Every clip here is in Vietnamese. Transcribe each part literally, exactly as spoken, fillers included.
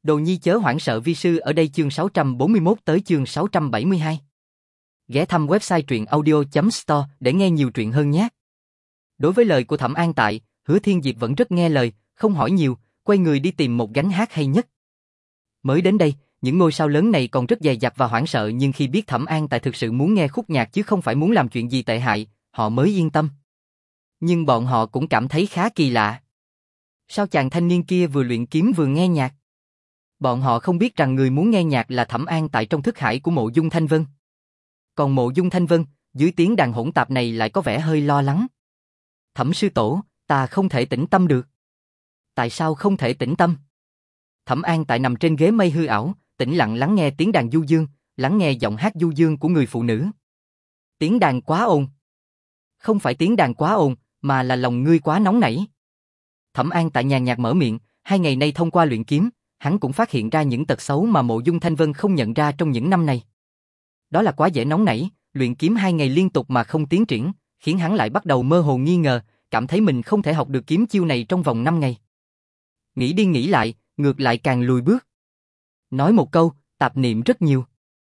Đồ nhi chớ hoảng sợ vi sư ở đây chương sáu trăm bốn mươi mốt tới chương sáu trăm bảy mươi hai. Ghé thăm website truyện audio chấm store để nghe nhiều truyện hơn nhé. Đối với lời của Thẩm An Tại, Hứa Thiên Diệp vẫn rất nghe lời, không hỏi nhiều, quay người đi tìm một gánh hát hay nhất. Mới đến đây, những ngôi sao lớn này còn rất dè dặt và hoảng sợ, nhưng khi biết Thẩm An Tại thực sự muốn nghe khúc nhạc chứ không phải muốn làm chuyện gì tệ hại, họ mới yên tâm. Nhưng bọn họ cũng cảm thấy khá kỳ lạ. Sao chàng thanh niên kia vừa luyện kiếm vừa nghe nhạc? Bọn họ không biết rằng người muốn nghe nhạc là Thẩm An Tại trong thức hải của Mộ Dung Thanh Vân. Còn Mộ Dung Thanh Vân, dưới tiếng đàn hỗn tạp này lại có vẻ hơi lo lắng. Thẩm sư tổ, ta không thể tĩnh tâm được. Tại sao không thể tĩnh tâm? Thẩm An Tại nằm trên ghế mây hư ảo, tĩnh lặng lắng nghe tiếng đàn du dương, lắng nghe giọng hát du dương của người phụ nữ. Tiếng đàn quá ồn. Không phải tiếng đàn quá ồn, mà là lòng ngươi quá nóng nảy. Thẩm An Tại nhàn nhạt mở miệng, hai ngày nay thông qua luyện kiếm, hắn cũng phát hiện ra những tật xấu mà Mộ Dung Thanh Vân không nhận ra trong những năm này. Đó là quá dễ nóng nảy, luyện kiếm hai ngày liên tục mà không tiến triển, khiến hắn lại bắt đầu mơ hồ nghi ngờ, cảm thấy mình không thể học được kiếm chiêu này trong vòng năm ngày. Nghĩ đi nghĩ lại, ngược lại càng lùi bước. Nói một câu, tạp niệm rất nhiều.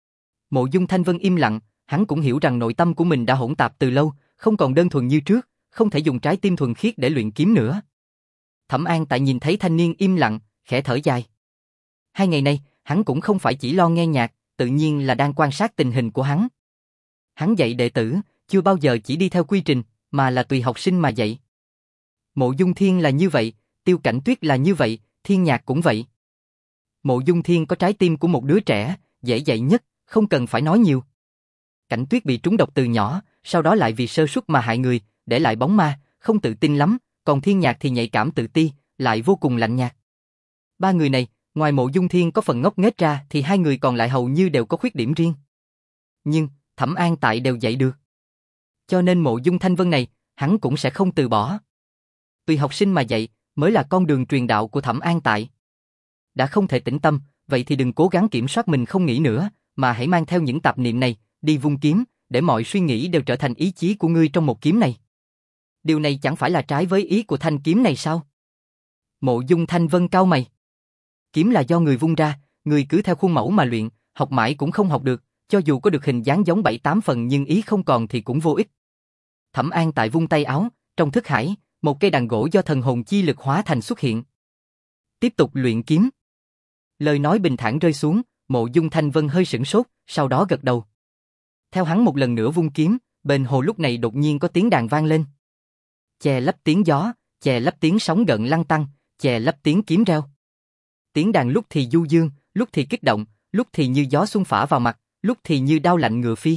Mộ Dung Thanh Vân im lặng, hắn cũng hiểu rằng nội tâm của mình đã hỗn tạp từ lâu, không còn đơn thuần như trước, không thể dùng trái tim thuần khiết để luyện kiếm nữa. Thẩm An Tại nhìn thấy thanh niên im lặng, khẽ thở dài. Hai ngày nay, hắn cũng không phải chỉ lo nghe nhạc, tự nhiên là đang quan sát tình hình của hắn. Hắn dạy đệ tử, chưa bao giờ chỉ đi theo quy trình, mà là tùy học sinh mà dạy. Mộ Dung Thiên là như vậy, Tiêu Cảnh Tuyết là như vậy, Thiên Nhạc cũng vậy. Mộ Dung Thiên có trái tim của một đứa trẻ, dễ dạy nhất, không cần phải nói nhiều. Cảnh Tuyết bị trúng độc từ nhỏ, sau đó lại vì sơ suất mà hại người, để lại bóng ma, không tự tin lắm, còn Thiên Nhạc thì nhạy cảm tự ti, lại vô cùng lạnh nhạt. Ba người này, ngoài Mộ Dung Thiên có phần ngốc nghếch ra thì hai người còn lại hầu như đều có khuyết điểm riêng. Nhưng, Thẩm An Tại đều dạy được. Cho nên Mộ Dung Thanh Vân này, hắn cũng sẽ không từ bỏ. Tùy học sinh mà dạy, mới là con đường truyền đạo của Thẩm An Tại. Đã không thể tĩnh tâm, vậy thì đừng cố gắng kiểm soát mình không nghĩ nữa, mà hãy mang theo những tạp niệm này, đi vung kiếm, để mọi suy nghĩ đều trở thành ý chí của ngươi trong một kiếm này. Điều này chẳng phải là trái với ý của thanh kiếm này sao? Mộ Dung Thanh Vân cau mày. Kiếm là do người vung ra, người cứ theo khuôn mẫu mà luyện, học mãi cũng không học được, cho dù có được hình dáng giống bảy tám phần nhưng ý không còn thì cũng vô ích. Thẩm An Tại vung tay áo, trong thức hải, một cây đàn gỗ do thần hồn chi lực hóa thành xuất hiện. Tiếp tục luyện kiếm. Lời nói bình thản rơi xuống, Mộ Dung Thanh Vân hơi sửng sốt, sau đó gật đầu. Theo hắn một lần nữa vung kiếm, bên hồ lúc này đột nhiên có tiếng đàn vang lên. Chè lấp tiếng gió, chè lấp tiếng sóng gợn lăn tăn, chè lấp tiếng kiếm reo. Tiếng đàn lúc thì du dương, lúc thì kích động, lúc thì như gió xuân phả vào mặt, lúc thì như đao lạnh ngựa phi.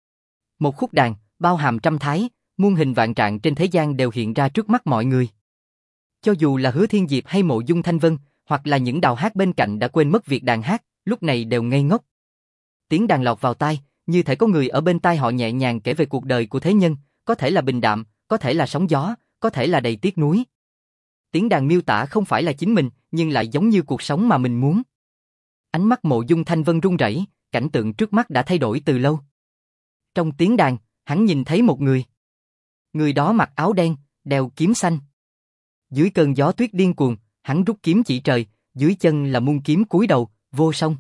Một khúc đàn, bao hàm trăm thái, muôn hình vạn trạng trên thế gian đều hiện ra trước mắt mọi người. Cho dù là Hứa Thiên Diệp hay Mộ Dung Thanh Vân, hoặc là những đào hát bên cạnh đã quên mất việc đàn hát, lúc này đều ngây ngốc. Tiếng đàn lọt vào tai, như thể có người ở bên tai họ nhẹ nhàng kể về cuộc đời của thế nhân, có thể là bình đạm, có thể là sóng gió, có thể là đầy tiếc nuối. Tiếng đàn miêu tả không phải là chính mình, nhưng lại giống như cuộc sống mà mình muốn. Ánh mắt Mộ Dung Thanh Vân run rẩy, cảnh tượng trước mắt đã thay đổi từ lâu. Trong tiếng đàn, hắn nhìn thấy một người. Người đó mặc áo đen, đeo kiếm xanh. Dưới cơn gió tuyết điên cuồng, hắn rút kiếm chỉ trời, dưới chân là muôn kiếm cúi đầu, vô song.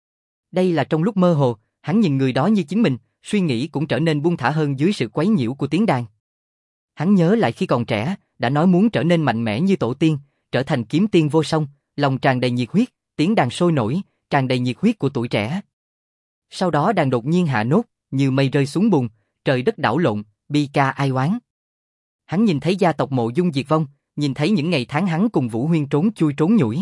Đây là trong lúc mơ hồ, hắn nhìn người đó như chính mình, suy nghĩ cũng trở nên buông thả hơn dưới sự quấy nhiễu của tiếng đàn. Hắn nhớ lại khi còn trẻ, đã nói muốn trở nên mạnh mẽ như tổ tiên, trở thành kiếm tiên vô song, lòng tràn đầy nhiệt huyết, tiếng đàn sôi nổi, tràn đầy nhiệt huyết của tuổi trẻ. Sau đó đàn đột nhiên hạ nốt, như mây rơi xuống bùn, trời đất đảo lộn, bi ca ai oán. Hắn nhìn thấy gia tộc Mộ Dung diệt vong, nhìn thấy những ngày tháng hắn cùng Vũ Huyên trốn chui trốn nhủi.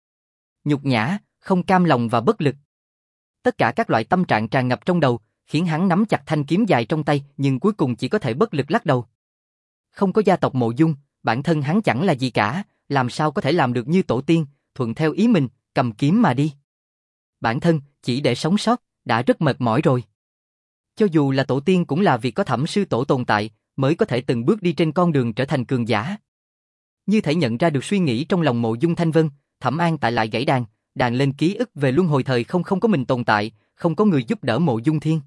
Nhục nhã, không cam lòng và bất lực. Tất cả các loại tâm trạng tràn ngập trong đầu, khiến hắn nắm chặt thanh kiếm dài trong tay, nhưng cuối cùng chỉ có thể bất lực lắc đầu. Không có gia tộc Mộ Dung, bản thân hắn chẳng là gì cả, làm sao có thể làm được như tổ tiên, thuận theo ý mình, cầm kiếm mà đi. Bản thân, chỉ để sống sót, đã rất mệt mỏi rồi. Cho dù là tổ tiên cũng là vì có Thẩm sư tổ tồn tại, mới có thể từng bước đi trên con đường trở thành cường giả. Như thể nhận ra được suy nghĩ trong lòng Mộ Dung Thanh Vân, Thẩm An Tại lại gãy đàn, đàn lên ký ức về luân hồi thời không không có mình tồn tại, không có người giúp đỡ Mộ Dung Thiên.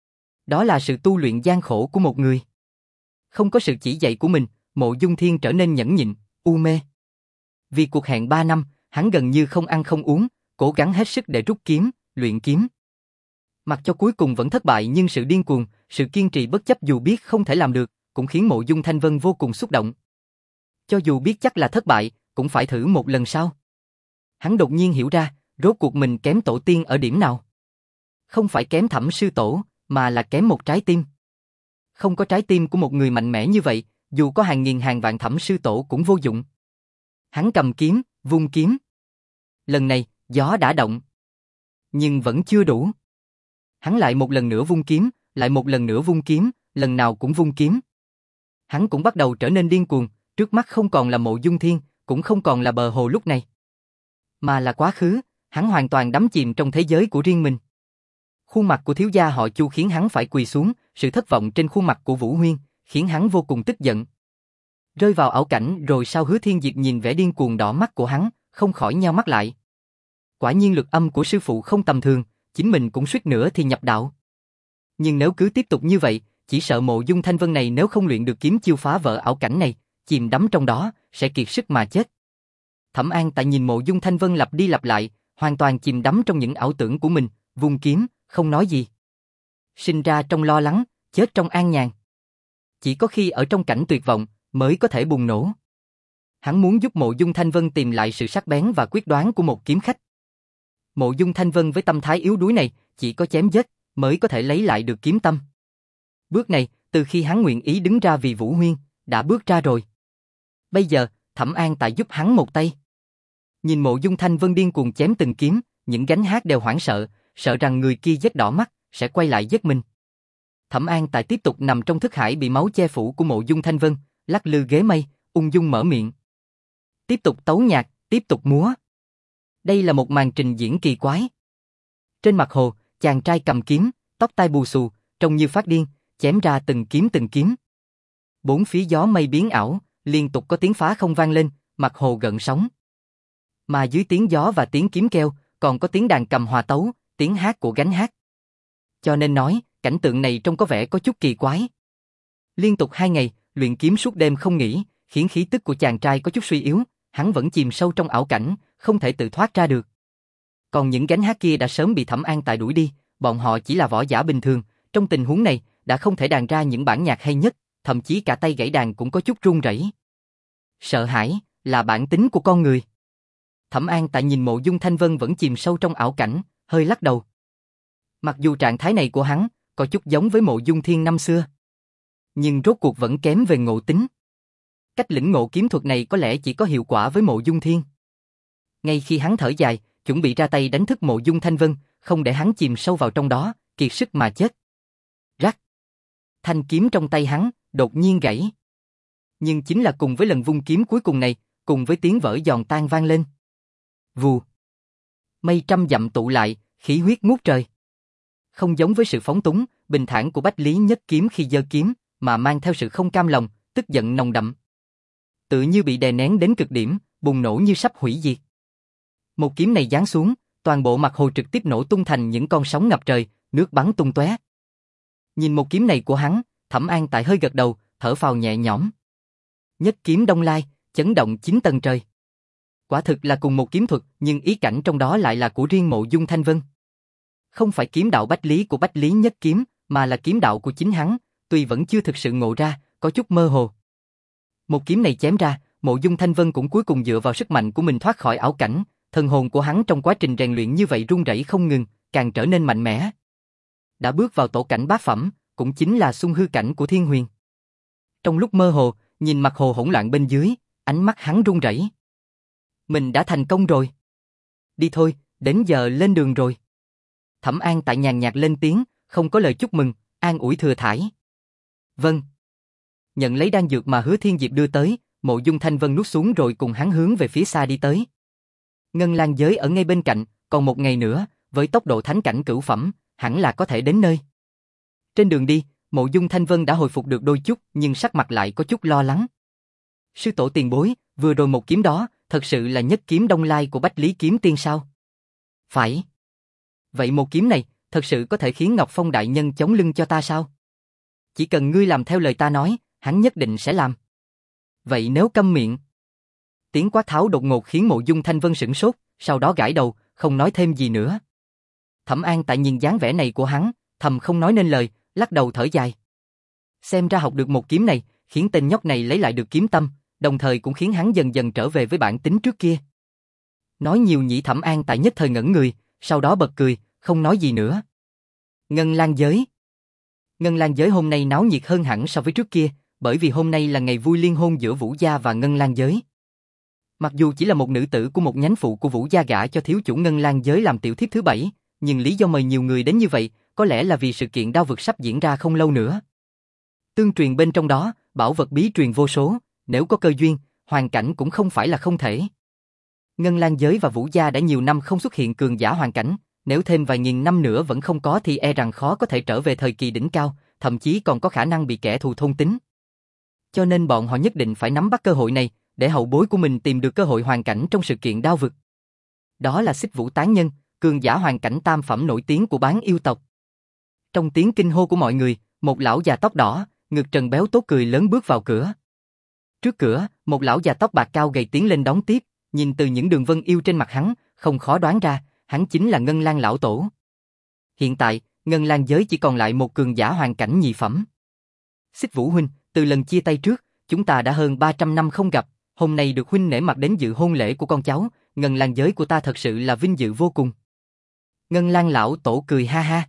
Đó là sự tu luyện gian khổ của một người. Không có sự chỉ dạy của mình, Mộ Dung Thiên trở nên nhẫn nhịn, u mê. Vì cuộc hẹn ba năm, hắn gần như không ăn không uống, cố gắng hết sức để rút kiếm, luyện kiếm. Mặc cho cuối cùng vẫn thất bại nhưng sự điên cuồng, sự kiên trì bất chấp dù biết không thể làm được, cũng khiến Mộ Dung Thanh Vân vô cùng xúc động. Cho dù biết chắc là thất bại, cũng phải thử một lần sau. Hắn đột nhiên hiểu ra, rốt cuộc mình kém tổ tiên ở điểm nào. Không phải kém Thẩm sư tổ, mà là kém một trái tim. Không có trái tim của một người mạnh mẽ như vậy, dù có hàng nghìn hàng vạn Thẩm sư tổ cũng vô dụng. Hắn cầm kiếm, vung kiếm. Lần này, gió đã động. Nhưng vẫn chưa đủ. Hắn lại một lần nữa vung kiếm, lại một lần nữa vung kiếm, lần nào cũng vung kiếm. Hắn cũng bắt đầu trở nên điên cuồng, trước mắt không còn là Mộ Dung Thiên, cũng không còn là bờ hồ lúc này. Mà là quá khứ, hắn hoàn toàn đắm chìm trong thế giới của riêng mình. Khuôn mặt của thiếu gia họ Chu khiến hắn phải quỳ xuống, sự thất vọng trên khuôn mặt của Vũ Huyên, khiến hắn vô cùng tức giận. Rơi vào ảo cảnh rồi sao Hứa Thiên Diệp nhìn vẻ điên cuồng đỏ mắt của hắn, không khỏi nheo mắt lại. Quả nhiên lực âm của sư phụ không tầm thường, chính mình cũng suýt nữa thì nhập đạo. Nhưng nếu cứ tiếp tục như vậy, chỉ sợ Mộ Dung Thanh Vân này nếu không luyện được kiếm chiêu phá vỡ ảo cảnh này, chìm đắm trong đó, sẽ kiệt sức mà chết. Thẩm An tại nhìn Mộ Dung Thanh Vân lặp đi lặp lại, hoàn toàn chìm đắm trong những ảo tưởng của mình, vung kiếm, không nói gì. Sinh ra trong lo lắng, chết trong an nhàn. Chỉ có khi ở trong cảnh tuyệt vọng, mới có thể bùng nổ. Hắn muốn giúp Mộ Dung Thanh Vân tìm lại sự sắc bén và quyết đoán của một kiếm khách. Mộ Dung Thanh Vân với tâm thái yếu đuối này, chỉ có chém giết, mới có thể lấy lại được kiếm tâm. Bước này, từ khi hắn nguyện ý đứng ra vì Vũ Huyên, đã bước ra rồi. Bây giờ, Thẩm An tại giúp hắn một tay. Nhìn Mộ Dung Thanh Vân điên cuồng chém từng kiếm, những gánh hát đều hoảng sợ, sợ rằng người kia giết đỏ mắt, sẽ quay lại giết mình. Thẩm An tại tiếp tục nằm trong thức hải bị máu che phủ của Mộ Dung Thanh Vân, lắc lư ghế mây, ung dung mở miệng. Tiếp tục tấu nhạc, tiếp tục múa. Đây là một màn trình diễn kỳ quái. Trên mặt hồ, chàng trai cầm kiếm, tóc tai bù xù, trông như phát điên, chém ra từng kiếm từng kiếm. Bốn phía gió mây biến ảo, liên tục có tiếng phá không vang lên, mặt hồ gợn sóng. Mà dưới tiếng gió và tiếng kiếm kêu, còn có tiếng đàn cầm hòa tấu, tiếng hát của gánh hát. Cho nên nói, cảnh tượng này trông có vẻ có chút kỳ quái. Liên tục hai ngày, luyện kiếm suốt đêm không nghỉ, khiến khí tức của chàng trai có chút suy yếu, hắn vẫn chìm sâu trong ảo cảnh, không thể tự thoát ra được. Còn những gánh hát kia đã sớm bị Thẩm An tại đuổi đi, bọn họ chỉ là võ giả bình thường, trong tình huống này, đã không thể đàn ra những bản nhạc hay nhất, thậm chí cả tay gãy đàn cũng có chút run rẩy. Sợ hãi, là bản tính của con người. Thẩm An tại nhìn Mộ Dung Thanh Vân vẫn chìm sâu trong ảo cảnh, hơi lắc đầu. Mặc dù trạng thái này của hắn, có chút giống với Mộ Dung Thiên năm xưa. Nhưng rốt cuộc vẫn kém về ngộ tính. Cách lĩnh ngộ kiếm thuật này có lẽ chỉ có hiệu quả với Mộ Dung Thiên. Ngay khi hắn thở dài, chuẩn bị ra tay đánh thức Mộ Dung Thanh Vân, không để hắn chìm sâu vào trong đó, kiệt sức mà chết. Rắc. Thanh kiếm trong tay hắn, đột nhiên gãy. Nhưng chính là cùng với lần vung kiếm cuối cùng này, cùng với tiếng vỡ giòn tan vang lên. Vù. Mây trăm dặm tụ lại, khí huyết ngút trời. Không giống với sự phóng túng, bình thản của Bách Lý Nhất Kiếm khi giơ kiếm, mà mang theo sự không cam lòng, tức giận nồng đậm. Tự như bị đè nén đến cực điểm, bùng nổ như sắp hủy diệt. Một kiếm này giáng xuống, toàn bộ mặt hồ trực tiếp nổ tung thành những con sóng ngập trời, nước bắn tung tóe. Nhìn một kiếm này của hắn, Thẩm An tại hơi gật đầu, thở phào nhẹ nhõm. Nhất kiếm đông lai, chấn động chín tầng trời. Quả thực là cùng một kiếm thuật, nhưng ý cảnh trong đó lại là của riêng Mộ Dung Thanh Vân. Không phải kiếm đạo Bách Lý của Bách Lý Nhất Kiếm, mà là kiếm đạo của chính hắn, tuy vẫn chưa thực sự ngộ ra, có chút mơ hồ. Một kiếm này chém ra, Mộ Dung Thanh Vân cũng cuối cùng dựa vào sức mạnh của mình thoát khỏi ảo cảnh, thần hồn của hắn trong quá trình rèn luyện như vậy run rẩy không ngừng, càng trở nên mạnh mẽ. Đã bước vào tổ cảnh bát phẩm, cũng chính là xung hư cảnh của Thiên Huyền. Trong lúc mơ hồ, nhìn mặt hồ hỗn loạn bên dưới, ánh mắt hắn run rẩy. Mình đã thành công rồi. Đi thôi, đến giờ lên đường rồi. Thẩm An tại nhàn nhạt lên tiếng, không có lời chúc mừng, an ủi thừa thải. Vâng. Nhận lấy đan dược mà Hứa Thiên Diệp đưa tới, Mộ Dung Thanh Vân nuốt xuống rồi cùng hắn hướng về phía xa đi tới. Ngân Lan giới ở ngay bên cạnh, còn một ngày nữa, với tốc độ thánh cảnh cửu phẩm, hẳn là có thể đến nơi. Trên đường đi, Mộ Dung Thanh Vân đã hồi phục được đôi chút, nhưng sắc mặt lại có chút lo lắng. Sư tổ tiền bối, vừa rồi một kiếm đó, thật sự là nhất kiếm đông lai của Bách Lý Kiếm Tiên sao? Phải. Vậy một kiếm này, thật sự có thể khiến Ngọc Phong đại nhân chống lưng cho ta sao? Chỉ cần ngươi làm theo lời ta nói, hắn nhất định sẽ làm. Vậy nếu câm miệng? Tiếng quát tháo đột ngột khiến Mộ Dung Thanh Vân sửng sốt, sau đó gãi đầu, không nói thêm gì nữa. Thẩm An Tại nhìn dáng vẻ này của hắn, thầm không nói nên lời, lắc đầu thở dài. Xem ra học được một kiếm này, khiến tên nhóc này lấy lại được kiếm tâm, đồng thời cũng khiến hắn dần dần trở về với bản tính trước kia. Nói nhiều nhị Thẩm An Tại nhất thời ngẩn người, sau đó bật cười, không nói gì nữa. Ngân Lan giới. Ngân Lan giới hôm nay náo nhiệt hơn hẳn so với trước kia, bởi vì hôm nay là ngày vui liên hôn giữa Vũ gia và Ngân Lan giới. Mặc dù chỉ là một nữ tử của một nhánh phụ của Vũ gia gả cho thiếu chủ Ngân Lan giới làm tiểu thiếp thứ bảy, nhưng lý do mời nhiều người đến như vậy, có lẽ là vì sự kiện đao vực sắp diễn ra không lâu nữa. Tương truyền bên trong đó, bảo vật bí truyền vô số, nếu có cơ duyên, hoàn cảnh cũng không phải là không thể. Ngân Lan giới và Vũ gia đã nhiều năm không xuất hiện cường giả hoàn cảnh, nếu thêm vài nghìn năm nữa vẫn không có thì e rằng khó có thể trở về thời kỳ đỉnh cao, thậm chí còn có khả năng bị kẻ thù thôn tính. Cho nên bọn họ nhất định phải nắm bắt cơ hội này, để hậu bối của mình tìm được cơ hội hoàn cảnh trong sự kiện đao vực. Đó là Xích Vũ Tán Nhân, cường giả hoàn cảnh tam phẩm nổi tiếng của bán yêu tộc. Trong tiếng kinh hô của mọi người, một lão già tóc đỏ, ngực trần béo tốt cười lớn bước vào cửa. Trước cửa, một lão già tóc bạc cao gầy tiến lên đón tiếp, nhìn từ những đường vân yêu trên mặt hắn, không khó đoán ra, hắn chính là Ngân Lan lão tổ. Hiện tại, Ngân Lan giới chỉ còn lại một cường giả hoàn cảnh nhị phẩm. Xích Vũ huynh, từ lần chia tay trước, chúng ta đã hơn ba trăm năm không gặp, hôm nay được huynh nể mặt đến dự hôn lễ của con cháu, Ngân Lan giới của ta thật sự là vinh dự vô cùng. Ngân Lan lão tổ cười ha ha.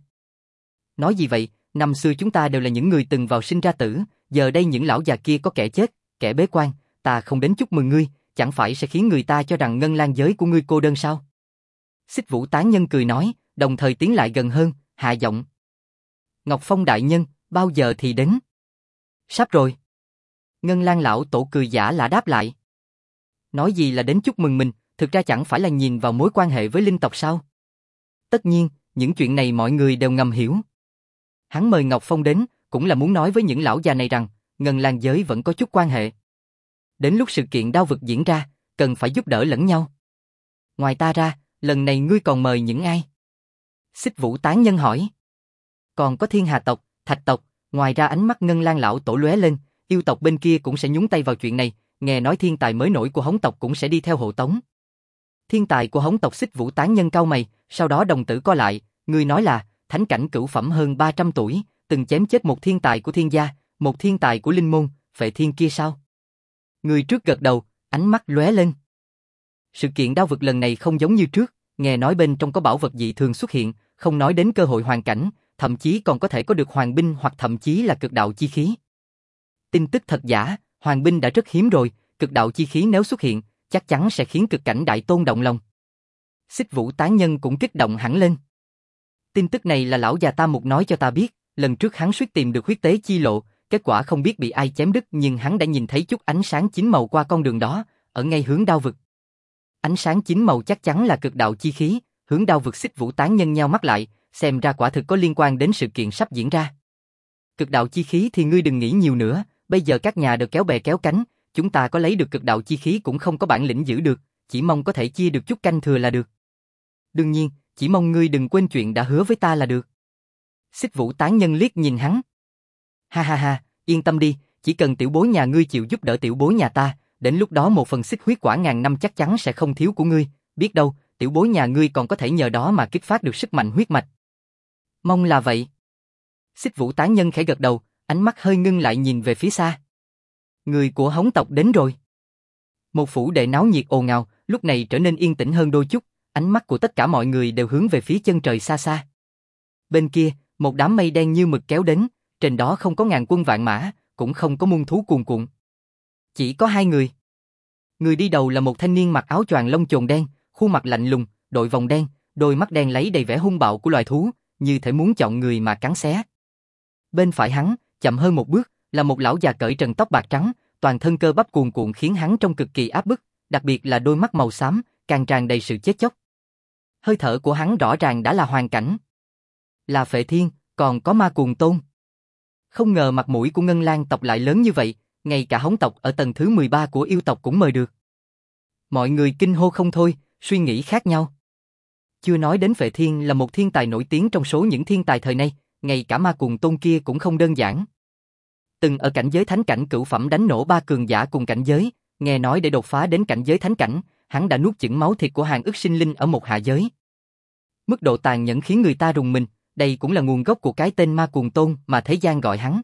Nói gì vậy, năm xưa chúng ta đều là những người từng vào sinh ra tử, giờ đây những lão già kia có kẻ chết, kẻ bế quan, ta không đến chúc mừng ngươi, chẳng phải sẽ khiến người ta cho rằng Ngân Lan giới của ngươi cô đơn sao? Xích Vũ Tán Nhân cười nói, đồng thời tiến lại gần hơn, hạ giọng. Ngọc Phong đại nhân, bao giờ thì đến? Sắp rồi. Ngân Lan lão tổ cười giả lạ đáp lại. Nói gì là đến chúc mừng mình, thực ra chẳng phải là nhìn vào mối quan hệ với linh tộc sao? Tất nhiên, những chuyện này mọi người đều ngầm hiểu. Hắn mời Ngọc Phong đến, cũng là muốn nói với những lão già này rằng, Ngân Lan giới vẫn có chút quan hệ. Đến lúc sự kiện đao vực diễn ra, cần phải giúp đỡ lẫn nhau. Ngoài ta ra, lần này ngươi còn mời những ai? Xích Vũ Tán Nhân hỏi. Còn có Thiên Hà tộc, Thạch tộc, ngoài ra ánh mắt Ngân Lan lão tổ lóe lên, yêu tộc bên kia cũng sẽ nhúng tay vào chuyện này, nghe nói thiên tài mới nổi của Hống tộc cũng sẽ đi theo hộ tống. Thiên tài của Hống tộc Xích Vũ Tán Nhân cau mày, sau đó đồng tử co lại, ngươi nói là, thánh cảnh cửu phẩm hơn ba trăm tuổi, từng chém chết một thiên tài của thiên gia, một thiên tài của linh môn, Phệ Thiên kia sao? Người trước gật đầu, ánh mắt lóe lên. Sự kiện đao vực lần này không giống như trước, nghe nói bên trong có bảo vật dị thường xuất hiện, không nói đến cơ hội hoàn cảnh, thậm chí còn có thể có được hoàng binh hoặc thậm chí là cực đạo chi khí. Tin tức thật giả, hoàng binh đã rất hiếm rồi, cực đạo chi khí nếu xuất hiện, chắc chắn sẽ khiến cực cảnh đại tôn động lòng. Xích Vũ Tán Nhân cũng kích động hẳn lên. Tin tức này là lão già ta Mục nói cho ta biết, lần trước hắn suýt tìm được huyết tế chi lộ, kết quả không biết bị ai chém đứt nhưng hắn đã nhìn thấy chút ánh sáng chín màu qua con đường đó, ở ngay hướng đao vực. Ánh sáng chín màu chắc chắn là cực đạo chi khí, hướng đao vực. Xích Vũ Tán Nhân nheo mắt lại, xem ra quả thực có liên quan đến sự kiện sắp diễn ra. Cực đạo chi khí thì ngươi đừng nghĩ nhiều nữa, bây giờ các nhà đều kéo bè kéo cánh, chúng ta có lấy được cực đạo chi khí cũng không có bản lĩnh giữ được, chỉ mong có thể chia được chút canh thừa là được. Đương nhiên, chỉ mong ngươi đừng quên chuyện đã hứa với ta là được. Xích Vũ Tán Nhân liếc nhìn hắn. Ha ha ha, yên tâm đi, chỉ cần tiểu bối nhà ngươi chịu giúp đỡ tiểu bối nhà ta, đến lúc đó một phần xích huyết quả ngàn năm chắc chắn sẽ không thiếu của ngươi, biết đâu, tiểu bối nhà ngươi còn có thể nhờ đó mà kích phát được sức mạnh huyết mạch. Mong là vậy. Xích Vũ Tán Nhân khẽ gật đầu, ánh mắt hơi ngưng lại nhìn về phía xa. Người của Hống tộc đến rồi. Một phủ đệ náo nhiệt ồn ào, lúc này trở nên yên tĩnh hơn đôi chút, ánh mắt của tất cả mọi người đều hướng về phía chân trời xa xa. Bên kia, một đám mây đen như mực kéo đến, trên đó không có ngàn quân vạn mã, cũng không có muôn thú cuồn cuộn. Chỉ có hai người. Người đi đầu là một thanh niên mặc áo choàng lông chồn đen, khuôn mặt lạnh lùng, đội vòng đen, đôi mắt đen lấy đầy vẻ hung bạo của loài thú, như thể muốn chọn người mà cắn xé. Bên phải hắn, chậm hơn một bước, là một lão già cởi trần tóc bạc trắng, toàn thân cơ bắp cuồn cuộn khiến hắn trông cực kỳ áp bức, đặc biệt là đôi mắt màu xám, càng tràn đầy sự chết chóc. Hơi thở của hắn rõ ràng đã là hoàn cảnh. Là Phệ Thiên, còn có Ma Cuồng Tôn. Không ngờ mặt mũi của Ngân Lan tộc lại lớn như vậy, ngay cả Hống tộc ở tầng thứ mười ba của yêu tộc cũng mời được. Mọi người kinh hô không thôi, suy nghĩ khác nhau. Chưa nói đến Phệ Thiên là một thiên tài nổi tiếng trong số những thiên tài thời nay, ngay cả Ma Cuồng Tôn kia cũng không đơn giản. Từng ở cảnh giới thánh cảnh cửu phẩm đánh nổ ba cường giả cùng cảnh giới, nghe nói để đột phá đến cảnh giới thánh cảnh, hắn đã nuốt chửng máu thịt của hàng ức sinh linh ở một hạ giới. Mức độ tàn nhẫn khiến người ta rùng mình, đây cũng là nguồn gốc của cái tên Ma Cuồng Tôn mà thế gian gọi hắn.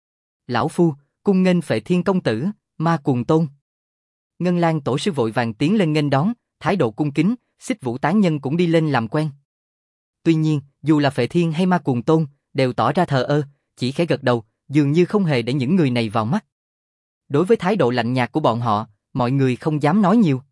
Lão phu, cung nghênh Phệ Thiên công tử, Ma Cuồng Tôn. Ngân Lang tổ sư vội vàng tiến lên nghênh đón, thái độ cung kính, Xích Vũ tán nhân cũng đi lên làm quen. Tuy nhiên, dù là Phệ Thiên hay Ma Cuồng Tôn, đều tỏ ra thờ ơ, chỉ khẽ gật đầu, dường như không hề để những người này vào mắt. Đối với thái độ lạnh nhạt của bọn họ, mọi người không dám nói nhiều.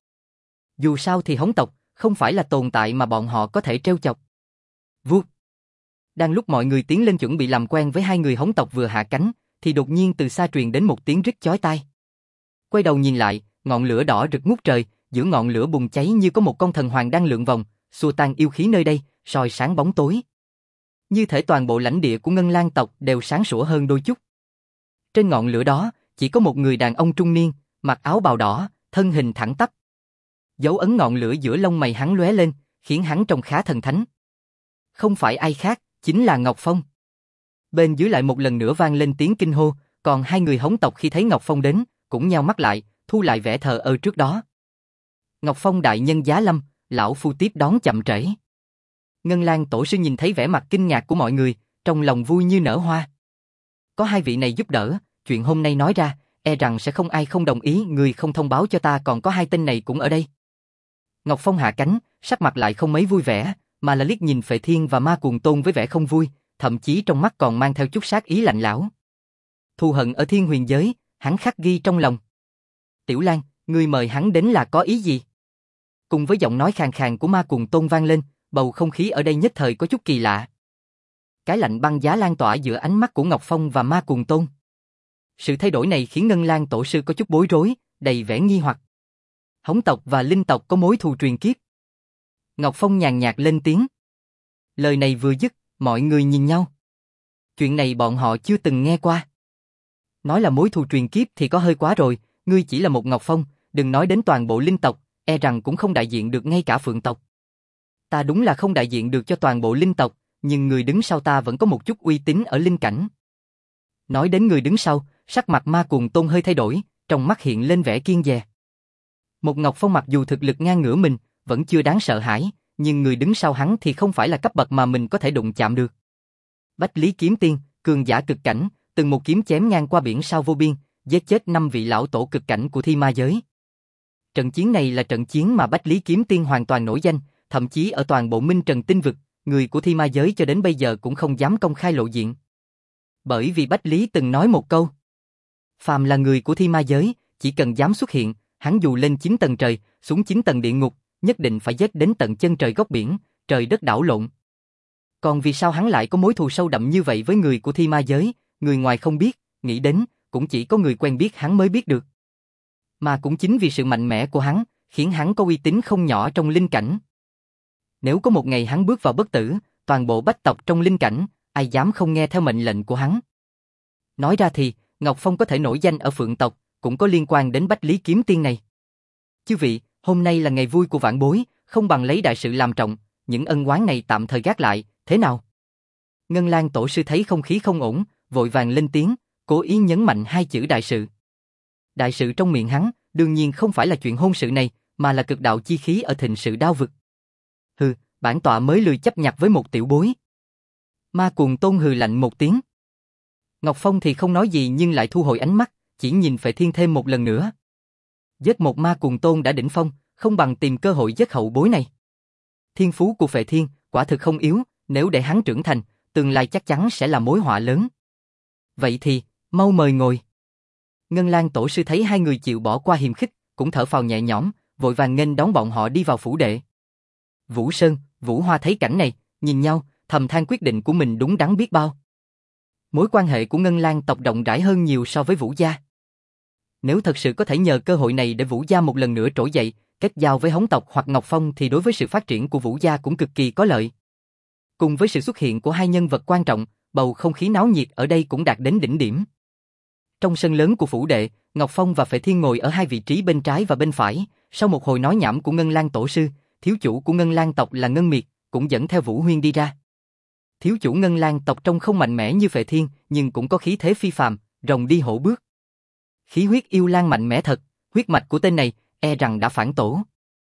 Dù sao thì hống tộc, không phải là tồn tại mà bọn họ có thể trêu chọc. Vuốt. Đang lúc mọi người tiến lên chuẩn bị làm quen với hai người hống tộc vừa hạ cánh, thì đột nhiên từ xa truyền đến một tiếng rít chói tai. Quay đầu nhìn lại, ngọn lửa đỏ rực ngút trời, giữa ngọn lửa bùng cháy như có một con thần hoàng đang lượn vòng, xua tan yêu khí nơi đây, soi sáng bóng tối. Như thể toàn bộ lãnh địa của Ngân Lang tộc đều sáng sủa hơn đôi chút. Trên ngọn lửa đó, chỉ có một người đàn ông trung niên, mặc áo bào đỏ, thân hình thẳng tắp. Dấu ấn ngọn lửa giữa lông mày hắn lóe lên, khiến hắn trông khá thần thánh. Không phải ai khác, chính là Ngọc Phong. Bên dưới lại một lần nữa vang lên tiếng kinh hô, còn hai người hống tộc khi thấy Ngọc Phong đến, cũng nheo mắt lại, thu lại vẻ thờ ơ trước đó. Ngọc Phong đại nhân giá lâm, lão phu tiếp đón chậm trễ. Ngân Lang tổ sư nhìn thấy vẻ mặt kinh ngạc của mọi người, trong lòng vui như nở hoa. Có hai vị này giúp đỡ, chuyện hôm nay nói ra, e rằng sẽ không ai không đồng ý, người không thông báo cho ta còn có hai tên này cũng ở đây. Ngọc Phong hạ cánh, sắc mặt lại không mấy vui vẻ, mà là liếc nhìn Phệ Thiên và Ma Cuồng Tôn với vẻ không vui, thậm chí trong mắt còn mang theo chút sát ý lạnh lẽo. Thù hận ở Thiên Huyền giới, hắn khắc ghi trong lòng. Tiểu Lan, ngươi mời hắn đến là có ý gì? Cùng với giọng nói khàn khàn của Ma Cuồng Tôn vang lên, bầu không khí ở đây nhất thời có chút kỳ lạ. Cái lạnh băng giá lan tỏa giữa ánh mắt của Ngọc Phong và Ma Cuồng Tôn. Sự thay đổi này khiến Ngân Lang tổ sư có chút bối rối, đầy vẻ nghi hoặc. Hống tộc và linh tộc có mối thù truyền kiếp. Ngọc Phong nhàn nhạt lên tiếng. Lời này vừa dứt, mọi người nhìn nhau. Chuyện này bọn họ chưa từng nghe qua. Nói là mối thù truyền kiếp thì có hơi quá rồi, ngươi chỉ là một Ngọc Phong, đừng nói đến toàn bộ linh tộc, e rằng cũng không đại diện được ngay cả Phượng tộc. Ta đúng là không đại diện được cho toàn bộ linh tộc, nhưng người đứng sau ta vẫn có một chút uy tín ở linh cảnh. Nói đến người đứng sau, sắc mặt Ma Cuồng Tôn hơi thay đổi, trong mắt hiện lên vẻ kiêng dè. Một Ngọc Phong mặc dù thực lực ngang ngửa mình, vẫn chưa đáng sợ hãi, nhưng người đứng sau hắn thì không phải là cấp bậc mà mình có thể đụng chạm được. Bách Lý Kiếm Tiên, cường giả cực cảnh, từng một kiếm chém ngang qua biển sao vô biên, giết chết năm vị lão tổ cực cảnh của thi ma giới. Trận chiến này là trận chiến mà Bách Lý Kiếm Tiên hoàn toàn nổi danh, thậm chí ở toàn bộ Minh Trần tinh vực, người của thi ma giới cho đến bây giờ cũng không dám công khai lộ diện. Bởi vì Bách Lý từng nói một câu: phàm là người của thi ma giới, chỉ cần dám xuất hiện, hắn dù lên chín tầng trời, xuống chín tầng địa ngục, nhất định phải giết đến tận chân trời góc biển, trời đất đảo lộn. Còn vì sao hắn lại có mối thù sâu đậm như vậy với người của thi ma giới, người ngoài không biết, nghĩ đến, cũng chỉ có người quen biết hắn mới biết được. Mà cũng chính vì sự mạnh mẽ của hắn, khiến hắn có uy tín không nhỏ trong linh cảnh. Nếu có một ngày hắn bước vào bất tử, toàn bộ bách tộc trong linh cảnh, ai dám không nghe theo mệnh lệnh của hắn. Nói ra thì, Ngọc Phong có thể nổi danh ở Phượng tộc, cũng có liên quan đến Bách Lý Kiếm Tiên này. Chư vị, hôm nay là ngày vui của vãn bối, không bằng lấy đại sự làm trọng, những ân oán này tạm thời gác lại, thế nào? Ngân Lang tổ sư thấy không khí không ổn, vội vàng lên tiếng, cố ý nhấn mạnh hai chữ đại sự. Đại sự trong miệng hắn, đương nhiên không phải là chuyện hôn sự này, mà là cực đạo chi khí ở thịnh sự đao vực. Hừ, bản tọa mới lười chấp nhặt với một tiểu bối. Ma Cuồng Tôn hừ lạnh một tiếng. Ngọc Phong thì không nói gì nhưng lại thu hồi ánh mắt, chỉ nhìn Phệ Thiên thêm một lần nữa. Giết một Ma Cuồng Tôn đã đỉnh phong, không bằng tìm cơ hội giết hậu bối này. Thiên phú của Phệ Thiên quả thực không yếu, nếu để hắn trưởng thành, tương lai chắc chắn sẽ là mối họa lớn. Vậy thì, mau mời ngồi. Ngân Lang tổ sư thấy hai người chịu bỏ qua hiềm khích, cũng thở phào nhẹ nhõm, vội vàng nghênh đón bọn họ đi vào phủ đệ. Vũ Sơn, Vũ Hoa thấy cảnh này, nhìn nhau, thầm than quyết định của mình đúng đắn biết bao. Mối quan hệ của Ngân Lang tộc rộng rãi hơn nhiều so với Vũ gia. Nếu thật sự có thể nhờ cơ hội này để Vũ gia một lần nữa trỗi dậy, kết giao với Hống tộc hoặc Ngọc Phong thì đối với sự phát triển của Vũ gia cũng cực kỳ có lợi. Cùng với sự xuất hiện của hai nhân vật quan trọng, bầu không khí náo nhiệt ở đây cũng đạt đến đỉnh điểm. Trong sân lớn của phủ đệ, Ngọc Phong và Phệ Thiên ngồi ở hai vị trí bên trái và bên phải, sau một hồi nói nhảm của Ngân Lang tổ sư, thiếu chủ của Ngân Lang tộc là Ngân Miệt, cũng dẫn theo Vũ Huyên đi ra. Thiếu chủ Ngân Lang tộc trông không mạnh mẽ như Phệ Thiên, nhưng cũng có khí thế phi phàm, rồng đi hổ bước. Khí huyết yêu lang mạnh mẽ thật, huyết mạch của tên này, e rằng đã phản tổ.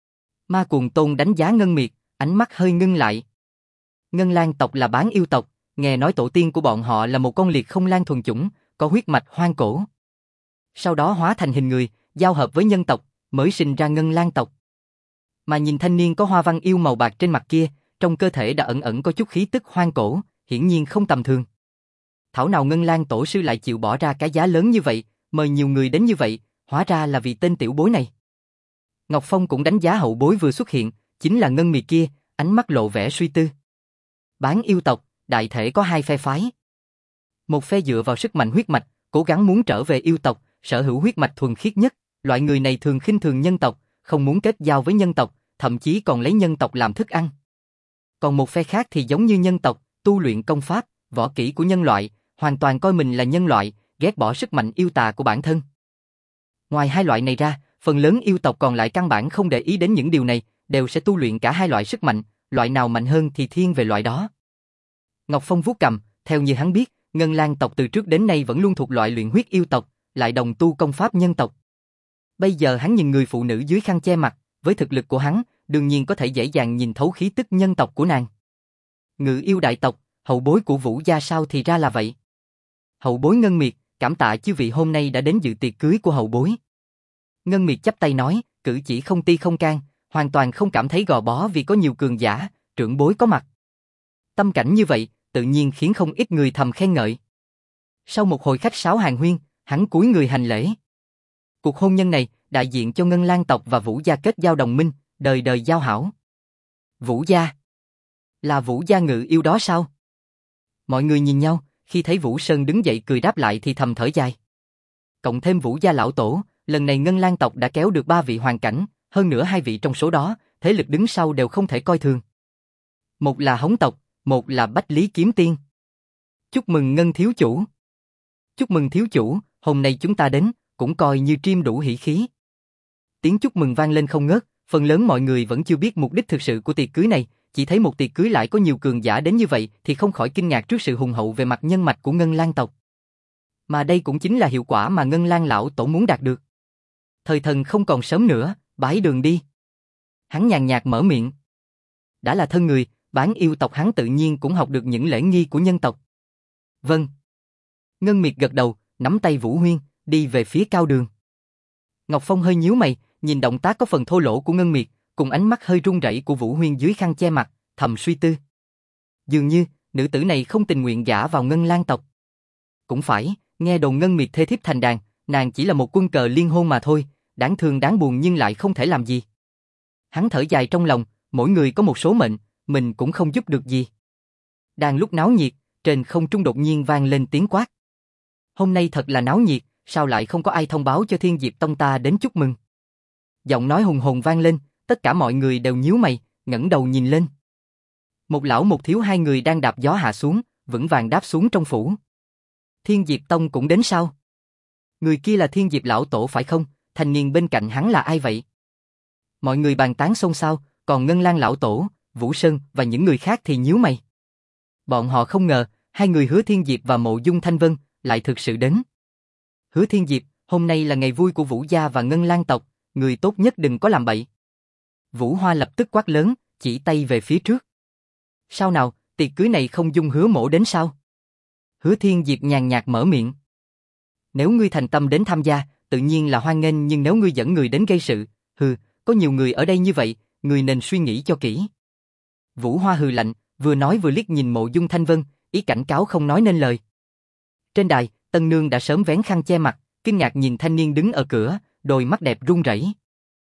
Ma Cuồng Tôn đánh giá Ngân Miệt, ánh mắt hơi ngưng lại. Ngân Lang tộc là bán yêu tộc, nghe nói tổ tiên của bọn họ là một con liệt không lang thuần chủng, có huyết mạch hoang cổ. Sau đó hóa thành hình người, giao hợp với nhân tộc, mới sinh ra Ngân Lang tộc. Mà nhìn thanh niên có hoa văn yêu màu bạc trên mặt kia, trong cơ thể đã ẩn ẩn có chút khí tức hoang cổ, hiển nhiên không tầm thường. Thảo nào Ngân Lang tổ sư lại chịu bỏ ra cái giá lớn như vậy, mời nhiều người đến như vậy, hóa ra là vì tên tiểu bối này. Ngọc Phong cũng đánh giá hậu bối vừa xuất hiện, chính là Ngân Miệt kia, ánh mắt lộ vẻ suy tư. Bán yêu tộc, đại thể có hai phe phái. Một phe dựa vào sức mạnh huyết mạch, cố gắng muốn trở về yêu tộc, sở hữu huyết mạch thuần khiết nhất, loại người này thường khinh thường nhân tộc, không muốn kết giao với nhân tộc, thậm chí còn lấy nhân tộc làm thức ăn. Còn một phe khác thì giống như nhân tộc, tu luyện công pháp, võ kỹ của nhân loại, hoàn toàn coi mình là nhân loại, ghét bỏ sức mạnh yêu tà của bản thân. Ngoài hai loại này ra, phần lớn yêu tộc còn lại căn bản không để ý đến những điều này, đều sẽ tu luyện cả hai loại sức mạnh, loại nào mạnh hơn thì thiên về loại đó. Ngọc Phong vuốt cằm, theo như hắn biết, Ngân Lang tộc từ trước đến nay vẫn luôn thuộc loại luyện huyết yêu tộc, lại đồng tu công pháp nhân tộc. Bây giờ hắn nhìn người phụ nữ dưới khăn che mặt, với thực lực của hắn, đương nhiên có thể dễ dàng nhìn thấu khí tức nhân tộc của nàng. Ngự yêu đại tộc, hậu bối của Vũ gia sao thì ra là vậy. Hậu bối Ngân Miệt, cảm tạ chư vị hôm nay đã đến dự tiệc cưới của hậu bối. Ngân Miệt chắp tay nói, cử chỉ không ti không can, hoàn toàn không cảm thấy gò bó vì có nhiều cường giả, trưởng bối có mặt. Tâm cảnh như vậy, tự nhiên khiến không ít người thầm khen ngợi. Sau một hồi khách sáo hàn huyên, hắn cúi người hành lễ. Cuộc hôn nhân này, đại diện cho Ngân Lang tộc và Vũ gia kết giao đồng minh, đời đời giao hảo. Vũ gia? Là Vũ gia ngự yêu đó sao? Mọi người nhìn nhau, khi thấy Vũ Sơn đứng dậy cười đáp lại thì thầm thở dài. Cộng thêm Vũ gia lão tổ, lần này Ngân Lang tộc đã kéo được ba vị hoàn cảnh, hơn nữa hai vị trong số đó, thế lực đứng sau đều không thể coi thường. Một là Hống tộc, một là Bách Lý Kiếm Tiên. Chúc mừng Ngân thiếu chủ. Chúc mừng thiếu chủ, hôm nay chúng ta đến, cũng coi như triêm đủ hỉ khí. Tiếng chúc mừng vang lên không ngớt, phần lớn mọi người vẫn chưa biết mục đích thực sự của tiệc cưới này, chỉ thấy một tiệc cưới lại có nhiều cường giả đến như vậy thì không khỏi kinh ngạc trước sự hùng hậu về mặt nhân mạch của Ngân Lang tộc. Mà đây cũng chính là hiệu quả mà Ngân Lang lão tổ muốn đạt được. Thời thần không còn sớm nữa, bái đường đi. Hắn nhàn nhạt mở miệng. Đã là thân người, bán yêu tộc hắn tự nhiên cũng học được những lễ nghi của nhân tộc. Vâng. Ngân Miệt gật đầu, nắm tay Vũ Huyên, đi về phía cao đường. Ngọc Phong hơi nhíu mày, nhìn động tác có phần thô lỗ của Ngân Miệt, cùng ánh mắt hơi run rẩy của Vũ Huyên dưới khăn che mặt, thầm suy tư. Dường như, nữ tử này không tình nguyện gả vào Ngân Lang tộc. Cũng phải, nghe đồn Ngân Miệt thê thiếp thành đàn, nàng chỉ là một quân cờ liên hôn mà thôi, đáng thương đáng buồn nhưng lại không thể làm gì. Hắn thở dài trong lòng, mỗi người có một số mệnh, mình cũng không giúp được gì. Đang lúc náo nhiệt, trên không trung đột nhiên vang lên tiếng quát. Hôm nay thật là náo nhiệt, sao lại không có ai thông báo cho Thiên Diệp Tông ta đến chúc mừng? Giọng nói hùng hồn vang lên, tất cả mọi người đều nhíu mày, ngẩng đầu nhìn lên. Một lão một thiếu hai người đang đạp gió hạ xuống, vững vàng đáp xuống trong phủ. Thiên Diệp Tông cũng đến sao? Người kia là Thiên Diệp lão tổ phải không? Thanh niên bên cạnh hắn là ai vậy? Mọi người bàn tán xôn xao, còn Ngân Lang lão tổ, Vũ Sơn và những người khác thì nhíu mày. Bọn họ không ngờ, hai người Hứa Thiên Diệp và Mộ Dung Thanh Vân lại thực sự đến. Hứa Thiên Diệp, hôm nay là ngày vui của Vũ gia và Ngân Lang tộc, người tốt nhất đừng có làm bậy. Vũ Hoa lập tức quát lớn, chỉ tay về phía trước. Sao nào, tiệc cưới này không dung Hứa mỗ đến sao? Hứa Thiên Diệp nhàn nhạt mở miệng. Nếu ngươi thành tâm đến tham gia, tự nhiên là hoan nghênh, nhưng nếu ngươi dẫn người đến gây sự, hừ, có nhiều người ở đây như vậy, ngươi nên suy nghĩ cho kỹ. Vũ Hoa hừ lạnh, vừa nói vừa liếc nhìn Mộ Dung Thanh Vân, ý cảnh cáo không nói nên lời. Trên đài, Tân Nương đã sớm vén khăn che mặt, kinh ngạc nhìn thanh niên đứng ở cửa, đôi mắt đẹp run rẩy.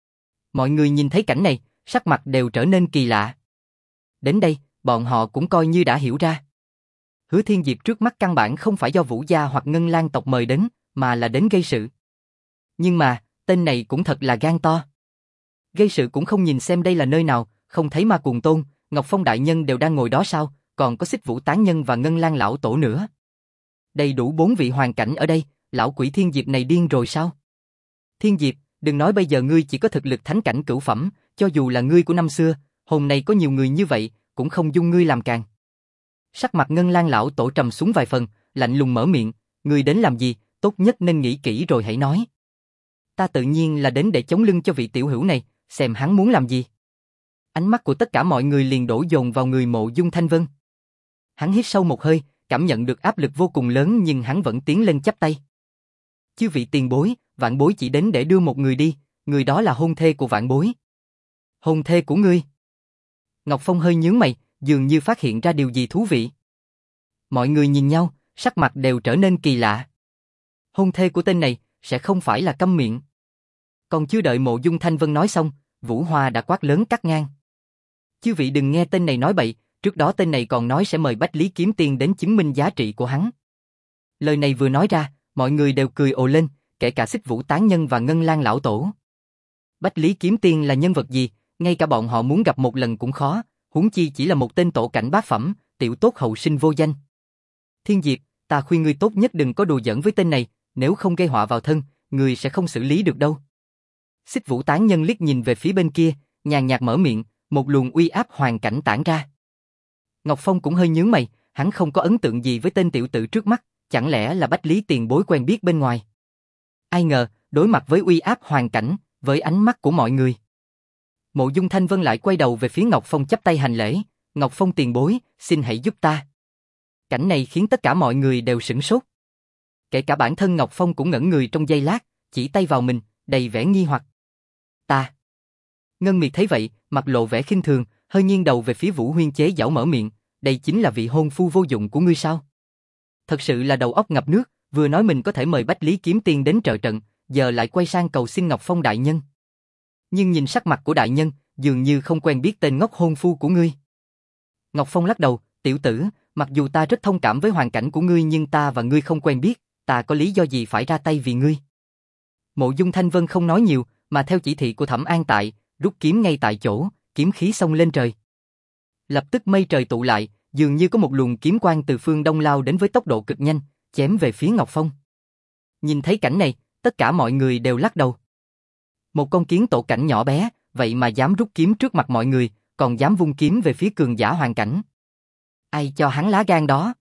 Mọi người nhìn thấy cảnh này, sắc mặt đều trở nên kỳ lạ. Đến đây, bọn họ cũng coi như đã hiểu ra. Hứa Thiên Diệp trước mắt căn bản không phải do Vũ gia hoặc Ngân Lang tộc mời đến, mà là đến gây sự. Nhưng mà, tên này cũng thật là gan to. Gây sự cũng không nhìn xem đây là nơi nào, không thấy Ma Cuồng Tôn, Ngọc Phong đại nhân đều đang ngồi đó sao, còn có Xích Vũ tán nhân và Ngân Lang lão tổ nữa. Đầy đủ bốn vị hoàn cảnh ở đây, lão quỷ Thiên Diệp này điên rồi sao? Thiên Diệp, đừng nói bây giờ ngươi chỉ có thực lực thánh cảnh cửu phẩm, cho dù là ngươi của năm xưa, hôm nay có nhiều người như vậy, cũng không dung ngươi làm càng. Sắc mặt Ngân Lang lão tổ trầm xuống vài phần, lạnh lùng mở miệng, ngươi đến làm gì, tốt nhất nên nghĩ kỹ rồi hãy nói. Ta tự nhiên là đến để chống lưng cho vị tiểu hữu này, xem hắn muốn làm gì. Ánh mắt của tất cả mọi người liền đổ dồn vào người Mộ Dung Thanh Vân. Hắn hít sâu một hơi, cảm nhận được áp lực vô cùng lớn nhưng hắn vẫn tiến lên chắp tay. Chư vị tiền bối, vạn bối chỉ đến để đưa một người đi, người đó là hôn thê của vạn bối. Hôn thê của ngươi? Ngọc Phong hơi nhướng mày, dường như phát hiện ra điều gì thú vị. Mọi người nhìn nhau, sắc mặt đều trở nên kỳ lạ. Hôn thê của tên này sẽ không phải là câm miệng. Còn chưa đợi Mộ Dung Thanh Vân nói xong, Vũ Hoa đã quát lớn cắt ngang. Chư vị đừng nghe tên này nói bậy, trước đó tên này còn nói sẽ mời Bách Lý Kiếm Tiên đến chứng minh giá trị của hắn. Lời này vừa nói ra, mọi người đều cười ồ lên, kể cả Xích Vũ Tán Nhân và Ngân Lan Lão Tổ. Bách Lý Kiếm Tiên là nhân vật gì, ngay cả bọn họ muốn gặp một lần cũng khó, huống chi chỉ là một tên tổ cảnh bát phẩm, tiểu tốt hậu sinh vô danh. Thiên Diệp, ta khuyên ngươi tốt nhất đừng có đùa giỡn với tên này, nếu không gây họa vào thân, ngươi sẽ không xử lý được đâu. Xích Vũ Tán Nhân liếc nhìn về phía bên kia, nhàn nhạt mở miệng, một luồng uy áp hoàn cảnh tản ra. Ngọc Phong cũng hơi nhướng mày, hắn không có ấn tượng gì với tên tiểu tử trước mắt, chẳng lẽ là Bách Lý tiền bối quen biết bên ngoài. Ai ngờ, đối mặt với uy áp hoàn cảnh, với ánh mắt của mọi người. Mộ Dung Thanh Vân lại quay đầu về phía Ngọc Phong chắp tay hành lễ, Ngọc Phong tiền bối, xin hãy giúp ta. Cảnh này khiến tất cả mọi người đều sửng sốt. Kể cả bản thân Ngọc Phong cũng ngẩn người trong giây lát, chỉ tay vào mình, đầy vẻ nghi hoặc. Ta. Ngân Miệt thấy vậy, mặt lộ vẻ khinh thường, hơi nghiêng đầu về phía Vũ Huyên chế giảo mở miệng, đây chính là vị hôn phu vô dụng của ngươi sao? Thật sự là đầu óc ngập nước, vừa nói mình có thể mời Bách Lý Kiếm Tiên đến trợ trận, giờ lại quay sang cầu xin Ngọc Phong đại nhân. Nhưng nhìn sắc mặt của đại nhân, dường như không quen biết tên ngốc hôn phu của ngươi. Ngọc Phong lắc đầu, tiểu tử, mặc dù ta rất thông cảm với hoàn cảnh của ngươi nhưng ta và ngươi không quen biết, ta có lý do gì phải ra tay vì ngươi. Mộ Dung Thanh Vân không nói nhiều, mà theo chỉ thị của Thẩm An Tại, rút kiếm ngay tại chỗ, kiếm khí xông lên trời. Lập tức mây trời tụ lại, dường như có một luồng kiếm quang từ phương đông lao đến với tốc độ cực nhanh, chém về phía Ngọc Phong. Nhìn thấy cảnh này, tất cả mọi người đều lắc đầu. Một con kiến tổ cảnh nhỏ bé, vậy mà dám rút kiếm trước mặt mọi người, còn dám vung kiếm về phía cường giả hoàn cảnh. Ai cho hắn lá gan đó?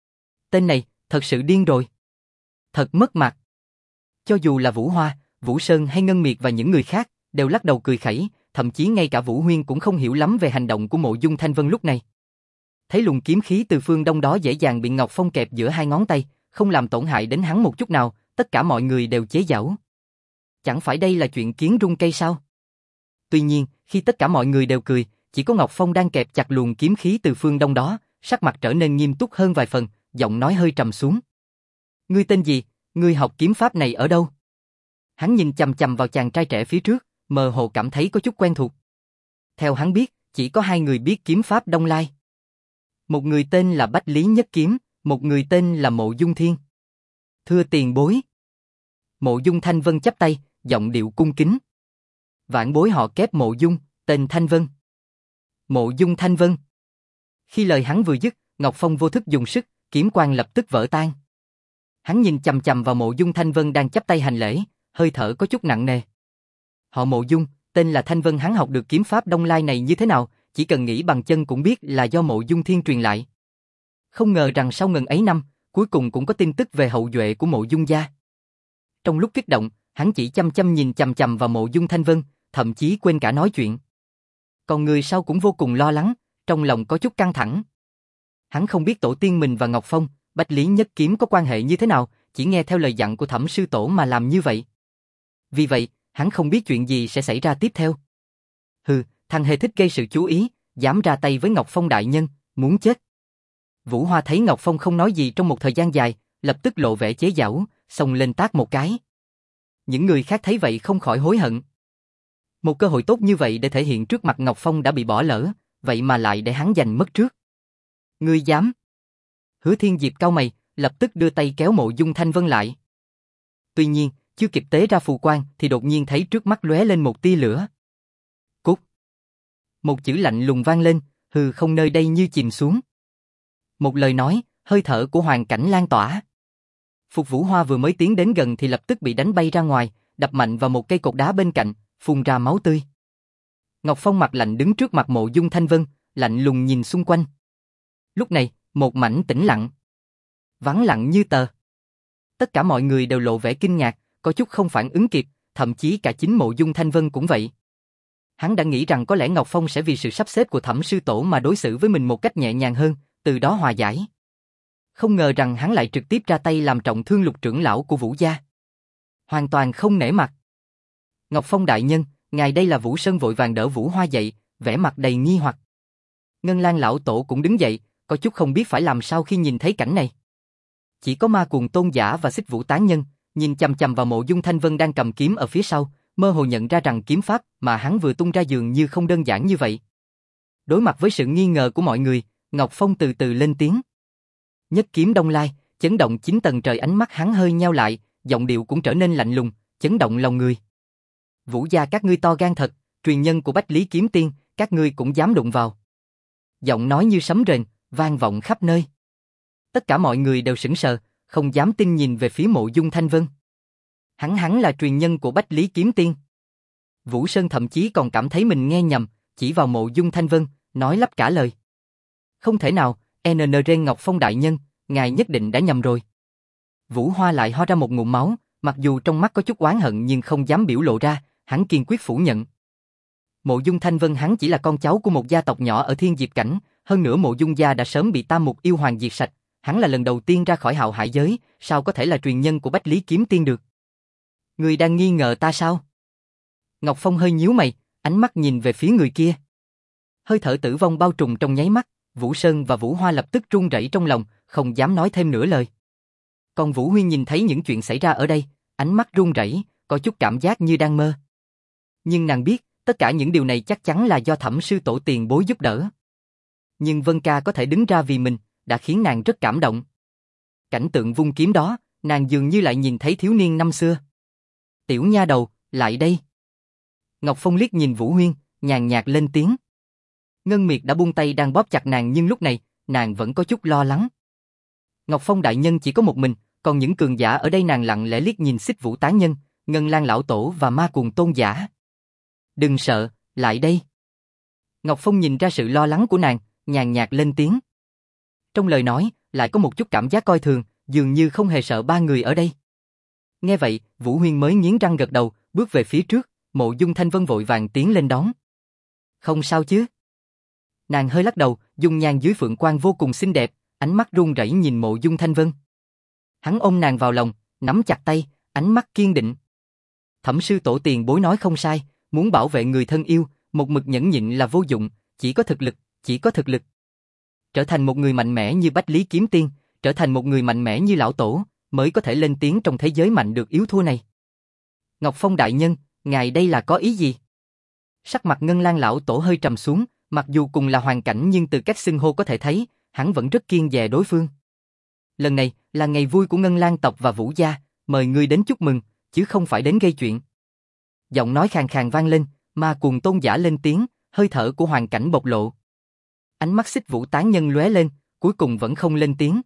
Tên này, thật sự điên rồi. Thật mất mặt. Cho dù là Vũ Hoa, Vũ Sơn hay Ngân Miệt và những người khác, đều lắc đầu cười khẩy, thậm chí ngay cả Vũ Huyên cũng không hiểu lắm về hành động của Mộ Dung Thanh Vân lúc này. Thấy luồng kiếm khí từ phương đông đó dễ dàng bị Ngọc Phong kẹp giữa hai ngón tay, không làm tổn hại đến hắn một chút nào, tất cả mọi người đều chế giễu. Chẳng phải đây là chuyện kiến rung cây sao? Tuy nhiên, khi tất cả mọi người đều cười, chỉ có Ngọc Phong đang kẹp chặt luồng kiếm khí từ phương đông đó, sắc mặt trở nên nghiêm túc hơn vài phần, giọng nói hơi trầm xuống. Ngươi tên gì? Ngươi học kiếm pháp này ở đâu? Hắn nhìn chằm chằm vào chàng trai trẻ phía trước, mơ hồ cảm thấy có chút quen thuộc. Theo hắn biết, chỉ có hai người biết kiếm pháp Đông Lai. Một người tên là Bách Lý Nhất Kiếm, một người tên là Mộ Dung Thiên. Thưa tiền bối. Mộ Dung Thanh Vân chắp tay, giọng điệu cung kính. Vãn bối họ kép Mộ Dung, tên Thanh Vân. Mộ Dung Thanh Vân. Khi lời hắn vừa dứt, Ngọc Phong vô thức dùng sức, kiếm quang lập tức vỡ tan. Hắn nhìn chằm chằm vào Mộ Dung Thanh Vân đang chắp tay hành lễ, hơi thở có chút nặng nề. Họ Mộ Dung, tên là Thanh Vân, hắn học được kiếm pháp Đông Lai này như thế nào, chỉ cần nghĩ bằng chân cũng biết là do Mộ Dung Thiên truyền lại. Không ngờ rằng sau ngần ấy năm, cuối cùng cũng có tin tức về hậu duệ của Mộ Dung gia. Trong lúc kích động, hắn chỉ chăm chăm nhìn chằm chằm vào Mộ Dung Thanh Vân, thậm chí quên cả nói chuyện. Còn người sau cũng vô cùng lo lắng, trong lòng có chút căng thẳng. Hắn không biết tổ tiên mình và Ngọc Phong, Bách Lý Nhất Kiếm có quan hệ như thế nào, chỉ nghe theo lời dặn của Thẩm sư tổ mà làm như vậy. Vì vậy, hắn không biết chuyện gì sẽ xảy ra tiếp theo. Hừ, thằng hề thích gây sự chú ý, dám ra tay với Ngọc Phong đại nhân, muốn chết. Vũ Hoa thấy Ngọc Phong không nói gì trong một thời gian dài, lập tức lộ vẻ chế giễu, xông lên tát một cái. Những người khác thấy vậy không khỏi hối hận. Một cơ hội tốt như vậy để thể hiện trước mặt Ngọc Phong đã bị bỏ lỡ, vậy mà lại để hắn giành mất trước. Ngươi dám? Hứa Thiên Diệp cau mày, lập tức đưa tay kéo Mộ Dung Thanh Vân lại. Tuy nhiên, chưa kịp tế ra phù quang thì đột nhiên thấy trước mắt lóe lên một tia lửa. Cút! Một chữ lạnh lùng vang lên, hư không nơi đây như chìm xuống. Một lời nói, hơi thở của hoàn cảnh lan tỏa. Phục Vũ Hoa vừa mới tiến đến gần thì lập tức bị đánh bay ra ngoài, đập mạnh vào một cây cột đá bên cạnh, phun ra máu tươi. Ngọc Phong mặt lạnh đứng trước mặt Mộ Dung Thanh Vân, lạnh lùng nhìn xung quanh. Lúc này, một mảnh tĩnh lặng. Vắng lặng như tờ. Tất cả mọi người đều lộ vẻ kinh ngạc, có chút không phản ứng kịp, thậm chí cả chính Mộ Dung Thanh Vân cũng vậy. Hắn đã nghĩ rằng có lẽ Ngọc Phong sẽ vì sự sắp xếp của Thẩm sư tổ mà đối xử với mình một cách nhẹ nhàng hơn, từ đó hòa giải. Không ngờ rằng hắn lại trực tiếp ra tay làm trọng thương Lục trưởng lão của Vũ gia. Hoàn toàn không nể mặt. Ngọc Phong đại nhân, ngài đây là Vũ Sơn vội vàng đỡ Vũ Hoa dậy, vẻ mặt đầy nghi hoặc. Ngân Lang lão tổ cũng đứng dậy, có chút không biết phải làm sao khi nhìn thấy cảnh này. Chỉ có Ma Cuồng tôn giả và Xích Vũ tán nhân, nhìn chằm chằm vào Mộ Dung Thanh Vân đang cầm kiếm ở phía sau, mơ hồ nhận ra rằng kiếm pháp mà hắn vừa tung ra dường như không đơn giản như vậy. Đối mặt với sự nghi ngờ của mọi người, Ngọc Phong từ từ lên tiếng. Nhất kiếm đông lai, chấn động chín tầng trời, ánh mắt hắn hơi nheo lại, giọng điệu cũng trở nên lạnh lùng, chấn động lòng người. Vũ gia các ngươi to gan thật, truyền nhân của Bách Lý Kiếm Tiên, các ngươi cũng dám đụng vào. Giọng nói như sấm rền, vang vọng khắp nơi. Tất cả mọi người đều sững sờ, không dám tin nhìn về phía Mộ Dung Thanh Vân. Hắn hắn là truyền nhân của Bách Lý Kiếm Tiên. Vũ Sơn thậm chí còn cảm thấy mình nghe nhầm, chỉ vào Mộ Dung Thanh Vân, nói lắp cả lời. Không thể nào, en en rờ Ngọc Phong đại nhân, ngài nhất định đã nhầm rồi. Vũ Hoa lại ho ra một ngụm máu, mặc dù trong mắt có chút oán hận nhưng không dám biểu lộ ra, hắn kiên quyết phủ nhận. Mộ Dung Thanh Vân hắn chỉ là con cháu của một gia tộc nhỏ ở Thiên Diệp Cảnh, hơn nữa Mộ Dung gia đã sớm bị Tam Mục yêu hoàng diệt sạch, hắn là lần đầu tiên ra khỏi Hạo Hải giới, sao có thể là truyền nhân của Bách Lý Kiếm Tiên được? Người đang nghi ngờ ta sao? Ngọc Phong hơi nhíu mày, ánh mắt nhìn về phía người kia. Hơi thở tử vong bao trùm trong nháy mắt, Vũ Sơn và Vũ Hoa lập tức run rẩy trong lòng, không dám nói thêm nửa lời. Còn Vũ Huyên nhìn thấy những chuyện xảy ra ở đây, ánh mắt run rẩy, có chút cảm giác như đang mơ. Nhưng nàng biết, tất cả những điều này chắc chắn là do Thẩm sư tổ tiền bối giúp đỡ. Nhưng Vân Ca có thể đứng ra vì mình, đã khiến nàng rất cảm động. Cảnh tượng vung kiếm đó, nàng dường như lại nhìn thấy thiếu niên năm xưa. Tiểu nha đầu, lại đây. Ngọc Phong liếc nhìn Vũ Huyên, nhàn nhạt lên tiếng. Ngân Miệt đã buông tay đang bóp chặt nàng nhưng lúc này, nàng vẫn có chút lo lắng. Ngọc Phong đại nhân chỉ có một mình, còn những cường giả ở đây nàng lặng lẽ liếc nhìn Xích Vũ tán nhân, Ngân Lang lão tổ và Ma Cuồng tôn giả. Đừng sợ, lại đây. Ngọc Phong nhìn ra sự lo lắng của nàng, nhàn nhạt lên tiếng. Trong lời nói, lại có một chút cảm giác coi thường, dường như không hề sợ ba người ở đây. Nghe vậy, Vũ Huyên mới nghiến răng gật đầu, bước về phía trước, Mộ Dung Thanh Vân vội vàng tiến lên đón. Không sao chứ? Nàng hơi lắc đầu, dung nhan dưới phượng quang vô cùng xinh đẹp, ánh mắt run rẩy nhìn Mộ Dung Thanh Vân. Hắn ôm nàng vào lòng, nắm chặt tay, ánh mắt kiên định. Thẩm sư tổ tiền bối nói không sai, muốn bảo vệ người thân yêu, một mực nhẫn nhịn là vô dụng, chỉ có thực lực, chỉ có thực lực. Trở thành một người mạnh mẽ như Bách Lý Kiếm Tiên, trở thành một người mạnh mẽ như lão tổ, mới có thể lên tiếng trong thế giới mạnh được yếu thua này. Ngọc Phong đại nhân, ngài đây là có ý gì? Sắc mặt Ngân Lang lão tổ hơi trầm xuống, mặc dù cùng là hoàn cảnh nhưng từ cách xưng hô có thể thấy, hắn vẫn rất kiêng dè đối phương. Lần này là ngày vui của Ngân Lang tộc và Vũ gia, mời ngươi đến chúc mừng, chứ không phải đến gây chuyện. Giọng nói khàn khàn vang lên, Ma Cuồng tôn giả lên tiếng, hơi thở của hoàn cảnh bộc lộ. Ánh mắt Xích Vũ tán nhân lóe lên, cuối cùng vẫn không lên tiếng.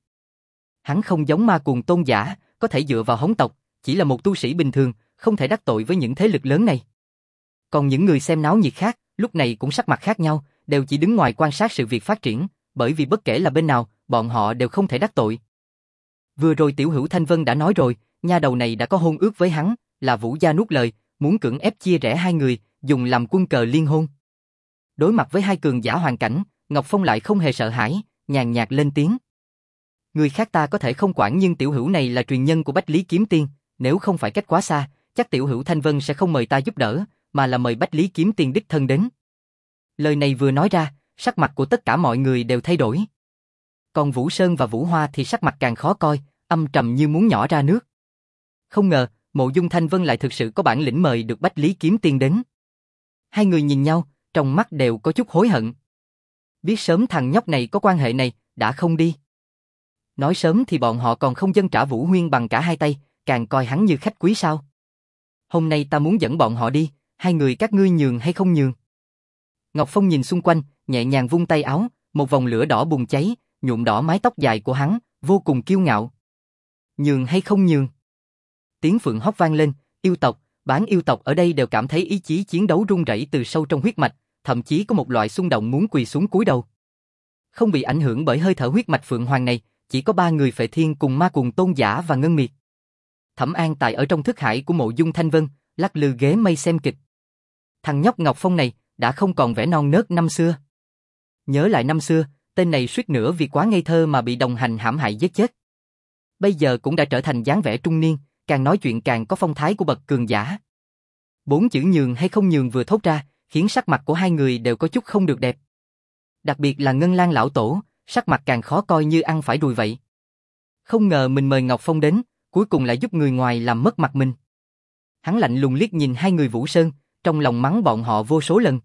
Hắn không giống Ma Cuồng tôn giả, có thể dựa vào hống tộc, chỉ là một tu sĩ bình thường, không thể đắc tội với những thế lực lớn này. Còn những người xem náo nhiệt khác, lúc này cũng sắc mặt khác nhau, đều chỉ đứng ngoài quan sát sự việc phát triển, bởi vì bất kể là bên nào, bọn họ đều không thể đắc tội. Vừa rồi Tiểu Hữu Thanh Vân đã nói rồi, nha đầu này đã có hôn ước với hắn, là Vũ gia nuốt lời, muốn cưỡng ép chia rẽ hai người, dùng làm quân cờ liên hôn. Đối mặt với hai cường giả hoàn cảnh, Ngọc Phong lại không hề sợ hãi, nhàn nhạt lên tiếng. Người khác ta có thể không quản nhưng Tiểu Hữu này là truyền nhân của Bách Lý Kiếm Tiên, nếu không phải cách quá xa, chắc Tiểu Hữu Thanh Vân sẽ không mời ta giúp đỡ, mà là mời Bách Lý Kiếm Tiên đích thân đến. Lời này vừa nói ra, sắc mặt của tất cả mọi người đều thay đổi. Còn Vũ Sơn và Vũ Hoa thì sắc mặt càng khó coi, âm trầm như muốn nhỏ ra nước. Không ngờ, Mộ Dung Thanh Vân lại thực sự có bản lĩnh mời được Bách Lý Kiếm Tiên đến. Hai người nhìn nhau, trong mắt đều có chút hối hận. Biết sớm thằng nhóc này có quan hệ này, đã không đi. Nói sớm thì bọn họ còn không dâng trả Vũ Huyên bằng cả hai tay, càng coi hắn như khách quý sao. Hôm nay ta muốn dẫn bọn họ đi, hai người các ngươi nhường hay không nhường? Ngọc Phong nhìn xung quanh, nhẹ nhàng vung tay áo, một vòng lửa đỏ bùng cháy, nhuộm đỏ mái tóc dài của hắn, vô cùng kiêu ngạo. Nhường hay không nhường? Tiếng phượng hót vang lên, yêu tộc, bán yêu tộc ở đây đều cảm thấy ý chí chiến đấu run rẩy từ sâu trong huyết mạch, thậm chí có một loại xung động muốn quỳ xuống cúi đầu. Không bị ảnh hưởng bởi hơi thở huyết mạch phượng hoàng này, chỉ có ba người Phệ Thiên cùng Ma Cuồng tôn giả và Ngân Miệt. Thẩm An Tài ở trong thức hải của Mộ Dung Thanh Vân, lắc lư ghế mây xem kịch. Thằng nhóc Ngọc Phong này đã không còn vẻ non nớt năm xưa. Nhớ lại năm xưa, tên này suýt nữa vì quá ngây thơ mà bị đồng hành hãm hại giết chết. Bây giờ cũng đã trở thành dáng vẻ trung niên, càng nói chuyện càng có phong thái của bậc cường giả. Bốn chữ nhường hay không nhường vừa thốt ra, khiến sắc mặt của hai người đều có chút không được đẹp. Đặc biệt là Ngân Lang lão tổ, sắc mặt càng khó coi như ăn phải đùi vậy. Không ngờ mình mời Ngọc Phong đến, cuối cùng lại giúp người ngoài làm mất mặt mình. Hắn lạnh lùng liếc nhìn hai người Vũ Sơn, trong lòng mắng bọn họ vô số lần.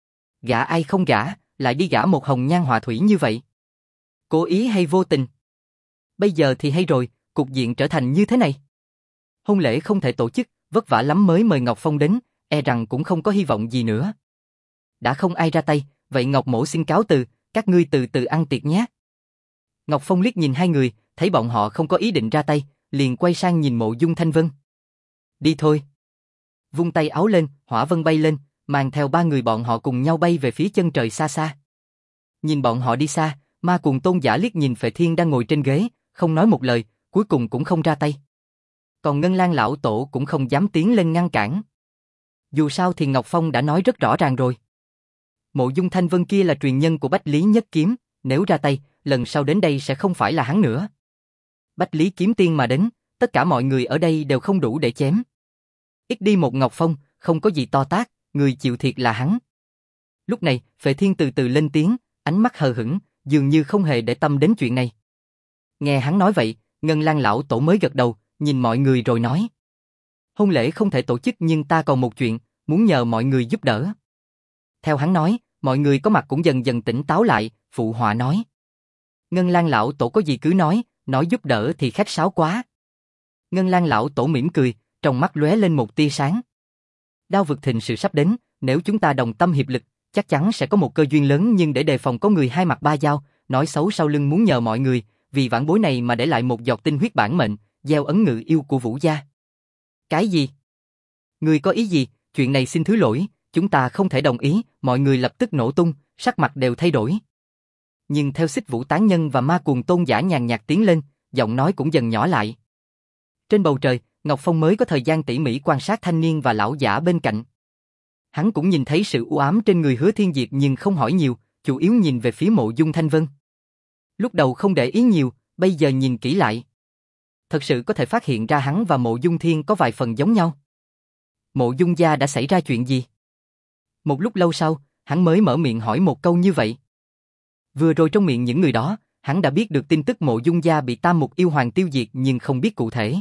Gả ai không gả, lại đi gả một hồng nhan họa thủy như vậy. Cố ý hay vô tình? Bây giờ thì hay rồi, cục diện trở thành như thế này. Hôn lễ không thể tổ chức, vất vả lắm mới mời Ngọc Phong đến, e rằng cũng không có hy vọng gì nữa. Đã không ai ra tay, vậy Ngọc Mỗ xin cáo từ, các ngươi từ từ ăn tiệc nhé. Ngọc Phong liếc nhìn hai người, thấy bọn họ không có ý định ra tay, liền quay sang nhìn Mộ Dung Thanh Vân. Đi thôi. Vung tay áo lên, hỏa vân bay lên, mang theo ba người bọn họ cùng nhau bay về phía chân trời xa xa. Nhìn bọn họ đi xa, Ma Cuồng Tôn giả liếc nhìn Phệ Thiên đang ngồi trên ghế, không nói một lời, cuối cùng cũng không ra tay. Còn Ngân Lang lão tổ cũng không dám tiến lên ngăn cản. Dù sao thì Ngọc Phong đã nói rất rõ ràng rồi. Mộ Dung Thanh Vân kia là truyền nhân của Bách Lý Nhất Kiếm, nếu ra tay, lần sau đến đây sẽ không phải là hắn nữa. Bách Lý Kiếm Tiên mà đến, tất cả mọi người ở đây đều không đủ để chém. Ít đi một Ngọc Phong, không có gì to tát, người chịu thiệt là hắn. Lúc này, Phệ Thiên từ từ lên tiếng, ánh mắt hờ hững, dường như không hề để tâm đến chuyện này. Nghe hắn nói vậy, Ngân Lang lão tổ mới gật đầu, nhìn mọi người rồi nói. Hôn lễ không thể tổ chức nhưng ta còn một chuyện, muốn nhờ mọi người giúp đỡ. Theo hắn nói, mọi người có mặt cũng dần dần tỉnh táo lại, phụ họa nói. Ngân Lang lão tổ có gì cứ nói, nói giúp đỡ thì khách sáo quá. Ngân Lang lão tổ mỉm cười, trong mắt lóe lên một tia sáng. Đao vực thịnh sự sắp đến, nếu chúng ta đồng tâm hiệp lực, chắc chắn sẽ có một cơ duyên lớn, nhưng để đề phòng có người hai mặt ba dao, nói xấu sau lưng muốn nhờ mọi người, vì vãn bối này mà để lại một giọt tinh huyết bản mệnh, gieo ấn ngự yêu của Vũ gia. Cái gì? Người có ý gì? Chuyện này xin thứ lỗi, chúng ta không thể đồng ý, mọi người lập tức nổ tung, sắc mặt đều thay đổi. Nhưng theo Xích Vũ tán nhân và Ma Cuồng Tôn giả nhàn nhạt tiến lên, giọng nói cũng dần nhỏ lại. Trên bầu trời, Ngọc Phong mới có thời gian tỉ mỉ quan sát thanh niên và lão giả bên cạnh. Hắn cũng nhìn thấy sự u ám trên người Hứa Thiên Diệt nhưng không hỏi nhiều, chủ yếu nhìn về phía Mộ Dung Thanh Vân. Lúc đầu không để ý nhiều, bây giờ nhìn kỹ lại. Thật sự có thể phát hiện ra hắn và Mộ Dung Thiên có vài phần giống nhau. Mộ Dung gia đã xảy ra chuyện gì? Một lúc lâu sau, hắn mới mở miệng hỏi một câu như vậy. Vừa rồi trong miệng những người đó, hắn đã biết được tin tức Mộ Dung gia bị Tam Mục yêu hoàng tiêu diệt nhưng không biết cụ thể.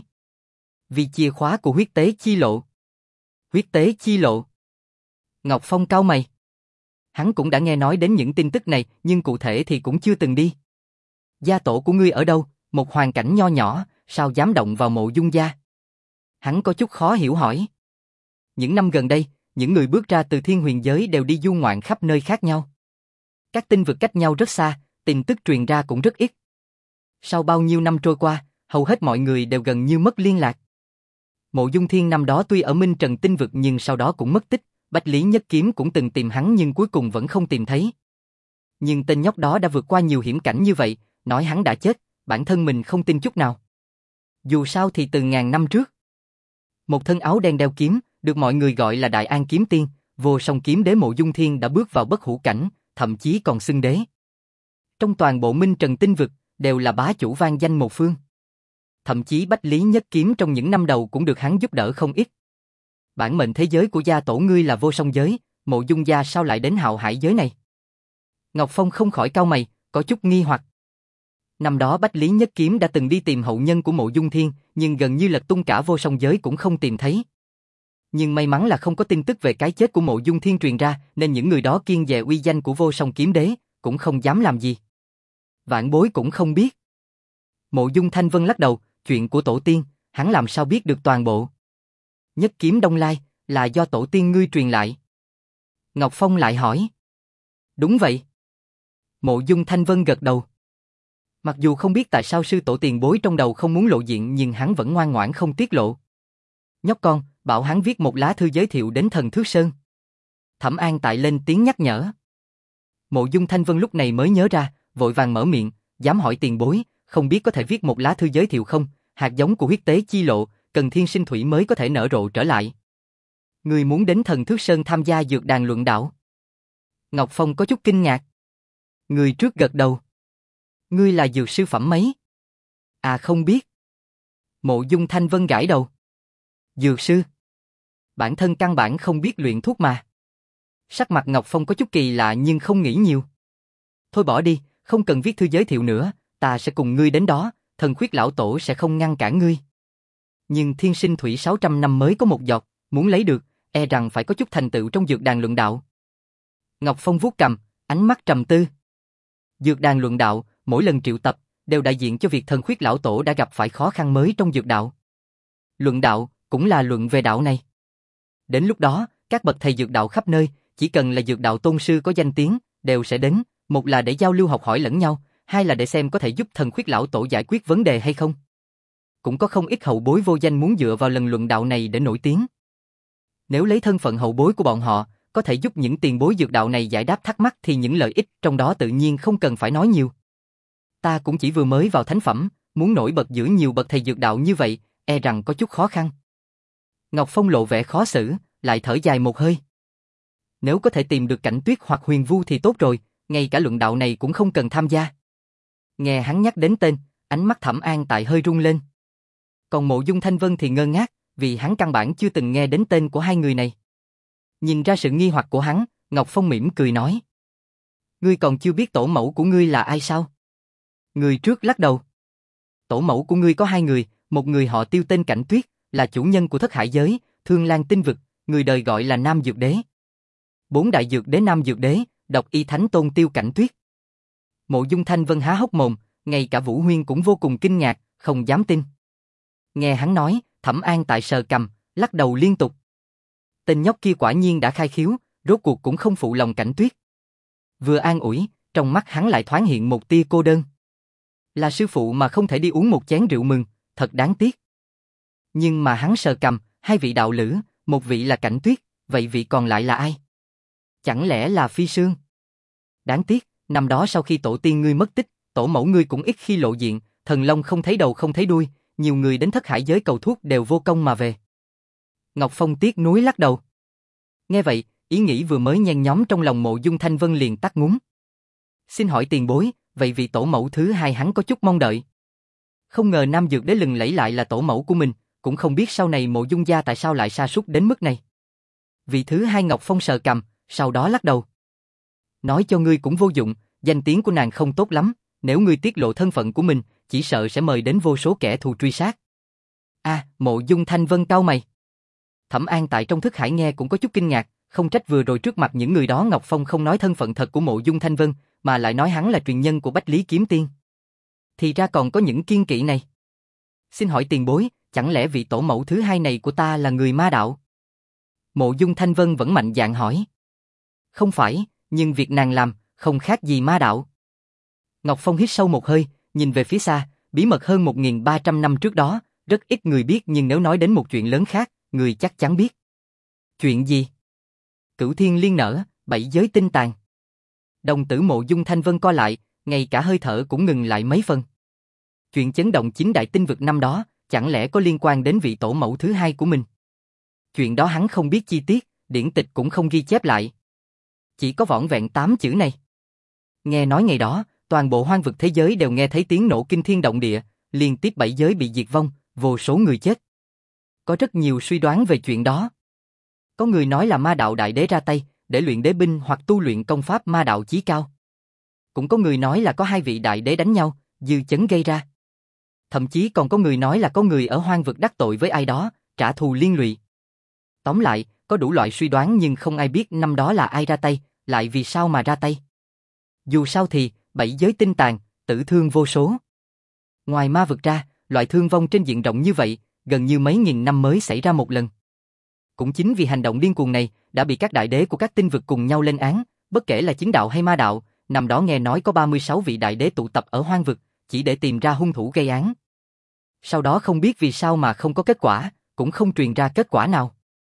Vì chìa khóa của huyết tế chi lộ. Huyết tế chi lộ. Ngọc Phong cau mày. Hắn cũng đã nghe nói đến những tin tức này, nhưng cụ thể thì cũng chưa từng đi. Gia tổ của ngươi ở đâu? Một hoàn cảnh nho nhỏ, sao dám động vào Mộ Dung gia? Hắn có chút khó hiểu hỏi. Những năm gần đây, những người bước ra từ thiên huyền giới đều đi du ngoạn khắp nơi khác nhau. Các tinh vực cách nhau rất xa, tin tức truyền ra cũng rất ít. Sau bao nhiêu năm trôi qua, hầu hết mọi người đều gần như mất liên lạc. Mộ Dung Thiên năm đó tuy ở Minh Trần tinh vực nhưng sau đó cũng mất tích, Bách Lý Nhất Kiếm cũng từng tìm hắn nhưng cuối cùng vẫn không tìm thấy. Nhưng tên nhóc đó đã vượt qua nhiều hiểm cảnh như vậy, nói hắn đã chết, bản thân mình không tin chút nào. Dù sao thì từ ngàn năm trước, một thân áo đen đeo kiếm, được mọi người gọi là Đại An Kiếm Tiên, vô song kiếm đế Mộ Dung Thiên đã bước vào bất hủ cảnh, thậm chí còn xưng đế. Trong toàn bộ Minh Trần tinh vực, đều là bá chủ vang danh một phương. Thậm chí Bách Lý Nhất Kiếm trong những năm đầu cũng được hắn giúp đỡ không ít. Bản mệnh thế giới của gia tổ ngươi là vô song giới, Mộ Dung gia sao lại đến Hạo Hải giới này? Ngọc Phong không khỏi cau mày, có chút nghi hoặc. Năm đó Bách Lý Nhất Kiếm đã từng đi tìm hậu nhân của Mộ Dung Thiên, nhưng gần như lật tung cả vô song giới cũng không tìm thấy. Nhưng may mắn là không có tin tức về cái chết của Mộ Dung Thiên truyền ra, nên những người đó kiêng dè uy danh của vô song kiếm đế, cũng không dám làm gì. Vạn bối cũng không biết. Mộ Dung Thanh Vân lắc đầu, chuyện của tổ tiên, hắn làm sao biết được toàn bộ. Nhất kiếm Đông Lai, là do tổ tiên ngươi truyền lại. Ngọc Phong lại hỏi. Đúng vậy. Mộ Dung Thanh Vân gật đầu. Mặc dù không biết tại sao sư tổ tiền bối trong đầu không muốn lộ diện nhưng hắn vẫn ngoan ngoãn không tiết lộ. Nhóc con, bảo hắn viết một lá thư giới thiệu đến thần Thước Sơn. Thẩm An Tại lên tiếng nhắc nhở. Mộ Dung Thanh Vân lúc này mới nhớ ra, vội vàng mở miệng, dám hỏi tiền bối, không biết có thể viết một lá thư giới thiệu không? Hạt giống của huyết tế chi lộ, cần thiên sinh thủy mới có thể nở rộ trở lại. Ngươi muốn đến Thần Thước Sơn tham gia dược đàn luận đạo? Ngọc Phong có chút kinh ngạc. Người trước gật đầu. Ngươi là dược sư phẩm mấy? À không biết. Mộ Dung Thanh Vân gãi đầu. Dược sư? Bản thân căn bản không biết luyện thuốc mà. Sắc mặt Ngọc Phong có chút kỳ lạ nhưng không nghĩ nhiều. Thôi bỏ đi, không cần viết thư giới thiệu nữa, ta sẽ cùng ngươi đến đó, Thần Khuyết lão tổ sẽ không ngăn cản ngươi. Nhưng thiên sinh thủy sáu trăm năm mới có một giọt, muốn lấy được, e rằng phải có chút thành tựu trong dược đàn luận đạo. Ngọc Phong vuốt cằm, ánh mắt trầm tư. Dược đàn luận đạo, mỗi lần triệu tập, đều đại diện cho việc Thần Khuyết lão tổ đã gặp phải khó khăn mới trong dược đạo. Luận đạo, cũng là luận về đạo này. Đến lúc đó, các bậc thầy dược đạo khắp nơi, chỉ cần là dược đạo tôn sư có danh tiếng, đều sẽ đến, một là để giao lưu học hỏi lẫn nhau, hai là để xem có thể giúp Thần Khuyết lão tổ giải quyết vấn đề hay không. Cũng có không ít hậu bối vô danh muốn dựa vào lần luận đạo này để nổi tiếng. Nếu lấy thân phận hậu bối của bọn họ, có thể giúp những tiền bối dược đạo này giải đáp thắc mắc thì những lợi ích trong đó tự nhiên không cần phải nói nhiều. Ta cũng chỉ vừa mới vào thánh phẩm, muốn nổi bật giữa nhiều bậc thầy dược đạo như vậy, e rằng có chút khó khăn. Ngọc Phong lộ vẻ khó xử, lại thở dài một hơi. Nếu có thể tìm được Cảnh Tuyết hoặc Huyền Vu thì tốt rồi, ngay cả luận đạo này cũng không cần tham gia. Nghe hắn nhắc đến tên, ánh mắt Thẩm An Tại hơi rung lên. Còn Mộ Dung Thanh Vân thì ngơ ngác, vì hắn căn bản chưa từng nghe đến tên của hai người này. Nhìn ra sự nghi hoặc của hắn, Ngọc Phong mỉm cười nói. Ngươi còn chưa biết tổ mẫu của ngươi là ai sao? Người trước lắc đầu. Tổ mẫu của ngươi có hai người, một người họ Tiêu tên Cảnh Tuyết, là chủ nhân của Thất Hải Giới, Thương Lan Tinh Vực, người đời gọi là Nam Dược Đế. Bốn đại dược đế Nam Dược Đế, độc y thánh tôn Tiêu Cảnh Tuyết. Mộ Dung Thanh Vân há hốc mồm, ngay cả Vũ Huyên cũng vô cùng kinh ngạc, không dám tin. Nghe hắn nói, Thẩm An Tại sờ cằm, lắc đầu liên tục. Tên nhóc kia quả nhiên đã khai khiếu, rốt cuộc cũng không phụ lòng Cảnh Tuyết. Vừa an ủi, trong mắt hắn lại thoáng hiện một tia cô đơn. Là sư phụ mà không thể đi uống một chén rượu mừng, thật đáng tiếc. Nhưng mà hắn sờ cằm, hai vị đạo lữ, một vị là Cảnh Tuyết, vậy vị còn lại là ai? Chẳng lẽ là Phi Sương? Đáng tiếc, năm đó sau khi tổ tiên ngươi mất tích, tổ mẫu ngươi cũng ít khi lộ diện, thần long không thấy đầu không thấy đuôi, nhiều người đến Thất Hải Giới cầu thuốc đều vô công mà về. Ngọc Phong tiếc nuối lắc đầu. Nghe vậy, ý nghĩ vừa mới nhen nhóm trong lòng Mộ Dung Thanh Vân liền tắt ngúm. Xin hỏi tiền bối, vậy vị tổ mẫu thứ hai hắn có chút mong đợi. Không ngờ Nam Dược Đế lừng lẫy lại là tổ mẫu của mình, cũng không biết sau này Mộ Dung gia tại sao lại sa sút đến mức này. Vị thứ hai Ngọc Phong sờ cằm, sau đó lắc đầu. Nói cho ngươi cũng vô dụng, danh tiếng của nàng không tốt lắm, nếu ngươi tiết lộ thân phận của mình, chỉ sợ sẽ mời đến vô số kẻ thù truy sát. A, à, Mộ Dung Thanh Vân cau mày. Thẩm An Tại trong thức hải nghe cũng có chút kinh ngạc, không trách vừa rồi trước mặt những người đó Ngọc Phong không nói thân phận thật của Mộ Dung Thanh Vân, mà lại nói hắn là truyền nhân của Bách Lý Kiếm Tiên. Thì ra còn có những kiêng kỵ này. Xin hỏi tiền bối, chẳng lẽ vị tổ mẫu thứ hai này của ta là người ma đạo? Mộ Dung Thanh Vân vẫn mạnh dạn hỏi. Không phải, nhưng việc nàng làm, không khác gì ma đạo. Ngọc Phong hít sâu một hơi, nhìn về phía xa, bí mật hơn một nghìn ba trăm năm trước đó, rất ít người biết nhưng nếu nói đến một chuyện lớn khác, người chắc chắn biết. Chuyện gì? Cửu thiên liên nở, bảy giới tinh tàn. Đồng tử Mộ Dung Thanh Vân co lại, ngay cả hơi thở cũng ngừng lại mấy phần. Chuyện chấn động chín đại tinh vực năm đó, chẳng lẽ có liên quan đến vị tổ mẫu thứ hai của mình? Chuyện đó hắn không biết chi tiết, điển tịch cũng không ghi chép lại. Chỉ có vỏn vẹn tám chữ này. Nghe nói ngày đó, toàn bộ hoang vực thế giới đều nghe thấy tiếng nổ kinh thiên động địa, liên tiếp bảy giới bị diệt vong, vô số người chết. Có rất nhiều suy đoán về chuyện đó. Có người nói là ma đạo đại đế ra tay, để luyện đế binh hoặc tu luyện công pháp ma đạo chí cao. Cũng có người nói là có hai vị đại đế đánh nhau, dư chấn gây ra. Thậm chí còn có người nói là có người ở hoang vực đắc tội với ai đó, trả thù liên lụy. Tóm lại, có đủ loại suy đoán nhưng không ai biết năm đó là ai ra tay, lại vì sao mà ra tay. Dù sao thì, bảy giới tinh tàn, tử thương vô số. Ngoài ma vực ra, loại thương vong trên diện rộng như vậy, gần như mấy nghìn năm mới xảy ra một lần. Cũng chính vì hành động điên cuồng này, đã bị các đại đế của các tinh vực cùng nhau lên án, bất kể là chính đạo hay ma đạo, năm đó nghe nói có ba mươi sáu vị đại đế tụ tập ở hoang vực, chỉ để tìm ra hung thủ gây án. Sau đó không biết vì sao mà không có kết quả, cũng không truyền ra kết quả nào.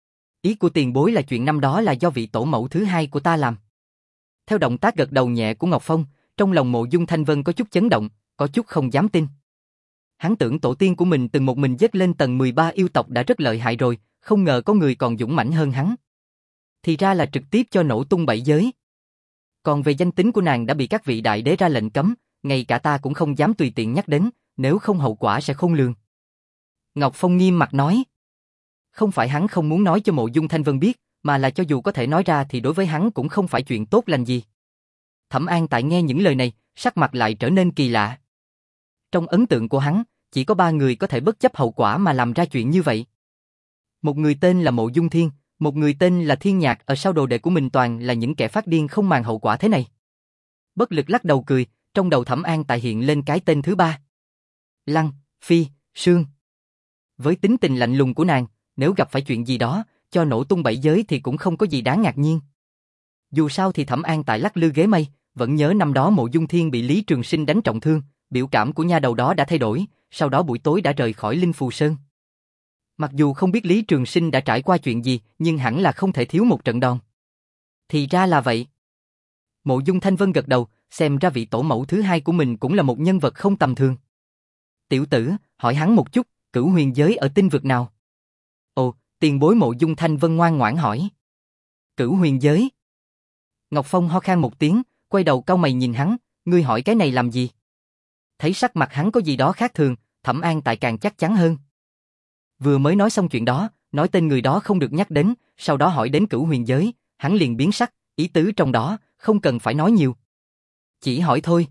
Ý của tiền bối là chuyện năm đó là do vị tổ mẫu thứ hai của ta làm. Theo động tác gật đầu nhẹ của Ngọc Phong, trong lòng Mộ Dung Thanh Vân có chút chấn động, có chút không dám tin. Hắn tưởng tổ tiên của mình từng một mình dứt lên tầng mười ba yêu tộc đã rất lợi hại rồi, không ngờ có người còn dũng mãnh hơn hắn. Thì ra là trực tiếp cho nổ tung bảy giới. Còn về danh tính của nàng đã bị các vị đại đế ra lệnh cấm, ngay cả ta cũng không dám tùy tiện nhắc đến, nếu không hậu quả sẽ khôn lường. Ngọc Phong nghiêm mặt nói. Không phải hắn không muốn nói cho Mộ Dung Thanh Vân biết, mà là cho dù có thể nói ra thì đối với hắn cũng không phải chuyện tốt lành gì. Thẩm An Tại nghe những lời này, sắc mặt lại trở nên kỳ lạ. Trong ấn tượng của hắn, chỉ có ba người có thể bất chấp hậu quả mà làm ra chuyện như vậy. Một người tên là Mộ Dung Thiên, một người tên là Thiên Nhạc, ở sau đồ đệ của mình toàn là những kẻ phát điên không màng hậu quả thế này. Bất lực lắc đầu cười, trong đầu Thẩm An Tại hiện lên cái tên thứ ba. Lăng, Phi, Sương. Với tính tình lạnh lùng của nàng, nếu gặp phải chuyện gì đó, cho nổ tung bảy giới thì cũng không có gì đáng ngạc nhiên. Dù sao thì Thẩm An Tại lắc lư ghế mây, vẫn nhớ năm đó Mộ Dung Thiên bị Lý Trường Sinh đánh trọng thương, biểu cảm của nha đầu đó đã thay đổi, sau đó buổi tối đã rời khỏi Linh Phù Sơn. Mặc dù không biết Lý Trường Sinh đã trải qua chuyện gì, nhưng hẳn là không thể thiếu một trận đòn. Thì ra là vậy. Mộ Dung Thanh Vân gật đầu, xem ra vị tổ mẫu thứ hai của mình cũng là một nhân vật không tầm thường. Tiểu tử, hỏi hắn một chút, Cửu Huyền giới ở tinh vực nào? Ồ, tiền bối Mộ Dung Thanh Vân ngoan ngoãn hỏi. Cửu Huyền giới. Ngọc Phong ho khan một tiếng, quay đầu cau mày nhìn hắn, ngươi hỏi cái này làm gì? Thấy sắc mặt hắn có gì đó khác thường, Thẩm An Tại càng chắc chắn hơn. Vừa mới nói xong chuyện đó, nói tên người đó không được nhắc đến, sau đó hỏi đến Cửu Huyền giới, hắn liền biến sắc, ý tứ trong đó, không cần phải nói nhiều. Chỉ hỏi thôi.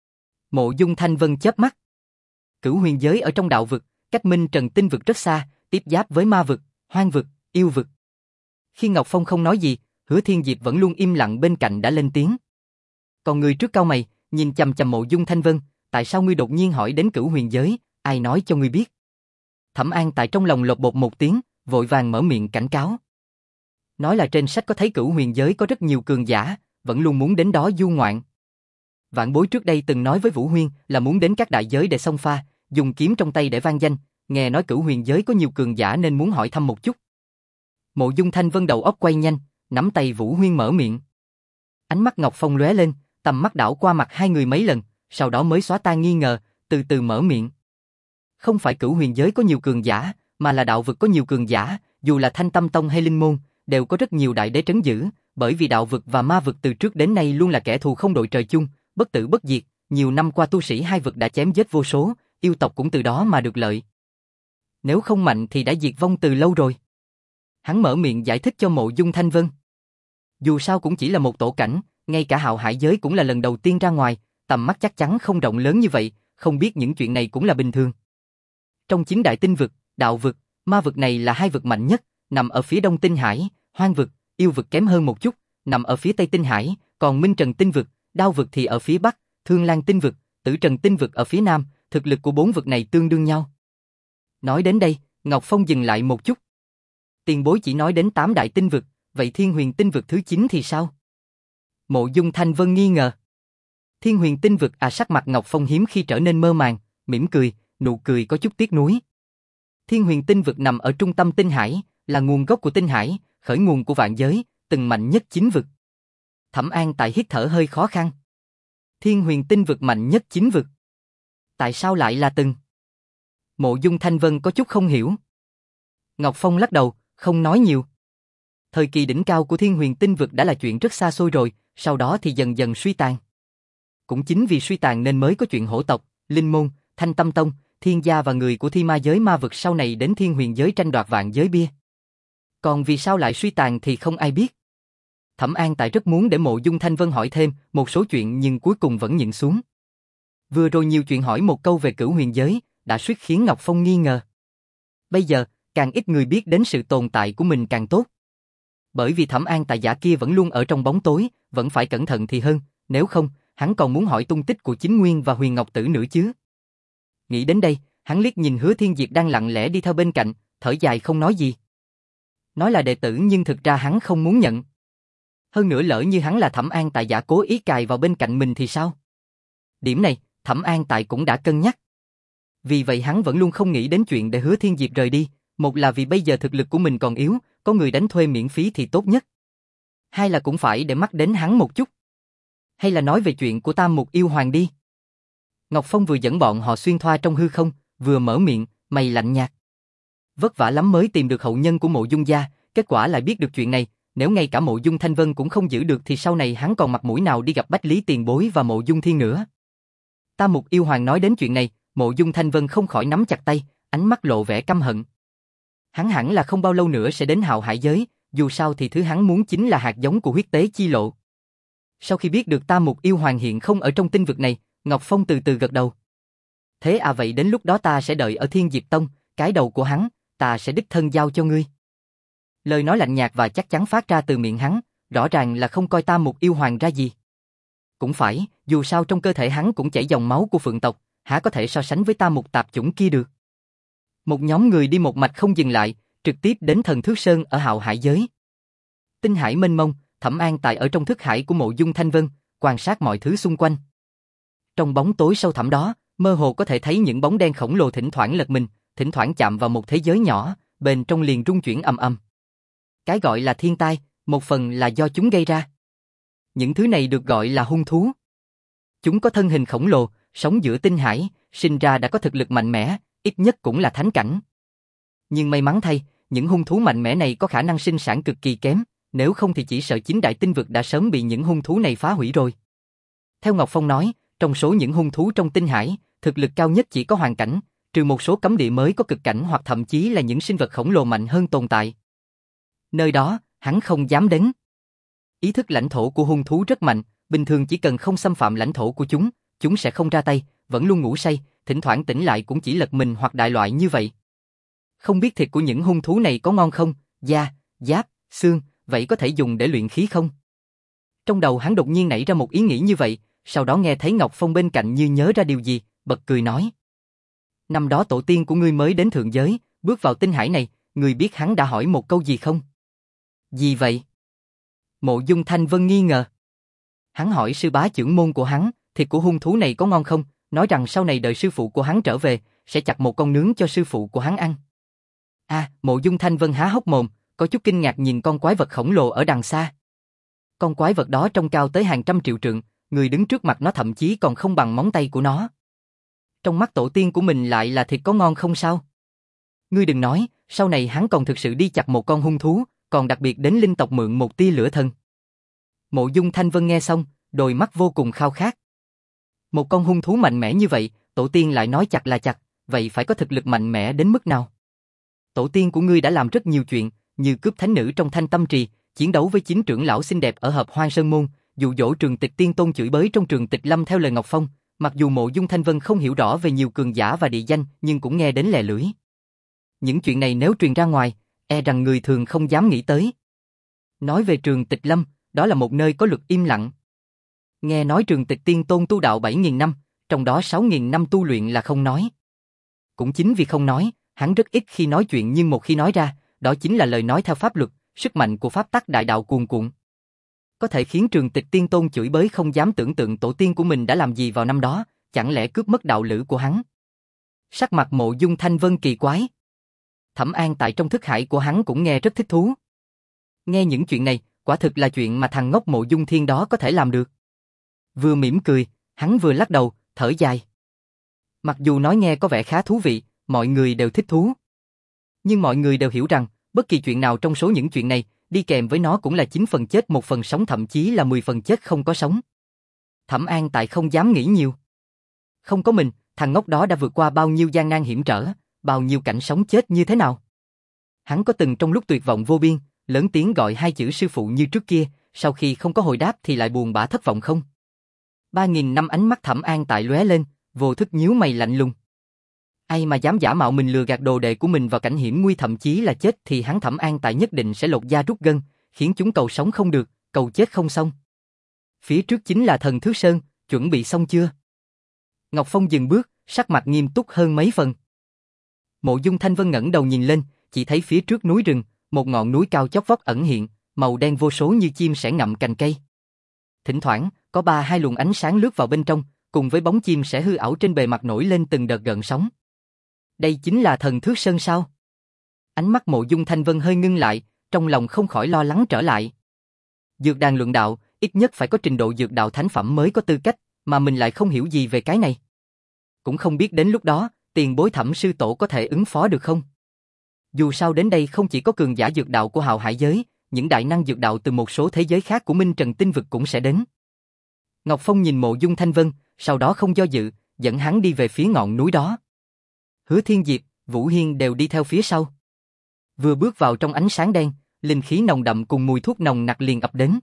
Mộ Dung Thanh Vân chớp mắt. Cửu Huyền giới ở trong đạo vực, cách Minh Trần tinh vực rất xa, tiếp giáp với ma vực, hoang vực, yêu vực. Khi Ngọc Phong không nói gì, Hứa Thiên Diệp vẫn luôn im lặng bên cạnh đã lên tiếng. Còn người trước cau mày, nhìn chằm chằm Mộ Dung Thanh Vân, tại sao ngươi đột nhiên hỏi đến Cửu Huyền giới, ai nói cho ngươi biết? Thẩm An Tại trong lòng lột bột một tiếng, vội vàng mở miệng cảnh cáo. Nói là trên sách có thấy Cửu Huyền giới có rất nhiều cường giả, vẫn luôn muốn đến đó du ngoạn. Vạn bối trước đây từng nói với Vũ Huyên là muốn đến các đại giới để xông pha, dùng kiếm trong tay để vang danh, nghe nói Cửu Huyền giới có nhiều cường giả nên muốn hỏi thăm một chút. Mộ Dung Thanh Vân đầu óc quay nhanh, nắm tay Vũ Huyên mở miệng. Ánh mắt Ngọc Phong lóe lên, tầm mắt đảo qua mặt hai người mấy lần, sau đó mới xóa tan nghi ngờ, từ từ mở miệng. Không phải Cửu Huyền giới có nhiều cường giả, mà là đạo vực có nhiều cường giả, dù là Thanh Tâm Tông hay Linh Môn, đều có rất nhiều đại đế trấn giữ, bởi vì đạo vực và ma vực từ trước đến nay luôn là kẻ thù không đội trời chung, bất tử bất diệt, nhiều năm qua tu sĩ hai vực đã chém giết vô số, yêu tộc cũng từ đó mà được lợi. Nếu không mạnh thì đã diệt vong từ lâu rồi. Hắn mở miệng giải thích cho Mộ Dung Thanh Vân. Dù sao cũng chỉ là một tổ cảnh, ngay cả Hạo Hải giới cũng là lần đầu tiên ra ngoài, tầm mắt chắc chắn không rộng lớn như vậy, không biết những chuyện này cũng là bình thường. Trong chín đại tinh vực, đạo vực, ma vực này là hai vực mạnh nhất, nằm ở phía đông tinh hải, hoang vực, yêu vực kém hơn một chút, nằm ở phía tây tinh hải, còn Minh Trần tinh vực, đao vực thì ở phía bắc, Thương Lan tinh vực, Tử Trần tinh vực ở phía nam, thực lực của bốn vực này tương đương nhau. Nói đến đây, Ngọc Phong dừng lại một chút. Tiền bối chỉ nói đến tám đại tinh vực, vậy Thiên Huyền tinh vực thứ chín thì sao? Mộ Dung Thanh Vân nghi ngờ. Thiên Huyền tinh vực à, sắc mặt Ngọc Phong hiếm khi trở nên mơ màng, mỉm cười, nụ cười có chút tiếc nuối. Thiên Huyền tinh vực nằm ở trung tâm tinh hải, là nguồn gốc của tinh hải, khởi nguồn của vạn giới, từng mạnh nhất chín vực. Thẩm An Tại hít thở hơi khó khăn. Thiên Huyền tinh vực mạnh nhất chín vực. Tại sao lại là từng? Mộ Dung Thanh Vân có chút không hiểu. Ngọc Phong lắc đầu, không nói nhiều. Thời kỳ đỉnh cao của Thiên Huyền tinh vực đã là chuyện rất xa xôi rồi, sau đó thì dần dần suy tàn. Cũng chính vì suy tàn nên mới có chuyện hổ tộc, Linh Môn, Thanh Tâm Tông, Thiên Gia và người của Thi Ma giới ma vực sau này đến Thiên Huyền giới tranh đoạt vạn giới bia. Còn vì sao lại suy tàn thì không ai biết. Thẩm An Tại rất muốn để Mộ Dung Thanh Vân hỏi thêm một số chuyện nhưng cuối cùng vẫn nhịn xuống. Vừa rồi nhiều chuyện hỏi một câu về Cửu Huyền giới, đã suýt khiến Ngọc Phong nghi ngờ. Bây giờ, càng ít người biết đến sự tồn tại của mình càng tốt. Bởi vì Thẩm An Tại giả kia vẫn luôn ở trong bóng tối, vẫn phải cẩn thận thì hơn, nếu không, hắn còn muốn hỏi tung tích của Chính Nguyên và Huyền Ngọc Tử nữa chứ. Nghĩ đến đây, hắn liếc nhìn Hứa Thiên Diệp đang lặng lẽ đi theo bên cạnh, thở dài không nói gì. Nói là đệ tử nhưng thực ra hắn không muốn nhận. Hơn nữa lỡ như hắn là Thẩm An Tại giả cố ý cài vào bên cạnh mình thì sao? Điểm này, Thẩm An Tại cũng đã cân nhắc. Vì vậy hắn vẫn luôn không nghĩ đến chuyện để Hứa Thiên Diệp rời đi, một là vì bây giờ thực lực của mình còn yếu, có người đánh thuê miễn phí thì tốt nhất. Hai là cũng phải để mắt đến hắn một chút. Hay là nói về chuyện của Tam Mục Yêu Hoàng đi. Ngọc Phong vừa dẫn bọn họ xuyên thoa trong hư không, vừa mở miệng, mày lạnh nhạt. vất vả lắm mới tìm được hậu nhân của Mộ Dung gia, kết quả lại biết được chuyện này, nếu ngay cả Mộ Dung Thanh Vân cũng không giữ được thì sau này hắn còn mặt mũi nào đi gặp Bách Lý Tiền Bối và Mộ Dung Thiên nữa. Tam Mục Yêu Hoàng nói đến chuyện này, Mộ Dung Thanh Vân không khỏi nắm chặt tay, ánh mắt lộ vẻ căm hận. Hắn hẳn là không bao lâu nữa sẽ đến Hạo Hải giới, dù sao thì thứ hắn muốn chính là hạt giống của huyết tế chi lộ. Sau khi biết được Tam Mục Yêu Hoàng hiện không ở trong tinh vực này, Ngọc Phong từ từ gật đầu. Thế à, vậy đến lúc đó ta sẽ đợi ở Thiên Diệp Tông, cái đầu của hắn, ta sẽ đích thân giao cho ngươi. Lời nói lạnh nhạt và chắc chắn phát ra từ miệng hắn, rõ ràng là không coi Tam Mục Yêu Hoàng ra gì. Cũng phải, dù sao trong cơ thể hắn cũng chảy dòng máu của Phượng tộc, há có thể so sánh với Tam Mục tạp chủng kia được. Một nhóm người đi một mạch không dừng lại, trực tiếp đến Thần Thước Sơn ở Hạo Hải giới. Tinh hải mênh mông, Thẩm An Tài ở trong thức hải của Mộ Dung Thanh Vân, quan sát mọi thứ xung quanh. Trong bóng tối sâu thẳm đó, mơ hồ có thể thấy những bóng đen khổng lồ thỉnh thoảng lật mình, thỉnh thoảng chạm vào một thế giới nhỏ, bên trong liền rung chuyển ầm ầm. Cái gọi là thiên tai, một phần là do chúng gây ra. Những thứ này được gọi là hung thú. Chúng có thân hình khổng lồ, sống giữa tinh hải, sinh ra đã có thực lực mạnh mẽ, ít nhất cũng là thánh cảnh. Nhưng may mắn thay, những hung thú mạnh mẽ này có khả năng sinh sản cực kỳ kém, nếu không thì chỉ sợ chín đại tinh vực đã sớm bị những hung thú này phá hủy rồi. Theo Ngọc Phong nói, trong số những hung thú trong tinh hải, thực lực cao nhất chỉ có hoàn cảnh, trừ một số cấm địa mới có cực cảnh hoặc thậm chí là những sinh vật khổng lồ mạnh hơn tồn tại. Nơi đó, hắn không dám đến. Ý thức lãnh thổ của hung thú rất mạnh, bình thường chỉ cần không xâm phạm lãnh thổ của chúng, chúng sẽ không ra tay, vẫn luôn ngủ say, thỉnh thoảng tỉnh lại cũng chỉ lật mình hoặc đại loại như vậy. Không biết thịt của những hung thú này có ngon không, da, giáp, xương, vậy có thể dùng để luyện khí không? Trong đầu hắn đột nhiên nảy ra một ý nghĩ như vậy, sau đó nghe thấy Ngọc Phong bên cạnh như nhớ ra điều gì, bật cười nói. Năm đó tổ tiên của ngươi mới đến thượng giới, bước vào tinh hải này, ngươi biết hắn đã hỏi một câu gì không? Gì vậy? Mộ Dung Thanh Vân nghi ngờ. Hắn hỏi sư bá trưởng môn của hắn, thịt của hung thú này có ngon không, nói rằng sau này đợi sư phụ của hắn trở về, sẽ chặt một con nướng cho sư phụ của hắn ăn. À, Mộ Dung Thanh Vân há hốc mồm, có chút kinh ngạc nhìn con quái vật khổng lồ ở đằng xa. Con quái vật đó trông cao tới hàng trăm triệu trượng, người đứng trước mặt nó thậm chí còn không bằng móng tay của nó. Trong mắt tổ tiên của mình lại là thịt có ngon không sao? Ngươi đừng nói, sau này hắn còn thực sự đi chặt một con hung thú, còn đặc biệt đến linh tộc mượn một tia lửa thân. Mộ Dung Thanh Vân nghe xong, đôi mắt vô cùng khao khát. Một con hung thú mạnh mẽ như vậy, tổ tiên lại nói chặt là chặt, vậy phải có thực lực mạnh mẽ đến mức nào? Tổ tiên của ngươi đã làm rất nhiều chuyện, như cướp thánh nữ trong Thanh Tâm Trì, chiến đấu với chín trưởng lão xinh đẹp ở Hợp Hoang Sơn Môn, dụ dỗ Trường Tịch Tiên Tôn chửi bới trong Trường Tịch Lâm theo lời Ngọc Phong. Mặc dù Mộ Dung Thanh Vân không hiểu rõ về nhiều cường giả và địa danh, nhưng cũng nghe đến lè lưỡi. Những chuyện này nếu truyền ra ngoài, e rằng người thường không dám nghĩ tới. Nói về Trường Tịch Lâm, đó là một nơi có luật im lặng. Nghe nói Trường Tịch Tiên Tôn tu đạo bảy nghìn năm, trong đó sáu nghìn năm tu luyện là không nói. Cũng chính vì không nói, hắn rất ít khi nói chuyện, nhưng một khi nói ra, đó chính là lời nói theo pháp luật, sức mạnh của pháp tắc đại đạo cuồn cuộn. Có thể khiến Trường Tịch Tiên Tôn chửi bới không dám tưởng tượng tổ tiên của mình đã làm gì vào năm đó, chẳng lẽ cướp mất đạo lữ của hắn. Sắc mặt Mộ Dung Thanh Vân kỳ quái. Thẩm An tại trong thức hải của hắn cũng nghe rất thích thú. Nghe những chuyện này, quả thực là chuyện mà thằng ngốc Mộ Dung Thiên đó có thể làm được. Vừa mỉm cười, hắn vừa lắc đầu, thở dài. Mặc dù nói nghe có vẻ khá thú vị, mọi người đều thích thú. Nhưng mọi người đều hiểu rằng, bất kỳ chuyện nào trong số những chuyện này, đi kèm với nó cũng là chín phần chết một phần sống, thậm chí là mười phần chết không có sống. Thẩm An tại không dám nghĩ nhiều. Không có mình, thằng ngốc đó đã vượt qua bao nhiêu gian nan hiểm trở, bao nhiêu cảnh sống chết như thế nào. Hắn có từng trong lúc tuyệt vọng vô biên, lớn tiếng gọi hai chữ sư phụ như trước kia, sau khi không có hồi đáp thì lại buồn bã thất vọng không? Ba nghìn năm ánh mắt Thẩm An tại lóe lên, vô thức nhíu mày lạnh lùng. Ai mà dám giả mạo mình lừa gạt đồ đệ của mình vào cảnh hiểm nguy thậm chí là chết thì hắn Thẩm An tại nhất định sẽ lột da rút gân, khiến chúng cầu sống không được, cầu chết không xong. Phía trước chính là Thần Thước Sơn, chuẩn bị xong chưa? Ngọc Phong dừng bước, sắc mặt nghiêm túc hơn mấy phần. Mộ Dung Thanh Vân ngẩng đầu nhìn lên, chỉ thấy phía trước núi rừng, một ngọn núi cao chót vót ẩn hiện, màu đen vô số như chim sẻ ngậm cành cây. Thỉnh thoảng, có ba hai luồng ánh sáng lướt vào bên trong, cùng với bóng chim sẻ hư ảo trên bề mặt nổi lên từng đợt gợn sóng. Đây chính là Thần Thước Sơn sao? Ánh mắt Mộ Dung Thanh Vân hơi ngưng lại, trong lòng không khỏi lo lắng trở lại. Dược đàn luận đạo, ít nhất phải có trình độ dược đạo thánh phẩm mới có tư cách, mà mình lại không hiểu gì về cái này. Cũng không biết đến lúc đó, tiền bối Thẩm sư tổ có thể ứng phó được không? Dù sao đến đây không chỉ có cường giả dược đạo của Hạo Hải giới, những đại năng dược đạo từ một số thế giới khác của Minh Trần tinh vực cũng sẽ đến. Ngọc Phong nhìn Mộ Dung Thanh Vân, sau đó không do dự, dẫn hắn đi về phía ngọn núi đó. Hứa Thiên Diệp, Vũ Hiên đều đi theo phía sau. Vừa bước vào trong ánh sáng đen, linh khí nồng đậm cùng mùi thuốc nồng nặc liền ập đến.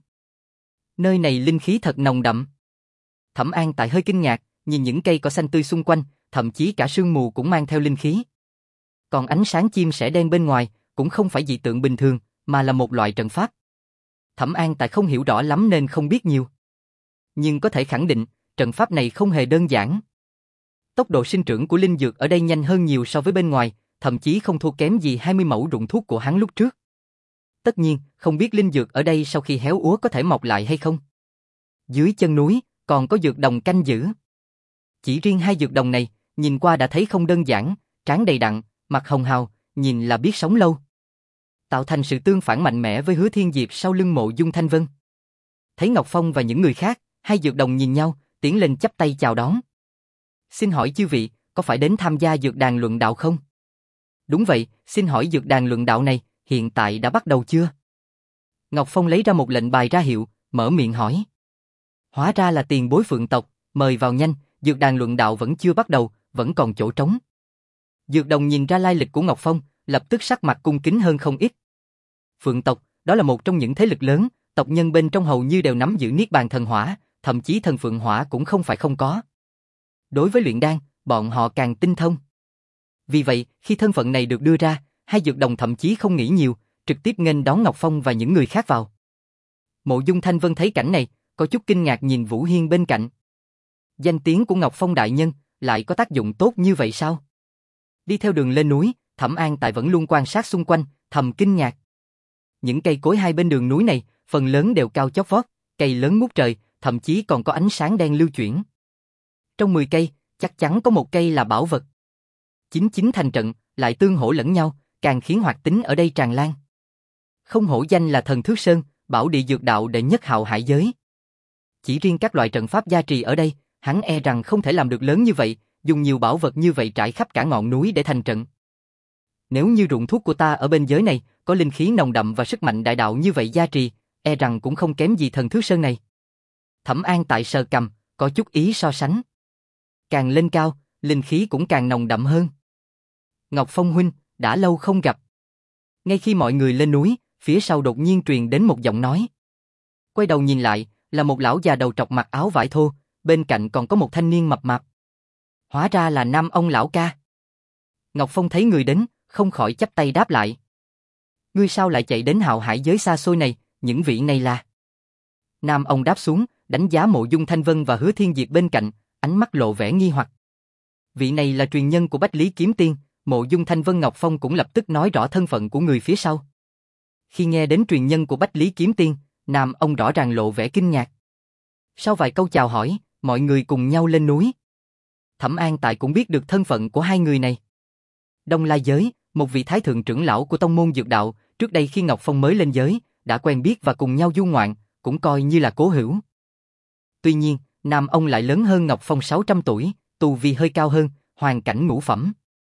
Nơi này linh khí thật nồng đậm. Thẩm An Tại hơi kinh ngạc, nhìn những cây cỏ xanh tươi xung quanh, thậm chí cả sương mù cũng mang theo linh khí. Còn ánh sáng chim sẻ đen bên ngoài cũng không phải dị tượng bình thường, mà là một loại trận pháp. Thẩm An Tại không hiểu rõ lắm nên không biết nhiều. Nhưng có thể khẳng định, trận pháp này không hề đơn giản. Tốc độ sinh trưởng của linh dược ở đây nhanh hơn nhiều so với bên ngoài, thậm chí không thua kém gì hai mươi mẫu ruộng thuốc của hắn lúc trước. Tất nhiên, không biết linh dược ở đây sau khi héo úa có thể mọc lại hay không. Dưới chân núi, còn có dược đồng canh giữ. Chỉ riêng hai dược đồng này, nhìn qua đã thấy không đơn giản, trán đầy đặn, mặt hồng hào, nhìn là biết sống lâu. Tạo thành sự tương phản mạnh mẽ với Hứa Thiên Diệp sau lưng Mộ Dung Thanh Vân. Thấy Ngọc Phong và những người khác, hai dược đồng nhìn nhau, tiến lên chắp tay chào đón. Xin hỏi chư vị, có phải đến tham gia dược đàn luận đạo không? Đúng vậy, xin hỏi dược đàn luận đạo này, hiện tại đã bắt đầu chưa? Ngọc Phong lấy ra một lệnh bài ra hiệu, mở miệng hỏi. Hóa ra là tiền bối Phượng tộc, mời vào nhanh, dược đàn luận đạo vẫn chưa bắt đầu, vẫn còn chỗ trống. Dược đồng nhìn ra lai lịch của Ngọc Phong, lập tức sắc mặt cung kính hơn không ít. Phượng tộc, đó là một trong những thế lực lớn, tộc nhân bên trong hầu như đều nắm giữ niết bàn thần hỏa, thậm chí thần phượng hỏa cũng không phải không có. Đối với luyện đan, bọn họ càng tinh thông. Vì vậy, khi thân phận này được đưa ra, hai dược đồng thậm chí không nghĩ nhiều, trực tiếp nghênh đón Ngọc Phong và những người khác vào. Mộ Dung Thanh Vân thấy cảnh này, có chút kinh ngạc nhìn Vũ Hiên bên cạnh. Danh tiếng của Ngọc Phong đại nhân lại có tác dụng tốt như vậy sao? Đi theo đường lên núi, Thẩm An Tại vẫn luôn quan sát xung quanh, thầm kinh ngạc. Những cây cối hai bên đường núi này, phần lớn đều cao chót vót, cây lớn ngút trời, thậm chí còn có ánh sáng đen lưu chuyển. Trong mười cây, chắc chắn có một cây là bảo vật. Chính chính thành trận, lại tương hỗ lẫn nhau, càng khiến hoạt tính ở đây tràn lan. Không hổ danh là thần Thước Sơn, bảo địa dược đạo đệ nhất Hạo Hải giới. Chỉ riêng các loại trận pháp gia trì ở đây, hắn e rằng không thể làm được lớn như vậy, dùng nhiều bảo vật như vậy trải khắp cả ngọn núi để thành trận. Nếu như ruộng thuốc của ta ở bên giới này, có linh khí nồng đậm và sức mạnh đại đạo như vậy gia trì, e rằng cũng không kém gì thần Thước Sơn này. Thẩm An Tại sờ cằm, có chút ý so sánh. Càng lên cao, linh khí cũng càng nồng đậm hơn. Ngọc Phong huynh, đã lâu không gặp. Ngay khi mọi người lên núi, phía sau đột nhiên truyền đến một giọng nói. Quay đầu nhìn lại, là một lão già đầu trọc mặc áo vải thô, bên cạnh còn có một thanh niên mập mạp. Hóa ra là Nam ông lão ca. Ngọc Phong thấy người đến, không khỏi chắp tay đáp lại. Ngươi sao lại chạy đến Hạo Hải giới xa xôi này, những vị này là... Nam ông đáp xuống, đánh giá Mộ Dung Thanh Vân và Hứa Thiên Diệp bên cạnh, ánh mắt lộ vẻ nghi hoặc. Vị này là truyền nhân của Bách Lý Kiếm Tiên, Mộ Dung Thanh Vân. Ngọc Phong cũng lập tức nói rõ thân phận của người phía sau. Khi nghe đến truyền nhân của Bách Lý Kiếm Tiên, Nam ông rõ ràng lộ vẻ kinh ngạc. Sau vài câu chào hỏi, mọi người cùng nhau lên núi. Thẩm An Tại cũng biết được thân phận của hai người này. Đông La giới, một vị thái thượng trưởng lão của tông môn dược đạo, trước đây khi Ngọc Phong mới lên giới, đã quen biết và cùng nhau du ngoạn, cũng coi như là cố hữu. Tuy nhiên, Nam ông lại lớn hơn Ngọc Phong sáu trăm tuổi, tu vi hơi cao hơn, hoàn cảnh ngũ phẩm.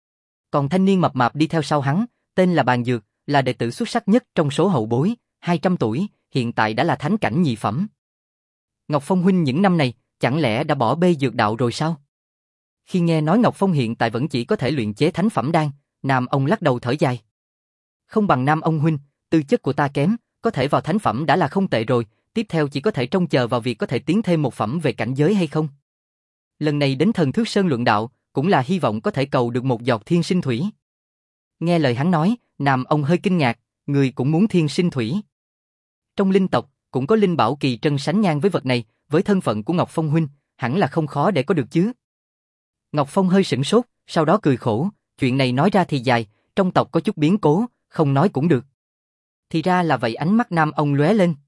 Còn thanh niên mập mạp đi theo sau hắn, tên là Bàn Dược, là đệ tử xuất sắc nhất trong số hậu bối, hai trăm tuổi, hiện tại đã là thánh cảnh nhị phẩm. Ngọc Phong huynh những năm này, chẳng lẽ đã bỏ bê dược đạo rồi sao? Khi nghe nói Ngọc Phong hiện tại vẫn chỉ có thể luyện chế thánh phẩm đan, Nam ông lắc đầu thở dài. Không bằng Nam ông huynh, tư chất của ta kém, có thể vào thánh phẩm đã là không tệ rồi, tiếp theo chỉ có thể trông chờ vào việc có thể tiến thêm một phẩm về cảnh giới hay không. Lần này đến thần Thước Sơn luận đạo, cũng là hy vọng có thể cầu được một giọt thiên sinh thủy. Nghe lời hắn nói, Nam ông hơi kinh ngạc, người cũng muốn thiên sinh thủy. Trong linh tộc, cũng có linh bảo kỳ trân sánh ngang với vật này, với thân phận của Ngọc Phong huynh, hẳn là không khó để có được chứ. Ngọc Phong hơi sửng sốt, sau đó cười khổ, chuyện này nói ra thì dài, trong tộc có chút biến cố, không nói cũng được. Thì ra là vậy. Ánh mắt Nam ông lóe lên.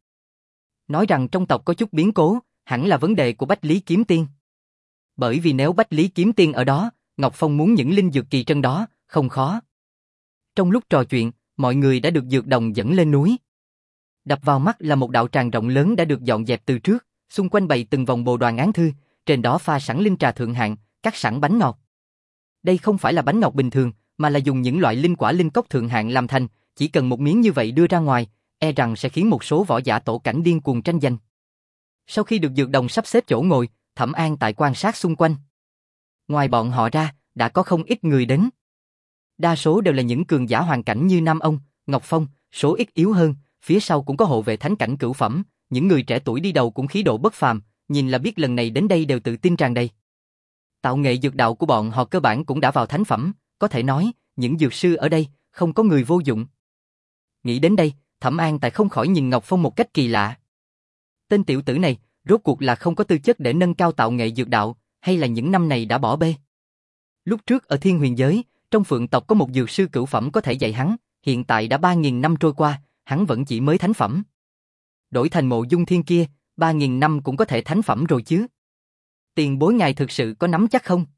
Nói rằng trong tộc có chút biến cố, hẳn là vấn đề của Bách Lý Kiếm Tiên. Bởi vì nếu Bách Lý Kiếm Tiên ở đó, Ngọc Phong muốn những linh dược kỳ trân đó, không khó. Trong lúc trò chuyện, mọi người đã được dược đồng dẫn lên núi. Đập vào mắt là một đạo tràng rộng lớn đã được dọn dẹp từ trước, xung quanh bày từng vòng bồ đoàn án thư, trên đó pha sẵn linh trà thượng hạng, cắt sẵn bánh ngọt. Đây không phải là bánh ngọt bình thường, mà là dùng những loại linh quả linh cốc thượng hạng làm thành, chỉ cần một miếng như vậy đưa ra ngoài, e rằng sẽ khiến một số võ giả tổ cảnh điên cuồng tranh giành. Sau khi được dược đồng sắp xếp chỗ ngồi, Thẩm An tại quan sát xung quanh. Ngoài bọn họ ra, đã có không ít người đến. Đa số đều là những cường giả hoàn cảnh như Nam Ông, Ngọc Phong, số ít yếu hơn, phía sau cũng có hộ vệ thánh cảnh cửu phẩm, những người trẻ tuổi đi đầu cũng khí độ bất phàm, nhìn là biết lần này đến đây đều tự tin tràn đầy. Tạo nghệ dược đạo của bọn họ cơ bản cũng đã vào thánh phẩm, có thể nói, những dược sư ở đây, không có người vô dụng. Nghĩ đến đây, Thẩm An tại không khỏi nhìn Ngọc Phong một cách kỳ lạ. Tên tiểu tử này, rốt cuộc là không có tư chất để nâng cao tạo nghệ dược đạo, hay là những năm này đã bỏ bê. Lúc trước ở Thiên Huyền giới, trong Phượng tộc có một dược sư cửu phẩm có thể dạy hắn, hiện tại đã ba nghìn năm trôi qua, hắn vẫn chỉ mới thánh phẩm. Đổi thành Mộ Dung Thiên kia, ba nghìn năm cũng có thể thánh phẩm rồi chứ. Tiền bối ngài thực sự có nắm chắc không?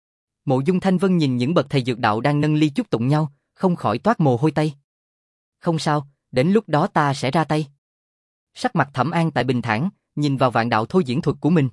Mộ Dung Thanh Vân nhìn những bậc thầy dược đạo đang nâng ly chúc tụng nhau, không khỏi toát mồ hôi tay. Không sao, đến lúc đó ta sẽ ra tay. Sắc mặt Thẩm An tại bình thản, nhìn vào vạn đạo thôi diễn thuật của mình.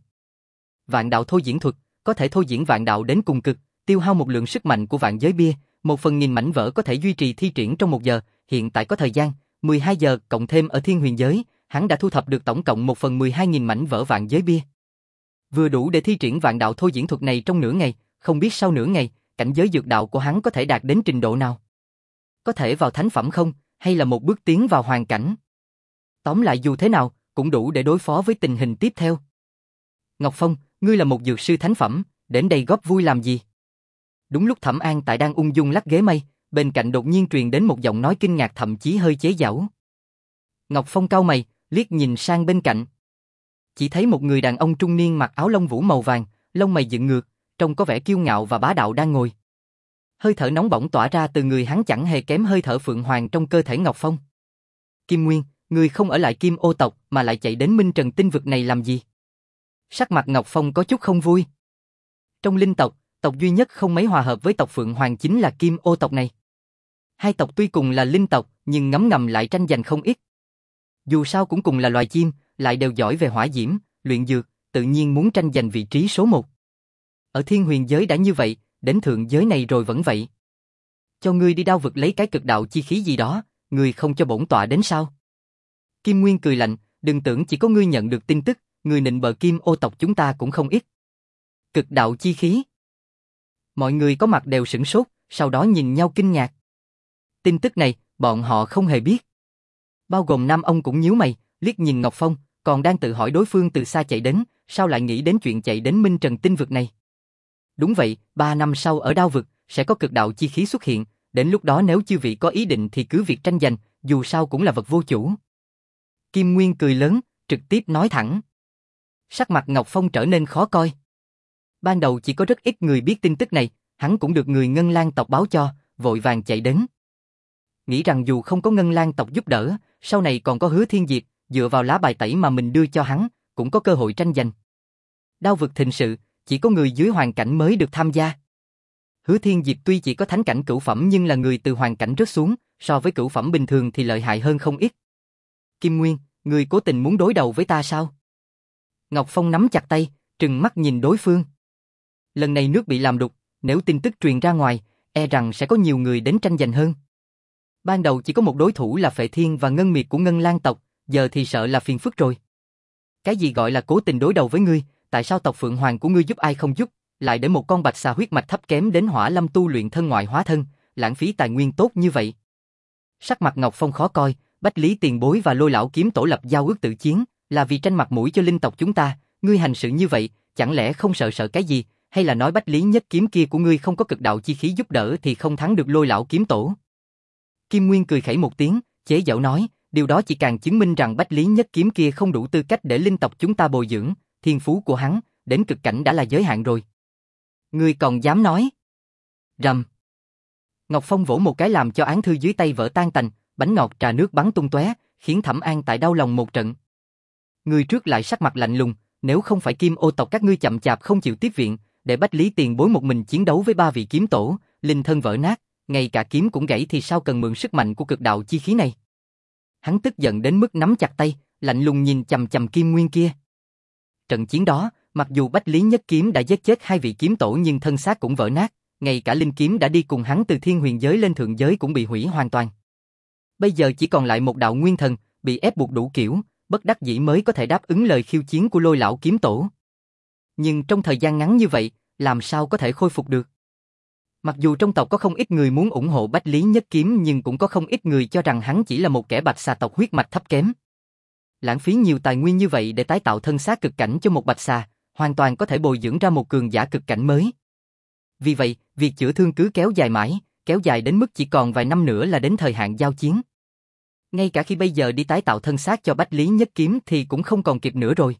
Vạn đạo thôi diễn thuật, có thể thôi diễn vạn đạo đến cùng cực, tiêu hao một lượng sức mạnh của vạn giới bia, một phần nghìn mảnh vỡ có thể duy trì thi triển trong một giờ, hiện tại có thời gian, mười hai giờ cộng thêm ở Thiên Huyền giới, hắn đã thu thập được tổng cộng một phần mười hai nghìn mảnh vỡ vạn giới bia. Vừa đủ để thi triển vạn đạo thôi diễn thuật này trong nửa ngày, không biết sau nửa ngày, cảnh giới dược đạo của hắn có thể đạt đến trình độ nào. Có thể vào thánh phẩm không, hay là một bước tiến vào hoàn cảnh. Tóm lại dù thế nào, cũng đủ để đối phó với tình hình tiếp theo. Ngọc Phong, ngươi là một dược sư thánh phẩm, đến đây góp vui làm gì? Đúng lúc Thẩm An tại đang ung dung lắc ghế mây, bên cạnh đột nhiên truyền đến một giọng nói kinh ngạc thậm chí hơi chế giễu. Ngọc Phong cau mày, liếc nhìn sang bên cạnh. Chỉ thấy một người đàn ông trung niên mặc áo lông vũ màu vàng, lông mày dựng ngược, trông có vẻ kiêu ngạo và bá đạo đang ngồi. Hơi thở nóng bỏng tỏa ra từ người hắn chẳng hề kém hơi thở phượng hoàng trong cơ thể Ngọc Phong. Kim Nguyên, ngươi không ở lại Kim Ô tộc mà lại chạy đến Minh Trần tinh vực này làm gì? Sắc mặt Ngọc Phong có chút không vui. Trong linh tộc, tộc duy nhất không mấy hòa hợp với tộc Phượng Hoàng chính là Kim Ô tộc này. Hai tộc tuy cùng là linh tộc, nhưng ngấm ngầm lại tranh giành không ít. Dù sao cũng cùng là loài chim, lại đều giỏi về hỏa diễm, luyện dược, tự nhiên muốn tranh giành vị trí số một. Ở Thiên Huyền giới đã như vậy, đến thượng giới này rồi vẫn vậy. Cho ngươi đi đao vực lấy cái cực đạo chi khí gì đó, ngươi không cho bổn tọa đến sao? Kim Nguyên cười lạnh, đừng tưởng chỉ có ngươi nhận được tin tức, người nịnh bợ Kim Ô tộc chúng ta cũng không ít. Cực đạo chi khí. Mọi người có mặt đều sửng sốt, sau đó nhìn nhau kinh ngạc. Tin tức này, bọn họ không hề biết. Bao gồm Nam Ông cũng nhíu mày, liếc nhìn Ngọc Phong, còn đang tự hỏi đối phương từ xa chạy đến, sao lại nghĩ đến chuyện chạy đến Minh Trần tinh vực này. Đúng vậy, ba năm sau ở đao vực, sẽ có cực đạo chi khí xuất hiện, đến lúc đó nếu chư vị có ý định thì cứ việc tranh giành, dù sao cũng là vật vô chủ. Kim Nguyên cười lớn, trực tiếp nói thẳng. Sắc mặt Ngọc Phong trở nên khó coi. Ban đầu chỉ có rất ít người biết tin tức này, hắn cũng được người Ngân Lang tộc báo cho, vội vàng chạy đến. Nghĩ rằng dù không có Ngân Lang tộc giúp đỡ, sau này còn có Hứa Thiên Diệp, dựa vào lá bài tẩy mà mình đưa cho hắn, cũng có cơ hội tranh giành. Đao vực thịnh sự, chỉ có người dưới hoàn cảnh mới được tham gia. Hứa Thiên Diệp tuy chỉ có thánh cảnh cửu phẩm nhưng là người từ hoàn cảnh rớt xuống, so với cửu phẩm bình thường thì lợi hại hơn không ít. Kim Nguyên, người cố tình muốn đối đầu với ta sao? Ngọc Phong nắm chặt tay, trừng mắt nhìn đối phương. Lần này nước bị làm đục, nếu tin tức truyền ra ngoài, e rằng sẽ có nhiều người đến tranh giành hơn. Ban đầu chỉ có một đối thủ là Phệ Thiên và Ngân Miệt của Ngân Lang tộc, giờ thì sợ là phiền phức rồi. Cái gì gọi là cố tình đối đầu với ngươi, tại sao tộc Phượng Hoàng của ngươi giúp ai không giúp, lại để một con bạch xà huyết mạch thấp kém đến Hỏa Lâm tu luyện thân ngoại hóa thân, lãng phí tài nguyên tốt như vậy. Sắc mặt Ngọc Phong khó coi, Bách Lý Tiền Bối và Lôi lão kiếm tổ lập giao ước tự chiến, là vì tranh mặt mũi cho linh tộc chúng ta, ngươi hành sự như vậy, chẳng lẽ không sợ sợ cái gì, hay là nói Bách Lý nhất kiếm kia của ngươi không có cực đạo chi khí giúp đỡ thì không thắng được Lôi lão kiếm tổ? Kim Nguyên cười khẩy một tiếng, chế giễu nói, điều đó chỉ càng chứng minh rằng Bách Lý nhất kiếm kia không đủ tư cách để linh tộc chúng ta bồi dưỡng, thiên phú của hắn, đến cực cảnh đã là giới hạn rồi. Ngươi còn dám nói? Rầm. Ngọc Phong vỗ một cái làm cho án thư dưới tay vỡ tan tành, bánh ngọt trà nước bắn tung tóe, khiến Thẩm An tại đau lòng một trận. Người trước lại sắc mặt lạnh lùng, nếu không phải Kim Ô tộc các ngươi chậm chạp không chịu tiếp viện, để Bách Lý Tiền Bối một mình chiến đấu với ba vị kiếm tổ, linh thân vỡ nát, ngay cả kiếm cũng gãy thì sao cần mượn sức mạnh của cực đạo chi khí này? Hắn tức giận đến mức nắm chặt tay, lạnh lùng nhìn chằm chằm Kim Nguyên kia. Trận chiến đó, mặc dù Bách Lý nhất kiếm đã giết chết hai vị kiếm tổ nhưng thân xác cũng vỡ nát, ngay cả linh kiếm đã đi cùng hắn từ thiên huyền giới lên thượng giới cũng bị hủy hoàn toàn. Bây giờ chỉ còn lại một đạo nguyên thần, bị ép buộc đủ kiểu, bất đắc dĩ mới có thể đáp ứng lời khiêu chiến của Lôi lão kiếm tổ. Nhưng trong thời gian ngắn như vậy, làm sao có thể khôi phục được? Mặc dù trong tộc có không ít người muốn ủng hộ Bách Lý Nhất Kiếm nhưng cũng có không ít người cho rằng hắn chỉ là một kẻ bạch xà tộc huyết mạch thấp kém. Lãng phí nhiều tài nguyên như vậy để tái tạo thân xác cực cảnh cho một bạch xà, hoàn toàn có thể bồi dưỡng ra một cường giả cực cảnh mới. Vì vậy, việc chữa thương cứ kéo dài mãi, kéo dài đến mức chỉ còn vài năm nữa là đến thời hạn giao chiến. Ngay cả khi bây giờ đi tái tạo thân xác cho Bách Lý Nhất Kiếm thì cũng không còn kịp nữa rồi.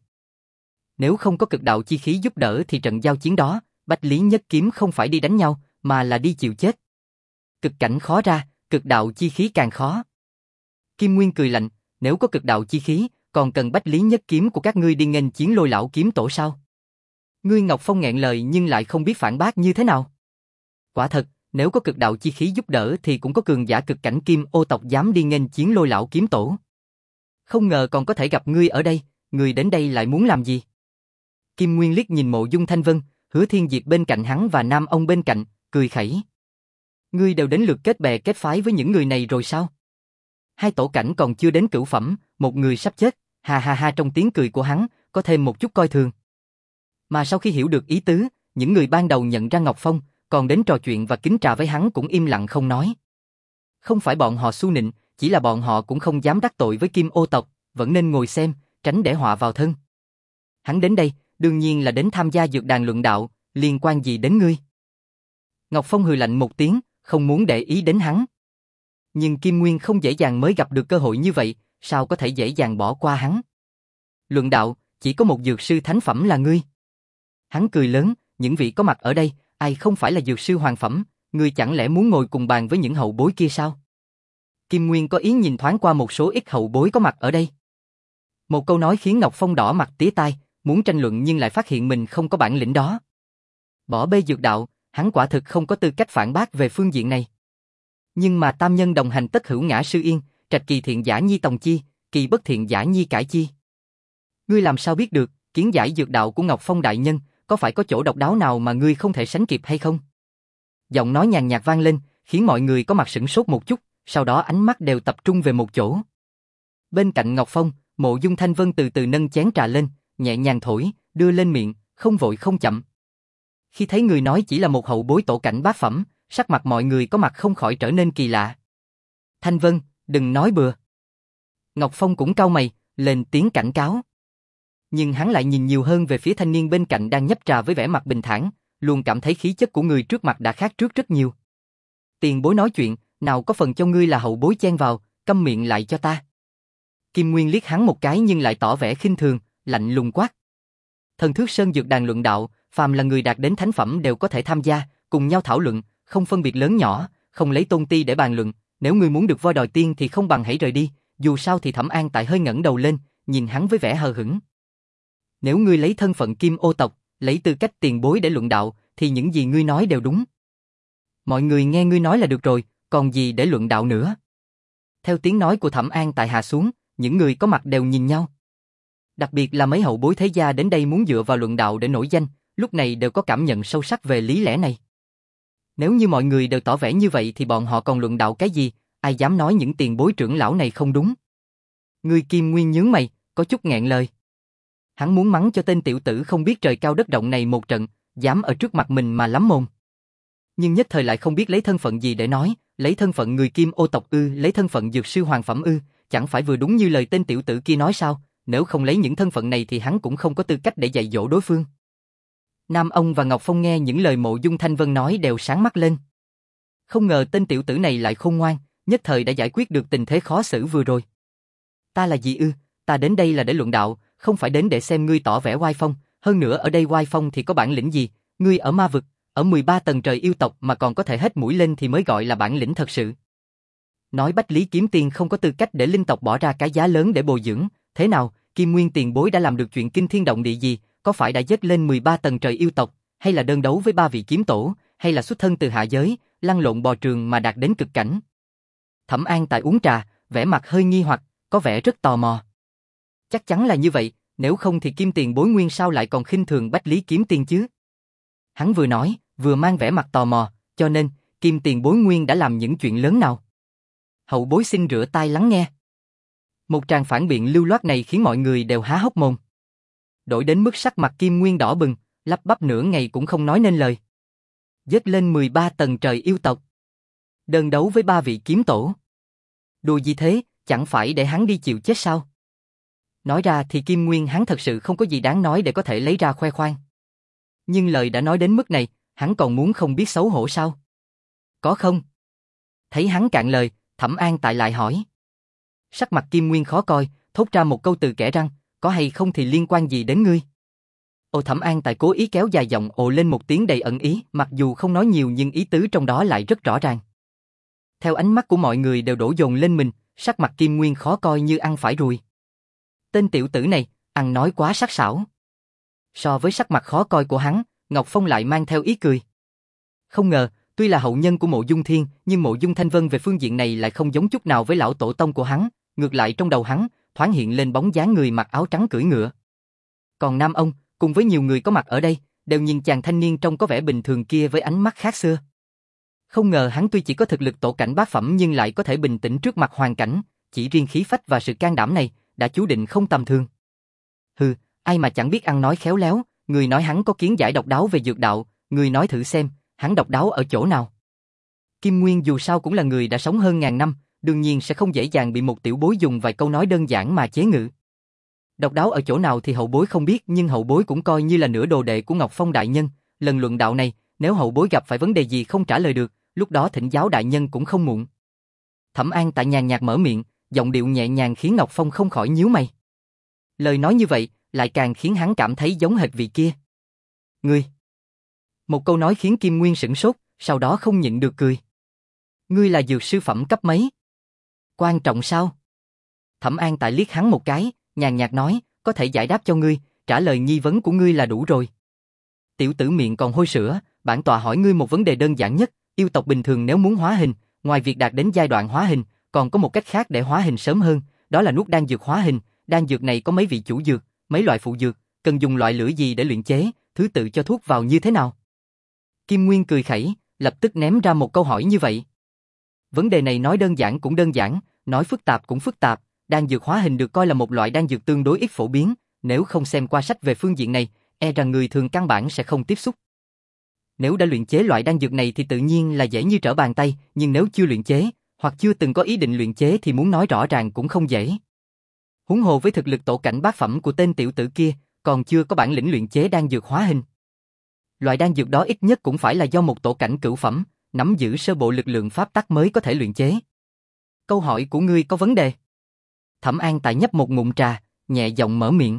Nếu không có cực đạo chi khí giúp đỡ thì trận giao chiến đó, Bách Lý Nhất Kiếm không phải đi đánh nhau, mà là đi chịu chết. Cực cảnh khó ra, cực đạo chi khí càng khó. Kim Nguyên cười lạnh, nếu có cực đạo chi khí, còn cần Bách Lý Nhất Kiếm của các ngươi đi nghênh chiến Lôi lão kiếm tổ sao? Ngươi Ngọc Phong nghẹn lời nhưng lại không biết phản bác như thế nào. Quả thật, nếu có cực đạo chi khí giúp đỡ thì cũng có cường giả cực cảnh Kim Ô tộc dám đi nghênh chiến Lôi lão kiếm tổ. Không ngờ còn có thể gặp ngươi ở đây, ngươi đến đây lại muốn làm gì? Kim Nguyên liếc nhìn Mộ Dung Thanh Vân, Hứa Thiên Diệp bên cạnh hắn và Nam Ông bên cạnh, cười khẩy. Ngươi đều đến lượt kết bè kết phái với những người này rồi sao? Hai tổ cảnh còn chưa đến cửu phẩm, một người sắp chết, ha ha ha, trong tiếng cười của hắn, có thêm một chút coi thường. Mà sau khi hiểu được ý tứ, những người ban đầu nhận ra Ngọc Phong, còn đến trò chuyện và kính trà với hắn cũng im lặng không nói. Không phải bọn họ xu nịnh, chỉ là bọn họ cũng không dám đắc tội với Kim Ô tộc, vẫn nên ngồi xem, tránh để họa vào thân. Hắn đến đây, đương nhiên là đến tham gia dược đàn luận đạo, liên quan gì đến ngươi? Ngọc Phong hừ lạnh một tiếng, không muốn để ý đến hắn. Nhưng Kim Nguyên không dễ dàng mới gặp được cơ hội như vậy, sao có thể dễ dàng bỏ qua hắn? Luận đạo, chỉ có một dược sư thánh phẩm là ngươi. Hắn cười lớn, những vị có mặt ở đây, ai không phải là dược sư hoàng phẩm, ngươi chẳng lẽ muốn ngồi cùng bàn với những hậu bối kia sao? Kim Nguyên có ý nhìn thoáng qua một số ít hậu bối có mặt ở đây. Một câu nói khiến Ngọc Phong đỏ mặt tía tai, muốn tranh luận nhưng lại phát hiện mình không có bản lĩnh đó. Bỏ bê dược đạo, hắn quả thực không có tư cách phản bác về phương diện này. Nhưng mà tam nhân đồng hành tất hữu ngã sư yên, trạch kỳ thiện giả nhi tòng chi, kỳ bất thiện giả nhi cải chi. Ngươi làm sao biết được, kiến giải dược đạo của Ngọc Phong đại nhân, có phải có chỗ độc đáo nào mà ngươi không thể sánh kịp hay không? Giọng nói nhàn nhạt vang lên, khiến mọi người có mặt sửng sốt một chút, sau đó ánh mắt đều tập trung về một chỗ. Bên cạnh Ngọc Phong, Mộ Dung Thanh Vân từ từ nâng chén trà lên, nhẹ nhàng thổi, đưa lên miệng, không vội không chậm. Khi thấy người nói chỉ là một hậu bối tổ cảnh bát phẩm, sắc mặt mọi người có mặt không khỏi trở nên kỳ lạ. Thanh Vân, đừng nói bừa. Ngọc Phong cũng cau mày, lên tiếng cảnh cáo. Nhưng hắn lại nhìn nhiều hơn về phía thanh niên bên cạnh đang nhấp trà với vẻ mặt bình thản, luôn cảm thấy khí chất của người trước mặt đã khác trước rất nhiều. Tiền bối nói chuyện, nào có phần cho ngươi là hậu bối chen vào, câm miệng lại cho ta. Kim Nguyên liếc hắn một cái nhưng lại tỏ vẻ khinh thường, lạnh lùng quát. Thần Thước Sơn dược đàn luận đạo, phàm là người đạt đến thánh phẩm đều có thể tham gia, cùng nhau thảo luận, không phân biệt lớn nhỏ, không lấy tôn ti để bàn luận, nếu ngươi muốn được voi đòi tiên thì không bằng hãy rời đi, dù sao thì Thẩm An Tại hơi ngẩng đầu lên, nhìn hắn với vẻ hờ hững. Nếu ngươi lấy thân phận Kim Ô tộc, lấy tư cách tiền bối để luận đạo, thì những gì ngươi nói đều đúng. Mọi người nghe ngươi nói là được rồi, còn gì để luận đạo nữa. Theo tiếng nói của Thẩm An Tại hạ xuống, những người có mặt đều nhìn nhau. Đặc biệt là mấy hậu bối thế gia đến đây muốn dựa vào luận đạo để nổi danh, lúc này đều có cảm nhận sâu sắc về lý lẽ này. Nếu như mọi người đều tỏ vẻ như vậy thì bọn họ còn luận đạo cái gì, ai dám nói những tiền bối trưởng lão này không đúng. Người Kim Nguyên nhướng mày, có chút nghẹn lời. Hắn muốn mắng cho tên tiểu tử không biết trời cao đất rộng này một trận, dám ở trước mặt mình mà lắm mồm. Nhưng nhất thời lại không biết lấy thân phận gì để nói, lấy thân phận người Kim Ô tộc ư, lấy thân phận dược sư hoàng phẩm ư, chẳng phải vừa đúng như lời tên tiểu tử kia nói sao, nếu không lấy những thân phận này thì hắn cũng không có tư cách để dạy dỗ đối phương. Nam Ông và Ngọc Phong nghe những lời Mộ Dung Thanh Vân nói đều sáng mắt lên. Không ngờ tên tiểu tử này lại khôn ngoan, nhất thời đã giải quyết được tình thế khó xử vừa rồi. Ta là gì ư, ta đến đây là để luận đạo, không phải đến để xem ngươi tỏ vẻ oai phong, hơn nữa ở đây oai phong thì có bản lĩnh gì, ngươi ở ma vực, ở mười ba tầng trời yêu tộc mà còn có thể hết mũi lên thì mới gọi là bản lĩnh thật sự. Nói Bách Lý Kiếm Tiên không có tư cách để linh tộc bỏ ra cái giá lớn để bồi dưỡng, thế nào, Kim Nguyên tiền bối đã làm được chuyện kinh thiên động địa gì, có phải đã dứt lên mười ba tầng trời yêu tộc, hay là đơn đấu với ba vị kiếm tổ, hay là xuất thân từ hạ giới, lăn lộn bò trường mà đạt đến cực cảnh. Thẩm An Tại uống trà, vẻ mặt hơi nghi hoặc, có vẻ rất tò mò. Chắc chắn là như vậy, nếu không thì Kim tiền bối nguyên sao lại còn khinh thường Bách Lý Kiếm Tiên chứ? Hắn vừa nói, vừa mang vẻ mặt tò mò, Cho nên, Kim tiền bối nguyên đã làm những chuyện lớn nào? Hậu bối xin rửa tai lắng nghe. Một tràng phản biện lưu loát này khiến mọi người đều há hốc mồm. Đổi đến mức sắc mặt Kim Nguyên đỏ bừng, lắp bắp nửa ngày cũng không nói nên lời. Dết lên mười ba tầng trời yêu tộc. Đơn đấu với ba vị kiếm tổ. Đùa gì thế, chẳng phải để hắn đi chịu chết sao? Nói ra thì Kim Nguyên hắn thật sự không có gì đáng nói để có thể lấy ra khoe khoang. Nhưng lời đã nói đến mức này, hắn còn muốn không biết xấu hổ sao? Có không? Thấy hắn cạn lời, Thẩm An Tại lại hỏi. Sắc mặt Kim Nguyên khó coi, thốt ra một câu từ kẻ răng, có hay không thì liên quan gì đến ngươi? Ô Thẩm An Tại cố ý kéo dài giọng ồ lên một tiếng đầy ẩn ý, mặc dù không nói nhiều nhưng ý tứ trong đó lại rất rõ ràng. Theo ánh mắt của mọi người đều đổ dồn lên mình, sắc mặt Kim Nguyên khó coi như ăn phải ruồi. Tên tiểu tử này, ăn nói quá sắc sảo. So với sắc mặt khó coi của hắn, Ngọc Phong lại mang theo ý cười. Không ngờ, tuy là hậu nhân của Mộ Dung Thiên, nhưng Mộ Dung Thanh Vân về phương diện này lại không giống chút nào với lão tổ tông của hắn, ngược lại trong đầu hắn, thoáng hiện lên bóng dáng người mặc áo trắng cưỡi ngựa. Còn Nam ông, cùng với nhiều người có mặt ở đây, đều nhìn chàng thanh niên trông có vẻ bình thường kia với ánh mắt khác xưa. Không ngờ hắn tuy chỉ có thực lực tổ cảnh bát phẩm nhưng lại có thể bình tĩnh trước mặt hoàn cảnh, chỉ riêng khí phách và sự can đảm này, đã chú định không tầm thường. Hừ, ai mà chẳng biết ăn nói khéo léo, người nói hắn có kiến giải độc đáo về dược đạo, người nói thử xem, hắn độc đáo ở chỗ nào. Kim Nguyên dù sao cũng là người đã sống hơn ngàn năm, đương nhiên sẽ không dễ dàng bị một tiểu bối dùng vài câu nói đơn giản mà chế ngự. Độc đáo ở chỗ nào thì hậu bối không biết, nhưng hậu bối cũng coi như là nửa đồ đệ của Ngọc Phong đại nhân, lần luận đạo này, nếu hậu bối gặp phải vấn đề gì không trả lời được, lúc đó thỉnh giáo đại nhân cũng không muộn. Thẩm An Tại nhàn nhạt mở miệng, giọng điệu nhẹ nhàng khiến Ngọc Phong không khỏi nhíu mày. Lời nói như vậy, lại càng khiến hắn cảm thấy giống hệt vị kia. Ngươi. Một câu nói khiến Kim Nguyên sửng sốt, sau đó không nhịn được cười. Ngươi là dược sư phẩm cấp mấy? Quan trọng sao? Thẩm An Tại liếc hắn một cái, nhàn nhạt nói, có thể giải đáp cho ngươi, trả lời nghi vấn của ngươi là đủ rồi. Tiểu tử miệng còn hôi sữa, bản tọa hỏi ngươi một vấn đề đơn giản nhất, yêu tộc bình thường nếu muốn hóa hình, ngoài việc đạt đến giai đoạn hóa hình, còn có một cách khác để hóa hình sớm hơn, đó là nuốt đan dược hóa hình, đan dược này có mấy vị chủ dược, mấy loại phụ dược, cần dùng loại lửa gì để luyện chế, thứ tự cho thuốc vào như thế nào? Kim Nguyên cười khẩy, lập tức ném ra một câu hỏi như vậy. Vấn đề này nói đơn giản cũng đơn giản, nói phức tạp cũng phức tạp, đan dược hóa hình được coi là một loại đan dược tương đối ít phổ biến, nếu không xem qua sách về phương diện này, e rằng người thường căn bản sẽ không tiếp xúc. Nếu đã luyện chế loại đan dược này thì tự nhiên là dễ như trở bàn tay, nhưng nếu chưa luyện chế, hoặc chưa từng có ý định luyện chế thì muốn nói rõ ràng cũng không dễ. Huống hồ với thực lực tổ cảnh bát phẩm của tên tiểu tử kia, còn chưa có bản lĩnh luyện chế đan dược hóa hình. Loại đan dược đó ít nhất cũng phải là do một tổ cảnh cửu phẩm, nắm giữ sơ bộ lực lượng pháp tắc mới có thể luyện chế. Câu hỏi của ngươi có vấn đề. Thẩm An Tại nhấp một ngụm trà, nhẹ giọng mở miệng.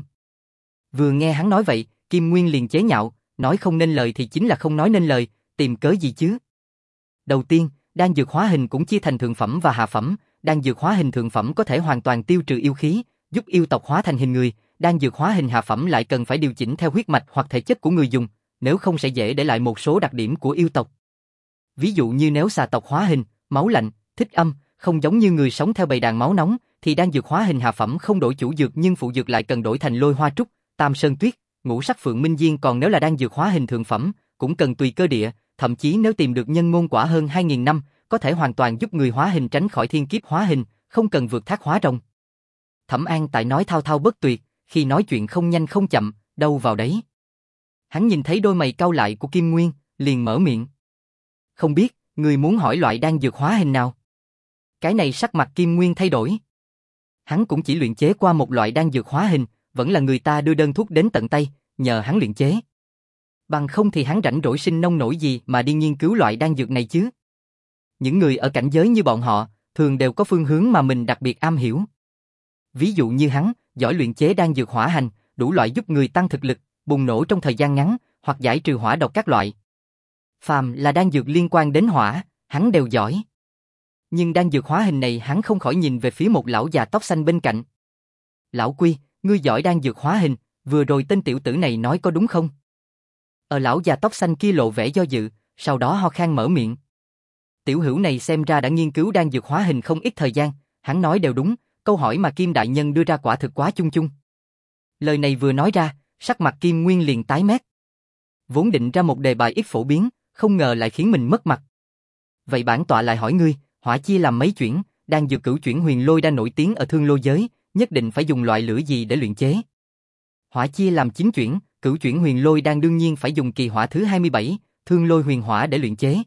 Vừa nghe hắn nói vậy, Kim Nguyên liền chế nhạo, nói không nên lời thì chính là không nói nên lời, tìm cớ gì chứ. Đầu tiên, đan dược hóa hình cũng chia thành thượng phẩm và hạ phẩm, đan dược hóa hình thượng phẩm có thể hoàn toàn tiêu trừ yêu khí, giúp yêu tộc hóa thành hình người, đan dược hóa hình hạ phẩm lại cần phải điều chỉnh theo huyết mạch hoặc thể chất của người dùng, nếu không sẽ dễ để lại một số đặc điểm của yêu tộc. Ví dụ như nếu xà tộc hóa hình, máu lạnh, thích âm, không giống như người sống theo bầy đàn máu nóng, thì đan dược hóa hình hạ phẩm không đổi chủ dược nhưng phụ dược lại cần đổi thành lôi hoa trúc, tam sơn tuyết, ngũ sắc phượng minh diên, còn nếu là đan dược hóa hình thượng phẩm, cũng cần tùy cơ địa, thậm chí nếu tìm được nhân ngôn quả hơn hai nghìn năm, có thể hoàn toàn giúp người hóa hình tránh khỏi thiên kiếp hóa hình, không cần vượt thác hóa rồng. Thẩm An Tại nói thao thao bất tuyệt, khi nói chuyện không nhanh không chậm, đâu vào đấy. Hắn nhìn thấy đôi mày cau lại của Kim Nguyên, liền mở miệng. Không biết, người muốn hỏi loại đan dược hóa hình nào? Cái này sắc mặt Kim Nguyên thay đổi. Hắn cũng chỉ luyện chế qua một loại đan dược hóa hình, vẫn là người ta đưa đơn thuốc đến tận tay, nhờ hắn luyện chế. Bằng không thì hắn rảnh rỗi sinh nông nổi gì mà đi nghiên cứu loại đan dược này chứ. Những người ở cảnh giới như bọn họ, thường đều có phương hướng mà mình đặc biệt am hiểu. Ví dụ như hắn, giỏi luyện chế đan dược hỏa hành, đủ loại giúp người tăng thực lực, bùng nổ trong thời gian ngắn, hoặc giải trừ hỏa độc các loại. Phàm là đan dược liên quan đến hỏa, hắn đều giỏi. Nhưng đan dược hóa hình này hắn không khỏi nhìn về phía một lão già tóc xanh bên cạnh. Lão Quy, ngươi giỏi đan dược hóa hình, vừa rồi tên tiểu tử này nói có đúng không? Ở lão già tóc xanh kia lộ vẻ do dự, sau đó ho khan mở miệng. Tiểu hữu này xem ra đã nghiên cứu đan dược hóa hình không ít thời gian, hắn nói đều đúng, câu hỏi mà Kim đại nhân đưa ra quả thực quá chung chung. Lời này vừa nói ra, sắc mặt Kim Nguyên liền tái mét. Vốn định ra một đề bài ít phổ biến, không ngờ lại khiến mình mất mặt, Vậy bản tọa lại hỏi ngươi, hỏa chia làm mấy chuyển, đan dược cửu chuyển huyền lôi đan nổi tiếng ở thương lô giới, nhất định phải dùng loại lửa gì để luyện chế? Hỏa chia làm chín chuyển, cửu chuyển huyền lôi đan đương nhiên phải dùng kỳ hỏa thứ hai mươi bảy, thương lôi huyền hỏa để luyện chế.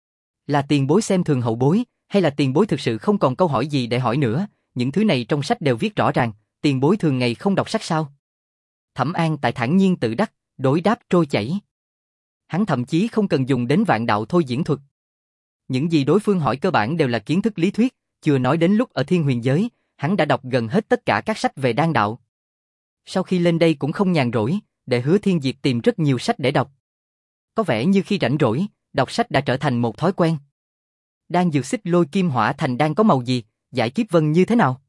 Là tiền bối xem thường hậu bối, hay là tiền bối thực sự không còn câu hỏi gì để hỏi nữa, những thứ này trong sách đều viết rõ ràng, tiền bối thường ngày không đọc sách sao? Thẩm An Tại thản nhiên tự đắc, đối đáp trôi chảy. Hắn thậm chí không cần dùng đến vạn đạo thôi diễn thuật. Những gì đối phương hỏi cơ bản đều là kiến thức lý thuyết, chưa nói đến lúc ở thiên huyền giới, hắn đã đọc gần hết tất cả các sách về đan đạo. Sau khi lên đây cũng không nhàn rỗi, để Hứa Thiên Diệp tìm rất nhiều sách để đọc. Có vẻ như khi rảnh rỗi, đọc sách đã trở thành một thói quen. Đan dược xích lôi kim hỏa thành đan có màu gì, giải kiếp vân như thế nào?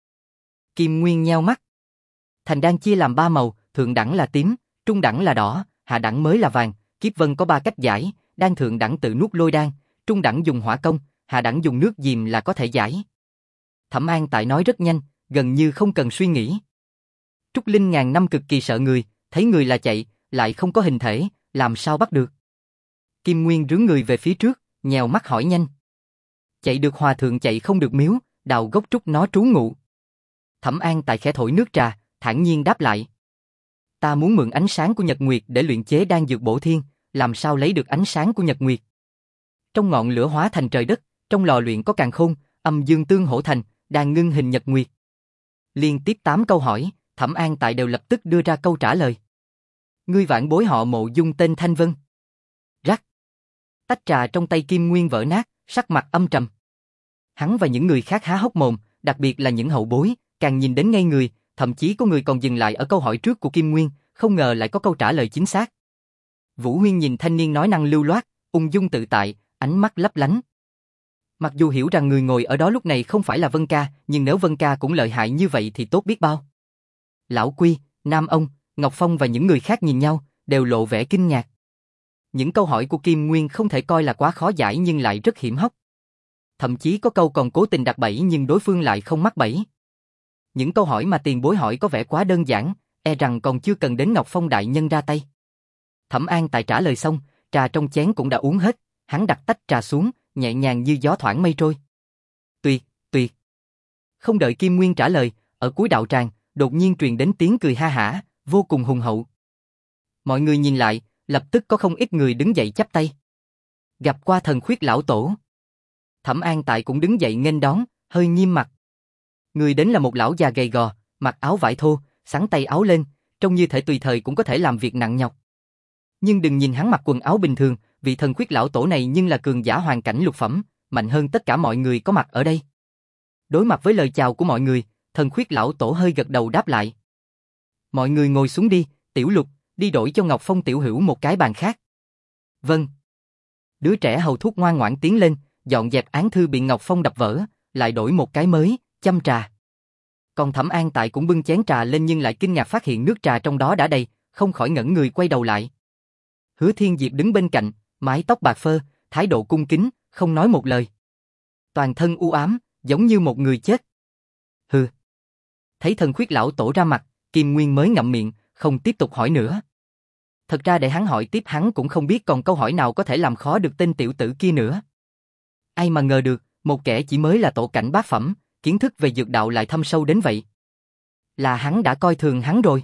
Kim Nguyên nheo mắt. Thành đan chia làm ba màu, thượng đẳng là tím, trung đẳng là đỏ, hạ đẳng mới là vàng. Kiếp vân có ba cách giải, đan thượng đẳng tự nuốt lôi đan, trung đẳng dùng hỏa công, hạ đẳng dùng nước diềm là có thể giải. Thẩm An Tại nói rất nhanh, gần như không cần suy nghĩ. Trúc Linh ngàn năm cực kỳ sợ người, thấy người là chạy, lại không có hình thể, làm sao bắt được? Kim Nguyên rướn người về phía trước, nhèo mắt hỏi nhanh. Chạy được hòa thượng chạy không được miếu, đào gốc trúc nó trú ngụ. Thẩm An Tại khẽ thổi nước trà, thản nhiên đáp lại. Ta muốn mượn ánh sáng của nhật nguyệt để luyện chế đan dược bổ thiên, làm sao lấy được ánh sáng của nhật nguyệt? Trong ngọn lửa hóa thành trời đất, trong lò luyện có càn khôn, âm dương tương hỗ thành, đan ngưng hình nhật nguyệt. Liên tiếp tám câu hỏi, Thẩm An Tại đều lập tức đưa ra câu trả lời. Ngươi vãn bối họ Mộ Dung tên Thanh Vân. Rắc. Tách trà trong tay Kim Nguyên vỡ nát, sắc mặt âm trầm. Hắn và những người khác há hốc mồm, đặc biệt là những hậu bối, càng nhìn đến ngây người, thậm chí có người còn dừng lại ở câu hỏi trước của Kim Nguyên, không ngờ lại có câu trả lời chính xác. Vũ Huyên nhìn thanh niên nói năng lưu loát, ung dung tự tại, ánh mắt lấp lánh. Mặc dù hiểu rằng người ngồi ở đó lúc này không phải là Vân Ca, nhưng nếu Vân Ca cũng lợi hại như vậy thì tốt biết bao. Lão Quy, Nam Ông, Ngọc Phong và những người khác nhìn nhau, đều lộ vẻ kinh ngạc. Những câu hỏi của Kim Nguyên không thể coi là quá khó giải nhưng lại rất hiểm hóc. Thậm chí có câu còn cố tình đặt bẫy nhưng đối phương lại không mắc bẫy. Những câu hỏi mà tiền bối hỏi có vẻ quá đơn giản, e rằng còn chưa cần đến Ngọc Phong đại nhân ra tay. Thẩm An Tại trả lời xong, trà trong chén cũng đã uống hết, hắn đặt tách trà xuống, nhẹ nhàng như gió thoảng mây trôi. Tuyệt, tuyệt. Không đợi Kim Nguyên trả lời, ở cuối đạo tràng, đột nhiên truyền đến tiếng cười ha hả, vô cùng hùng hậu. Mọi người nhìn lại, lập tức có không ít người đứng dậy chắp tay. Gặp qua thần khuyết lão tổ. Thẩm An Tại cũng đứng dậy nghênh đón, hơi nghiêm mặt. Người đến là một lão già gầy gò, mặc áo vải thô, xắn tay áo lên, trông như thể tùy thời cũng có thể làm việc nặng nhọc. Nhưng đừng nhìn hắn mặc quần áo bình thường, vị thần khuyết lão tổ này nhưng là cường giả hoàn cảnh lục phẩm, mạnh hơn tất cả mọi người có mặt ở đây. Đối mặt với lời chào của mọi người, thần khuyết lão tổ hơi gật đầu đáp lại. Mọi người ngồi xuống đi, Tiểu Lục, đi đổi cho Ngọc Phong tiểu hữu một cái bàn khác. Vâng. Đứa trẻ hầu thuốc ngoan ngoãn tiến lên, dọn dẹp án thư bị Ngọc Phong đập vỡ, lại đổi một cái mới, châm trà. Còn Thẩm An Tại cũng bưng chén trà lên nhưng lại kinh ngạc phát hiện nước trà trong đó đã đầy, không khỏi ngẩn người quay đầu lại. Hứa Thiên Diệp đứng bên cạnh, mái tóc bạc phơ, thái độ cung kính, không nói một lời. Toàn thân u ám, giống như một người chết. Hừ. Thấy thần khuyết lão tổ ra mặt, Kim Nguyên mới ngậm miệng, không tiếp tục hỏi nữa. Thật ra để hắn hỏi tiếp hắn cũng không biết còn câu hỏi nào có thể làm khó được tên tiểu tử kia nữa. Ai mà ngờ được, một kẻ chỉ mới là tổ cảnh bát phẩm, kiến thức về dược đạo lại thâm sâu đến vậy. Là hắn đã coi thường hắn rồi.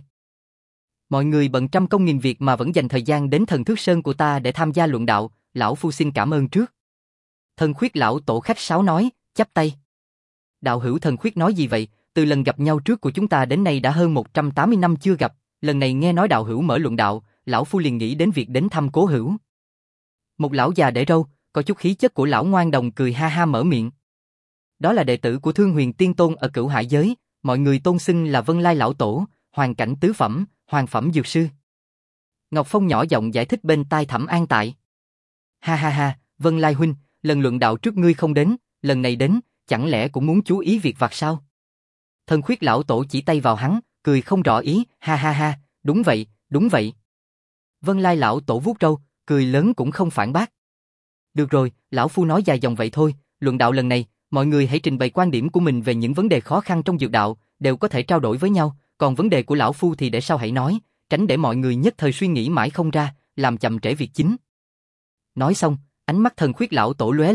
Mọi người bận trăm công nghìn việc mà vẫn dành thời gian đến Thần Thước Sơn của ta để tham gia luận đạo, lão phu xin cảm ơn trước. Thần khuyết lão tổ khách sáo nói, chắp tay. Đạo hữu thần khuyết nói gì vậy, từ lần gặp nhau trước của chúng ta đến nay đã hơn một trăm tám mươi năm chưa gặp, lần này nghe nói đạo hữu mở luận đạo, lão phu liền nghĩ đến việc đến thăm cố hữu. Một lão già để râu, có chút khí chất của lão ngoan đồng cười ha ha mở miệng. Đó là đệ tử của Thương Huyền Tiên Tôn ở Cửu Hải giới, mọi người tôn xưng là Vân Lai lão tổ, hoàn cảnh tứ phẩm, hoàng phẩm dược sư. Ngọc Phong nhỏ giọng giải thích bên tai Thẩm An Tại. Ha ha ha, Vân Lai huynh, lần luận đạo trước ngươi không đến, lần này đến, chẳng lẽ cũng muốn chú ý việc vặt sao? Thần khuyết lão tổ chỉ tay vào hắn, cười không rõ ý, ha ha ha, đúng vậy, đúng vậy. Vân Lai lão tổ vuốt râu, cười lớn cũng không phản bác. Được rồi, lão phu nói dài dòng vậy thôi, luận đạo lần này, mọi người hãy trình bày quan điểm của mình về những vấn đề khó khăn trong dược đạo, đều có thể trao đổi với nhau, còn vấn đề của lão phu thì để sau hãy nói, tránh để mọi người nhất thời suy nghĩ mãi không ra, làm chậm trễ việc chính. Nói xong, ánh mắt thần khuyết lão tổ lóe lên,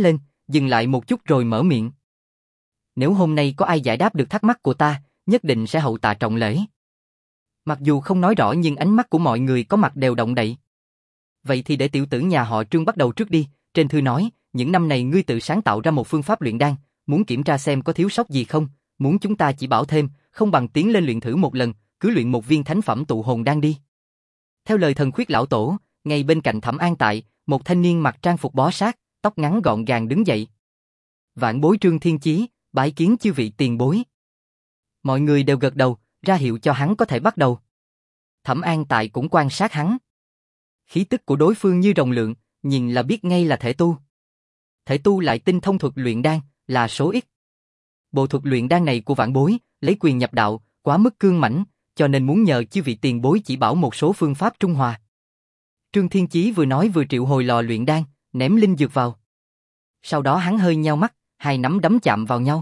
dừng lại một chút rồi mở miệng. Nếu hôm nay có ai giải đáp được thắc mắc của ta, nhất định sẽ hậu tạ trọng lễ. Mặc dù không nói rõ nhưng ánh mắt của mọi người có mặt đều động đậy. Vậy thì để tiểu tử nhà họ Trương bắt đầu trước đi, trên thư nói, những năm này ngươi tự sáng tạo ra một phương pháp luyện đan, muốn kiểm tra xem có thiếu sót gì không, muốn chúng ta chỉ bảo thêm, không bằng tiến lên luyện thử một lần, cứ luyện một viên thánh phẩm tụ hồn đan đi. Theo lời thần khuyết lão tổ, ngay bên cạnh Thẩm An Tại, một thanh niên mặc trang phục bó sát, tóc ngắn gọn gàng đứng dậy. Vạn bối Trương Thiên Chí, bái kiến chư vị tiền bối. Mọi người đều gật đầu, ra hiệu cho hắn có thể bắt đầu. Thẩm An Tại cũng quan sát hắn. Khí tức của đối phương như rồng lượng, nhìn là biết ngay là thể tu. Thể tu lại tinh thông thuật luyện đan, là số ít. Bộ thuật luyện đan này của vạn bối, lấy quyền nhập đạo, quá mức cương mãnh, cho nên muốn nhờ chư vị tiền bối chỉ bảo một số phương pháp trung hòa. Trương Thiên Chí vừa nói vừa triệu hồi lò luyện đan, ném linh dược vào. Sau đó hắn hơi nheo mắt, hai nắm đấm chạm vào nhau.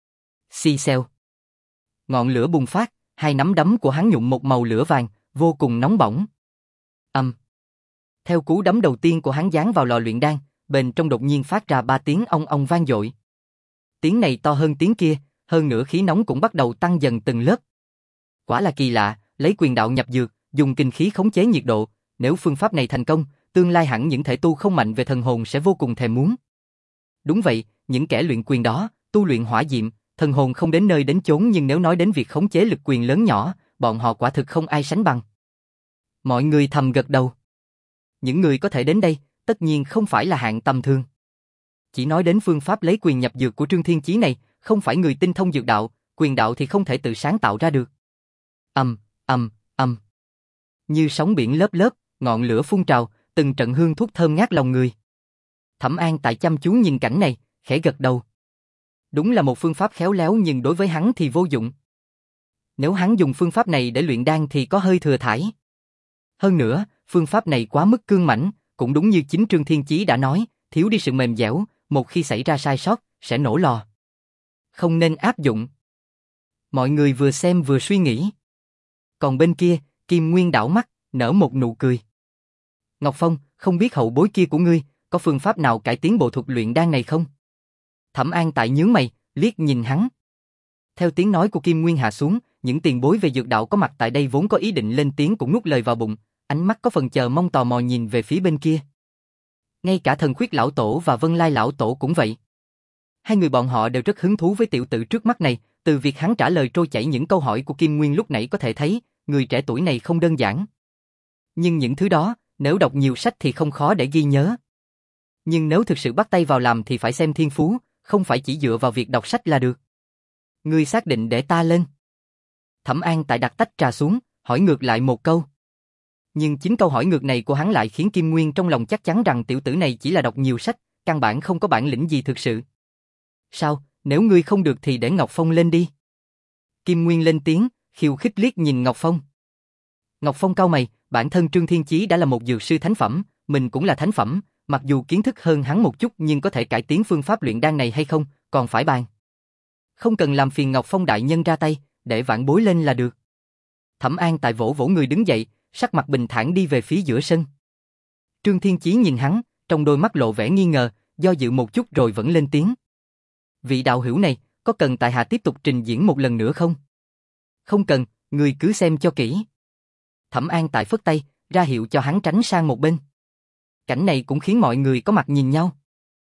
Xì xèo. Ngọn lửa bùng phát, hai nắm đấm của hắn nhuộm một màu lửa vàng, vô cùng nóng bỏng. Âm. Theo cú đấm đầu tiên của hắn giáng vào lò luyện đan, bên trong đột nhiên phát ra ba tiếng ong ong vang dội. Tiếng này to hơn tiếng kia, hơn nữa khí nóng cũng bắt đầu tăng dần từng lớp. Quả là kỳ lạ, lấy quyền đạo nhập dược, dùng kinh khí khống chế nhiệt độ, nếu phương pháp này thành công, tương lai hẳn những thể tu không mạnh về thần hồn sẽ vô cùng thèm muốn. Đúng vậy, những kẻ luyện quyền đó, tu luyện hỏa diệm, thần hồn không đến nơi đến chốn, nhưng nếu nói đến việc khống chế lực quyền lớn nhỏ, bọn họ quả thực không ai sánh bằng. Mọi người thầm gật đầu. Những người có thể đến đây, tất nhiên không phải là hạng tầm thường. Chỉ nói đến phương pháp lấy quyền nhập dược của Trương Thiên Chí này, không phải người tinh thông dược đạo, quyền đạo thì không thể tự sáng tạo ra được. Ầm, ầm, ầm. Như sóng biển lớp lớp, ngọn lửa phun trào, từng trận hương thuốc thơm ngát lòng người. Thẩm An Tại chăm chú nhìn cảnh này, khẽ gật đầu. Đúng là một phương pháp khéo léo nhưng đối với hắn thì vô dụng. Nếu hắn dùng phương pháp này để luyện đan thì có hơi thừa thãi. Hơn nữa, phương pháp này quá mức cương mãnh, cũng đúng như chính Trương Thiên Chí đã nói, thiếu đi sự mềm dẻo, một khi xảy ra sai sót, sẽ nổ lò. Không nên áp dụng. Mọi người vừa xem vừa suy nghĩ. Còn bên kia, Kim Nguyên đảo mắt, nở một nụ cười. Ngọc Phong, không biết hậu bối kia của ngươi, có phương pháp nào cải tiến bộ thuật luyện đan này không? Thẩm An Tại nhướng mày, liếc nhìn hắn. Theo tiếng nói của Kim Nguyên hạ xuống, những tiền bối về dược đạo có mặt tại đây vốn có ý định lên tiếng cũng nuốt lời vào bụng, ánh mắt có phần chờ mong tò mò nhìn về phía bên kia. Ngay cả Thần Khuyết lão tổ và Vân Lai lão tổ cũng vậy. Hai người bọn họ đều rất hứng thú với tiểu tử trước mắt này, từ việc hắn trả lời trôi chảy những câu hỏi của Kim Nguyên lúc nãy có thể thấy, người trẻ tuổi này không đơn giản. Nhưng những thứ đó, nếu đọc nhiều sách thì không khó để ghi nhớ. Nhưng nếu thực sự bắt tay vào làm thì phải xem thiên phú, không phải chỉ dựa vào việc đọc sách là được. Ngươi xác định để ta lên. Thẩm An Tại đặt tách trà xuống, hỏi ngược lại một câu. Nhưng chính câu hỏi ngược này của hắn lại khiến Kim Nguyên trong lòng chắc chắn rằng tiểu tử này chỉ là đọc nhiều sách, căn bản không có bản lĩnh gì thực sự. Sao, nếu ngươi không được thì để Ngọc Phong lên đi. Kim Nguyên lên tiếng, khiêu khích liếc nhìn Ngọc Phong. Ngọc Phong cau mày, bản thân Trương Thiên Chí đã là một dược sư thánh phẩm, mình cũng là thánh phẩm, mặc dù kiến thức hơn hắn một chút nhưng có thể cải tiến phương pháp luyện đan này hay không, còn phải bàn. Không cần làm phiền Ngọc Phong đại nhân ra tay, để vãn bối lên là được. Thẩm An Tại vỗ vỗ người đứng dậy, sắc mặt bình thản đi về phía giữa sân. Trương Thiên Chí nhìn hắn, trong đôi mắt lộ vẻ nghi ngờ, do dự một chút rồi vẫn lên tiếng. Vị đạo hữu này, có cần tại hạ tiếp tục trình diễn một lần nữa không? Không cần, người cứ xem cho kỹ. Thẩm An Tại phất tay, ra hiệu cho hắn tránh sang một bên. Cảnh này cũng khiến mọi người có mặt nhìn nhau.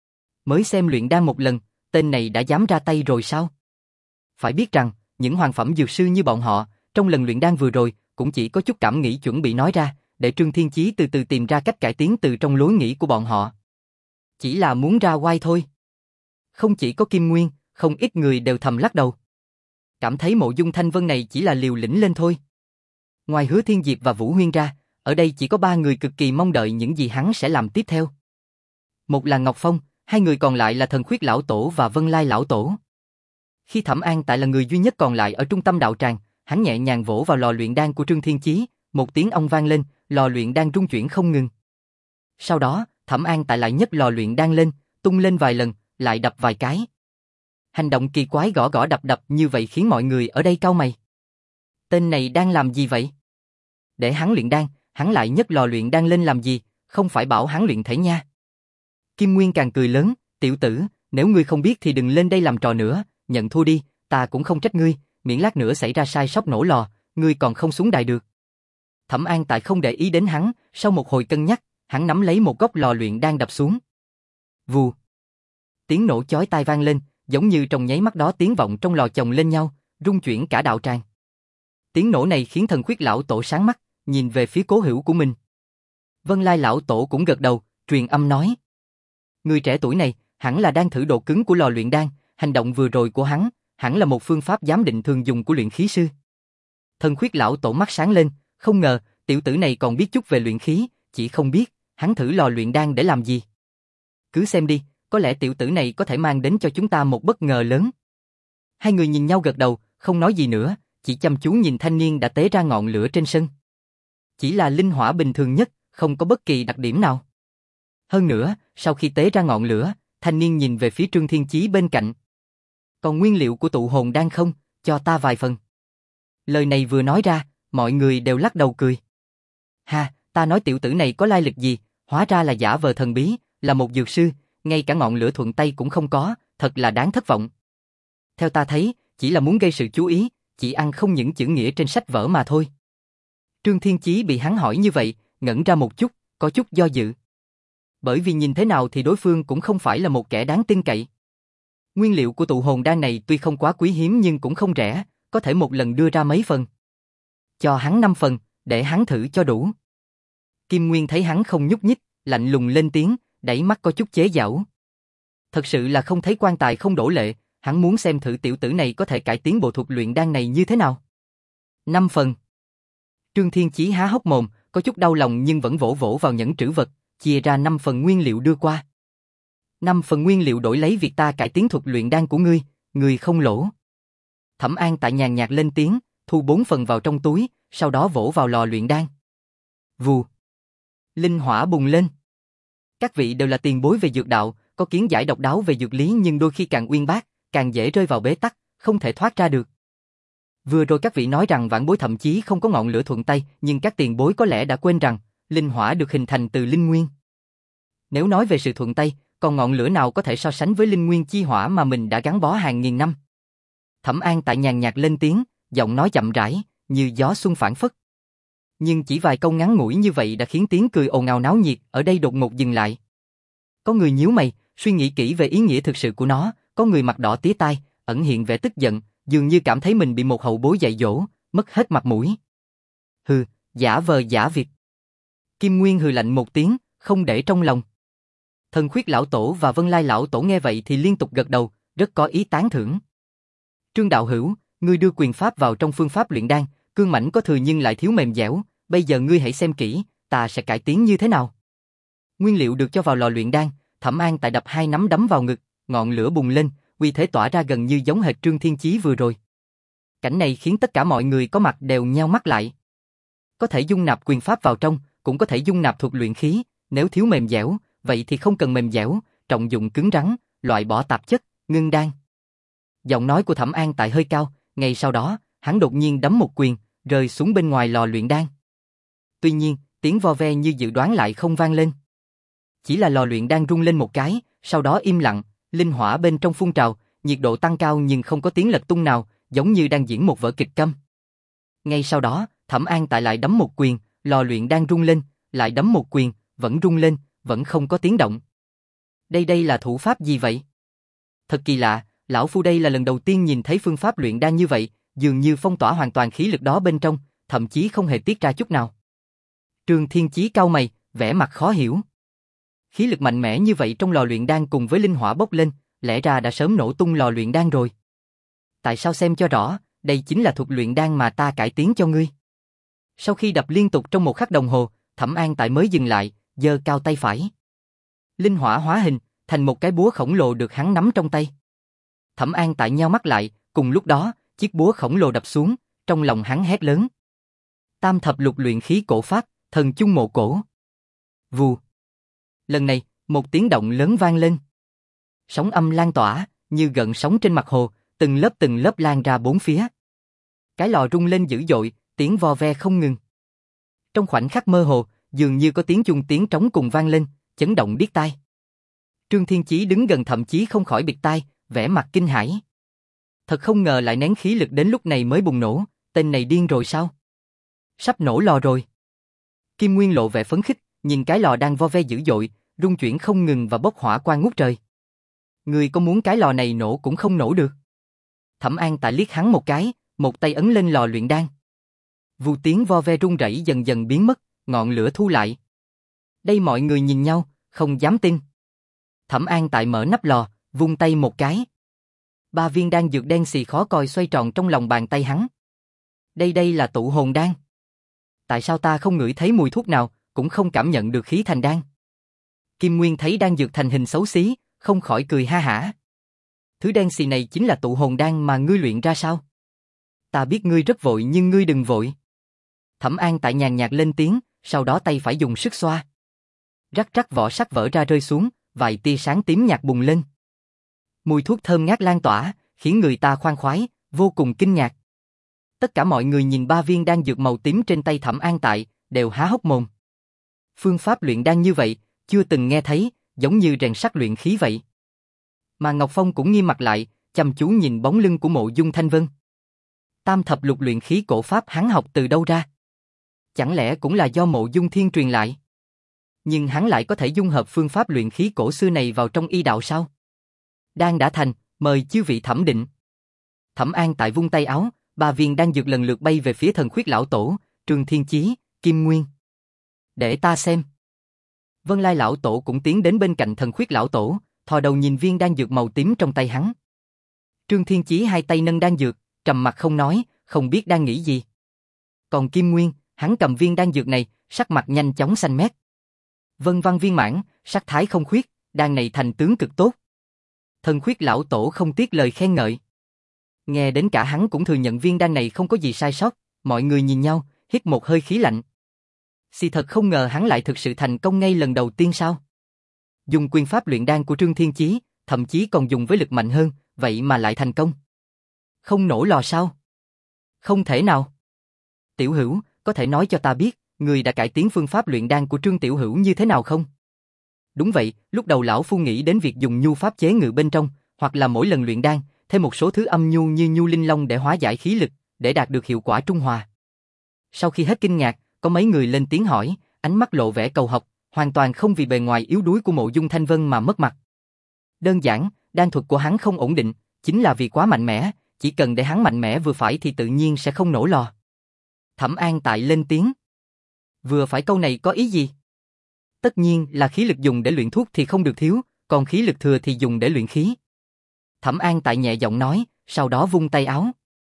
Mới xem luyện đan một lần, tên này đã dám ra tay rồi sao? Phải biết rằng, những hoàng phẩm dược sư như bọn họ, trong lần luyện đan vừa rồi, cũng chỉ có chút cảm nghĩ chuẩn bị nói ra, để Trương Thiên Chí từ từ tìm ra cách cải tiến từ trong lối nghĩ của bọn họ. Chỉ là muốn ra oai thôi. Không chỉ có Kim Nguyên, không ít người đều thầm lắc đầu. Cảm thấy Mộ Dung Thanh Vân này chỉ là liều lĩnh lên thôi. Ngoài Hứa Thiên Diệp và Vũ Huyên ra, ở đây chỉ có ba người cực kỳ mong đợi những gì hắn sẽ làm tiếp theo. Một là Ngọc Phong, hai người còn lại là Thần Khuyết lão tổ và Vân Lai lão tổ. Khi Thẩm An Tại là người duy nhất còn lại ở trung tâm đạo tràng, hắn nhẹ nhàng vỗ vào lò luyện đan của Trương Thiên Chí, một tiếng ong vang lên, lò luyện đan rung chuyển không ngừng. Sau đó, Thẩm An Tại lại nhấc lò luyện đan lên, tung lên vài lần, lại đập vài cái. Hành động kỳ quái gõ gõ đập đập như vậy khiến mọi người ở đây cau mày. Tên này đang làm gì vậy? Để hắn luyện đan, hắn lại nhấc lò luyện đan lên làm gì, không phải bảo hắn luyện thể nha. Kim Nguyên càng cười lớn, tiểu tử, Nếu ngươi không biết thì đừng lên đây làm trò nữa, nhận thua đi, ta cũng không trách ngươi, miễn lát nữa xảy ra sai sót nổ lò, ngươi còn không xuống đài được. Thẩm An Tại không để ý đến hắn, sau một hồi cân nhắc, hắn nắm lấy một góc lò luyện đang đập xuống. Vù. Tiếng nổ chói tai vang lên, giống như trong nháy mắt đó tiếng vọng trong lò chồng lên nhau, rung chuyển cả đạo tràng. Tiếng nổ này khiến Thần Khuyết lão tổ sáng mắt, nhìn về phía Cố Hữu của mình. Vân Lai lão tổ cũng gật đầu, truyền âm nói: người trẻ tuổi này, hẳn là đang thử độ cứng của lò luyện đan, hành động vừa rồi của hắn, hẳn là một phương pháp giám định thường dùng của luyện khí sư. Thần Khuyết lão tổ mắt sáng lên, không ngờ, tiểu tử này còn biết chút về luyện khí, chỉ không biết, hắn thử lò luyện đan để làm gì. Cứ xem đi, có lẽ tiểu tử này có thể mang đến cho chúng ta một bất ngờ lớn. Hai người nhìn nhau gật đầu, không nói gì nữa, chỉ chăm chú nhìn thanh niên đã tế ra ngọn lửa trên sân. Chỉ là linh hỏa bình thường nhất, không có bất kỳ đặc điểm nào. Hơn nữa, sau khi tế ra ngọn lửa, thanh niên nhìn về phía Trương Thiên Chí bên cạnh. Còn nguyên liệu của tụ hồn đan không, cho ta vài phần. Lời này vừa nói ra, mọi người đều lắc đầu cười. Ha, ta nói tiểu tử này có lai lịch gì, hóa ra là giả vờ thần bí, là một dược sư, ngay cả ngọn lửa thuận tay cũng không có, thật là đáng thất vọng. Theo ta thấy, chỉ là muốn gây sự chú ý, chỉ ăn không những chữ nghĩa trên sách vở mà thôi. Trương Thiên Chí bị hắn hỏi như vậy, ngẩn ra một chút, có chút do dự. Bởi vì nhìn thế nào thì đối phương cũng không phải là một kẻ đáng tin cậy. Nguyên liệu của tụ hồn đan này tuy không quá quý hiếm nhưng cũng không rẻ, có thể một lần đưa ra mấy phần. Cho hắn năm phần, để hắn thử cho đủ. Kim Nguyên thấy hắn không nhúc nhích, lạnh lùng lên tiếng, đẩy mắt có chút chế giễu. Thật sự là không thấy quan tài không đổ lệ, hắn muốn xem thử tiểu tử này có thể cải tiến bộ thuật luyện đan này như thế nào. Năm phần. Trương Thiên Chí há hốc mồm, có chút đau lòng nhưng vẫn vỗ vỗ vào nhẫn trữ vật, chia ra năm phần nguyên liệu đưa qua. Năm phần nguyên liệu đổi lấy việc ta cải tiến thuật luyện đan của ngươi, ngươi không lỗ. Thẩm An Tại nhàn nhạt lên tiếng, thu bốn phần vào trong túi, sau đó vỗ vào lò luyện đan. Vù. Linh hỏa bùng lên. Các vị đều là tiền bối về dược đạo, có kiến giải độc đáo về dược lý nhưng đôi khi càng uyên bác, càng dễ rơi vào bế tắc, không thể thoát ra được. Vừa rồi các vị nói rằng vãn bối thậm chí không có ngọn lửa thuận tay, nhưng các tiền bối có lẽ đã quên rằng, linh hỏa được hình thành từ linh nguyên. Nếu nói về sự thuận tay, còn ngọn lửa nào có thể so sánh với linh nguyên chi hỏa mà mình đã gắn bó hàng nghìn năm. Thẩm An Tại nhàn nhạt lên tiếng, giọng nói chậm rãi, như gió xuân phảng phất. Nhưng chỉ vài câu ngắn ngủi như vậy đã khiến tiếng cười ồn ào náo nhiệt ở đây đột ngột dừng lại. Có người nhíu mày, suy nghĩ kỹ về ý nghĩa thực sự của nó, có người mặt đỏ tía tai, ẩn hiện vẻ tức giận, dường như cảm thấy mình bị một hậu bối dạy dỗ, mất hết mặt mũi. Hừ, giả vờ giả vịt. Kim Nguyên hừ lạnh một tiếng, không để trong lòng. Thần Khuyết lão tổ và Vân Lai lão tổ nghe vậy thì liên tục gật đầu, rất có ý tán thưởng. Trương đạo hữu, ngươi đưa quyền pháp vào trong phương pháp luyện đan, cương mãnh có thừa nhưng lại thiếu mềm dẻo, bây giờ ngươi hãy xem kỹ, ta sẽ cải tiến như thế nào. Nguyên liệu được cho vào lò luyện đan, Thẩm An Tại đập hai nắm đấm vào ngực, ngọn lửa bùng lên, uy thế tỏa ra gần như giống hệt Trương Thiên Chí vừa rồi. Cảnh này khiến tất cả mọi người có mặt đều nheo mắt lại. Có thể dung nạp quyền pháp vào trong, cũng có thể dung nạp thuật luyện khí, nếu thiếu mềm dẻo, vậy thì không cần mềm dẻo, trọng dụng cứng rắn, loại bỏ tạp chất, ngưng đan. Giọng nói của Thẩm An Tại hơi cao, ngay sau đó, hắn đột nhiên đấm một quyền, rơi xuống bên ngoài lò luyện đan. Tuy nhiên, tiếng vo ve như dự đoán lại không vang lên. Chỉ là lò luyện đan rung lên một cái, sau đó im lặng, linh hỏa bên trong phun trào, nhiệt độ tăng cao nhưng không có tiếng lật tung nào, giống như đang diễn một vở kịch câm. Ngay sau đó, Thẩm An Tại lại đấm một quyền, lò luyện đan rung lên, lại đấm một quyền, vẫn rung lên, vẫn không có tiếng động. Đây đây là thủ pháp gì vậy? Thật kỳ lạ, lão phu đây là lần đầu tiên nhìn thấy phương pháp luyện đan như vậy, dường như phong tỏa hoàn toàn khí lực đó bên trong, thậm chí không hề tiết ra chút nào. Trương Thiên Chí cau mày, vẻ mặt khó hiểu. Khí lực mạnh mẽ như vậy trong lò luyện đan cùng với linh hỏa bốc lên, lẽ ra đã sớm nổ tung lò luyện đan rồi. Tại sao xem cho rõ, đây chính là thuật luyện đan mà ta cải tiến cho ngươi. Sau khi đập liên tục trong một khắc đồng hồ, Thẩm An Tại mới dừng lại, giơ cao tay phải. Linh hỏa hóa hình, thành một cái búa khổng lồ được hắn nắm trong tay. Thẩm An Tại nheo mắt lại, cùng lúc đó, chiếc búa khổng lồ đập xuống, trong lòng hắn hét lớn. Tam thập lục luyện khí cổ pháp, thần chung mộ cổ. Vù. Lần này, một tiếng động lớn vang lên. Sóng âm lan tỏa, như gợn sóng trên mặt hồ, từng lớp từng lớp lan ra bốn phía. Cái lò rung lên dữ dội, tiếng vo ve không ngừng. Trong khoảnh khắc mơ hồ, dường như có tiếng chuông tiếng trống cùng vang lên, chấn động điếc tai. Trương Thiên Chí đứng gần thậm chí không khỏi bịt tai, vẻ mặt kinh hãi. Thật không ngờ lại nén khí lực đến lúc này mới bùng nổ, tên này điên rồi sao? Sắp nổ lò rồi. Kim Nguyên lộ vẻ phấn khích, nhìn cái lò đang vo ve dữ dội, rung chuyển không ngừng và bốc hỏa quang ngút trời. Người có muốn cái lò này nổ cũng không nổ được. Thẩm An Tại liếc hắn một cái, một tay ấn lên lò luyện đan. Vù tiếng vo ve rung rẩy dần dần biến mất, ngọn lửa thu lại. Đây mọi người nhìn nhau, không dám tin. Thẩm An Tại mở nắp lò, vung tay một cái. Ba viên đan dược đen xì khó coi xoay tròn trong lòng bàn tay hắn. Đây đây là tụ hồn đan. Tại sao ta không ngửi thấy mùi thuốc nào, cũng không cảm nhận được khí thành đan? Kim Nguyên thấy đan dược thành hình xấu xí, không khỏi cười ha hả. Thứ đen xì này chính là tụ hồn đan mà ngươi luyện ra sao? Ta biết ngươi rất vội nhưng ngươi đừng vội. Thẩm An Tại nhàn nhạt lên tiếng, sau đó tay phải dùng sức xoa. Rắc rắc vỏ sắt vỡ ra rơi xuống, vài tia sáng tím nhạt bùng lên. Mùi thuốc thơm ngát lan tỏa, khiến người ta khoan khoái, vô cùng kinh ngạc. Tất cả mọi người nhìn ba viên đan dược màu tím trên tay Thẩm An Tại, đều há hốc mồm. Phương pháp luyện đan như vậy, chưa từng nghe thấy, giống như rèn sắt luyện khí vậy. Mà Ngọc Phong cũng nghiêm mặt lại, chăm chú nhìn bóng lưng của Mộ Dung Thanh Vân. Tam thập lục luyện khí cổ pháp hắn học từ đâu ra? Chẳng lẽ cũng là do Mộ Dung Thiên truyền lại? Nhưng hắn lại có thể dung hợp phương pháp luyện khí cổ xưa này vào trong y đạo sao? Đan đã thành, mời chư vị thẩm định. Thẩm An Tại vung tay áo, ba viên đan dược lần lượt bay về phía Thần Khuyết lão tổ, Trương Thiên Chí, Kim Nguyên. Để ta xem. Vân Lai lão tổ cũng tiến đến bên cạnh Thần Khuyết lão tổ, thò đầu nhìn viên đan dược màu tím trong tay hắn. Trương Thiên Chí hai tay nâng đan dược, trầm mặt không nói, không biết đang nghĩ gì. Còn Kim Nguyên, hắn cầm viên đan dược này, sắc mặt nhanh chóng xanh mét. Vân văn viên mãn, sắc thái không khuyết, đan này thành tướng cực tốt. Thần Khuyết lão tổ không tiếc lời khen ngợi. Nghe đến cả hắn cũng thừa nhận viên đan này không có gì sai sót, mọi người nhìn nhau, hít một hơi khí lạnh. Xì thật không ngờ hắn lại thực sự thành công ngay lần đầu tiên sao? Dùng quyền pháp luyện đan của Trương Thiên Chí, thậm chí còn dùng với lực mạnh hơn, vậy mà lại thành công. Không nổ lò sao? Không thể nào. Tiểu Hữu, có thể nói cho ta biết, người đã cải tiến phương pháp luyện đan của Trương Tiểu Hữu như thế nào không? Đúng vậy, lúc đầu lão phu nghĩ đến việc dùng nhu pháp chế ngự bên trong, hoặc là mỗi lần luyện đan, thêm một số thứ âm nhu như nhu linh long để hóa giải khí lực, để đạt được hiệu quả trung hòa. Sau khi hết kinh ngạc, có mấy người lên tiếng hỏi, ánh mắt lộ vẻ cầu học, hoàn toàn không vì bề ngoài yếu đuối của Mộ Dung Thanh Vân mà mất mặt. Đơn giản, đan thuật của hắn không ổn định, chính là vì quá mạnh mẽ, chỉ cần để hắn mạnh mẽ vừa phải thì tự nhiên sẽ không nổ lò. Thẩm An Tại lên tiếng. Vừa phải câu này có ý gì? Tất nhiên là khí lực dùng để luyện thuốc thì không được thiếu, còn khí lực thừa thì dùng để luyện khí. Thẩm An Tại nhẹ giọng nói, sau đó vung tay áo.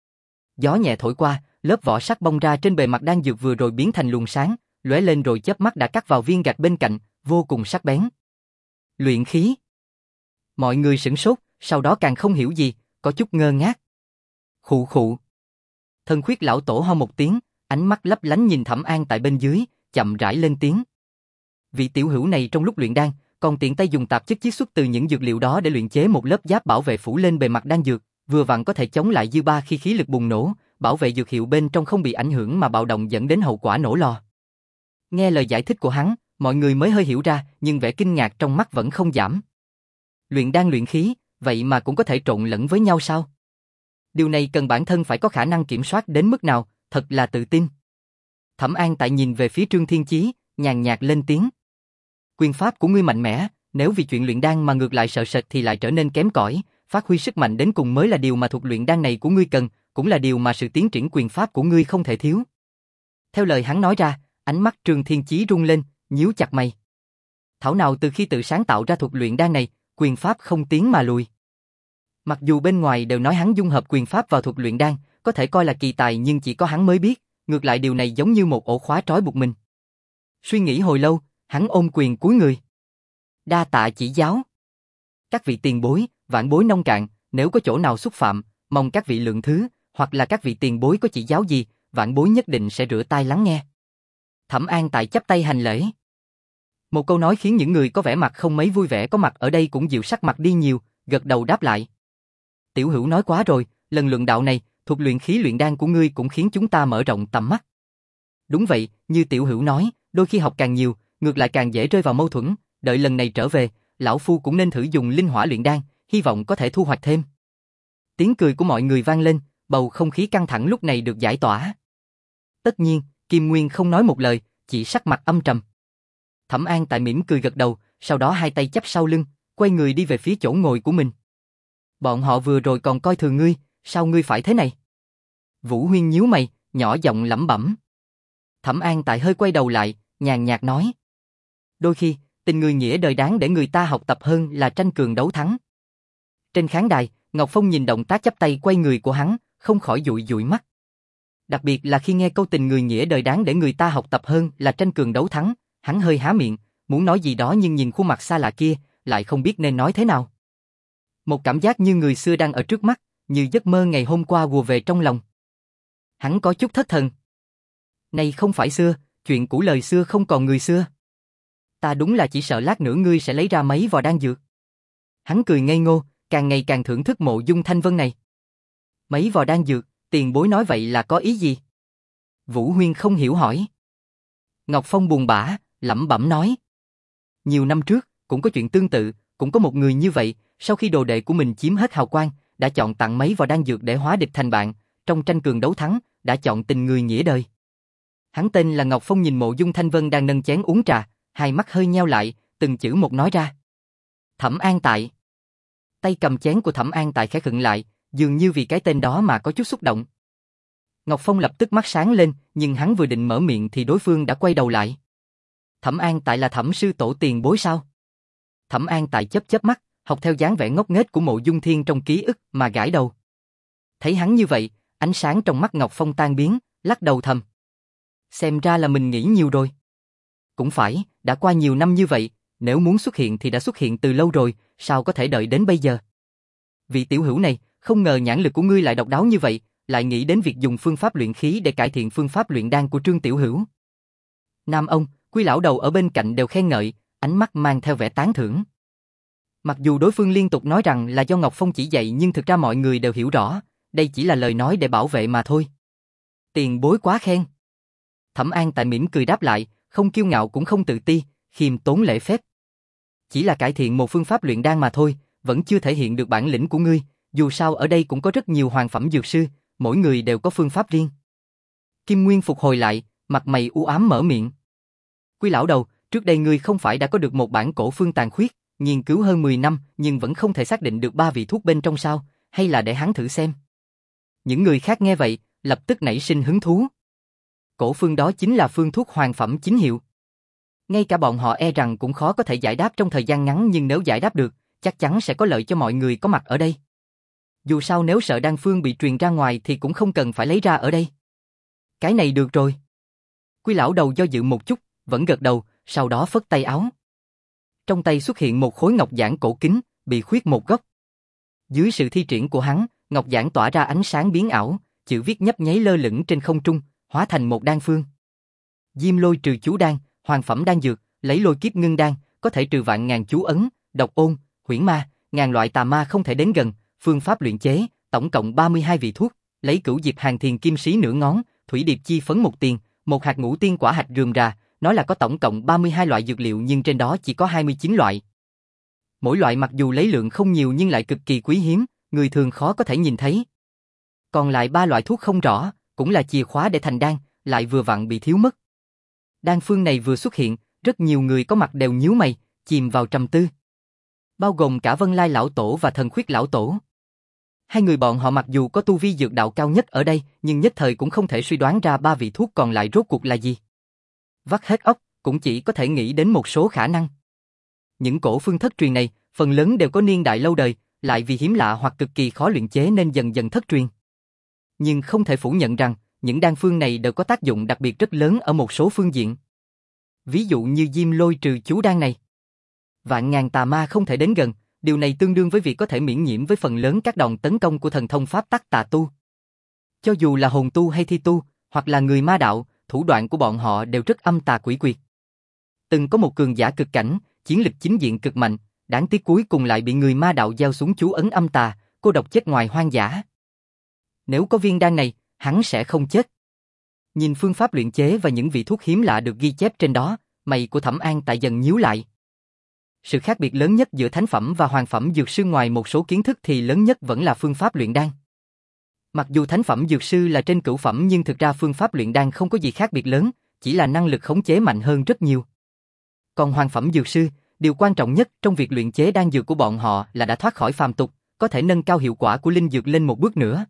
Gió nhẹ thổi qua, lớp vỏ sắt bong ra trên bề mặt đan dược vừa rồi biến thành luồng sáng, lóe lên rồi chớp mắt đã cắt vào viên gạch bên cạnh, vô cùng sắc bén. Luyện khí. Mọi người sửng sốt, sau đó càng không hiểu gì, có chút ngơ ngác. Khụ khụ. Thần Khuyết lão tổ ho một tiếng, ánh mắt lấp lánh nhìn Thẩm An Tại bên dưới, chậm rãi lên tiếng. Vị tiểu hữu này trong lúc luyện đan, còn tiện tay dùng tạp chất chiết xuất từ những dược liệu đó để luyện chế một lớp giáp bảo vệ phủ lên bề mặt đan dược, vừa vặn có thể chống lại dư ba khi khí lực bùng nổ, bảo vệ dược hiệu bên trong không bị ảnh hưởng mà bạo động dẫn đến hậu quả nổ lò. Nghe lời giải thích của hắn, mọi người mới hơi hiểu ra, nhưng vẻ kinh ngạc trong mắt vẫn không giảm. Luyện đan luyện khí, vậy mà cũng có thể trộn lẫn với nhau sao? Điều này cần bản thân phải có khả năng kiểm soát đến mức nào, thật là tự tin. Thẩm An Tại nhìn về phía Trương Thiên Chí, nhàn nhạt lên tiếng. Quyền pháp của ngươi mạnh mẽ, nếu vì chuyện luyện đan mà ngược lại sợ sệt thì lại trở nên kém cỏi, phát huy sức mạnh đến cùng mới là điều mà thuật luyện đan này của ngươi cần, cũng là điều mà sự tiến triển quyền pháp của ngươi không thể thiếu. Theo lời hắn nói ra, ánh mắt Trương Thiên Chí rung lên, nhíu chặt mày. Thảo nào từ khi tự sáng tạo ra thuật luyện đan này, quyền pháp không tiến mà lùi. Mặc dù bên ngoài đều nói hắn dung hợp quyền pháp vào thuật luyện đan, có thể coi là kỳ tài nhưng chỉ có hắn mới biết, ngược lại điều này giống như một ổ khóa trói buộc mình. Suy nghĩ hồi lâu, hắn ôm quyền cúi người. Đa tạ chỉ giáo. Các vị tiền bối, vãn bối nông cạn, nếu có chỗ nào xúc phạm, mong các vị lượng thứ, hoặc là các vị tiền bối có chỉ giáo gì, vãn bối nhất định sẽ rửa tai lắng nghe. Thẩm An Tại chắp tay hành lễ. Một câu nói khiến những người có vẻ mặt không mấy vui vẻ có mặt ở đây cũng dịu sắc mặt đi nhiều, gật đầu đáp lại. Tiểu hữu nói quá rồi, lần luận đạo này, thuật luyện khí luyện đan của ngươi cũng khiến chúng ta mở rộng tầm mắt. Đúng vậy, như tiểu hữu nói, đôi khi học càng nhiều, ngược lại càng dễ rơi vào mâu thuẫn, đợi lần này trở về, lão phu cũng nên thử dùng linh hỏa luyện đan, hy vọng có thể thu hoạch thêm. Tiếng cười của mọi người vang lên, bầu không khí căng thẳng lúc này được giải tỏa. Tất nhiên, Kim Nguyên không nói một lời, chỉ sắc mặt âm trầm. Thẩm An Tại mỉm cười gật đầu, sau đó hai tay chắp sau lưng, quay người đi về phía chỗ ngồi của mình. Bọn họ vừa rồi còn coi thường ngươi, sao ngươi phải thế này? Vũ Huyên nhíu mày, nhỏ giọng lẩm bẩm. Thẩm An Tại hơi quay đầu lại, nhàn nhạt nói. Đôi khi, tình người nghĩa đời đáng để người ta học tập hơn là tranh cường đấu thắng. Trên khán đài, Ngọc Phong nhìn động tác chắp tay quay người của hắn, không khỏi dụi dụi mắt. Đặc biệt là khi nghe câu tình người nghĩa đời đáng để người ta học tập hơn là tranh cường đấu thắng, hắn hơi há miệng, muốn nói gì đó nhưng nhìn khuôn mặt xa lạ kia, lại không biết nên nói thế nào. Một cảm giác như người xưa đang ở trước mắt, như giấc mơ ngày hôm qua ùa về trong lòng. Hắn có chút thất thần. Này không phải xưa, chuyện cũ lời xưa không còn người xưa. Ta đúng là chỉ sợ lát nữa ngươi sẽ lấy ra mấy vò đan dược. Hắn cười ngây ngô, càng ngày càng thưởng thức Mộ Dung Thanh Vân này. Mấy vò đan dược, tiền bối nói vậy là có ý gì? Vũ Huyên không hiểu hỏi. Ngọc Phong buồn bã, lẩm bẩm nói. Nhiều năm trước, cũng có chuyện tương tự, cũng có một người như vậy, sau khi đồ đệ của mình chiếm hết hào quang, đã chọn tặng mấy vò đan dược để hóa địch thành bạn, trong tranh cường đấu thắng, đã chọn tình người nghĩa đời. Hắn tên là Ngọc Phong, nhìn Mộ Dung Thanh Vân đang nâng chén uống trà, hai mắt hơi nheo lại, từng chữ một nói ra. Thẩm An Tại. Tay cầm chén của Thẩm An Tại khẽ khựng lại, dường như vì cái tên đó mà có chút xúc động. Ngọc Phong lập tức mắt sáng lên, nhưng hắn vừa định mở miệng thì đối phương đã quay đầu lại. Thẩm An Tại là Thẩm sư tổ tiền bối sao? Thẩm An Tại chớp chớp mắt, học theo dáng vẻ ngốc nghếch của Mộ Dung Thiên trong ký ức mà gãi đầu. Thấy hắn như vậy, ánh sáng trong mắt Ngọc Phong tan biến, lắc đầu thầm. Xem ra là mình nghĩ nhiều rồi. Cũng phải, đã qua nhiều năm như vậy, nếu muốn xuất hiện thì đã xuất hiện từ lâu rồi, sao có thể đợi đến bây giờ? Vị tiểu hữu này, không ngờ nhãn lực của ngươi lại độc đáo như vậy, lại nghĩ đến việc dùng phương pháp luyện khí để cải thiện phương pháp luyện đan của Trương tiểu hữu. Nam ông, Quy lão đầu ở bên cạnh đều khen ngợi, ánh mắt mang theo vẻ tán thưởng. Mặc dù đối phương liên tục nói rằng là do Ngọc Phong chỉ dạy, nhưng thực ra mọi người đều hiểu rõ, đây chỉ là lời nói để bảo vệ mà thôi. Tiền bối quá khen. Thẩm An Tại mỉm cười đáp lại, không kiêu ngạo cũng không tự ti, khiêm tốn lễ phép. Chỉ là cải thiện một phương pháp luyện đan mà thôi, vẫn chưa thể hiện được bản lĩnh của ngươi, dù sao ở đây cũng có rất nhiều hoàng phẩm dược sư, mỗi người đều có phương pháp riêng. Kim Nguyên phục hồi lại, mặt mày u ám mở miệng. Quy lão đầu, trước đây ngươi không phải đã có được một bản cổ phương tàn khuyết, nghiên cứu hơn mười năm nhưng vẫn không thể xác định được ba vị thuốc bên trong sao, hay là để hắn thử xem? Những người khác nghe vậy, lập tức nảy sinh hứng thú. Cổ phương đó chính là phương thuốc hoàng phẩm chính hiệu. Ngay cả bọn họ e rằng cũng khó có thể giải đáp trong thời gian ngắn, nhưng nếu giải đáp được, chắc chắn sẽ có lợi cho mọi người có mặt ở đây. Dù sao nếu sợ đan phương bị truyền ra ngoài thì cũng không cần phải lấy ra ở đây. Cái này được rồi. Quy lão đầu do dự một chút, vẫn gật đầu, sau đó phất tay áo. Trong tay xuất hiện một khối ngọc giản cổ kính, bị khuyết một góc. Dưới sự thi triển của hắn, ngọc giản tỏa ra ánh sáng biến ảo, chữ viết nhấp nháy lơ lửng trên không trung, hóa thành một đan phương. Diêm lôi trừ chú đan, hoàng phẩm đan dược, lấy lôi kiếp ngưng đan, có thể trừ vạn ngàn chú ấn, độc ôn, huyễn ma, ngàn loại tà ma không thể đến gần, phương pháp luyện chế, tổng cộng ba mươi hai vị thuốc, lấy cửu diệp hàng thiền kim sĩ nửa ngón, thủy điệp chi phấn một tiền, một hạt ngũ tiên quả hạch rườm rà, nói là có tổng cộng ba mươi hai loại dược liệu nhưng trên đó chỉ có hai mươi chín loại. Mỗi loại mặc dù lấy lượng không nhiều nhưng lại cực kỳ quý hiếm, người thường khó có thể nhìn thấy. Còn lại ba loại thuốc không rõ, cũng là chìa khóa để thành đan, lại vừa vặn bị thiếu mất. Đan phương này vừa xuất hiện, rất nhiều người có mặt đều nhíu mày, chìm vào trầm tư. Bao gồm cả Vân Lai lão tổ và Thần Khuyết lão tổ. Hai người bọn họ mặc dù có tu vi dược đạo cao nhất ở đây, nhưng nhất thời cũng không thể suy đoán ra ba vị thuốc còn lại rốt cuộc là gì. Vắt hết óc, cũng chỉ có thể nghĩ đến một số khả năng. Những cổ phương thất truyền này, phần lớn đều có niên đại lâu đời, lại vì hiếm lạ hoặc cực kỳ khó luyện chế nên dần dần thất truyền. Nhưng không thể phủ nhận rằng, những đan phương này đều có tác dụng đặc biệt rất lớn ở một số phương diện. Ví dụ như diêm lôi trừ chú đan này. Vạn ngàn tà ma không thể đến gần, điều này tương đương với việc có thể miễn nhiễm với phần lớn các đòn tấn công của thần thông pháp tắc tà tu. Cho dù là hồn tu hay thi tu, hoặc là người ma đạo, thủ đoạn của bọn họ đều rất âm tà quỷ quyệt. Từng có một cường giả cực cảnh, chiến lực chính diện cực mạnh, đáng tiếc cuối cùng lại bị người ma đạo gieo xuống chú ấn âm tà, cô độc chết ngoài hoang dã. Nếu có viên đan này, hắn sẽ không chết. Nhìn phương pháp luyện chế và những vị thuốc hiếm lạ được ghi chép trên đó, mày của Thẩm An Tại dần nhíu lại. Sự khác biệt lớn nhất giữa thánh phẩm và hoàng phẩm dược sư ngoài một số kiến thức thì lớn nhất vẫn là phương pháp luyện đan. Mặc dù thánh phẩm dược sư là trên cửu phẩm nhưng thực ra phương pháp luyện đan không có gì khác biệt lớn, chỉ là năng lực khống chế mạnh hơn rất nhiều. Còn hoàng phẩm dược sư, điều quan trọng nhất trong việc luyện chế đan dược của bọn họ là đã thoát khỏi phàm tục, có thể nâng cao hiệu quả của linh dược lên một bước nữa.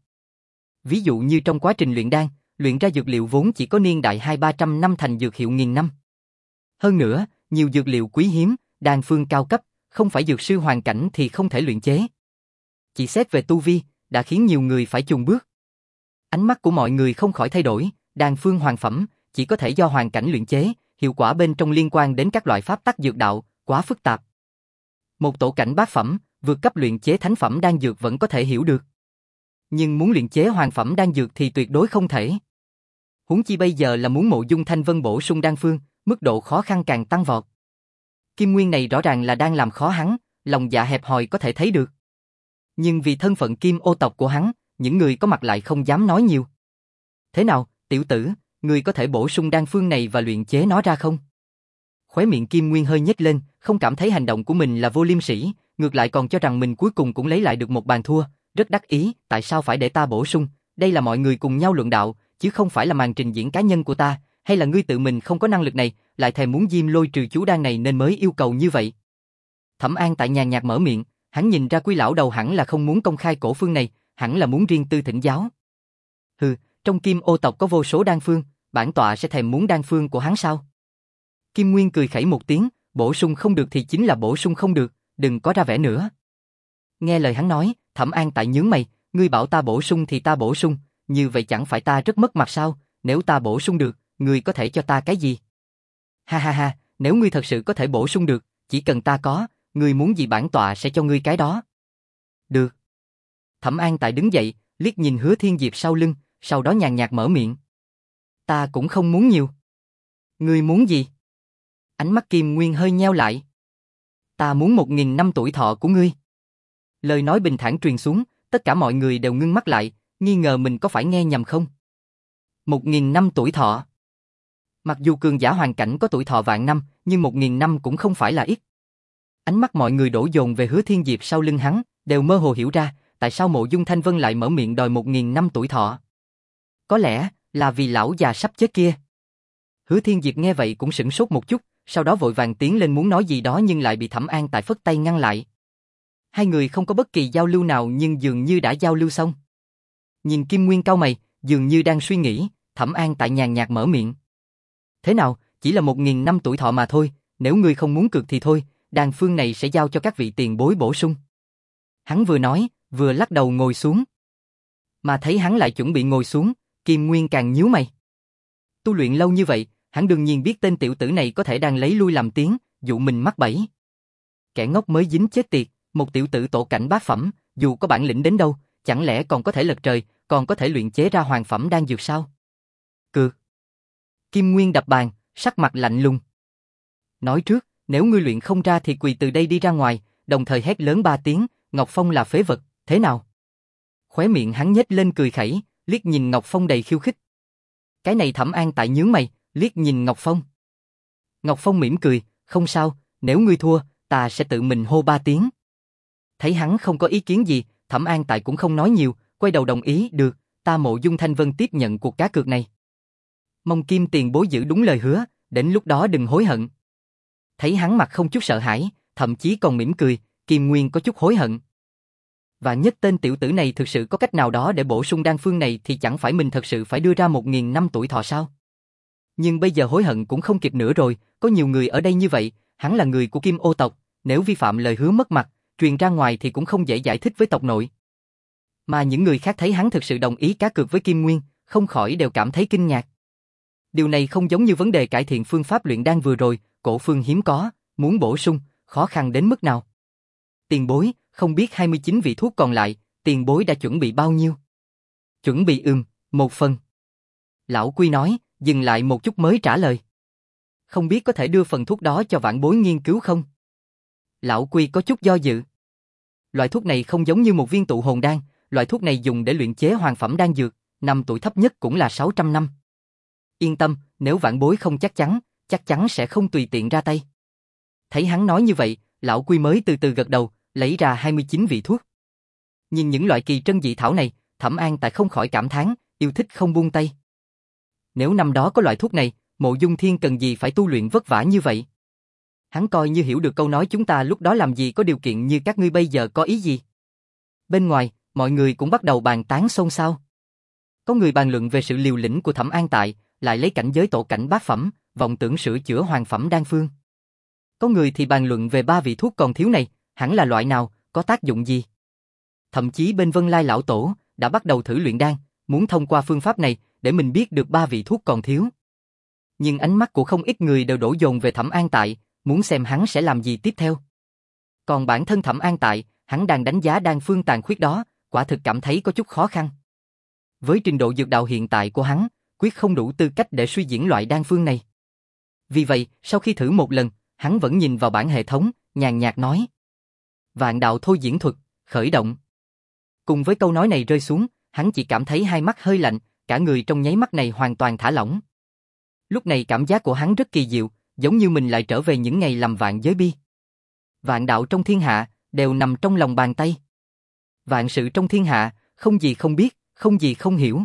Ví dụ như trong quá trình luyện đan, luyện ra dược liệu vốn chỉ có niên đại hai ba trăm năm thành dược hiệu nghìn năm. Hơn nữa, nhiều dược liệu quý hiếm, đan phương cao cấp, không phải dược sư hoàn cảnh thì không thể luyện chế. Chỉ xét về tu vi, đã khiến nhiều người phải chùn bước. Ánh mắt của mọi người không khỏi thay đổi, đan phương hoàng phẩm, chỉ có thể do hoàn cảnh luyện chế, hiệu quả bên trong liên quan đến các loại pháp tắc dược đạo, quá phức tạp. Một tổ cảnh bát phẩm, vượt cấp luyện chế thánh phẩm đan dược vẫn có thể hiểu được. Nhưng muốn luyện chế hoàng phẩm đan dược thì tuyệt đối không thể. Huống chi bây giờ là muốn Mộ Dung Thanh Vân bổ sung đan phương, mức độ khó khăn càng tăng vọt. Kim Nguyên này rõ ràng là đang làm khó hắn, lòng dạ hẹp hòi có thể thấy được. Nhưng vì thân phận Kim ô tộc của hắn, những người có mặt lại không dám nói nhiều. Thế nào, tiểu tử, ngươi có thể bổ sung đan phương này và luyện chế nó ra không? Khóe miệng Kim Nguyên hơi nhếch lên, không cảm thấy hành động của mình là vô liêm sỉ, ngược lại còn cho rằng mình cuối cùng cũng lấy lại được một bàn thua, rất đắc ý, tại sao phải để ta bổ sung, đây là mọi người cùng nhau luận đạo, chứ không phải là màn trình diễn cá nhân của ta, hay là ngươi tự mình không có năng lực này, lại thèm muốn diêm lôi trừ chú đan này nên mới yêu cầu như vậy. Thẩm An tại nhàn nhạt mở miệng, hắn nhìn ra Quy lão đầu hẳn là không muốn công khai cổ phương này, hẳn là muốn riêng tư thỉnh giáo. Hừ, trong Kim ô tộc có vô số đan phương, bản tọa sẽ thèm muốn đan phương của hắn sao? Kim Nguyên cười khẩy một tiếng, bổ sung không được thì chính là bổ sung không được, đừng có ra vẻ nữa. Nghe lời hắn nói, Thẩm An tại nhướng mày, ngươi bảo ta bổ sung thì ta bổ sung, như vậy chẳng phải ta rất mất mặt sao, nếu ta bổ sung được, ngươi có thể cho ta cái gì? Ha ha ha, nếu ngươi thật sự có thể bổ sung được, chỉ cần ta có, ngươi muốn gì bản tọa sẽ cho ngươi cái đó. Được. Thẩm An tại đứng dậy, liếc nhìn Hứa Thiên Diệp sau lưng, sau đó nhàn nhạt mở miệng. Ta cũng không muốn nhiều. Ngươi muốn gì? Ánh mắt Kim Nguyên hơi nheo lại. Ta muốn một nghìn năm tuổi thọ của ngươi. Lời nói bình thản truyền xuống, tất cả mọi người đều ngưng mắt lại, nghi ngờ mình có phải nghe nhầm không. Một nghìn năm tuổi thọ. Mặc dù cường giả hoàn cảnh có tuổi thọ vạn năm, nhưng một nghìn năm cũng không phải là ít. Ánh mắt mọi người đổ dồn về Hứa Thiên Diệp sau lưng hắn, đều mơ hồ hiểu ra, tại sao Mộ Dung Thanh Vân lại mở miệng đòi một nghìn năm tuổi thọ. Có lẽ là vì lão già sắp chết kia. Hứa Thiên Diệp nghe vậy cũng sửng sốt một chút, sau đó vội vàng tiến lên muốn nói gì đó nhưng lại bị Thẩm An tại phất tay ngăn lại. Hai người không có bất kỳ giao lưu nào nhưng dường như đã giao lưu xong. Nhìn Kim Nguyên cau mày, dường như đang suy nghĩ, Thẩm An tại nhàn nhạt mở miệng. Thế nào, chỉ là một nghìn năm tuổi thọ mà thôi, nếu ngươi không muốn cược thì thôi, đan phương này sẽ giao cho các vị tiền bối bổ sung. Hắn vừa nói, vừa lắc đầu ngồi xuống. Mà thấy hắn lại chuẩn bị ngồi xuống, Kim Nguyên càng nhíu mày. Tu luyện lâu như vậy, hắn đương nhiên biết tên tiểu tử này có thể đang lấy lui làm tiếng, dụ mình mắc bẫy. Kẻ ngốc mới dính chết tiệt, một tiểu tử tổ cảnh bát phẩm, dù có bản lĩnh đến đâu, chẳng lẽ còn có thể lật trời, còn có thể luyện chế ra hoàng phẩm đan dược sao? Cược. Kim Nguyên đập bàn, sắc mặt lạnh lùng. Nói trước, nếu ngươi luyện không ra thì quỳ từ đây đi ra ngoài, đồng thời hét lớn ba tiếng, Ngọc Phong là phế vật, thế nào? Khóe miệng hắn nhếch lên cười khẩy, liếc nhìn Ngọc Phong đầy khiêu khích. Cái này Thẩm An tại nhướng mày, liếc nhìn Ngọc Phong. Ngọc Phong mỉm cười, không sao, nếu ngươi thua, ta sẽ tự mình hô ba tiếng. Thấy hắn không có ý kiến gì, Thẩm An tại cũng không nói nhiều, quay đầu đồng ý, được, ta Mộ Dung Thanh Vân tiếp nhận cuộc cá cược này. Mong Kim tiền bối giữ đúng lời hứa, đến lúc đó đừng hối hận. Thấy hắn mặt không chút sợ hãi, thậm chí còn mỉm cười, Kim Nguyên có chút hối hận. Và nhất tên tiểu tử này thực sự có cách nào đó để bổ sung đan phương này thì chẳng phải mình thật sự phải đưa ra một nghìn năm tuổi thọ sao? Nhưng bây giờ hối hận cũng không kịp nữa rồi, có nhiều người ở đây như vậy, hắn là người của Kim ô tộc, nếu vi phạm lời hứa mất mặt, truyền ra ngoài thì cũng không dễ giải thích với tộc nội. Mà những người khác thấy hắn thực sự đồng ý cá cược với Kim Nguyên, không khỏi đều cảm thấy kinh ngạc. Điều này không giống như vấn đề cải thiện phương pháp luyện đan vừa rồi, cổ phương hiếm có, muốn bổ sung, khó khăn đến mức nào. Tiền bối, không biết hai mươi chín vị thuốc còn lại, tiền bối đã chuẩn bị bao nhiêu? Chuẩn bị ừm, một phần. Lão Quy nói, dừng lại một chút mới trả lời. Không biết có thể đưa phần thuốc đó cho vãn bối nghiên cứu không? Lão Quy có chút do dự. Loại thuốc này không giống như một viên tụ hồn đan, loại thuốc này dùng để luyện chế hoàng phẩm đan dược, năm tuổi thấp nhất cũng là sáu trăm năm. Yên tâm, nếu vãn bối không chắc chắn, chắc chắn sẽ không tùy tiện ra tay. Thấy hắn nói như vậy, lão Quy mới từ từ gật đầu, lấy ra hai mươi chín vị thuốc. Nhìn những loại kỳ trân dị thảo này, Thẩm An Tại không khỏi cảm thán, yêu thích không buông tay. Nếu năm đó có loại thuốc này, Mộ Dung Thiên cần gì phải tu luyện vất vả như vậy? Hắn coi như hiểu được câu nói chúng ta lúc đó làm gì có điều kiện như các ngươi bây giờ có ý gì. Bên ngoài, mọi người cũng bắt đầu bàn tán xôn xao. Có người bàn luận về sự liều lĩnh của Thẩm An Tại, lại lấy cảnh giới tổ cảnh bát phẩm, vọng tưởng sửa chữa hoàng phẩm đan phương. Có người thì bàn luận về ba vị thuốc còn thiếu này, hẳn là loại nào, có tác dụng gì. Thậm chí bên Vân Lai lão tổ đã bắt đầu thử luyện đan, muốn thông qua phương pháp này để mình biết được ba vị thuốc còn thiếu. Nhưng ánh mắt của không ít người đều đổ dồn về Thẩm An Tại, muốn xem hắn sẽ làm gì tiếp theo. Còn bản thân Thẩm An Tại, hắn đang đánh giá đan phương tàn khuyết đó, quả thực cảm thấy có chút khó khăn. Với trình độ dược đạo hiện tại của hắn, quyết không đủ tư cách để suy diễn loại đan phương này. Vì vậy, sau khi thử một lần, hắn vẫn nhìn vào bản hệ thống, nhàn nhạt nói. Vạn đạo thôi diễn thuật, khởi động. Cùng với câu nói này rơi xuống, hắn chỉ cảm thấy hai mắt hơi lạnh, cả người trong nháy mắt này hoàn toàn thả lỏng. Lúc này cảm giác của hắn rất kỳ diệu, giống như mình lại trở về những ngày làm vạn giới bi. Vạn đạo trong thiên hạ, đều nằm trong lòng bàn tay. Vạn sự trong thiên hạ, không gì không biết, không gì không hiểu.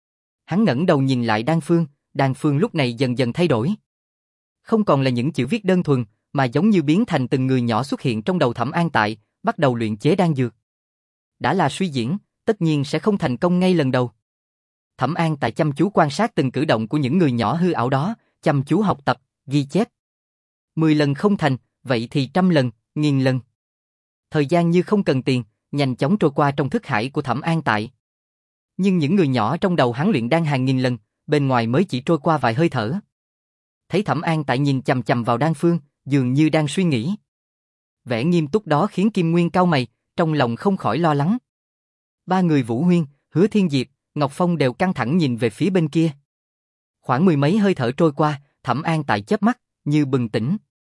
Hắn ngẩng đầu nhìn lại đan phương, đan phương lúc này dần dần thay đổi. Không còn là những chữ viết đơn thuần, mà giống như biến thành từng người nhỏ xuất hiện trong đầu Thẩm An Tại, bắt đầu luyện chế đan dược. Đã là suy diễn, tất nhiên sẽ không thành công ngay lần đầu. Thẩm An Tại chăm chú quan sát từng cử động của những người nhỏ hư ảo đó, chăm chú học tập, ghi chép. Mười lần không thành, vậy thì trăm lần, nghìn lần. Thời gian như không cần tiền, nhanh chóng trôi qua trong thức hải của Thẩm An Tại. Nhưng những người nhỏ trong đầu hắn luyện đan hàng nghìn lần, bên ngoài mới chỉ trôi qua vài hơi thở. Thấy Thẩm An Tại nhìn chằm chằm vào đan phương, dường như đang suy nghĩ. Vẻ nghiêm túc đó khiến Kim Nguyên cau mày, trong lòng không khỏi lo lắng. Ba người Vũ Huyên, Hứa Thiên Diệp, Ngọc Phong đều căng thẳng nhìn về phía bên kia. Khoảng mười mấy hơi thở trôi qua, Thẩm An Tại chớp mắt, như bừng tỉnh.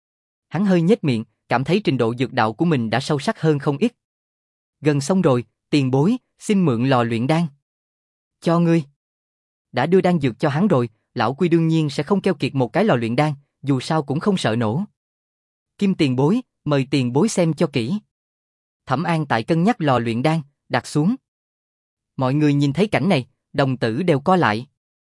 Hắn hơi nhếch miệng, cảm thấy trình độ dược đạo của mình đã sâu sắc hơn không ít. Gần xong rồi, tiền bối, xin mượn lò luyện đan. Cho ngươi. Đã đưa đan dược cho hắn rồi, lão Quy đương nhiên sẽ không keo kiệt một cái lò luyện đan, dù sao cũng không sợ nổ. Kim tiền bối, mời tiền bối xem cho kỹ. Thẩm An Tại cân nhắc lò luyện đan, đặt xuống. Mọi người nhìn thấy cảnh này, đồng tử đều co lại.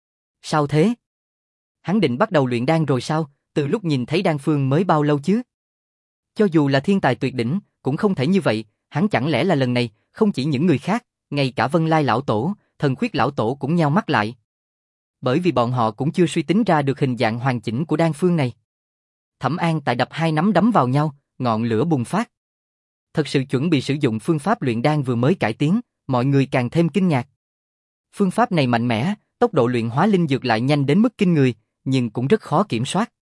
Sao thế? Hắn định bắt đầu luyện đan rồi sao, từ lúc nhìn thấy đan phương mới bao lâu chứ? Cho dù là thiên tài tuyệt đỉnh, cũng không thể như vậy, hắn chẳng lẽ là lần này, không chỉ những người khác, ngay cả Vân Lai lão tổ, Thần Khuyết lão tổ cũng nheo mắt lại. Bởi vì bọn họ cũng chưa suy tính ra được hình dạng hoàn chỉnh của đan phương này. Thẩm An Tại đập hai nắm đấm vào nhau, ngọn lửa bùng phát. Thật sự chuẩn bị sử dụng phương pháp luyện đan vừa mới cải tiến, mọi người càng thêm kinh ngạc. Phương pháp này mạnh mẽ, tốc độ luyện hóa linh dược lại nhanh đến mức kinh người, nhưng cũng rất khó kiểm soát.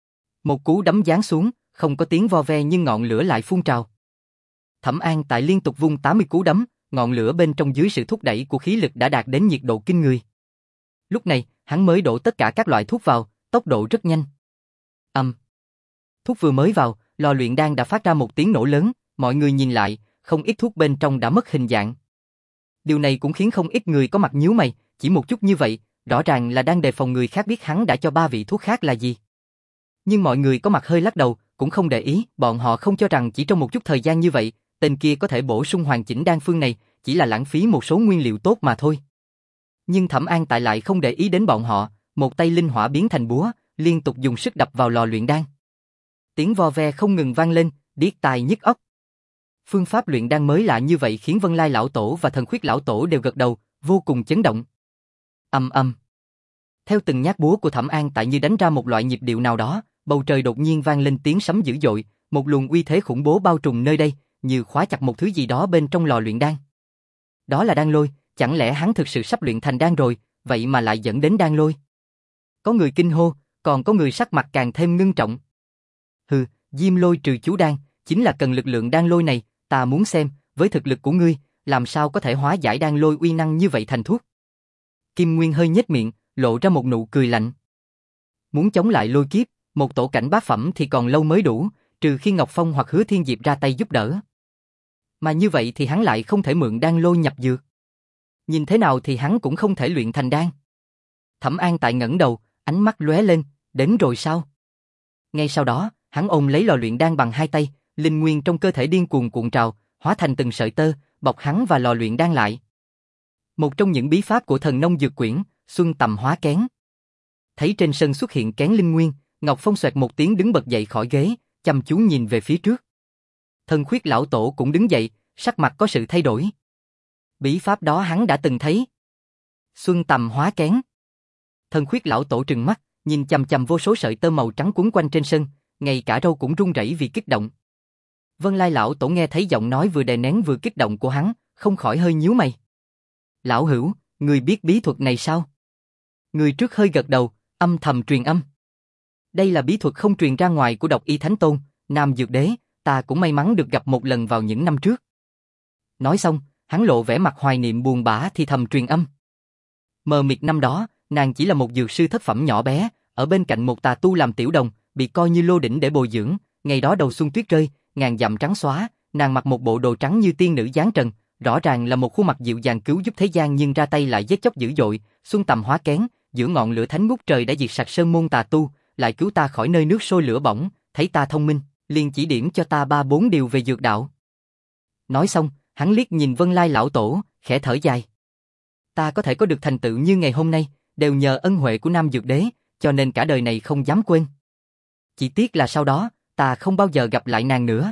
Một cú đấm giáng xuống, không có tiếng vo ve nhưng ngọn lửa lại phun trào. Thẩm An Tại liên tục vung tám mươi cú đấm, ngọn lửa bên trong dưới sự thúc đẩy của khí lực đã đạt đến nhiệt độ kinh người. Lúc này, hắn mới đổ tất cả các loại thuốc vào, tốc độ rất nhanh. Ầm. Um. Thuốc vừa mới vào, lò luyện đan đã phát ra một tiếng nổ lớn, mọi người nhìn lại, không ít thuốc bên trong đã mất hình dạng. Điều này cũng khiến không ít người có mặt nhíu mày, chỉ một chút như vậy, rõ ràng là đang đề phòng người khác biết hắn đã cho ba vị thuốc khác là gì. Nhưng mọi người có mặt hơi lắc đầu, cũng không để ý, bọn họ không cho rằng chỉ trong một chút thời gian như vậy, tên kia có thể bổ sung hoàn chỉnh đan phương này, chỉ là lãng phí một số nguyên liệu tốt mà thôi. Nhưng Thẩm An Tại lại không để ý đến bọn họ, một tay linh hỏa biến thành búa, liên tục dùng sức đập vào lò luyện đan. Tiếng vo ve không ngừng vang lên, điếc tai nhức óc. Phương pháp luyện đan mới lạ như vậy khiến Vân Lai lão tổ và Thần Khuyết lão tổ đều gật đầu, vô cùng chấn động. Ầm ầm. Theo từng nhát búa của Thẩm An Tại như đánh ra một loại nhịp điệu nào đó, bầu trời đột nhiên vang lên tiếng sấm dữ dội, một luồng uy thế khủng bố bao trùm nơi đây, như khóa chặt một thứ gì đó bên trong lò luyện đan. Đó là đan lôi, chẳng lẽ hắn thực sự sắp luyện thành đan rồi, vậy mà lại dẫn đến đan lôi? Có người kinh hô, còn có người sắc mặt càng thêm ngưng trọng. Hừ, Diêm Lôi trừ chú đan, chính là cần lực lượng đan lôi này, ta muốn xem, với thực lực của ngươi, làm sao có thể hóa giải đan lôi uy năng như vậy thành thuốc. Kim Nguyên hơi nhếch miệng, lộ ra một nụ cười lạnh. Muốn chống lại lôi kiếp, một tổ cảnh bát phẩm thì còn lâu mới đủ, trừ khi Ngọc Phong hoặc Hứa Thiên Diệp ra tay giúp đỡ. Mà như vậy thì hắn lại không thể mượn đan lôi nhập dược. Nhìn thế nào thì hắn cũng không thể luyện thành đan. Thẩm An Tại ngẩng đầu, ánh mắt lóe lên, đến rồi sao? Ngay sau đó, hắn ôm lấy lò luyện đan bằng hai tay, linh nguyên trong cơ thể điên cuồng cuộn trào, hóa thành từng sợi tơ, bọc hắn và lò luyện đan lại. Một trong những bí pháp của thần nông dược quyển, Xuân Tầm Hóa Kén. Thấy trên sân xuất hiện kén linh nguyên, Ngọc Phong xoẹt một tiếng đứng bật dậy khỏi ghế, chăm chú nhìn về phía trước. Thần Khuyết lão tổ cũng đứng dậy, sắc mặt có sự thay đổi. Bí pháp đó hắn đã từng thấy. Xuân Tầm Hóa Kén. Thần Khuyết lão tổ trừng mắt, nhìn chằm chằm vô số sợi tơ màu trắng quấn quanh trên sân, ngay cả râu cũng run rẩy vì kích động. Vân Lai lão tổ nghe thấy giọng nói vừa đè nén vừa kích động của hắn, không khỏi hơi nhíu mày. Lão hữu, người biết bí thuật này sao? Người trước hơi gật đầu, âm thầm truyền âm. Đây là bí thuật không truyền ra ngoài của Độc Y Thánh Tôn, Nam Dược Đế, ta cũng may mắn được gặp một lần vào những năm trước. Nói xong, hắn lộ vẻ mặt hoài niệm buồn bã thì thầm truyền âm. Mờ mịt năm đó, nàng chỉ là một dược sư thất phẩm nhỏ bé, ở bên cạnh một tà tu làm tiểu đồng, bị coi như lô đỉnh để bồi dưỡng. Ngày đó đầu xuân tuyết rơi, ngàn dặm trắng xóa, nàng mặc một bộ đồ trắng như tiên nữ giáng trần, rõ ràng là một khuôn mặt dịu dàng cứu giúp thế gian nhưng ra tay lại giết chóc dữ dội. Xuân Tầm Hóa Kén, giữa ngọn lửa thánh ngút trời đã diệt sạch sơn môn tà tu, lại cứu ta khỏi nơi nước sôi lửa bỏng. Thấy ta thông minh, liền chỉ điểm cho ta ba bốn điều về dược đạo. Nói xong, hắn liếc nhìn Vân Lai lão tổ, khẽ thở dài. Ta có thể có được thành tựu như ngày hôm nay, đều nhờ ân huệ của Nam Dược Đế, cho nên cả đời này không dám quên. Chỉ tiếc là sau đó, ta không bao giờ gặp lại nàng nữa.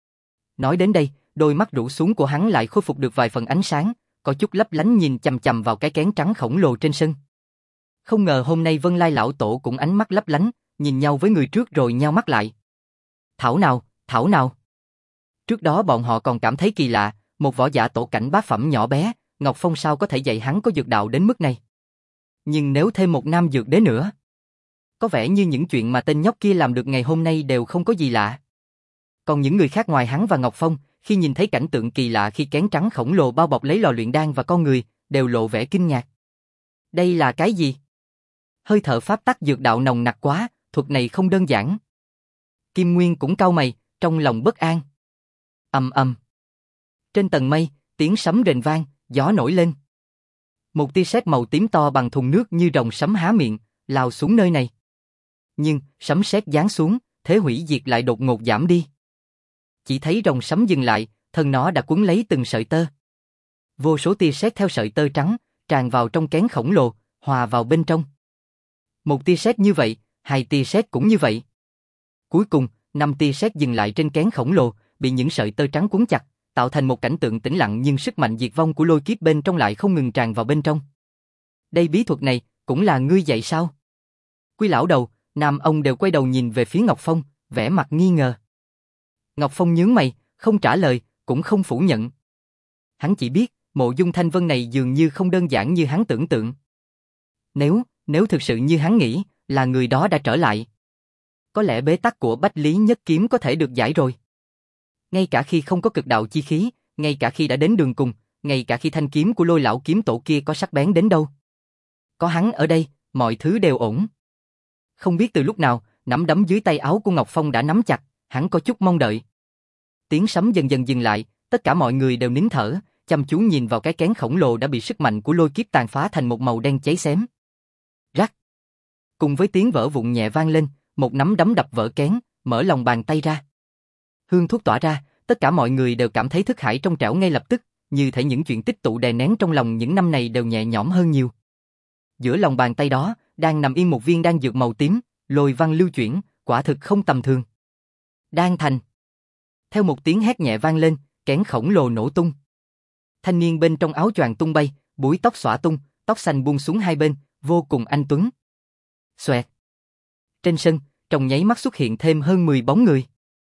Nói đến đây, đôi mắt rũ xuống của hắn lại khôi phục được vài phần ánh sáng, có chút lấp lánh nhìn chằm chằm vào cái kén trắng khổng lồ trên sân. Không ngờ hôm nay Vân Lai lão tổ cũng ánh mắt lấp lánh, nhìn nhau với người trước rồi nheo mắt lại. Thảo nào, thảo nào. Trước đó bọn họ còn cảm thấy kỳ lạ, một võ giả tổ cảnh bá phẩm nhỏ bé, Ngọc Phong sao có thể dạy hắn có dược đạo đến mức này. Nhưng nếu thêm một Nam Dược Đế nữa, có vẻ như những chuyện mà tên nhóc kia làm được ngày hôm nay đều không có gì lạ. Còn những người khác ngoài hắn và Ngọc Phong, khi nhìn thấy cảnh tượng kỳ lạ khi kén trắng khổng lồ bao bọc lấy lò luyện đan và con người, đều lộ vẻ kinh ngạc. Đây là cái gì? Hơi thở pháp tắc dược đạo nồng nặc quá, thuật này không đơn giản. Kim Nguyên cũng cau mày, trong lòng bất an. Ầm ầm. Trên tầng mây, tiếng sấm rền vang, gió nổi lên. Một tia sét màu tím to bằng thùng nước như rồng sấm há miệng, lao xuống nơi này. Nhưng, sấm sét giáng xuống, thế hủy diệt lại đột ngột giảm đi. Chỉ thấy rồng sấm dừng lại, thân nó đã cuốn lấy từng sợi tơ. Vô số tia sét theo sợi tơ trắng, tràn vào trong kén khổng lồ, hòa vào bên trong. Một tia sét như vậy, hai tia sét cũng như vậy. Cuối cùng, năm tia sét dừng lại trên kén khổng lồ, bị những sợi tơ trắng cuốn chặt, tạo thành một cảnh tượng tĩnh lặng nhưng sức mạnh diệt vong của lôi kiếp bên trong lại không ngừng tràn vào bên trong. Đây bí thuật này, cũng là ngươi dạy sao? Quy lão đầu, Nam ông đều quay đầu nhìn về phía Ngọc Phong, vẻ mặt nghi ngờ. Ngọc Phong nhướng mày, không trả lời, cũng không phủ nhận. Hắn chỉ biết, Mộ Dung Thanh Vân này dường như không đơn giản như hắn tưởng tượng. Nếu, nếu thực sự như hắn nghĩ, là người đó đã trở lại. Có lẽ bế tắc của Bách Lý Nhất Kiếm có thể được giải rồi. Ngay cả khi không có cực đạo chi khí, ngay cả khi đã đến đường cùng, ngay cả khi thanh kiếm của Lôi lão kiếm tổ kia có sắc bén đến đâu. Có hắn ở đây, mọi thứ đều ổn. Không biết từ lúc nào, nắm đấm dưới tay áo của Ngọc Phong đã nắm chặt, hắn có chút mong đợi. Tiếng sấm dần dần dừng lại, tất cả mọi người đều nín thở, chăm chú nhìn vào cái kén khổng lồ đã bị sức mạnh của lôi kiếp tàn phá thành một màu đen cháy xém. Rắc. Cùng với tiếng vỡ vụn nhẹ vang lên, một nắm đấm đập vỡ kén, mở lòng bàn tay ra. Hương thuốc tỏa ra, tất cả mọi người đều cảm thấy thức hải trong trẻo ngay lập tức, như thể những chuyện tích tụ đè nén trong lòng những năm này đều nhẹ nhõm hơn nhiều. Giữa lòng bàn tay đó, đang nằm yên một viên đan dược màu tím, lôi văn lưu chuyển, quả thực không tầm thường. Đan thành. Theo một tiếng hét nhẹ vang lên, kén khổng lồ nổ tung. Thanh niên bên trong áo choàng tung bay, búi tóc xõa tung, tóc xanh buông xuống hai bên, vô cùng anh tuấn. Xoẹt. Trên sân, trong nháy mắt xuất hiện thêm hơn mười bóng người.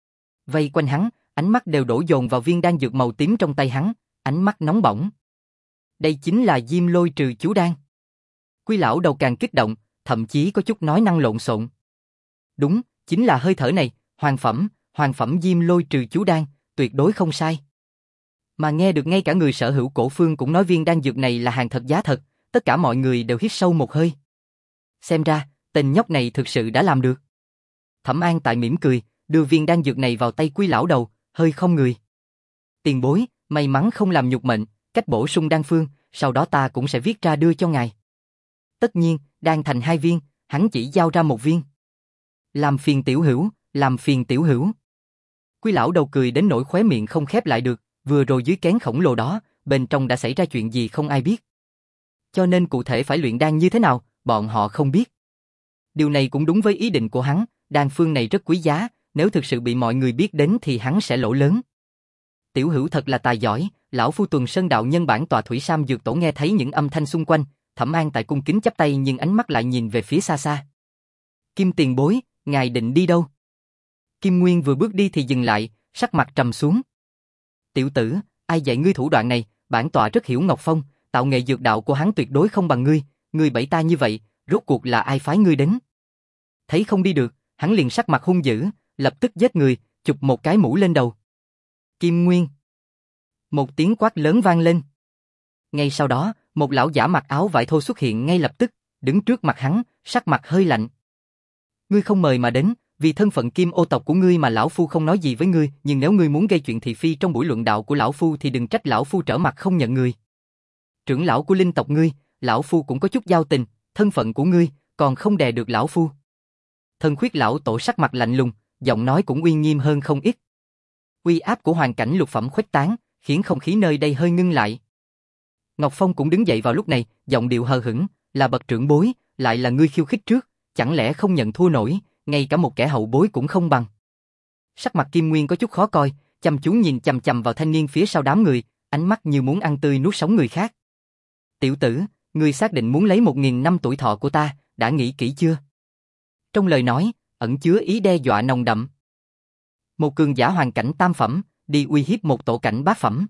Vây quanh hắn, ánh mắt đều đổ dồn vào viên đan dược màu tím trong tay hắn, ánh mắt nóng bỏng. Đây chính là Diêm Lôi Trừ Chú Đan. Quy lão đầu càng kích động, thậm chí có chút nói năng lộn xộn. Đúng, chính là hơi thở này, hoàng phẩm, hoàng phẩm Diêm Lôi Trừ Chú Đan, tuyệt đối không sai. Mà nghe được ngay cả người sở hữu cổ phương cũng nói viên đan dược này là hàng thật giá thật, tất cả mọi người đều hít sâu một hơi. Xem ra, tên nhóc này thực sự đã làm được. Thẩm An Tại mỉm cười, đưa viên đan dược này vào tay Quy lão đầu, hơi không người. Tiền bối, may mắn không làm nhục mệnh, cách bổ sung đan phương, sau đó ta cũng sẽ viết ra đưa cho ngài. Tất nhiên, đan thành hai viên, hắn chỉ giao ra một viên. Làm phiền tiểu hữu, làm phiền tiểu hữu. Quy lão đầu cười đến nỗi khóe miệng không khép lại được, vừa rồi dưới kén khổng lồ đó, bên trong đã xảy ra chuyện gì không ai biết. Cho nên cụ thể phải luyện đan như thế nào, bọn họ không biết. Điều này cũng đúng với ý định của hắn, đan phương này rất quý giá, nếu thực sự bị mọi người biết đến thì hắn sẽ lỗ lớn. Tiểu Hữu thật là tài giỏi, lão phu Tuần Sơn đạo nhân bản tòa Thủy Sam dược tổ nghe thấy những âm thanh xung quanh, Thẩm An Tại cung kính chắp tay nhưng ánh mắt lại nhìn về phía xa xa. Kim tiền bối, ngài định đi đâu? Kim Nguyên vừa bước đi thì dừng lại, sắc mặt trầm xuống. Tiểu tử, ai dạy ngươi thủ đoạn này, bản tọa rất hiểu Ngọc Phong, tạo nghệ dược đạo của hắn tuyệt đối không bằng ngươi, ngươi bẫy ta như vậy, rốt cuộc là ai phái ngươi đến? Thấy không đi được, hắn liền sắc mặt hung dữ, lập tức giết người, chụp một cái mũ lên đầu. Kim Nguyên. Một tiếng quát lớn vang lên. Ngay sau đó, một lão giả mặc áo vải thô xuất hiện ngay lập tức, đứng trước mặt hắn, sắc mặt hơi lạnh. Ngươi không mời mà đến, vì thân phận Kim ô tộc của ngươi mà lão phu không nói gì với ngươi, nhưng nếu ngươi muốn gây chuyện thị phi trong buổi luận đạo của lão phu thì đừng trách lão phu trở mặt không nhận người. Trưởng lão của linh tộc ngươi, lão phu cũng có chút giao tình, thân phận của ngươi còn không đè được lão phu. Thần Khuyết lão tổ sắc mặt lạnh lùng, giọng nói cũng uy nghiêm hơn không ít. Uy áp của hoàn cảnh lục phẩm khuếch tán, khiến không khí nơi đây hơi ngưng lại. Ngọc Phong cũng đứng dậy vào lúc này, giọng điệu hờ hững, là bậc trưởng bối, lại là ngươi khiêu khích trước, chẳng lẽ không nhận thua nổi, ngay cả một kẻ hậu bối cũng không bằng. Sắc mặt Kim Nguyên có chút khó coi, chăm chú nhìn chằm chằm vào thanh niên phía sau đám người, ánh mắt như muốn ăn tươi nuốt sống người khác. Tiểu tử, ngươi xác định muốn lấy một nghìn năm tuổi thọ của ta, đã nghĩ kỹ chưa? Trong lời nói, ẩn chứa ý đe dọa nồng đậm. Một cường giả hoàn cảnh tam phẩm, đi uy hiếp một tổ cảnh bát phẩm.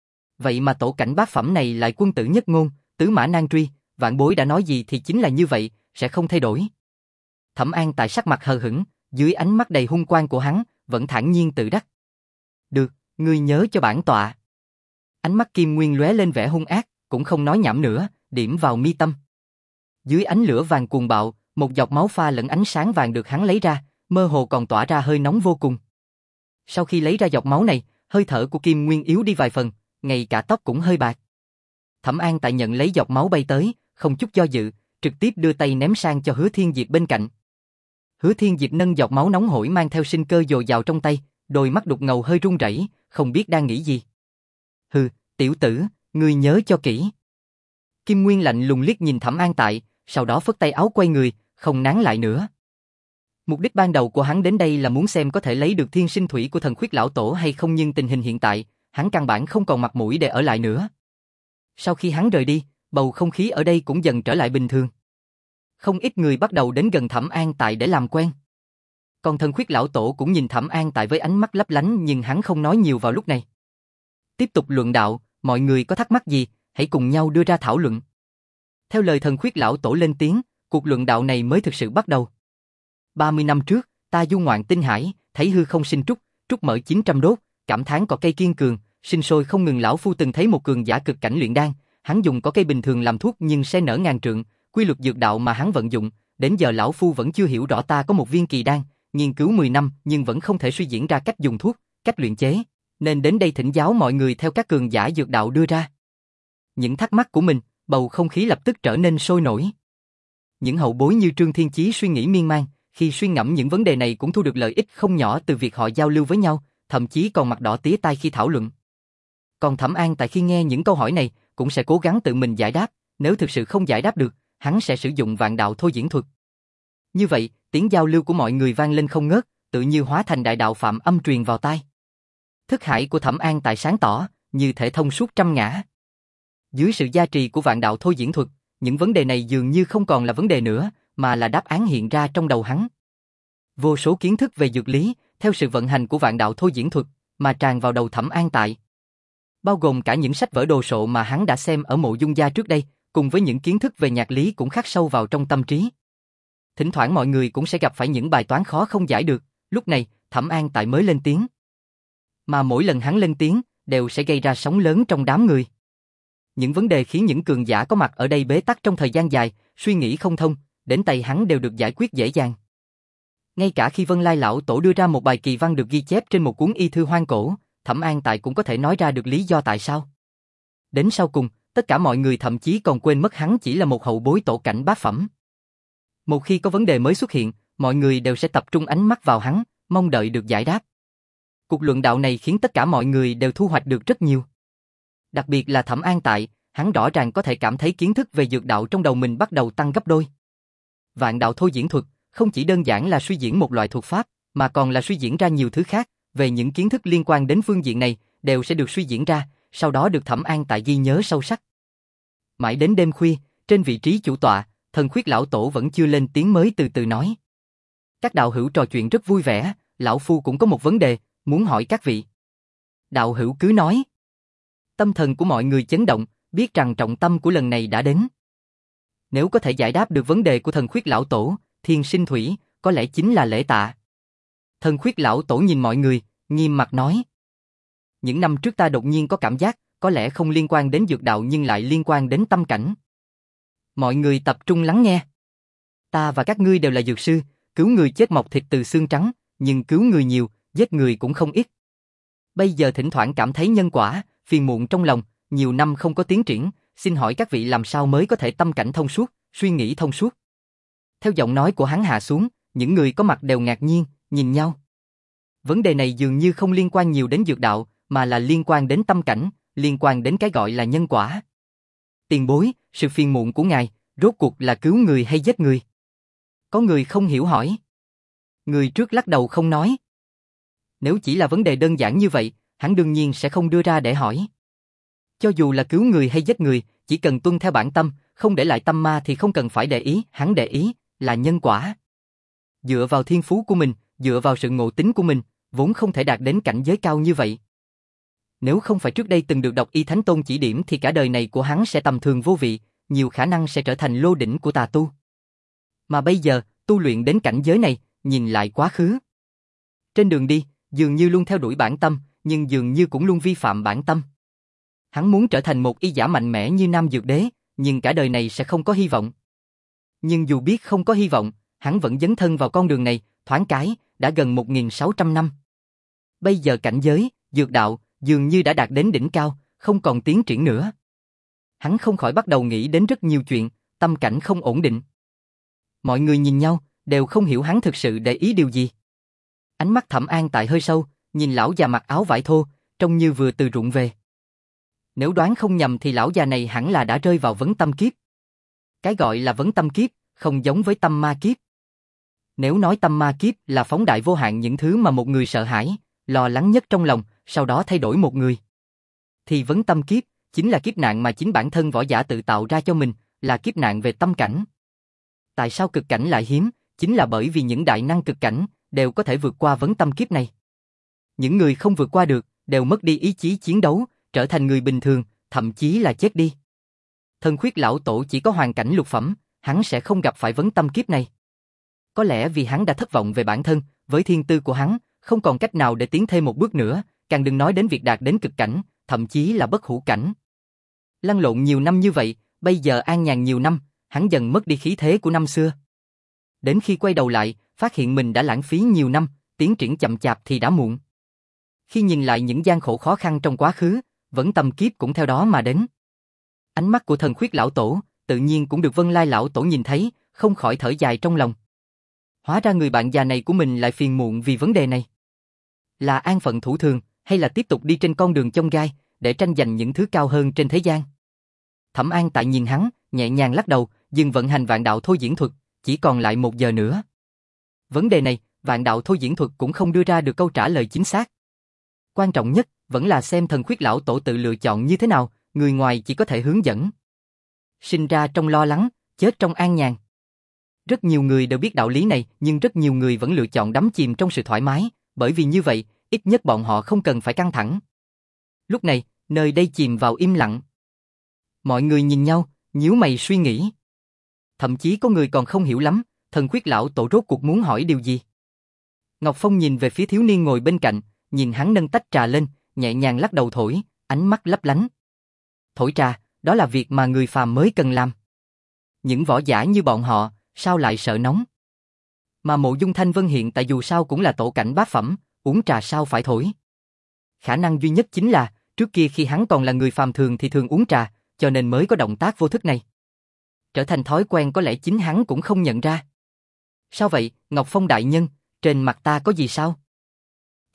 Vậy mà tổ cảnh bát phẩm này lại quân tử nhất ngôn, tứ mã nan truy, vạn bối đã nói gì thì chính là như vậy, sẽ không thay đổi. Thẩm An Tại sắc mặt hờ hững, dưới ánh mắt đầy hung quang của hắn, vẫn thản nhiên tự đắc. Được, ngươi nhớ cho bản tọa. Ánh mắt Kim Nguyên lóe lên vẻ hung ác, cũng không nói nhảm nữa, điểm vào mi tâm. Dưới ánh lửa vàng cuồng bạo, một giọt máu pha lẫn ánh sáng vàng được hắn lấy ra, mơ hồ còn tỏa ra hơi nóng vô cùng. Sau khi lấy ra giọt máu này, hơi thở của Kim Nguyên yếu đi vài phần, ngay cả tóc cũng hơi bạc. Thẩm An Tại nhận lấy giọt máu bay tới, không chút do dự, trực tiếp đưa tay ném sang cho Hứa Thiên Diệp bên cạnh. Hứa Thiên Diệp nâng giọt máu nóng hổi mang theo sinh cơ dồi dào trong tay, đôi mắt đục ngầu hơi run rẩy, không biết đang nghĩ gì. Hừ, tiểu tử, ngươi nhớ cho kỹ. Kim Nguyên lạnh lùng liếc nhìn Thẩm An Tại, sau đó phất tay áo quay người, không nán lại nữa. Mục đích ban đầu của hắn đến đây là muốn xem có thể lấy được thiên sinh thủy của Thần Khuyết lão tổ hay không, nhưng tình hình hiện tại, hắn căn bản không còn mặt mũi để ở lại nữa. Sau khi hắn rời đi, bầu không khí ở đây cũng dần trở lại bình thường. Không ít người bắt đầu đến gần Thẩm An Tại để làm quen. Còn Thần Khuyết lão tổ cũng nhìn Thẩm An Tại với ánh mắt lấp lánh, nhưng hắn không nói nhiều vào lúc này. Tiếp tục luận đạo, mọi người có thắc mắc gì, hãy cùng nhau đưa ra thảo luận. Theo lời Thần Khuyết lão tổ lên tiếng, cuộc luận đạo này mới thực sự bắt đầu. ba mươi năm trước, ta du ngoạn tinh hải, thấy hư không sinh trúc, trúc mở chín trăm đốt, cảm thán cỏ cây kiên cường, sinh sôi không ngừng. Lão phu từng thấy một cường giả cực cảnh luyện đan, hắn dùng cỏ cây bình thường làm thuốc nhưng sẽ nở ngàn trượng, quy luật dược đạo mà hắn vận dụng, đến giờ lão phu vẫn chưa hiểu rõ. Ta có một viên kỳ đan, nghiên cứu mười năm nhưng vẫn không thể suy diễn ra cách dùng thuốc, cách luyện chế, nên đến đây thỉnh giáo mọi người theo các cường giả dược đạo đưa ra những thắc mắc của mình. Bầu không khí lập tức trở nên sôi nổi. Những hậu bối như Trương Thiên Chí suy nghĩ miên man, khi suy ngẫm những vấn đề này cũng thu được lợi ích không nhỏ từ việc họ giao lưu với nhau, thậm chí còn mặt đỏ tía tai khi thảo luận. Còn Thẩm An Tại khi nghe những câu hỏi này, cũng sẽ cố gắng tự mình giải đáp, nếu thực sự không giải đáp được, hắn sẽ sử dụng vạn đạo thôi diễn thuật. Như vậy, tiếng giao lưu của mọi người vang lên không ngớt, tự như hóa thành đại đạo phạm âm truyền vào tai. Thức hải của Thẩm An Tại sáng tỏ, như thể thông suốt trăm ngã. Dưới sự gia trì của vạn đạo thôi diễn thuật, những vấn đề này dường như không còn là vấn đề nữa, mà là đáp án hiện ra trong đầu hắn. Vô số kiến thức về dược lý, theo sự vận hành của vạn đạo thôi diễn thuật, mà tràn vào đầu Thẩm An Tại. Bao gồm cả những sách vở đồ sộ mà hắn đã xem ở Mộ Dung gia trước đây, cùng với những kiến thức về nhạc lý cũng khắc sâu vào trong tâm trí. Thỉnh thoảng mọi người cũng sẽ gặp phải những bài toán khó không giải được, lúc này, Thẩm An Tại mới lên tiếng. Mà mỗi lần hắn lên tiếng, đều sẽ gây ra sóng lớn trong đám người. Những vấn đề khiến những cường giả có mặt ở đây bế tắc trong thời gian dài, suy nghĩ không thông, đến tay hắn đều được giải quyết dễ dàng. Ngay cả khi Vân Lai lão tổ đưa ra một bài kỳ văn được ghi chép trên một cuốn y thư hoang cổ, Thẩm An Tại cũng có thể nói ra được lý do tại sao. Đến sau cùng, tất cả mọi người thậm chí còn quên mất hắn chỉ là một hậu bối tổ cảnh bát phẩm. Một khi có vấn đề mới xuất hiện, mọi người đều sẽ tập trung ánh mắt vào hắn, mong đợi được giải đáp. Cuộc luận đạo này khiến tất cả mọi người đều thu hoạch được rất nhiều. Đặc biệt là Thẩm An Tại, hắn rõ ràng có thể cảm thấy kiến thức về dược đạo trong đầu mình bắt đầu tăng gấp đôi. Vạn đạo thôi diễn thuật, không chỉ đơn giản là suy diễn một loại thuật pháp, mà còn là suy diễn ra nhiều thứ khác, về những kiến thức liên quan đến phương diện này, đều sẽ được suy diễn ra, sau đó được Thẩm An Tại ghi nhớ sâu sắc. Mãi đến đêm khuya, trên vị trí chủ tọa, Thần Khuyết lão tổ vẫn chưa lên tiếng mới từ từ nói. Các đạo hữu trò chuyện rất vui vẻ, lão phu cũng có một vấn đề, muốn hỏi các vị. Đạo hữu cứ nói. Tâm thần của mọi người chấn động, biết rằng trọng tâm của lần này đã đến. Nếu có thể giải đáp được vấn đề của Thần Khuyết lão tổ, Thiên Sinh Thủy, có lẽ chính là lễ tạ. Thần Khuyết lão tổ nhìn mọi người, nghiêm mặt nói. Những năm trước ta đột nhiên có cảm giác, có lẽ không liên quan đến dược đạo nhưng lại liên quan đến tâm cảnh. Mọi người tập trung lắng nghe. Ta và các ngươi đều là dược sư, cứu người chết mọc thịt từ xương trắng, nhưng cứu người nhiều, giết người cũng không ít. Bây giờ thỉnh thoảng cảm thấy nhân quả, phiền muộn trong lòng, nhiều năm không có tiến triển, xin hỏi các vị làm sao mới có thể tâm cảnh thông suốt, suy nghĩ thông suốt. Theo giọng nói của hắn hạ xuống, những người có mặt đều ngạc nhiên, nhìn nhau. Vấn đề này dường như không liên quan nhiều đến dược đạo, mà là liên quan đến tâm cảnh, liên quan đến cái gọi là nhân quả. Tiền bối, sự phiền muộn của ngài, rốt cuộc là cứu người hay giết người? Có người không hiểu hỏi. Người trước lắc đầu không nói. Nếu chỉ là vấn đề đơn giản như vậy, hắn đương nhiên sẽ không đưa ra để hỏi. Cho dù là cứu người hay giết người, chỉ cần tuân theo bản tâm, không để lại tâm ma thì không cần phải để ý, hắn để ý, là nhân quả. Dựa vào thiên phú của mình, dựa vào sự ngộ tính của mình, vốn không thể đạt đến cảnh giới cao như vậy. Nếu không phải trước đây từng được đọc Y Thánh Tôn chỉ điểm thì cả đời này của hắn sẽ tầm thường vô vị, nhiều khả năng sẽ trở thành lô đỉnh của tà tu. Mà bây giờ, tu luyện đến cảnh giới này, nhìn lại quá khứ. Trên đường đi, dường như luôn theo đuổi bản tâm, nhưng dường như cũng luôn vi phạm bản tâm. Hắn muốn trở thành một y giả mạnh mẽ như Nam Dược Đế, nhưng cả đời này sẽ không có hy vọng. Nhưng dù biết không có hy vọng, hắn vẫn dấn thân vào con đường này, thoáng cái, đã gần một nghìn sáu trăm năm. Bây giờ cảnh giới, dược đạo, dường như đã đạt đến đỉnh cao, không còn tiến triển nữa. Hắn không khỏi bắt đầu nghĩ đến rất nhiều chuyện, tâm cảnh không ổn định. Mọi người nhìn nhau, đều không hiểu hắn thực sự để ý điều gì. Ánh mắt Thẩm An Tại hơi sâu, nhìn lão già mặc áo vải thô, trông như vừa từ ruộng về. Nếu đoán không nhầm thì lão già này hẳn là đã rơi vào vấn tâm kiếp. Cái gọi là vấn tâm kiếp, không giống với tâm ma kiếp. Nếu nói tâm ma kiếp là phóng đại vô hạn những thứ mà một người sợ hãi, lo lắng nhất trong lòng, sau đó thay đổi một người. Thì vấn tâm kiếp, chính là kiếp nạn mà chính bản thân võ giả tự tạo ra cho mình, là kiếp nạn về tâm cảnh. Tại sao cực cảnh lại hiếm, chính là bởi vì những đại năng cực cảnh, đều có thể vượt qua vấn tâm kiếp này. Những người không vượt qua được, đều mất đi ý chí chiến đấu, trở thành người bình thường, thậm chí là chết đi. Thần Khuyết lão tổ chỉ có hoàn cảnh lục phẩm, hắn sẽ không gặp phải vấn tâm kiếp này. Có lẽ vì hắn đã thất vọng về bản thân, với thiên tư của hắn, không còn cách nào để tiến thêm một bước nữa, càng đừng nói đến việc đạt đến cực cảnh, thậm chí là bất hủ cảnh. Lăn lộn nhiều năm như vậy, bây giờ an nhàn nhiều năm, hắn dần mất đi khí thế của năm xưa. Đến khi quay đầu lại, phát hiện mình đã lãng phí nhiều năm, tiến triển chậm chạp thì đã muộn. Khi nhìn lại những gian khổ khó khăn trong quá khứ, vấn tâm kiếp cũng theo đó mà đến. Ánh mắt của Thần Khuyết lão tổ, tự nhiên cũng được Vân Lai lão tổ nhìn thấy, không khỏi thở dài trong lòng. Hóa ra người bạn già này của mình lại phiền muộn vì vấn đề này. Là an phận thủ thường, hay là tiếp tục đi trên con đường chông gai, để tranh giành những thứ cao hơn trên thế gian? Thẩm An Tại nhìn hắn, nhẹ nhàng lắc đầu, dừng vận hành vạn đạo thôi diễn thuật, chỉ còn lại một giờ nữa. Vấn đề này, vạn đạo thôi diễn thuật cũng không đưa ra được câu trả lời chính xác. Quan trọng nhất, vẫn là xem Thần Khuyết lão tổ tự lựa chọn như thế nào, người ngoài chỉ có thể hướng dẫn. Sinh ra trong lo lắng, chết trong an nhàn. Rất nhiều người đều biết đạo lý này, nhưng rất nhiều người vẫn lựa chọn đắm chìm trong sự thoải mái, bởi vì như vậy, ít nhất bọn họ không cần phải căng thẳng. Lúc này, nơi đây chìm vào im lặng. Mọi người nhìn nhau, nhíu mày suy nghĩ. Thậm chí có người còn không hiểu lắm, Thần Khuyết lão tổ rốt cuộc muốn hỏi điều gì. Ngọc Phong nhìn về phía thiếu niên ngồi bên cạnh, nhìn hắn nâng tách trà lên, nhẹ nhàng lắc đầu thổi, ánh mắt lấp lánh. Thổi trà, đó là việc mà người phàm mới cần làm. Những võ giả như bọn họ, sao lại sợ nóng? Mà Mộ Dung Thanh Vân hiện tại dù sao cũng là tổ cảnh bát phẩm, uống trà sao phải thổi. Khả năng duy nhất chính là, trước kia khi hắn còn là người phàm thường thì thường uống trà, cho nên mới có động tác vô thức này. Trở thành thói quen có lẽ chính hắn cũng không nhận ra. Sao vậy, Ngọc Phong đại nhân, trên mặt ta có gì sao?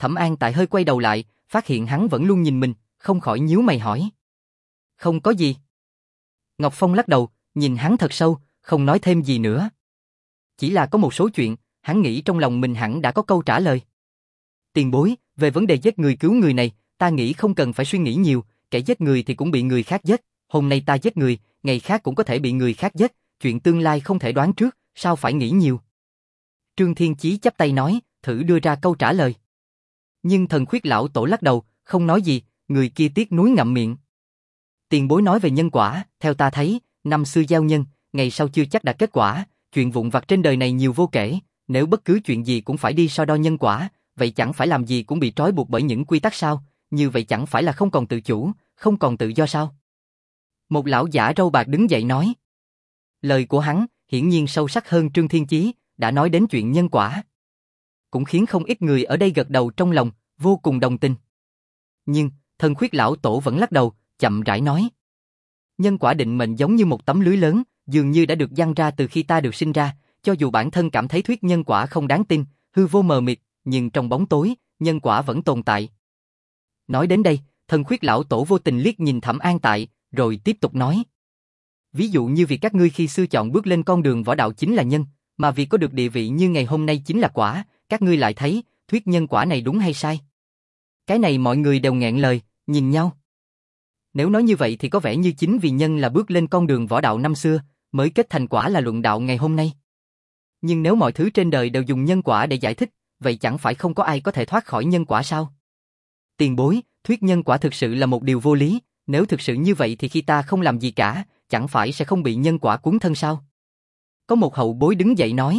Thẩm An Tại hơi quay đầu lại, phát hiện hắn vẫn luôn nhìn mình, không khỏi nhíu mày hỏi. Không có gì. Ngọc Phong lắc đầu, nhìn hắn thật sâu, không nói thêm gì nữa. Chỉ là có một số chuyện, hắn nghĩ trong lòng mình hẳn đã có câu trả lời. Tiền bối, về vấn đề giết người cứu người này, ta nghĩ không cần phải suy nghĩ nhiều, kẻ giết người thì cũng bị người khác giết, hôm nay ta giết người, ngày khác cũng có thể bị người khác giết, chuyện tương lai không thể đoán trước, sao phải nghĩ nhiều. Trương Thiên Chí chắp tay nói, thử đưa ra câu trả lời. Nhưng Thần Khuyết lão tổ lắc đầu, không nói gì, người kia tiếc nuối ngậm miệng. Tiền bối nói về nhân quả, theo ta thấy, năm xưa giao nhân, ngày sau chưa chắc đã kết quả, chuyện vụn vặt trên đời này nhiều vô kể, nếu bất cứ chuyện gì cũng phải đi so đo nhân quả, vậy chẳng phải làm gì cũng bị trói buộc bởi những quy tắc sao, như vậy chẳng phải là không còn tự chủ, không còn tự do sao? Một lão giả râu bạc đứng dậy nói. Lời của hắn, hiển nhiên sâu sắc hơn Trương Thiên Chí, đã nói đến chuyện nhân quả. Cũng khiến không ít người ở đây gật đầu trong lòng, vô cùng đồng tình. Nhưng, Thần Khuyết lão tổ vẫn lắc đầu, chậm rãi nói. Nhân quả định mệnh giống như một tấm lưới lớn, dường như đã được giăng ra từ khi ta được sinh ra, cho dù bản thân cảm thấy thuyết nhân quả không đáng tin, hư vô mờ mịt, nhưng trong bóng tối, nhân quả vẫn tồn tại. Nói đến đây, Thần Khuyết lão tổ vô tình liếc nhìn Thẩm An Tại, rồi tiếp tục nói. Ví dụ như việc các ngươi khi xưa chọn bước lên con đường võ đạo chính là nhân, mà vì có được địa vị như ngày hôm nay chính là quả, các ngươi lại thấy, thuyết nhân quả này đúng hay sai? Cái này mọi người đều nghẹn lời, nhìn nhau. Nếu nói như vậy thì có vẻ như chính vì nhân là bước lên con đường võ đạo năm xưa, mới kết thành quả là luận đạo ngày hôm nay. Nhưng nếu mọi thứ trên đời đều dùng nhân quả để giải thích, vậy chẳng phải không có ai có thể thoát khỏi nhân quả sao? Tiền bối, thuyết nhân quả thực sự là một điều vô lý, nếu thực sự như vậy thì khi ta không làm gì cả, chẳng phải sẽ không bị nhân quả cuốn thân sao? Có một hậu bối đứng dậy nói.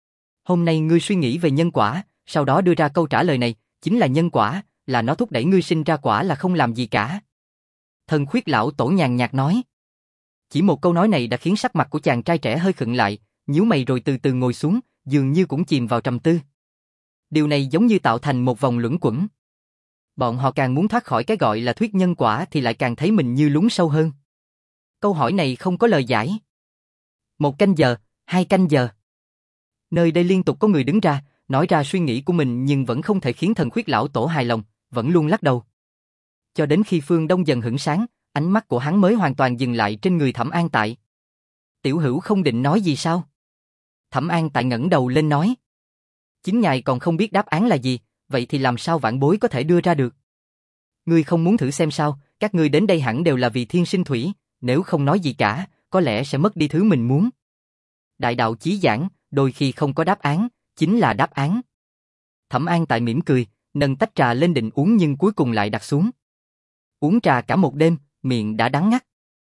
Hôm nay ngươi suy nghĩ về nhân quả, sau đó đưa ra câu trả lời này, chính là nhân quả, là nó thúc đẩy ngươi sinh ra quả là không làm gì cả. Thần Khuyết lão tổ nhàn nhạt nói. Chỉ một câu nói này đã khiến sắc mặt của chàng trai trẻ hơi khựng lại, nhíu mày rồi từ từ ngồi xuống, dường như cũng chìm vào trầm tư. Điều này giống như tạo thành một vòng luẩn quẩn. Bọn họ càng muốn thoát khỏi cái gọi là thuyết nhân quả thì lại càng thấy mình như lún sâu hơn. Câu hỏi này không có lời giải. Một canh giờ, hai canh giờ. Nơi đây liên tục có người đứng ra, nói ra suy nghĩ của mình nhưng vẫn không thể khiến Thần Khuyết lão tổ hài lòng, vẫn luôn lắc đầu. Cho đến khi phương đông dần hửng sáng, ánh mắt của hắn mới hoàn toàn dừng lại trên người Thẩm An Tại. Tiểu hữu không định nói gì sao? Thẩm An Tại ngẩng đầu lên nói. Chính ngài còn không biết đáp án là gì, vậy thì làm sao vãn bối có thể đưa ra được? Ngươi không muốn thử xem sao, các ngươi đến đây hẳn đều là vì thiên sinh thủy, nếu không nói gì cả, có lẽ sẽ mất đi thứ mình muốn. Đại đạo chí giảng, đôi khi không có đáp án, chính là đáp án. Thẩm An Tại mỉm cười, nâng tách trà lên định uống nhưng cuối cùng lại đặt xuống. Uống trà cả một đêm, miệng đã đắng ngắt.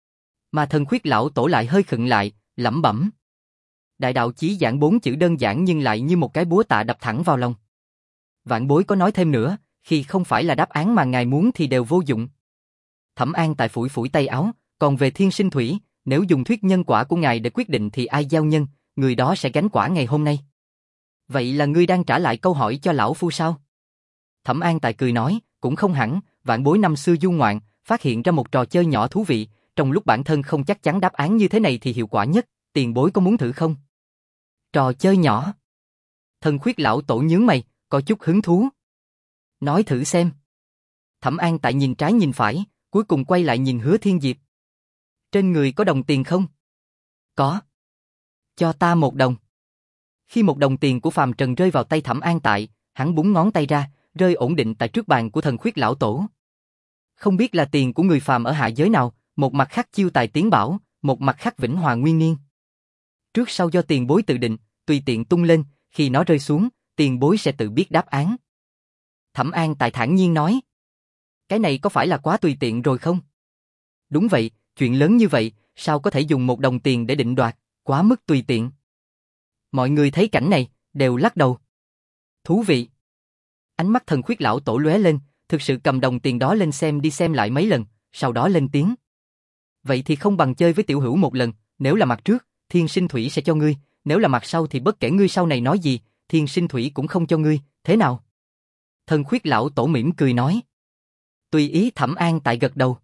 Mà Thần Khuyết lão tổ lại hơi khựng lại, lẩm bẩm. Đại đạo chí giảng bốn chữ đơn giản nhưng lại như một cái búa tạ đập thẳng vào lòng. Vạn bối có nói thêm nữa, khi không phải là đáp án mà ngài muốn thì đều vô dụng. Thẩm An Tại phủi phủi tay áo, còn về thiên sinh thủy, nếu dùng thuyết nhân quả của ngài để quyết định thì ai giao nhân, người đó sẽ gánh quả ngày hôm nay. Vậy là ngươi đang trả lại câu hỏi cho lão phu sao? Thẩm An Tại cười nói, cũng không hẳn, vạn bối năm xưa du ngoạn, phát hiện ra một trò chơi nhỏ thú vị, trong lúc bản thân không chắc chắn đáp án như thế này thì hiệu quả nhất, tiền bối có muốn thử không? Trò chơi nhỏ. Thần Khuyết lão tổ nhướng mày, có chút hứng thú. Nói thử xem. Thẩm An Tại nhìn trái nhìn phải, cuối cùng quay lại nhìn Hứa Thiên Diệp. Trên người có đồng tiền không? Có. Cho ta một đồng. Khi một đồng tiền của phàm trần rơi vào tay Thẩm An Tại, hắn búng ngón tay ra, rơi ổn định tại trước bàn của Thần Khuyết lão tổ. Không biết là tiền của người phàm ở hạ giới nào, một mặt khắc chiêu tài tiến bảo, một mặt khắc vĩnh hòa nguyên niên. Trước sau do tiền bối tự định, tùy tiện tung lên, khi nó rơi xuống, tiền bối sẽ tự biết đáp án. Thẩm An Tại thản nhiên nói. Cái này có phải là quá tùy tiện rồi không? Đúng vậy, chuyện lớn như vậy, sao có thể dùng một đồng tiền để định đoạt, quá mức tùy tiện. Mọi người thấy cảnh này, đều lắc đầu. Thú vị. Ánh mắt Thần Khuyết lão tổ lóe lên, thực sự cầm đồng tiền đó lên xem đi xem lại mấy lần, sau đó lên tiếng. Vậy thì không bằng chơi với tiểu hữu một lần, nếu là mặt trước, thiên sinh thủy sẽ cho ngươi, nếu là mặt sau thì bất kể ngươi sau này nói gì, thiên sinh thủy cũng không cho ngươi, thế nào? Thần Khuyết lão tổ mỉm cười nói. Tùy ý. Thẩm An Tại gật đầu.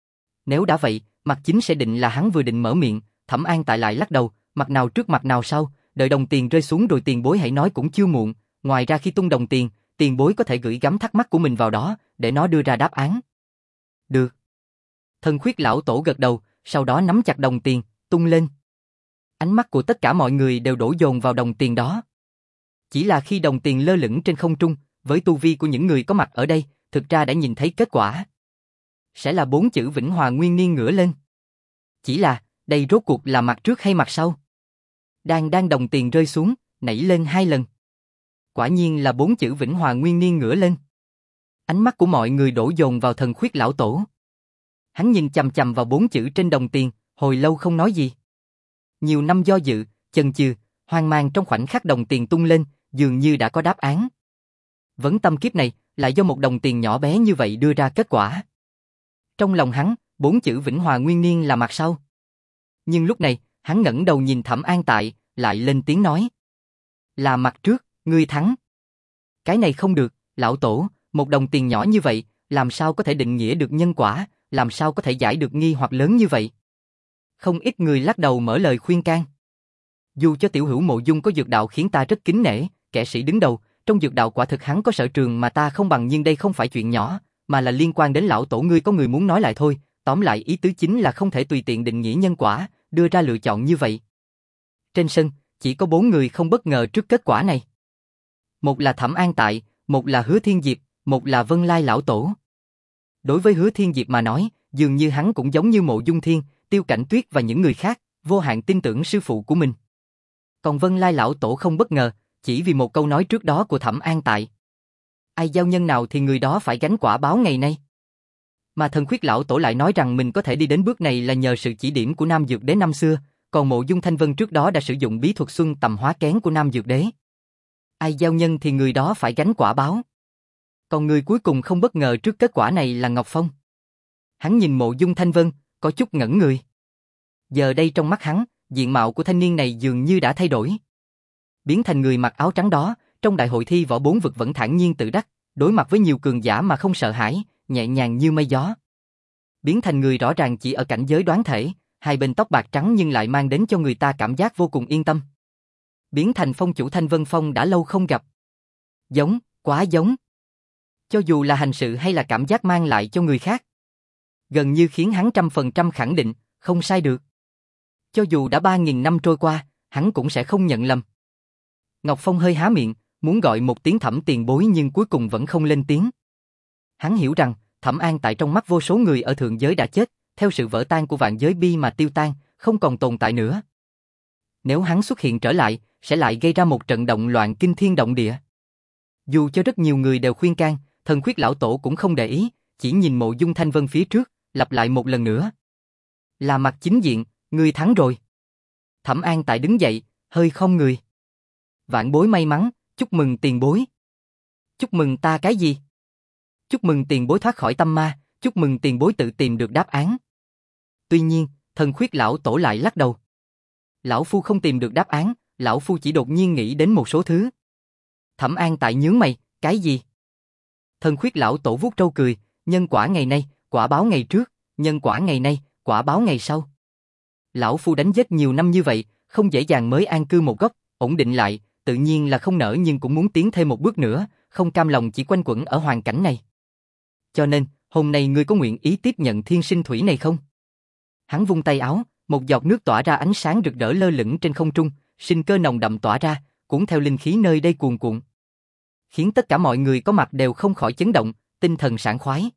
Nếu đã vậy, mặt chính sẽ định là hắn vừa định mở miệng, Thẩm An Tại lại lắc đầu, mặt nào trước mặt nào sau, đợi đồng tiền rơi xuống rồi tiền bối hãy nói cũng chưa muộn, ngoài ra khi tung đồng tiền, tiền bối có thể gửi gắm thắc mắc của mình vào đó, để nó đưa ra đáp án. Được. Thần khuyết lão tổ gật đầu, sau đó nắm chặt đồng tiền, tung lên. Ánh mắt của tất cả mọi người đều đổ dồn vào đồng tiền đó. Chỉ là khi đồng tiền lơ lửng trên không trung, với tu vi của những người có mặt ở đây, thực ra đã nhìn thấy kết quả. Sẽ là bốn chữ Vĩnh Hòa Nguyên Niên ngửa lên. Chỉ là, đây rốt cuộc là mặt trước hay mặt sau? Đang đang đồng tiền rơi xuống, nảy lên hai lần. Quả nhiên là bốn chữ Vĩnh Hòa Nguyên Niên ngửa lên. Ánh mắt của mọi người đổ dồn vào thần khuyết lão tổ. Hắn nhìn chằm chằm vào bốn chữ trên đồng tiền, hồi lâu không nói gì. Nhiều năm do dự, chần chừ, hoang mang trong khoảnh khắc đồng tiền tung lên, dường như đã có đáp án. Vấn tâm kiếp này, lại do một đồng tiền nhỏ bé như vậy đưa ra kết quả. Trong lòng hắn, bốn chữ Vĩnh Hòa Nguyên Niên là mặt sau. Nhưng lúc này, hắn ngẩng đầu nhìn Thẩm An Tại, lại lên tiếng nói. Là mặt trước, ngươi thắng. Cái này không được, lão tổ, một đồng tiền nhỏ như vậy, làm sao có thể định nghĩa được nhân quả, làm sao có thể giải được nghi hoặc lớn như vậy. Không ít người lắc đầu mở lời khuyên can. Dù cho tiểu hữu Mộ Dung có dược đạo khiến ta rất kính nể, kẻ sĩ đứng đầu, trong dược đạo quả thực hắn có sở trường mà ta không bằng, nhưng đây không phải chuyện nhỏ, mà là liên quan đến lão tổ ngươi, có người muốn nói lại thôi, tóm lại ý tứ chính là không thể tùy tiện định nghĩa nhân quả, đưa ra lựa chọn như vậy. Trên sân, chỉ có bốn người không bất ngờ trước kết quả này. Một là Thẩm An Tại, một là Hứa Thiên Diệp, một là Vân Lai lão tổ. Đối với Hứa Thiên Diệp mà nói, dường như hắn cũng giống như Mộ Dung Thiên, Tiêu Cảnh Tuyết và những người khác, vô hạn tin tưởng sư phụ của mình. Còn Vân Lai lão tổ không bất ngờ, chỉ vì một câu nói trước đó của Thẩm An Tại. Ai giao nhân nào thì người đó phải gánh quả báo ngày nay. Mà thần khuyết lão tổ lại nói rằng mình có thể đi đến bước này là nhờ sự chỉ điểm của Nam Dược Đế năm xưa, còn Mộ Dung Thanh Vân trước đó đã sử dụng bí thuật xuân tầm hóa kén của Nam Dược Đế. Ai giao nhân thì người đó phải gánh quả báo. Còn người cuối cùng không bất ngờ trước kết quả này là Ngọc Phong. Hắn nhìn Mộ Dung Thanh Vân, có chút ngẩn người. Giờ đây trong mắt hắn, diện mạo của thanh niên này dường như đã thay đổi. Biến thành người mặc áo trắng đó, trong đại hội thi võ bốn vực vẫn thản nhiên tự đắc, đối mặt với nhiều cường giả mà không sợ hãi, nhẹ nhàng như mây gió. Biến thành người rõ ràng chỉ ở cảnh giới đoán thể, hai bên tóc bạc trắng nhưng lại mang đến cho người ta cảm giác vô cùng yên tâm. Biến thành phong chủ Thanh Vân Phong đã lâu không gặp. Giống, quá giống. Cho dù là hành sự hay là cảm giác mang lại cho người khác, gần như khiến hắn trăm phần trăm khẳng định, không sai được. Cho dù đã ba nghìn năm trôi qua, hắn cũng sẽ không nhận lầm. Ngọc Phong hơi há miệng, muốn gọi một tiếng Thẩm tiền bối nhưng cuối cùng vẫn không lên tiếng. Hắn hiểu rằng, Thẩm An Tại trong mắt vô số người ở thượng giới đã chết, theo sự vỡ tan của vạn giới bi mà tiêu tan, không còn tồn tại nữa. Nếu hắn xuất hiện trở lại, sẽ lại gây ra một trận động loạn kinh thiên động địa. Dù cho rất nhiều người đều khuyên can, thần khuyết lão tổ cũng không để ý, chỉ nhìn Mộ Dung Thanh Vân phía trước, lặp lại một lần nữa. Là mặt chính diện, ngươi thắng rồi. Thẩm An Tại đứng dậy, hơi khom người. Vạn bối may mắn, chúc mừng tiền bối. Chúc mừng ta cái gì? Chúc mừng tiền bối thoát khỏi tâm ma, chúc mừng tiền bối tự tìm được đáp án. Tuy nhiên, thần khuyết lão tổ lại lắc đầu. Lão phu không tìm được đáp án, lão phu chỉ đột nhiên nghĩ đến một số thứ. Thẩm An Tại nhướng mày, cái gì? Thần khuyết lão tổ vuốt râu cười, nhân quả ngày nay, quả báo ngày trước, nhân quả ngày nay, quả báo ngày sau. Lão phu đánh giết nhiều năm như vậy, không dễ dàng mới an cư một góc, ổn định lại, tự nhiên là không nỡ nhưng cũng muốn tiến thêm một bước nữa, không cam lòng chỉ quanh quẩn ở hoàn cảnh này. Cho nên, hôm nay ngươi có nguyện ý tiếp nhận thiên sinh thủy này không? Hắn vung tay áo, một giọt nước tỏa ra ánh sáng rực rỡ lơ lửng trên không trung, sinh cơ nồng đậm tỏa ra, cuốn theo linh khí nơi đây cuồn cuộn, khiến tất cả mọi người có mặt đều không khỏi chấn động, tinh thần sảng khoái.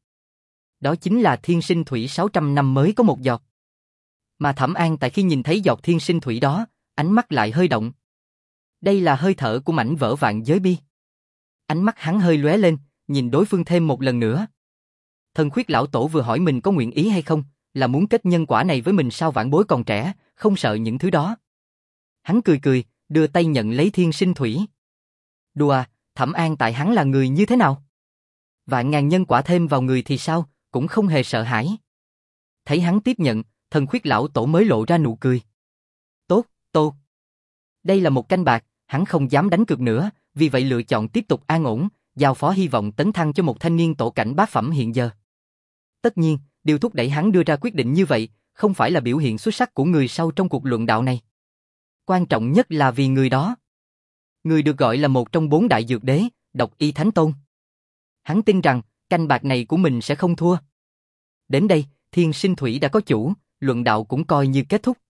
Đó chính là thiên sinh thủy sáu trăm năm mới có một giọt. Mà Thẩm An Tại khi nhìn thấy giọt thiên sinh thủy đó, ánh mắt lại hơi động. Đây là hơi thở của mảnh vỡ vạn giới bi. Ánh mắt hắn hơi lóe lên, nhìn đối phương thêm một lần nữa. Thần khuyết lão tổ vừa hỏi mình có nguyện ý hay không, là muốn kết nhân quả này với mình sao, vãn bối còn trẻ, không sợ những thứ đó. Hắn cười cười, đưa tay nhận lấy thiên sinh thủy. Đùa, Thẩm An Tại hắn là người như thế nào? Vạn ngàn nhân quả thêm vào người thì sao, cũng không hề sợ hãi. Thấy hắn tiếp nhận, thần khuyết lão tổ mới lộ ra nụ cười. Tốt, tốt. Đây là một canh bạc, hắn không dám đánh cược nữa, vì vậy lựa chọn tiếp tục an ổn, giao phó hy vọng tấn thăng cho một thanh niên tổ cảnh bát phẩm hiện giờ. Tất nhiên, điều thúc đẩy hắn đưa ra quyết định như vậy, không phải là biểu hiện xuất sắc của người sau trong cuộc luận đạo này. Quan trọng nhất là vì người đó. Người được gọi là một trong bốn đại dược đế, Độc Y Thánh Tôn. Hắn tin rằng, canh bạc này của mình sẽ không thua. Đến đây, Thiên Sinh Thủy đã có chủ, luận đạo cũng coi như kết thúc.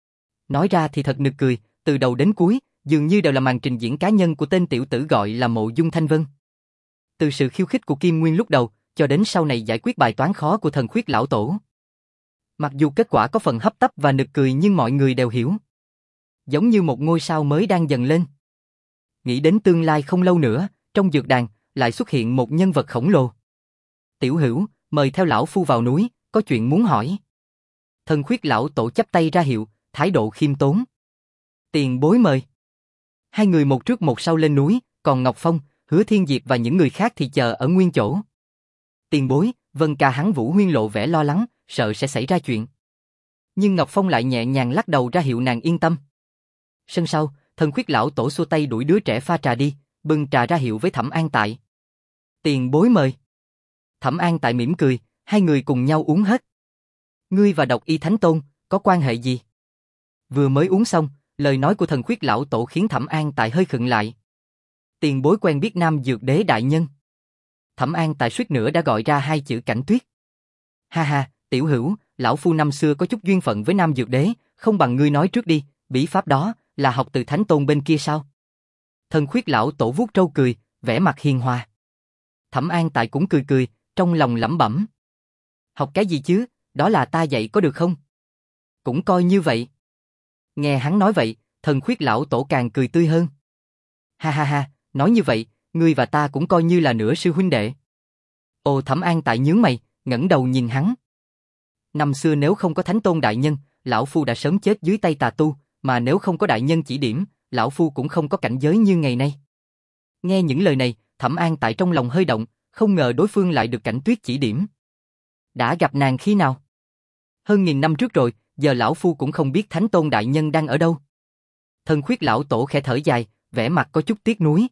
Nói ra thì thật nực cười, từ đầu đến cuối, dường như đều là màn trình diễn cá nhân của tên tiểu tử gọi là Mộ Dung Thanh Vân. Từ sự khiêu khích của Kim Nguyên lúc đầu, cho đến sau này giải quyết bài toán khó của Thần Khuyết lão tổ. Mặc dù kết quả có phần hấp tấp và nực cười nhưng mọi người đều hiểu. Giống như một ngôi sao mới đang dần lên. Nghĩ đến tương lai không lâu nữa, trong dược đàn, lại xuất hiện một nhân vật khổng lồ. Tiểu Hữu, mời theo lão phu vào núi, có chuyện muốn hỏi. Thần Khuyết lão tổ chắp tay ra hiệu, thái độ khiêm tốn. Tiền bối mời. Hai người một trước một sau lên núi, còn Ngọc Phong, Hứa Thiên Diệp và những người khác thì chờ ở nguyên chỗ. Tiền bối, Vân ca hắn Vũ Huyên lộ vẻ lo lắng, sợ sẽ xảy ra chuyện. Nhưng Ngọc Phong lại nhẹ nhàng lắc đầu ra hiệu nàng yên tâm. Sân sau, Thần Khuyết lão tổ xua tay đuổi đứa trẻ pha trà đi, bưng trà ra hiệu với Thẩm An Tại. Tiền bối mời. Thẩm An Tại mỉm cười, hai người cùng nhau uống hết. Ngươi và Độc Y Thánh Tôn, có quan hệ gì? Vừa mới uống xong, lời nói của Thần Khuyết lão tổ khiến Thẩm An Tại hơi khựng lại. Tiền bối quen biết Nam Dược Đế đại nhân. Thẩm An Tại suýt nữa đã gọi ra hai chữ Cảnh Tuyết. Ha ha, Tiểu Hữu, lão phu năm xưa có chút duyên phận với Nam Dược Đế, không bằng ngươi nói trước đi, bí pháp đó là học từ Thánh Tôn bên kia sao? Thần Khuyết lão tổ vuốt râu cười, vẻ mặt hiền hòa. Thẩm An Tại cũng cười cười, trong lòng lẩm bẩm. Học cái gì chứ, đó là ta dạy có được không? Cũng coi như vậy. Nghe hắn nói vậy, Thần Khuyết lão tổ càng cười tươi hơn. Ha ha ha, nói như vậy, ngươi và ta cũng coi như là nửa sư huynh đệ. Ồ, Thẩm An Tại nhướng mày, ngẩng đầu nhìn hắn. Năm xưa nếu không có Thánh Tôn đại nhân, lão phu đã sớm chết dưới tay tà tu, mà nếu không có đại nhân chỉ điểm, lão phu cũng không có cảnh giới như ngày nay. Nghe những lời này, Thẩm An Tại trong lòng hơi động, không ngờ đối phương lại được Cảnh Tuyết chỉ điểm. Đã gặp nàng khi nào? Hơn nghìn năm trước rồi, giờ lão phu cũng không biết Thánh Tôn đại nhân đang ở đâu. Thần Khuyết lão tổ khẽ thở dài, vẻ mặt có chút tiếc nuối.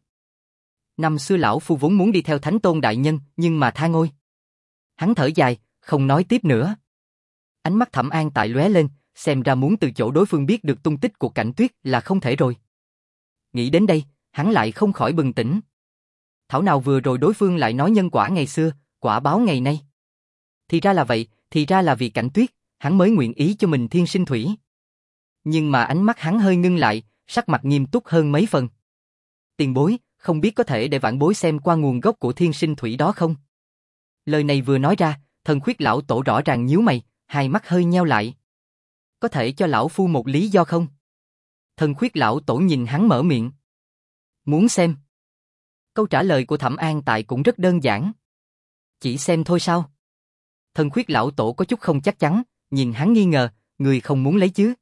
Năm xưa lão phu vốn muốn đi theo Thánh Tôn đại nhân, nhưng mà tha ngôi. Hắn thở dài, không nói tiếp nữa. Ánh mắt Thẩm An Tại lóe lên, xem ra muốn từ chỗ đối phương biết được tung tích của Cảnh Tuyết là không thể rồi. Nghĩ đến đây, hắn lại không khỏi bừng tỉnh. Thảo nào vừa rồi đối phương lại nói nhân quả ngày xưa, quả báo ngày nay. Thì ra là vậy, thì ra là vì Cảnh Tuyết, hắn mới nguyện ý cho mình Thiên Sinh Thủy. Nhưng mà ánh mắt hắn hơi ngưng lại, sắc mặt nghiêm túc hơn mấy phần. Tiền bối, không biết có thể để vãn bối xem qua nguồn gốc của Thiên Sinh Thủy đó không? Lời này vừa nói ra, Thần Khuyết lão tổ rõ ràng nhíu mày, hai mắt hơi nheo lại. Có thể cho lão phu một lý do không? Thần Khuyết lão tổ nhìn hắn mở miệng. Muốn xem. Câu trả lời của Thẩm An Tại cũng rất đơn giản. Chỉ xem thôi sao? Thần Khuyết lão tổ có chút không chắc chắn, nhìn hắn nghi ngờ, người không muốn lấy chứ?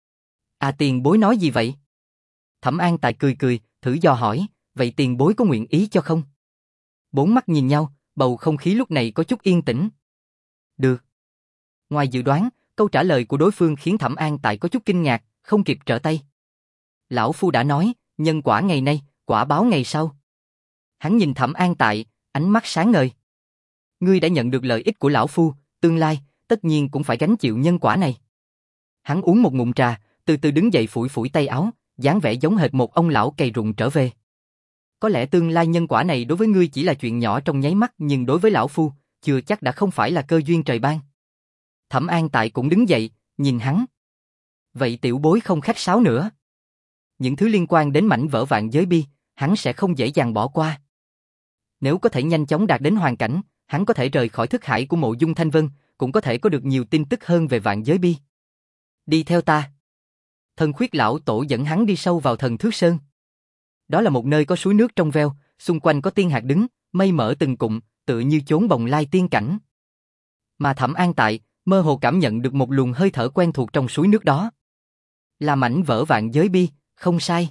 À, tiền bối nói gì vậy? Thẩm An Tại cười cười, thử dò hỏi, vậy tiền bối có nguyện ý cho không? Bốn mắt nhìn nhau, bầu không khí lúc này có chút yên tĩnh. Được. Ngoài dự đoán, câu trả lời của đối phương khiến Thẩm An Tại có chút kinh ngạc, không kịp trở tay. Lão phu đã nói, nhân quả ngày nay, quả báo ngày sau. Hắn nhìn Thẩm An Tại, ánh mắt sáng ngời. Ngươi đã nhận được lợi ích của lão phu, tương lai, tất nhiên cũng phải gánh chịu nhân quả này. Hắn uống một ngụm trà, từ từ đứng dậy phủi phủi tay áo, dáng vẻ giống hệt một ông lão cày ruộng trở về. Có lẽ tương lai nhân quả này đối với ngươi chỉ là chuyện nhỏ trong nháy mắt, nhưng đối với lão phu, chưa chắc đã không phải là cơ duyên trời ban. Thẩm An Tại cũng đứng dậy, nhìn hắn. Vậy tiểu bối không khách sáo nữa. Những thứ liên quan đến mảnh vỡ vạn giới bi, hắn sẽ không dễ dàng bỏ qua. Nếu có thể nhanh chóng đạt đến hoàn cảnh, hắn có thể rời khỏi thức hải của Mộ Dung Thanh Vân, cũng có thể có được nhiều tin tức hơn về vạn giới bi. Đi theo ta. Thần Khuyết lão tổ dẫn hắn đi sâu vào Thần Thước Sơn. Đó là một nơi có suối nước trong veo, xung quanh có tiên hạt đứng, mây mỡ từng cụm, tựa như chốn bồng lai tiên cảnh. Mà Thẩm An Tại mơ hồ cảm nhận được một luồng hơi thở quen thuộc trong suối nước đó. Là mảnh vỡ vạn giới bi, không sai.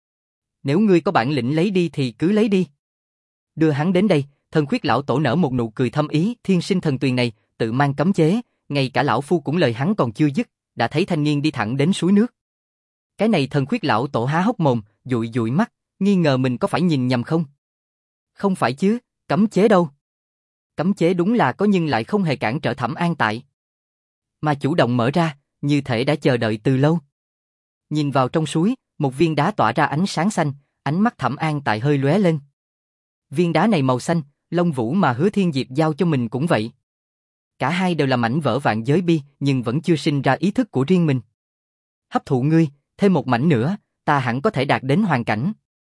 Nếu ngươi có bản lĩnh lấy đi thì cứ lấy đi. Đưa hắn đến đây, Thần Khuyết lão tổ nở một nụ cười thâm ý, thiên sinh thần tuyền này, tự mang cấm chế, ngay cả lão phu cũng lời hắn còn chưa dứt, đã thấy thanh niên đi thẳng đến suối nước. Cái này Thần Khuyết lão tổ há hốc mồm, dụi dụi mắt, nghi ngờ mình có phải nhìn nhầm không? Không phải chứ, cấm chế đâu? Cấm chế đúng là có nhưng lại không hề cản trở Thẩm An Tại. Mà chủ động mở ra, như thể đã chờ đợi từ lâu. Nhìn vào trong suối, một viên đá tỏa ra ánh sáng xanh, ánh mắt Thẩm An Tại hơi lóe lên. Viên đá này màu xanh, lông vũ mà Hứa Thiên Diệp giao cho mình cũng vậy. Cả hai đều là mảnh vỡ vạn giới bi, nhưng vẫn chưa sinh ra ý thức của riêng mình. Hấp thụ ngươi, thêm một mảnh nữa, ta hẳn có thể đạt đến hoàn cảnh.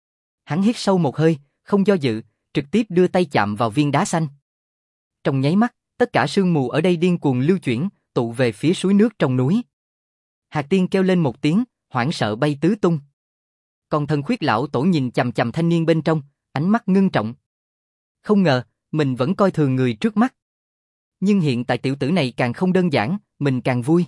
Hắn hít sâu một hơi, không do dự, trực tiếp đưa tay chạm vào viên đá xanh. Trong nháy mắt, tất cả sương mù ở đây điên cuồng lưu chuyển, tụ về phía suối nước trong núi. Hạc Tiên kêu lên một tiếng, hoảng sợ bay tứ tung. Còn Thần Khuyết lão tổ nhìn chằm chằm thanh niên bên trong, ánh mắt ngưng trọng. Không ngờ, mình vẫn coi thường người trước mắt. Nhưng hiện tại tiểu tử này càng không đơn giản, mình càng vui.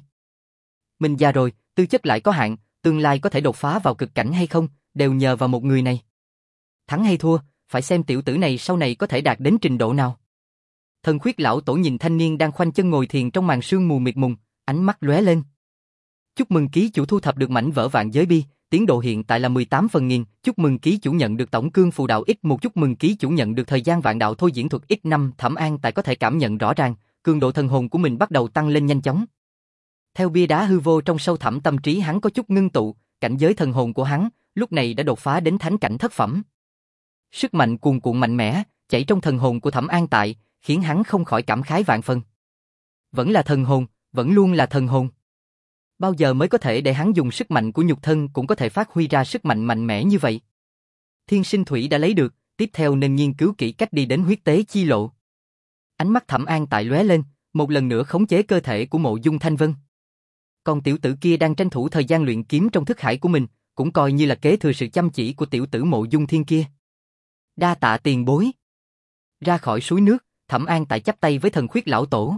Mình già rồi, tư chất lại có hạn, tương lai có thể đột phá vào cực cảnh hay không, đều nhờ vào một người này. Thắng hay thua, phải xem tiểu tử này sau này có thể đạt đến trình độ nào. Thần Khuyết lão tổ nhìn thanh niên đang khoanh chân ngồi thiền trong màn sương mù mịt mùng, ánh mắt lóe lên. Chúc mừng ký chủ thu thập được mảnh vỡ vạn giới bi, tiến độ hiện tại là mười tám phần nghìn, chúc mừng ký chủ nhận được tổng cương phù đạo x một, chúc mừng ký chủ nhận được thời gian vạn đạo thôi diễn thuật x năm. Thẩm An tại có thể cảm nhận rõ ràng, cường độ thần hồn của mình bắt đầu tăng lên nhanh chóng. Theo bia đá hư vô trong sâu thẳm tâm trí hắn có chút ngưng tụ, cảnh giới thần hồn của hắn lúc này đã đột phá đến thánh cảnh thất phẩm. Sức mạnh cuồn cuộn mạnh mẽ chảy trong thần hồn của Thẩm An tại, khiến hắn không khỏi cảm khái vạn phần. Vẫn là thần hồn, vẫn luôn là thần hồn. Bao giờ mới có thể để hắn dùng sức mạnh của nhục thân cũng có thể phát huy ra sức mạnh mạnh mẽ như vậy? Thiên sinh thủy đã lấy được, tiếp theo nên nghiên cứu kỹ cách đi đến huyết tế chi lộ. Ánh mắt Thẩm An tại lóe lên, một lần nữa khống chế cơ thể của Mộ Dung Thanh Vân. Còn tiểu tử kia đang tranh thủ thời gian luyện kiếm trong thức hải của mình, cũng coi như là kế thừa sự chăm chỉ của tiểu tử Mộ Dung Thiên kia. Đa tạ tiền bối. Ra khỏi suối nước, Thẩm An tại chắp tay với Thần Khuyết lão tổ.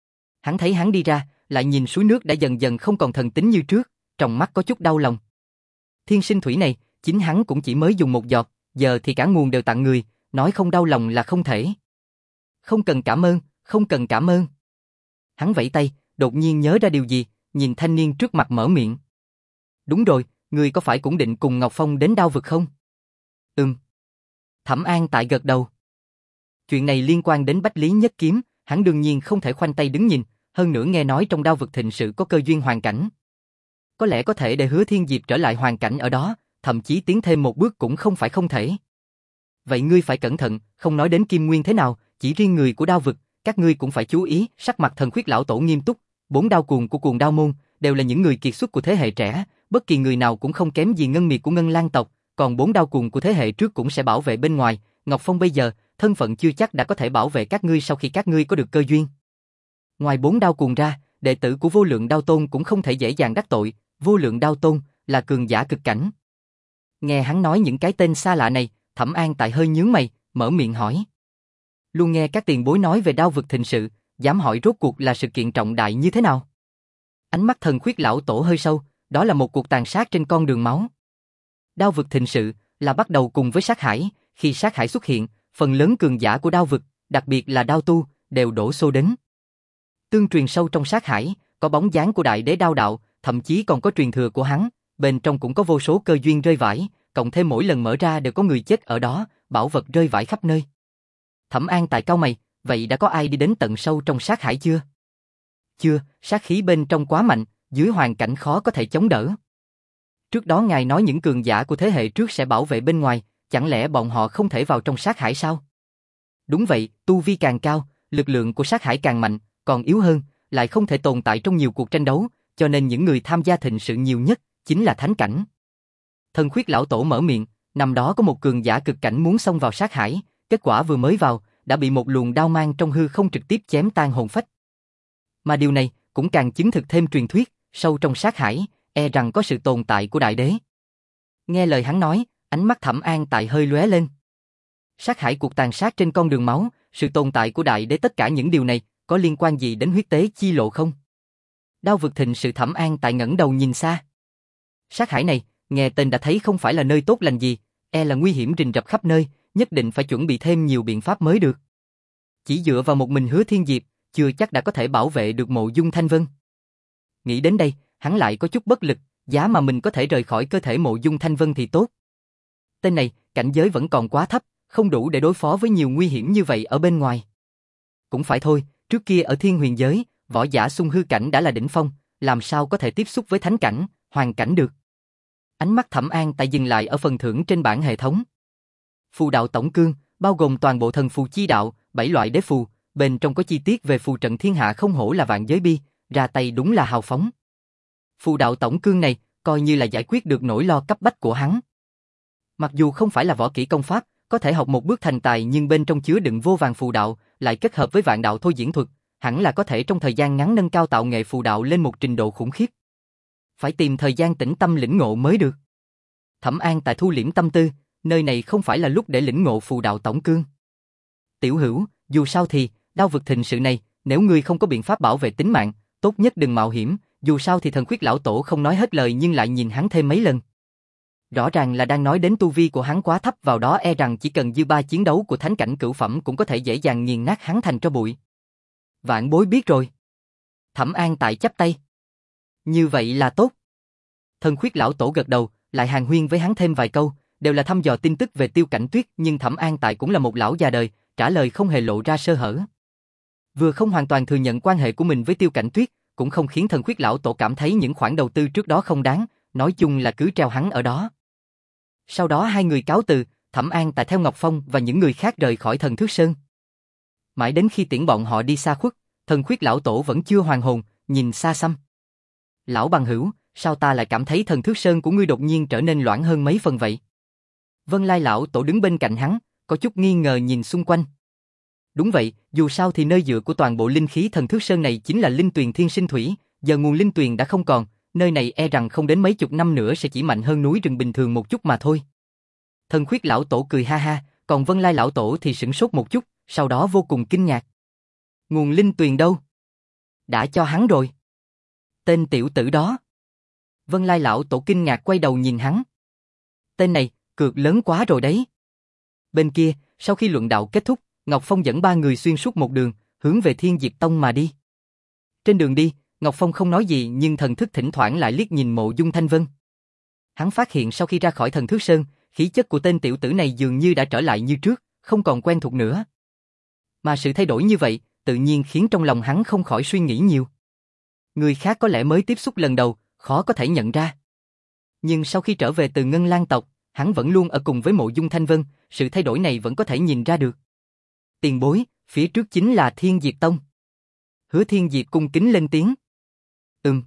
Hắn thấy hắn đi ra, lại nhìn suối nước đã dần dần không còn thần tính như trước, trong mắt có chút đau lòng. Thiên sinh thủy này, chính hắn cũng chỉ mới dùng một giọt, giờ thì cả nguồn đều tặng người, nói không đau lòng là không thể. Không cần cảm ơn, không cần cảm ơn. Hắn vẫy tay, đột nhiên nhớ ra điều gì, nhìn thanh niên trước mặt mở miệng. Đúng rồi, người có phải cũng định cùng Ngọc Phong đến Đao Vực không? Ừm. Thẩm An tại gật đầu. Chuyện này liên quan đến Bách Lý Nhất Kiếm, hắn đương nhiên không thể khoanh tay đứng nhìn, hơn nữa nghe nói trong Đao Vực thịnh sự có cơ duyên hoàn cảnh. Có lẽ có thể để Hứa Thiên Diệp trở lại hoàn cảnh ở đó, thậm chí tiến thêm một bước cũng không phải không thể. Vậy ngươi phải cẩn thận, không nói đến Kim Nguyên thế nào, chỉ riêng người của Đao Vực, các ngươi cũng phải chú ý. Sắc mặt Thần Khuyết lão tổ nghiêm túc, bốn đao cuồng của Cuồng Đao môn đều là những người kiệt xuất của thế hệ trẻ, bất kỳ người nào cũng không kém gì Ngân Miệt của Ngân Lang tộc, còn bốn đao cuồng của thế hệ trước cũng sẽ bảo vệ bên ngoài. Ngọc Phong bây giờ, thân phận chưa chắc đã có thể bảo vệ các ngươi sau khi các ngươi có được cơ duyên. Ngoài bốn đao cuồng ra, đệ tử của Vô Lượng Đao Tôn cũng không thể dễ dàng đắc tội. Vô Lượng Đao Tôn là cường giả cực cảnh. Nghe hắn nói những cái tên xa lạ này, Thẩm An tại hơi nhướng mày, mở miệng hỏi. Luôn nghe các tiền bối nói về Đao Vực thịnh sự, dám hỏi rốt cuộc là sự kiện trọng đại như thế nào? Ánh mắt Thần Khuyết lão tổ hơi sâu, đó là một cuộc tàn sát trên con đường máu. Đao Vực thịnh sự là bắt đầu cùng với sát hải, khi sát hải xuất hiện, phần lớn cường giả của Đao Vực, đặc biệt là đao tu, đều đổ xô đến. Tương truyền sâu trong sát hải, có bóng dáng của đại đế đao đạo, thậm chí còn có truyền thừa của hắn, bên trong cũng có vô số cơ duyên rơi vãi, cộng thêm mỗi lần mở ra đều có người chết ở đó, bảo vật rơi vãi khắp nơi. Thẩm An tại cau mày, vậy đã có ai đi đến tận sâu trong sát hải chưa? Chưa, sát khí bên trong quá mạnh, dưới hoàn cảnh khó có thể chống đỡ. Trước đó ngài nói những cường giả của thế hệ trước sẽ bảo vệ bên ngoài, chẳng lẽ bọn họ không thể vào trong sát hải sao? Đúng vậy, tu vi càng cao, lực lượng của sát hải càng mạnh, còn yếu hơn, lại không thể tồn tại trong nhiều cuộc tranh đấu, cho nên những người tham gia thịnh sự nhiều nhất chính là thánh cảnh. Thần Khuyết lão tổ mở miệng, năm đó có một cường giả cực cảnh muốn xông vào sát hải, kết quả vừa mới vào, đã bị một luồng đao mang trong hư không trực tiếp chém tan hồn phách. Mà điều này cũng càng chứng thực thêm truyền thuyết, sâu trong sát hải, e rằng có sự tồn tại của đại đế. Nghe lời hắn nói, ánh mắt Thẩm An tại hơi lóe lên. Sát hải cuộc tàn sát trên con đường máu, sự tồn tại của đại đế, tất cả những điều này có liên quan gì đến huyết tế chi lộ không? Đao Vực thịnh sự. Thẩm An tại ngẩng đầu nhìn xa. Sát hải này, nghe tên đã thấy không phải là nơi tốt lành gì, e là nguy hiểm rình rập khắp nơi, nhất định phải chuẩn bị thêm nhiều biện pháp mới được. Chỉ dựa vào một mình Hứa Thiên Diệp, chưa chắc đã có thể bảo vệ được Mộ Dung Thanh Vân. Nghĩ đến đây, hắn lại có chút bất lực, giá mà mình có thể rời khỏi cơ thể Mộ Dung Thanh Vân thì tốt. Tên này, cảnh giới vẫn còn quá thấp, không đủ để đối phó với nhiều nguy hiểm như vậy ở bên ngoài. Cũng phải thôi, trước kia ở Thiên Huyền giới, võ giả xung hư cảnh đã là đỉnh phong, làm sao có thể tiếp xúc với thánh cảnh, hoàn cảnh được. Ánh mắt Thẩm An tại dừng lại ở phần thưởng trên bảng hệ thống. Phù đạo tổng cương, bao gồm toàn bộ thần phù chi đạo, bảy loại đế phù, bên trong có chi tiết về phù trận thiên hạ không hổ là vạn giới bi, ra tay đúng là hào phóng. Phù đạo tổng cương này, coi như là giải quyết được nỗi lo cấp bách của hắn. Mặc dù không phải là võ kỹ công pháp, có thể học một bước thành tài nhưng bên trong chứa đựng vô vàn phù đạo, lại kết hợp với vạn đạo thôi diễn thuật, hẳn là có thể trong thời gian ngắn nâng cao tạo nghệ phù đạo lên một trình độ khủng khiếp. Phải tìm thời gian tĩnh tâm lĩnh ngộ mới được. Thẩm An tại thu liễm tâm tư, nơi này không phải là lúc để lĩnh ngộ phù đạo tổng cương. Tiểu Hữu, dù sao thì, đao vực thịnh sự này, nếu ngươi không có biện pháp bảo vệ tính mạng, tốt nhất đừng mạo hiểm, dù sao thì Thần Khuyết lão tổ không nói hết lời nhưng lại nhìn hắn thêm mấy lần. Rõ ràng là đang nói đến tu vi của hắn quá thấp, vào đó e rằng chỉ cần dư ba chiến đấu của thánh cảnh cửu phẩm cũng có thể dễ dàng nghiền nát hắn thành tro bụi. Vạn bối biết rồi. Thẩm An tại chắp tay. Như vậy là tốt. Thần Khuyết lão tổ gật đầu, lại hàn huyên với hắn thêm vài câu, đều là thăm dò tin tức về Tiêu Cảnh Tuyết, nhưng Thẩm An tại cũng là một lão già đời, trả lời không hề lộ ra sơ hở. Vừa không hoàn toàn thừa nhận quan hệ của mình với Tiêu Cảnh Tuyết, cũng không khiến Thần Khuyết lão tổ cảm thấy những khoản đầu tư trước đó không đáng, nói chung là cứ treo hắn ở đó. Sau đó hai người cáo từ, Thẩm An tại theo Ngọc Phong và những người khác rời khỏi Thần Thước Sơn. Mãi đến khi tiễn bọn họ đi xa khuất, Thần Khuyết lão tổ vẫn chưa hoàn hồn, nhìn xa xăm. Lão bằng hữu, sao ta lại cảm thấy Thần Thước Sơn của ngươi đột nhiên trở nên loãng hơn mấy phần vậy? Vân Lai lão tổ đứng bên cạnh hắn, có chút nghi ngờ nhìn xung quanh. Đúng vậy, dù sao thì nơi dựa của toàn bộ linh khí Thần Thước Sơn này chính là linh tuyền thiên sinh thủy, giờ nguồn linh tuyền đã không còn, nơi này e rằng không đến mấy chục năm nữa sẽ chỉ mạnh hơn núi rừng bình thường một chút mà thôi. Thần Khuyết lão tổ cười ha ha, còn Vân Lai lão tổ thì sửng sốt một chút, sau đó vô cùng kinh ngạc. Nguồn linh tuyền đâu? Đã cho hắn rồi. Tên tiểu tử đó. Vân Lai lão tổ kinh ngạc quay đầu nhìn hắn. Tên này, cược lớn quá rồi đấy. Bên kia, sau khi luận đạo kết thúc, Ngọc Phong dẫn ba người xuyên suốt một đường, hướng về Thiên Diệp Tông mà đi. Trên đường đi, Ngọc Phong không nói gì nhưng thần thức thỉnh thoảng lại liếc nhìn Mộ Dung Thanh Vân. Hắn phát hiện sau khi ra khỏi Thần Thước Sơn, khí chất của tên tiểu tử này dường như đã trở lại như trước, không còn quen thuộc nữa. Mà sự thay đổi như vậy, tự nhiên khiến trong lòng hắn không khỏi suy nghĩ nhiều. Người khác có lẽ mới tiếp xúc lần đầu, khó có thể nhận ra. Nhưng sau khi trở về từ Ngân Lang tộc, hắn vẫn luôn ở cùng với Mộ Dung Thanh Vân, sự thay đổi này vẫn có thể nhìn ra được. Tiền bối, phía trước chính là Thiên Diệp Tông. Hứa Thiên Diệp cung kính lên tiếng. Ừm.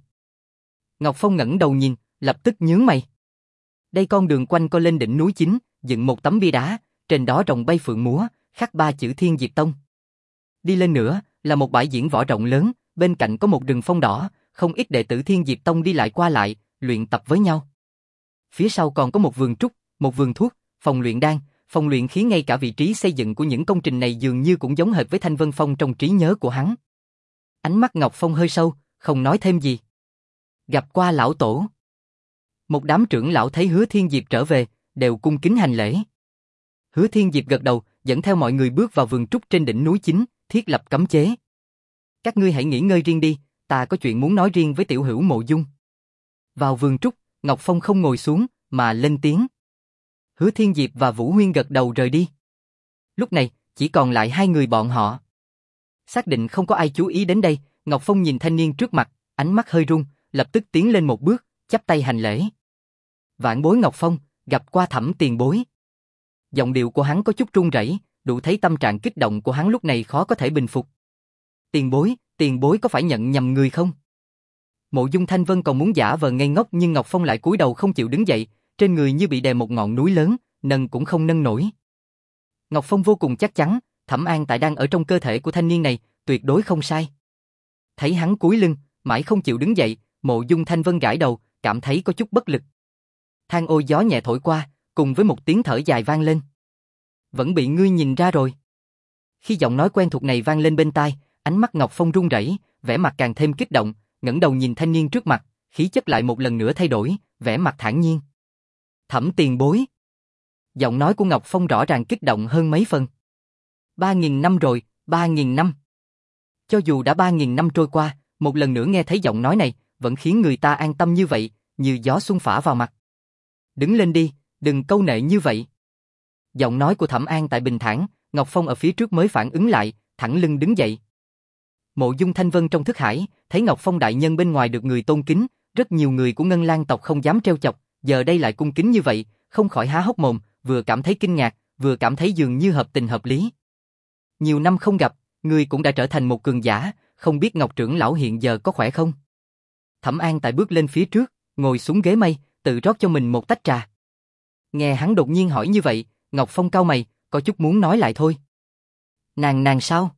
Ngọc Phong ngẩng đầu nhìn, lập tức nhướng mày. Đây con đường quanh co lên đỉnh núi chính, dựng một tấm bia đá, trên đó rồng bay phượng múa, khắc ba chữ Thiên Diệp Tông. Đi lên nữa, là một bãi diễn võ rộng lớn, bên cạnh có một rừng phong đỏ, không ít đệ tử Thiên Diệp Tông đi lại qua lại, luyện tập với nhau. Phía sau còn có một vườn trúc, một vườn thuốc, phòng luyện đan, phòng luyện khí, ngay cả vị trí xây dựng của những công trình này dường như cũng giống hệt với Thanh Vân Phong trong trí nhớ của hắn. Ánh mắt Ngọc Phong hơi sâu, không nói thêm gì. Gặp qua lão tổ. Một đám trưởng lão thấy Hứa Thiên Diệp trở về, đều cung kính hành lễ. Hứa Thiên Diệp gật đầu, dẫn theo mọi người bước vào vườn trúc trên đỉnh núi chính, thiết lập cấm chế. Các ngươi hãy nghỉ ngơi riêng đi, ta có chuyện muốn nói riêng với tiểu hữu Mộ Dung. Vào vườn trúc, Ngọc Phong không ngồi xuống, mà lên tiếng. Hứa Thiên Diệp và Vũ Huyên gật đầu rời đi. Lúc này, chỉ còn lại hai người bọn họ. Xác định không có ai chú ý đến đây, Ngọc Phong nhìn thanh niên trước mặt, ánh mắt hơi run, lập tức tiến lên một bước, chắp tay hành lễ. Vạn bối Ngọc Phong, gặp qua Thẩm tiền bối. Giọng điệu của hắn có chút run rẩy, đủ thấy tâm trạng kích động của hắn lúc này khó có thể bình phục. Tiền bối, tiền bối có phải nhận nhầm người không? Mộ Dung Thanh Vân còn muốn giả vờ ngây ngốc nhưng Ngọc Phong lại cúi đầu không chịu đứng dậy, trên người như bị đè một ngọn núi lớn, nâng cũng không nâng nổi. Ngọc Phong vô cùng chắc chắn, Thẩm An tại đang ở trong cơ thể của thanh niên này, tuyệt đối không sai. Thấy hắn cúi lưng, mãi không chịu đứng dậy, Mộ Dung Thanh Vân gãi đầu, cảm thấy có chút bất lực. Than ôi gió nhẹ thổi qua, cùng với một tiếng thở dài vang lên. Vẫn bị ngươi nhìn ra rồi. Khi giọng nói quen thuộc này vang lên bên tai, ánh mắt Ngọc Phong run rẩy, vẻ mặt càng thêm kích động, ngẩng đầu nhìn thanh niên trước mặt, khí chất lại một lần nữa thay đổi, vẻ mặt thản nhiên. Thẩm tiền bối. Giọng nói của Ngọc Phong rõ ràng kích động hơn mấy phần. Ba nghìn năm rồi, ba nghìn năm. Cho dù đã ba nghìn năm trôi qua, một lần nữa nghe thấy giọng nói này, vẫn khiến người ta an tâm như vậy, như gió xuân phả vào mặt. Đứng lên đi, đừng câu nệ như vậy. Giọng nói của Thẩm An tại bình thản, Ngọc Phong ở phía trước mới phản ứng lại, thẳng lưng đứng dậy. Mộ Dung Thanh Vân trong thức hải, thấy Ngọc Phong đại nhân bên ngoài được người tôn kính, rất nhiều người của Ngân Lang tộc không dám trêu chọc, giờ đây lại cung kính như vậy, không khỏi há hốc mồm, vừa cảm thấy kinh ngạc, vừa cảm thấy dường như hợp tình hợp lý. Nhiều năm không gặp, ngươi cũng đã trở thành một cường giả, không biết Ngọc trưởng lão hiện giờ có khỏe không? Thẩm An Tại bước lên phía trước, ngồi xuống ghế mây, tự rót cho mình một tách trà. Nghe hắn đột nhiên hỏi như vậy, Ngọc Phong cau mày, có chút muốn nói lại thôi. Nàng nàng sao?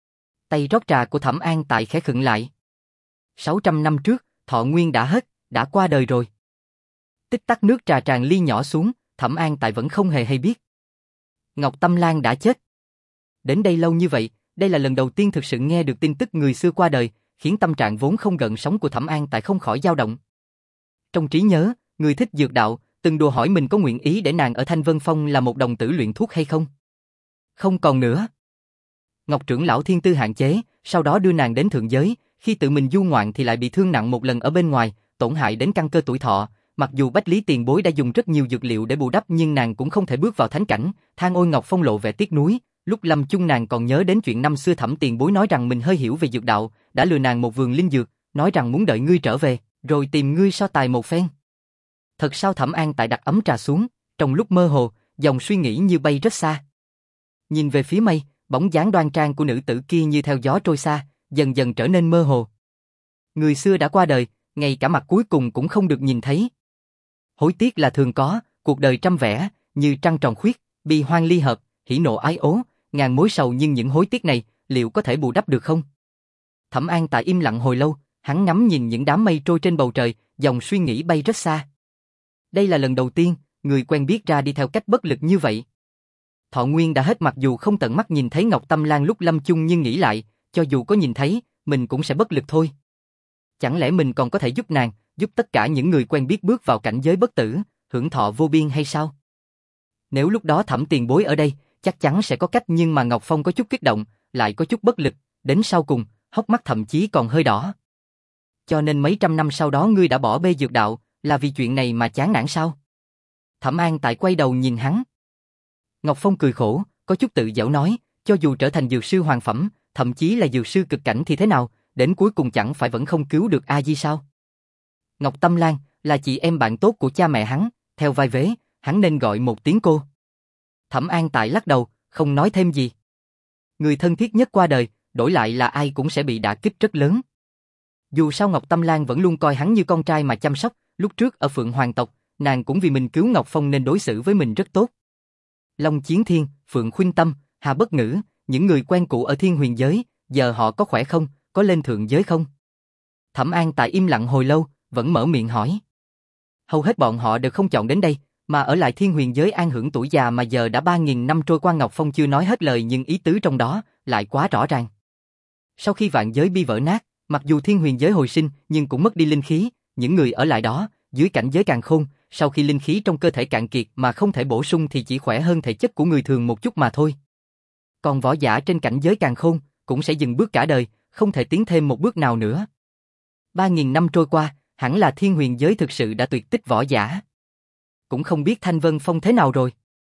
Tay rót trà của Thẩm An Tại khẽ khựng lại. sáu trăm năm trước, thọ nguyên đã hết, đã qua đời rồi. Tích tắc nước trà tràn ly nhỏ xuống, Thẩm An Tại vẫn không hề hay biết. Ngọc Tâm Lan đã chết. Đến đây lâu như vậy, đây là lần đầu tiên thực sự nghe được tin tức người xưa qua đời, khiến tâm trạng vốn không gợn sóng của Thẩm An Tại không khỏi dao động. Trong trí nhớ, người thích dược đạo, từng đùa hỏi mình có nguyện ý để nàng ở Thanh Vân Phong là một đồng tử luyện thuốc hay không. Không còn nữa. Ngọc trưởng lão thiên tư hạn chế, sau đó đưa nàng đến thượng giới, khi tự mình du ngoạn thì lại bị thương nặng một lần ở bên ngoài, tổn hại đến căn cơ tuổi thọ. Mặc dù Bách Lý tiền bối đã dùng rất nhiều dược liệu để bù đắp nhưng nàng cũng không thể bước vào thánh cảnh. Than ôi Ngọc Phong lộ vẻ tiếc nuối. Lúc lâm chung nàng còn nhớ đến chuyện năm xưa Thẩm tiền bối nói rằng mình hơi hiểu về dược đạo, đã lừa nàng một vườn linh dược, nói rằng muốn đợi ngươi trở về, rồi tìm ngươi so tài một phen. Thật sao? Thẩm An Tại đặt ấm trà xuống, trong lúc mơ hồ, dòng suy nghĩ như bay rất xa. Nhìn về phía mây, bóng dáng đoan trang của nữ tử kia như theo gió trôi xa, dần dần trở nên mơ hồ. Người xưa đã qua đời, ngay cả mặt cuối cùng cũng không được nhìn thấy. Hối tiếc là thường có, cuộc đời trăm vẻ, như trăng tròn khuyết, bi hoang ly hợp, hỉ nộ ái ố, ngàn mối sầu, nhưng những hối tiếc này, liệu có thể bù đắp được không? Thẩm An Tại im lặng hồi lâu, hắn ngắm nhìn những đám mây trôi trên bầu trời, dòng suy nghĩ bay rất xa. Đây là lần đầu tiên, người quen biết ra đi theo cách bất lực như vậy. Thọ nguyên đã hết, mặc dù không tận mắt nhìn thấy Ngọc Tâm Lan lúc lâm chung nhưng nghĩ lại, cho dù có nhìn thấy, mình cũng sẽ bất lực thôi. Chẳng lẽ mình còn có thể giúp nàng, giúp tất cả những người quen biết bước vào cảnh giới bất tử, hưởng thọ vô biên hay sao? Nếu lúc đó Thẩm tiền bối ở đây, chắc chắn sẽ có cách, nhưng mà Ngọc Phong có chút kích động, lại có chút bất lực, đến sau cùng, hốc mắt thậm chí còn hơi đỏ. Cho nên mấy trăm năm sau đó ngươi đã bỏ bê dược đạo, là vì chuyện này mà chán nản sao? Thẩm An Tại quay đầu nhìn hắn. Ngọc Phong cười khổ, có chút tự giễu nói, cho dù trở thành dược sư hoàng phẩm, thậm chí là dược sư cực cảnh thì thế nào, đến cuối cùng chẳng phải vẫn không cứu được A Di sao? Ngọc Tâm Lan là chị em bạn tốt của cha mẹ hắn, theo vai vế, hắn nên gọi một tiếng cô. Thẩm An Tại lắc đầu, không nói thêm gì. Người thân thiết nhất qua đời, đổi lại là ai cũng sẽ bị đả kích rất lớn. Dù sao Ngọc Tâm Lan vẫn luôn coi hắn như con trai mà chăm sóc, lúc trước ở Phượng Hoàng tộc, nàng cũng vì mình cứu Ngọc Phong nên đối xử với mình rất tốt. Long Chiến Thiên, Phượng Khuynh Tâm, Hà Bất Ngữ, những người quen cũ ở Thiên Huyền giới, giờ họ có khỏe không, có lên thượng giới không? Thẩm An Tại im lặng hồi lâu, vẫn mở miệng hỏi. Hầu hết bọn họ đều không chọn đến đây, mà ở lại Thiên Huyền giới an hưởng tuổi già, mà giờ đã ba nghìn năm trôi qua. Ngọc Phong chưa nói hết lời nhưng ý tứ trong đó lại quá rõ ràng. Sau khi vạn giới bi vỡ nát, mặc dù Thiên Huyền giới hồi sinh nhưng cũng mất đi linh khí, những người ở lại đó, dưới cảnh giới càn khôn, sau khi linh khí trong cơ thể cạn kiệt mà không thể bổ sung thì chỉ khỏe hơn thể chất của người thường một chút mà thôi. Còn võ giả trên cảnh giới càn khôn cũng sẽ dừng bước cả đời, không thể tiến thêm một bước nào nữa. Ba nghìn năm trôi qua, hẳn là Thiên Huyền giới thực sự đã tuyệt tích võ giả. Cũng không biết Thanh Vân Phong thế nào rồi.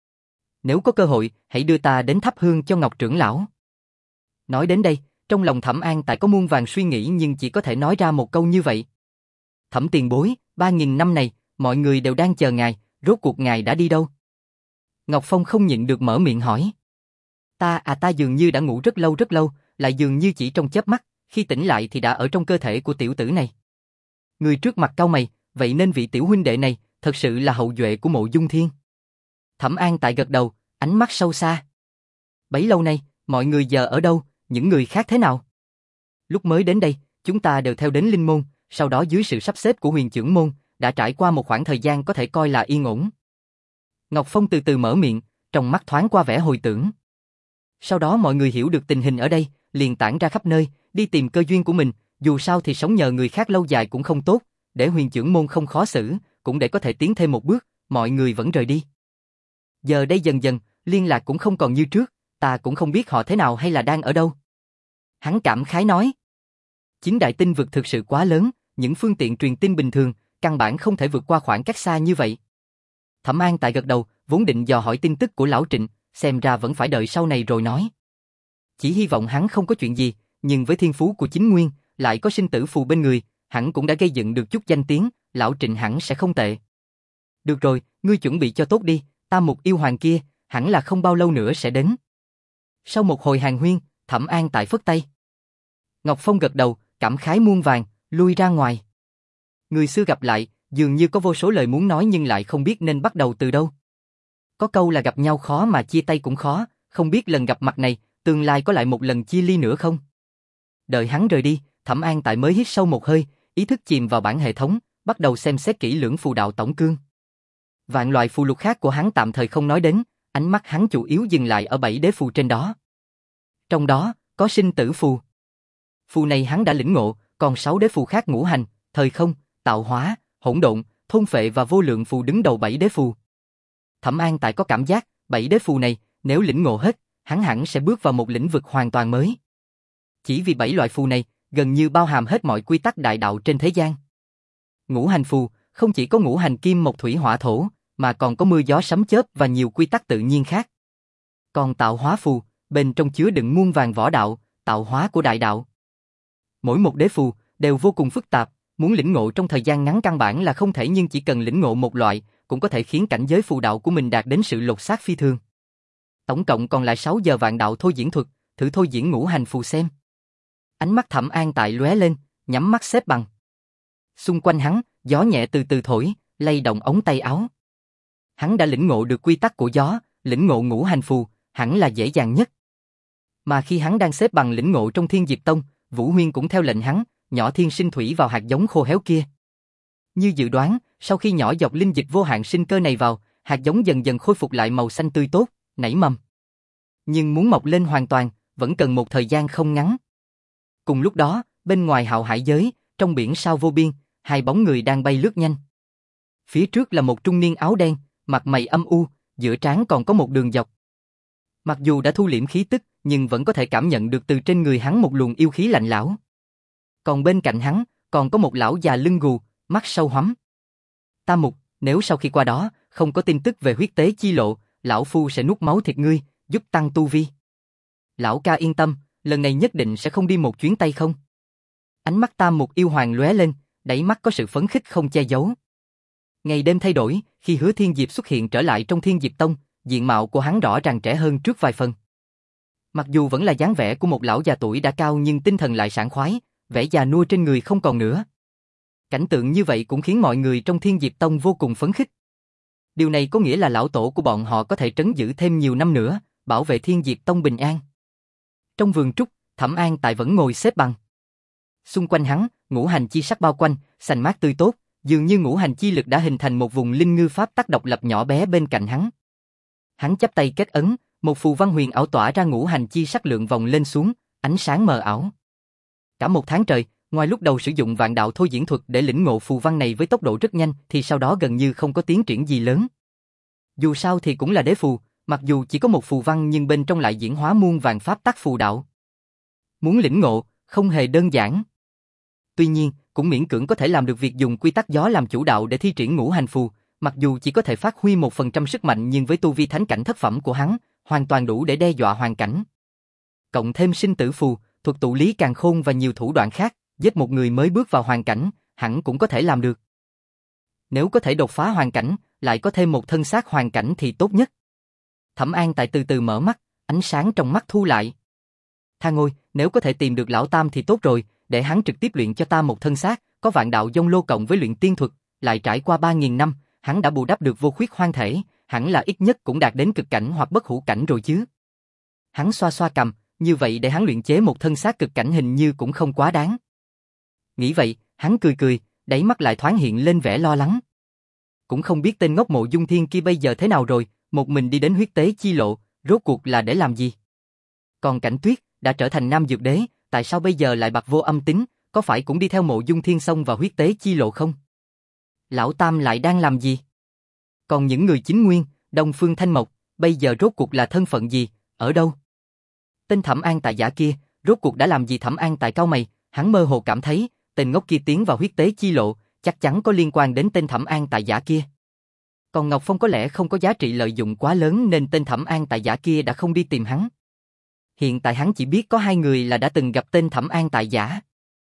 Nếu có cơ hội, hãy đưa ta đến thắp hương cho Ngọc trưởng lão. Nói đến đây, trong lòng Thẩm An Tại có muôn vàn suy nghĩ nhưng chỉ có thể nói ra một câu như vậy. Thẩm tiền bối, ba nghìn năm này, mọi người đều đang chờ ngài, rốt cuộc ngài đã đi đâu? Ngọc Phong không nhịn được mở miệng hỏi. Ta à ta dường như đã ngủ rất lâu rất lâu, lại dường như chỉ trong chớp mắt, khi tỉnh lại thì đã ở trong cơ thể của tiểu tử này. Người trước mặt cau mày, vậy nên vị tiểu huynh đệ này, thật sự là hậu duệ của Mộ Dung Thiên. Thẩm An Tại gật đầu, ánh mắt sâu xa. Bấy lâu nay, mọi người giờ ở đâu, những người khác thế nào? Lúc mới đến đây, chúng ta đều theo đến Linh Môn, sau đó dưới sự sắp xếp của Huyền Chưởng Môn, đã trải qua một khoảng thời gian có thể coi là yên ổn. Ngọc Phong từ từ mở miệng, trong mắt thoáng qua vẻ hồi tưởng. Sau đó mọi người hiểu được tình hình ở đây, liền tản ra khắp nơi, đi tìm cơ duyên của mình, dù sao thì sống nhờ người khác lâu dài cũng không tốt, để Huyền Chưởng Môn không khó xử, cũng để có thể tiến thêm một bước, mọi người vẫn rời đi. Giờ đây dần dần, liên lạc cũng không còn như trước, ta cũng không biết họ thế nào hay là đang ở đâu. Hắn cảm khái nói. Chính đại tinh vực thực sự quá lớn, những phương tiện truyền tin bình thường, căn bản không thể vượt qua khoảng cách xa như vậy. Thẩm An Tại gật đầu, vốn định dò hỏi tin tức của lão Trịnh, xem ra vẫn phải đợi sau này rồi nói. Chỉ hy vọng hắn không có chuyện gì, nhưng với thiên phú của chính nguyên, lại có sinh tử phù bên người, hẳn cũng đã gây dựng được chút danh tiếng, lão Trịnh hẳn sẽ không tệ. Được rồi, ngươi chuẩn bị cho tốt đi, ta Mục Yêu Hoàng kia, hẳn là không bao lâu nữa sẽ đến. Sau một hồi hàn huyên, Thẩm An Tại phất tay. Ngọc Phong gật đầu, cảm khái muôn vàn, lui ra ngoài. Người xưa gặp lại, dường như có vô số lời muốn nói nhưng lại không biết nên bắt đầu từ đâu. Có câu là gặp nhau khó mà chia tay cũng khó, không biết lần gặp mặt này, tương lai có lại một lần chia ly nữa không? Đợi hắn rời đi, Thẩm An Tại mới hít sâu một hơi, ý thức chìm vào bản hệ thống, bắt đầu xem xét kỹ lưỡng phù đạo tổng cương. Vạn loại phù lục khác của hắn tạm thời không nói đến, ánh mắt hắn chủ yếu dừng lại ở bảy đế phù trên đó. Trong đó, có sinh tử phù. Phù này hắn đã lĩnh ngộ, còn sáu đế phù khác ngũ hành, thời không, tạo hóa, hỗn độn, thôn phệ và vô lượng phù đứng đầu bảy đế phù. Thẩm An Tại có cảm giác, bảy đế phù này, nếu lĩnh ngộ hết, hắn hẳn sẽ bước vào một lĩnh vực hoàn toàn mới. Chỉ vì bảy loại phù này, gần như bao hàm hết mọi quy tắc đại đạo trên thế gian. Ngũ hành phù, không chỉ có ngũ hành kim mộc thủy hỏa thổ, mà còn có mưa gió sấm chớp và nhiều quy tắc tự nhiên khác. Còn tạo hóa phù, bên trong chứa đựng muôn vàn võ đạo, tạo hóa của đại đạo. Mỗi một đế phù đều vô cùng phức tạp, muốn lĩnh ngộ trong thời gian ngắn căn bản là không thể, nhưng chỉ cần lĩnh ngộ một loại, cũng có thể khiến cảnh giới phù đạo của mình đạt đến sự lột xác phi thường. Tổng cộng còn lại sáu giờ vạn đạo thôi diễn thuật, thử thôi diễn ngũ hành phù xem. Ánh mắt Thẩm An Tại lóe lên, nhắm mắt xếp bằng. Xung quanh hắn, gió nhẹ từ từ thổi, lay động ống tay áo. Hắn đã lĩnh ngộ được quy tắc của gió, lĩnh ngộ ngũ hành phù, hẳn là dễ dàng nhất. Mà khi hắn đang xếp bằng lĩnh ngộ trong Thiên Diệp Tông, Vũ Huyên cũng theo lệnh hắn, nhỏ thiên sinh thủy vào hạt giống khô héo kia. Như dự đoán, sau khi nhỏ giọt linh dịch vô hạn sinh cơ này vào, hạt giống dần dần khôi phục lại màu xanh tươi tốt, nảy mầm. Nhưng muốn mọc lên hoàn toàn, vẫn cần một thời gian không ngắn. Cùng lúc đó, bên ngoài Hạo Hải giới, trong biển sao vô biên, hai bóng người đang bay lướt nhanh. Phía trước là một trung niên áo đen, mặt mày âm u, giữa trán còn có một đường dọc. Mặc dù đã thu liễm khí tức, nhưng vẫn có thể cảm nhận được từ trên người hắn một luồng yêu khí lạnh lẽo. Còn bên cạnh hắn, còn có một lão già lưng gù, mắt sâu hoắm. Tam Mục, nếu sau khi qua đó, không có tin tức về huyết tế chi lộ, lão phu sẽ nuốt máu thịt ngươi, giúp tăng tu vi. Lão ca yên tâm, lần này nhất định sẽ không đi một chuyến tay không. Ánh mắt Tam Mục yêu hoàng lóe lên, đáy mắt có sự phấn khích không che giấu. Ngày đêm thay đổi, khi Hứa Thiên Diệp xuất hiện trở lại trong Thiên Diệp Tông, diện mạo của hắn rõ ràng trẻ hơn trước vài phần. Mặc dù vẫn là dáng vẻ của một lão già tuổi đã cao nhưng tinh thần lại sảng khoái, vẻ già nua trên người không còn nữa. Cảnh tượng như vậy cũng khiến mọi người trong Thiên Diệp Tông vô cùng phấn khích. Điều này có nghĩa là lão tổ của bọn họ có thể trấn giữ thêm nhiều năm nữa, bảo vệ Thiên Diệp Tông bình an. Trong vườn trúc, Thẩm An Tại vẫn ngồi xếp bằng. Xung quanh hắn, ngũ hành chi sắc bao quanh, xanh mát tươi tốt, dường như ngũ hành chi lực đã hình thành một vùng linh ngư pháp tắc độc lập nhỏ bé bên cạnh hắn. Hắn chắp tay kết ấn, một phù văn huyền ảo tỏa ra ngũ hành chi sắc lượng vòng lên xuống, ánh sáng mờ ảo. Cả một tháng trời, ngoài lúc đầu sử dụng vạn đạo thôi diễn thuật để lĩnh ngộ phù văn này với tốc độ rất nhanh, thì sau đó gần như không có tiến triển gì lớn. Dù sao thì cũng là đế phù, mặc dù chỉ có một phù văn nhưng bên trong lại diễn hóa muôn vàn pháp tắc phù đạo. Muốn lĩnh ngộ, không hề đơn giản. Tuy nhiên, cũng miễn cưỡng có thể làm được việc dùng quy tắc gió làm chủ đạo để thi triển ngũ hành phù, mặc dù chỉ có thể phát huy một phần trăm sức mạnh nhưng với tu vi thánh cảnh thất phẩm của hắn, hoàn toàn đủ để đe dọa hoàn cảnh. Cộng thêm sinh tử phù, thuật tụ lý càn khôn và nhiều thủ đoạn khác, giết một người mới bước vào hoàn cảnh, hẳn cũng có thể làm được. Nếu có thể đột phá hoàn cảnh, lại có thêm một thân xác hoàn cảnh thì tốt nhất. Thẩm An Tại từ từ mở mắt, ánh sáng trong mắt thu lại. Tha ngôi, nếu có thể tìm được lão Tam thì tốt rồi, để hắn trực tiếp luyện cho ta một thân xác, có vạn đạo dông lô cộng với luyện tiên thuật, lại trải qua ba nghìn năm, hắn đã bù đắp được vô khuyết hoang thể, hẳn là ít nhất cũng đạt đến cực cảnh hoặc bất hủ cảnh rồi chứ. Hắn xoa xoa cằm, như vậy để hắn luyện chế một thân xác cực cảnh hình như cũng không quá đáng. Nghĩ vậy, hắn cười cười, đáy mắt lại thoáng hiện lên vẻ lo lắng. Cũng không biết tên ngốc Mộ Dung Thiên kia bây giờ thế nào rồi, một mình đi đến huyết tế chi lộ, rốt cuộc là để làm gì? Còn Cảnh Tuyết, đã trở thành Nam Dược Đế, tại sao bây giờ lại bạc vô âm tín, có phải cũng đi theo Mộ Dung Thiên xông vào huyết tế chi lộ không? Lão Tam lại đang làm gì? Còn những người chính nguyên, Đông Phương Thanh Mộc, bây giờ rốt cuộc là thân phận gì, ở đâu? Tên Thẩm An Tại giả kia, rốt cuộc đã làm gì? Thẩm An Tại cau mày, hắn mơ hồ cảm thấy, tên ngốc kia tiến vào huyết tế chi lộ, chắc chắn có liên quan đến tên Thẩm An Tại giả kia. Còn Ngọc Phong có lẽ không có giá trị lợi dụng quá lớn nên tên Thẩm An Tại giả kia đã không đi tìm hắn. Hiện tại hắn chỉ biết có hai người là đã từng gặp tên Thẩm An Tại giả.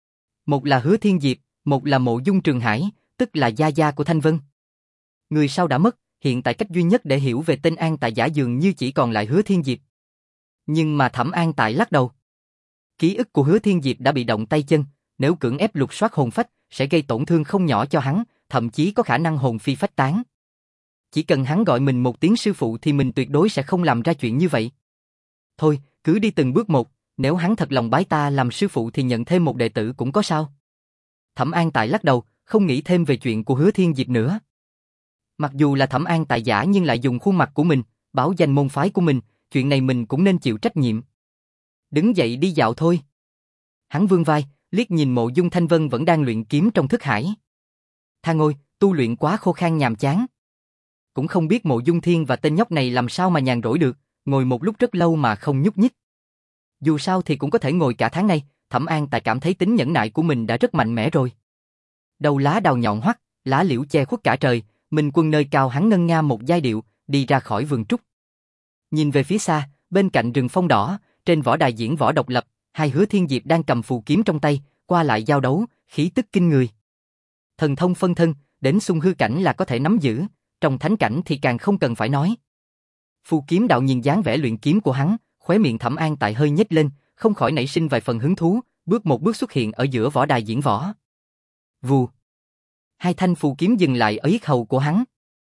Một là Hứa Thiên Diệp, một là Mộ Dung Trường Hải, tức là gia gia của Thanh Vân. Người sau đã mất, hiện tại cách duy nhất để hiểu về tên An Tại giả dường như chỉ còn lại Hứa Thiên Diệp. Nhưng mà Thẩm An Tại lắc đầu. Ký ức của Hứa Thiên Diệp đã bị động tay chân, nếu cưỡng ép lục soát hồn phách, sẽ gây tổn thương không nhỏ cho hắn, thậm chí có khả năng hồn phi phách tán. Chỉ cần hắn gọi mình một tiếng sư phụ thì mình tuyệt đối sẽ không làm ra chuyện như vậy. Thôi, cứ đi từng bước một, nếu hắn thật lòng bái ta làm sư phụ thì nhận thêm một đệ tử cũng có sao. Thẩm An Tại lắc đầu, không nghĩ thêm về chuyện của Hứa Thiên Diệp nữa. Mặc dù là Thẩm An Tại giả nhưng lại dùng khuôn mặt của mình, báo danh môn phái của mình, chuyện này mình cũng nên chịu trách nhiệm. Đứng dậy đi dạo thôi. Hắn vươn vai, liếc nhìn Mộ Dung Thanh Vân vẫn đang luyện kiếm trong thức hải. Tha ngôi, tu luyện quá khô khan nhàm chán. Cũng không biết Mộ Dung Thiên và tên nhóc này làm sao mà nhàn rỗi được, ngồi một lúc rất lâu mà không nhúc nhích. Dù sao thì cũng có thể ngồi cả tháng nay, Thẩm An Tại cảm thấy tính nhẫn nại của mình đã rất mạnh mẽ rồi. Đầu lá đào nhọn hoắt, lá liễu che khuất cả trời, mình quân nơi cao hắn ngân nga một giai điệu, đi ra khỏi vườn trúc. Nhìn về phía xa, bên cạnh rừng phong đỏ, trên võ đài diễn võ độc lập, hai Hứa Thiên Diệp đang cầm phù kiếm trong tay, qua lại giao đấu, khí tức kinh người. Thần thông phân thân, đến xung hư cảnh là có thể nắm giữ, trong thánh cảnh thì càng không cần phải nói. Phù kiếm đạo nhìn dáng vẻ luyện kiếm của hắn, khóe miệng Thẩm An Tại hơi nhếch lên, không khỏi nảy sinh vài phần hứng thú, bước một bước xuất hiện ở giữa võ đài diễn võ. Vù. Hai thanh phù kiếm dừng lại ở yết hầu của hắn.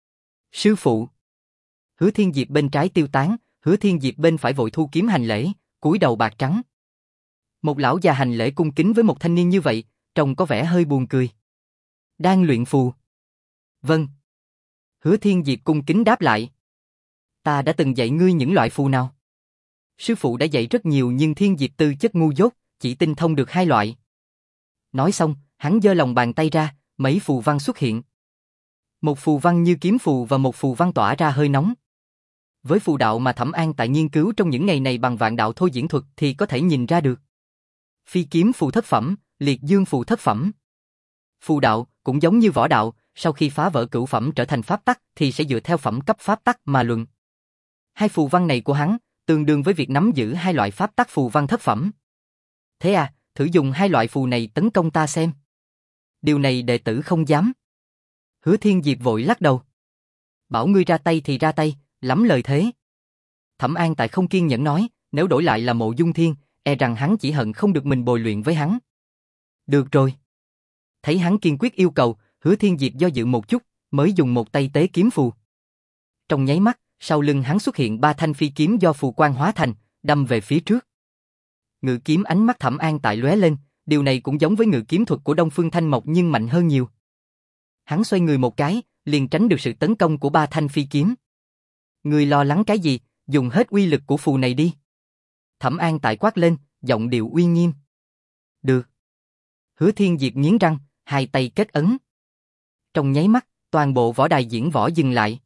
Sư phụ. Hứa Thiên Diệp bên trái tiêu tán, Hứa Thiên Diệp bên phải vội thu kiếm hành lễ, cúi đầu bạc trắng. Một lão già hành lễ cung kính với một thanh niên như vậy, trông có vẻ hơi buồn cười. Đang luyện phù. Vâng. Hứa Thiên Diệp cung kính đáp lại. Ta đã từng dạy ngươi những loại phù nào? Sư phụ đã dạy rất nhiều nhưng Thiên Diệp tư chất ngu dốt, chỉ tinh thông được hai loại. Nói xong, hắn giơ lòng bàn tay ra, mấy phù văn xuất hiện. Một phù văn như kiếm phù và một phù văn tỏa ra hơi nóng. Với phù đạo mà Thẩm An Tại nghiên cứu trong những ngày này bằng vạn đạo thôi diễn thuật thì có thể nhìn ra được. Phi kiếm phù thất phẩm, liệt dương phù thất phẩm. Phù đạo cũng giống như võ đạo, sau khi phá vỡ cửu phẩm trở thành pháp tắc thì sẽ dựa theo phẩm cấp pháp tắc mà luận. Hai phù văn này của hắn tương đương với việc nắm giữ hai loại pháp tắc phù văn thất phẩm. Thế à, thử dùng hai loại phù này tấn công ta xem. Điều này đệ tử không dám. Hứa Thiên Diệp vội lắc đầu. Bảo ngươi ra tay thì ra tay, lắm lời thế. Thẩm An Tại không kiên nhẫn nói, nếu đổi lại là Mộ Dung Thiên, e rằng hắn chỉ hận không được mình bồi luyện với hắn. Được rồi. Thấy hắn kiên quyết yêu cầu, Hứa Thiên Diệp do dự một chút, mới dùng một tay tế kiếm phù. Trong nháy mắt, sau lưng hắn xuất hiện ba thanh phi kiếm do phù quang hóa thành, đâm về phía trước. Ngự kiếm ánh mắt Thẩm An Tại lóe lên, điều này cũng giống với ngự kiếm thuật của Đông Phương Thanh Mộc nhưng mạnh hơn nhiều. Hắn xoay người một cái, liền tránh được sự tấn công của ba thanh phi kiếm. Ngươi lo lắng cái gì, dùng hết uy lực của phù này đi. Thẩm An Tại quát lên, giọng điệu uy nghiêm. Được. Hứa Thiên Diệp nghiến răng, hai tay kết ấn. Trong nháy mắt, toàn bộ võ đài diễn võ dừng lại.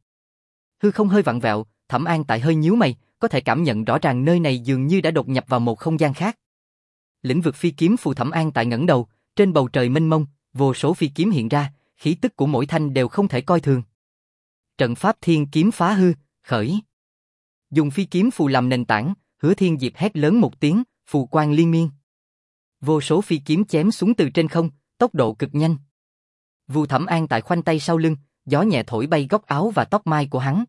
Hư không hơi vặn vẹo, Thẩm An Tại hơi nhíu mày, có thể cảm nhận rõ ràng nơi này dường như đã đột nhập vào một không gian khác. Lĩnh vực phi kiếm phù Thẩm An Tại ngẩng đầu, trên bầu trời mênh mông, vô số phi kiếm hiện ra, khí tức của mỗi thanh đều không thể coi thường. Trận pháp thiên kiếm phá hư, khởi. Dùng phi kiếm phù làm nền tảng, Hứa Thiên Diệp hét lớn một tiếng, phù quang liên miên. Vô số phi kiếm chém xuống từ trên không, tốc độ cực nhanh. Vù Thẩm An Tại khoanh tay sau lưng, gió nhẹ thổi bay góc áo và tóc mai của hắn.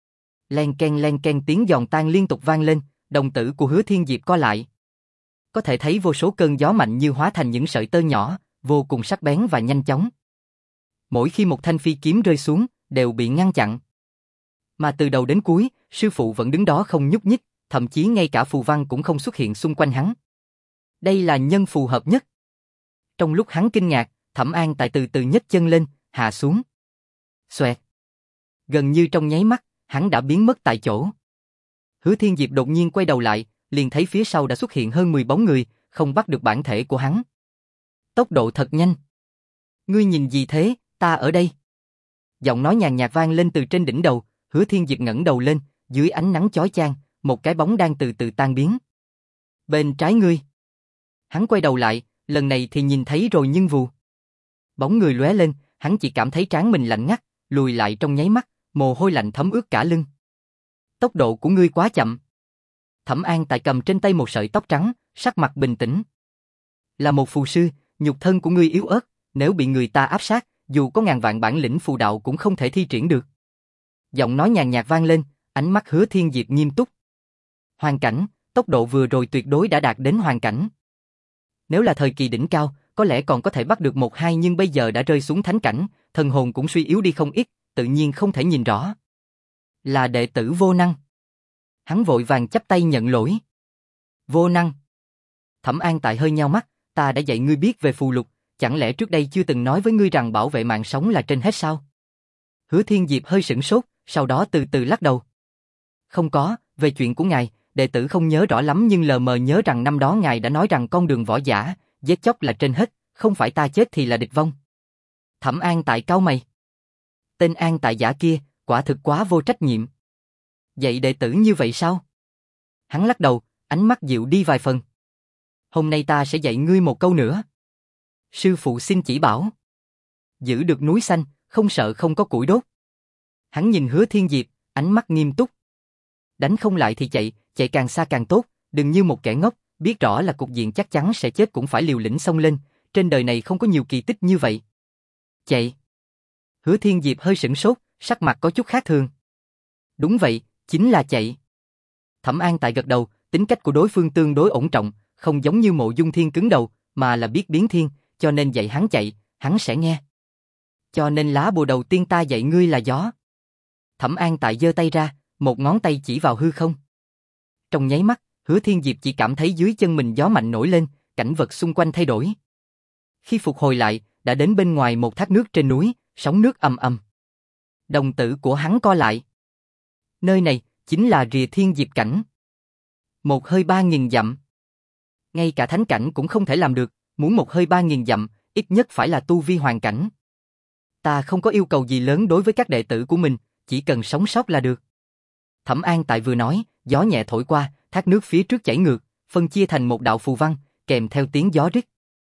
Len ken len ken tiếng giòn tan liên tục vang lên, đồng tử của Hứa Thiên Diệp co lại. Có thể thấy vô số cơn gió mạnh như hóa thành những sợi tơ nhỏ, vô cùng sắc bén và nhanh chóng. Mỗi khi một thanh phi kiếm rơi xuống, đều bị ngăn chặn. Mà từ đầu đến cuối, sư phụ vẫn đứng đó không nhúc nhích, thậm chí ngay cả phù văn cũng không xuất hiện xung quanh hắn. Đây là nhân phù hợp nhất. Trong lúc hắn kinh ngạc, Thẩm An Tại từ từ nhấc chân lên, hạ xuống. Xoẹt. Gần như trong nháy mắt, hắn đã biến mất tại chỗ. Hứa Thiên Diệp đột nhiên quay đầu lại, liền thấy phía sau đã xuất hiện hơn mười bóng người, không bắt được bản thể của hắn. Tốc độ thật nhanh. Ngươi nhìn gì thế, ta ở đây. Giọng nói nhàn nhạt vang lên từ trên đỉnh đầu, Hứa Thiên Diệp ngẩng đầu lên, dưới ánh nắng chói chang, một cái bóng đang từ từ tan biến. Bên trái ngươi. Hắn quay đầu lại, lần này thì nhìn thấy rồi nhưng vù. Bóng người lóe lên, hắn chỉ cảm thấy trán mình lạnh ngắt, lùi lại trong nháy mắt, mồ hôi lạnh thấm ướt cả lưng. Tốc độ của ngươi quá chậm. Thẩm An Tại cầm trên tay một sợi tóc trắng, sắc mặt bình tĩnh. Là một phù sư, nhục thân của ngươi yếu ớt, nếu bị người ta áp sát, dù có ngàn vạn bản lĩnh phù đạo cũng không thể thi triển được. Giọng nói nhàn nhạt vang lên, ánh mắt Hứa Thiên Diệp nghiêm túc. Hoàn cảnh, tốc độ vừa rồi tuyệt đối đã đạt đến hoàn cảnh. Nếu là thời kỳ đỉnh cao, có lẽ còn có thể bắt được một hai nhưng bây giờ đã rơi xuống thánh cảnh, thần hồn cũng suy yếu đi không ít, tự nhiên không thể nhìn rõ. Là đệ tử vô năng. Hắn vội vàng chắp tay nhận lỗi. Vô năng. Thẩm An Tại hơi nheo mắt, ta đã dạy ngươi biết về phù lục, chẳng lẽ trước đây chưa từng nói với ngươi rằng bảo vệ mạng sống là trên hết sao? Hứa Thiên Diệp hơi sửng sốt, sau đó từ từ lắc đầu. Không có, về chuyện của ngài, đệ tử không nhớ rõ lắm nhưng lờ mờ nhớ rằng năm đó ngài đã nói rằng con đường võ giả, giết chóc là trên hết, không phải ta chết thì là địch vong. Thẩm An Tại cau mày. Tên An Tại giả kia, quả thực quá vô trách nhiệm. Dạy đệ tử như vậy sao? Hắn lắc đầu, ánh mắt dịu đi vài phần. Hôm nay ta sẽ dạy ngươi một câu nữa. Sư phụ xin chỉ bảo. Giữ được núi xanh, không sợ không có củi đốt. Hắn nhìn Hứa Thiên Diệp, ánh mắt nghiêm túc. Đánh không lại thì chạy, chạy càng xa càng tốt, đừng như một kẻ ngốc, biết rõ là cục diện chắc chắn sẽ chết cũng phải liều lĩnh xông lên, trên đời này không có nhiều kỳ tích như vậy. Chạy. Hứa Thiên Diệp hơi sửng sốt, sắc mặt có chút khác thường. Đúng vậy, chính là chạy. Thẩm An Tại gật đầu, tính cách của đối phương tương đối ổn trọng, không giống như Mộ Dung Thiên cứng đầu, mà là biết biến thiên, cho nên dạy hắn chạy, hắn sẽ nghe. Cho nên lá bùa đầu tiên ta dạy ngươi là gió. Thẩm An Tại giơ tay ra, một ngón tay chỉ vào hư không. Trong nháy mắt, Hứa Thiên Diệp chỉ cảm thấy dưới chân mình gió mạnh nổi lên, cảnh vật xung quanh thay đổi. Khi phục hồi lại, đã đến bên ngoài một thác nước trên núi, sóng nước ầm ầm. Đồng tử của hắn co lại. Nơi này chính là Rìa Thiên Diệp cảnh. Một hơi ba nghìn dặm. Ngay cả thánh cảnh cũng không thể làm được, muốn một hơi ba nghìn dặm, ít nhất phải là tu vi hoàn cảnh. Ta không có yêu cầu gì lớn đối với các đệ tử của mình, chỉ cần sống sót là được. Thẩm An Tại vừa nói, gió nhẹ thổi qua, thác nước phía trước chảy ngược, phân chia thành một đạo phù văn, kèm theo tiếng gió rít.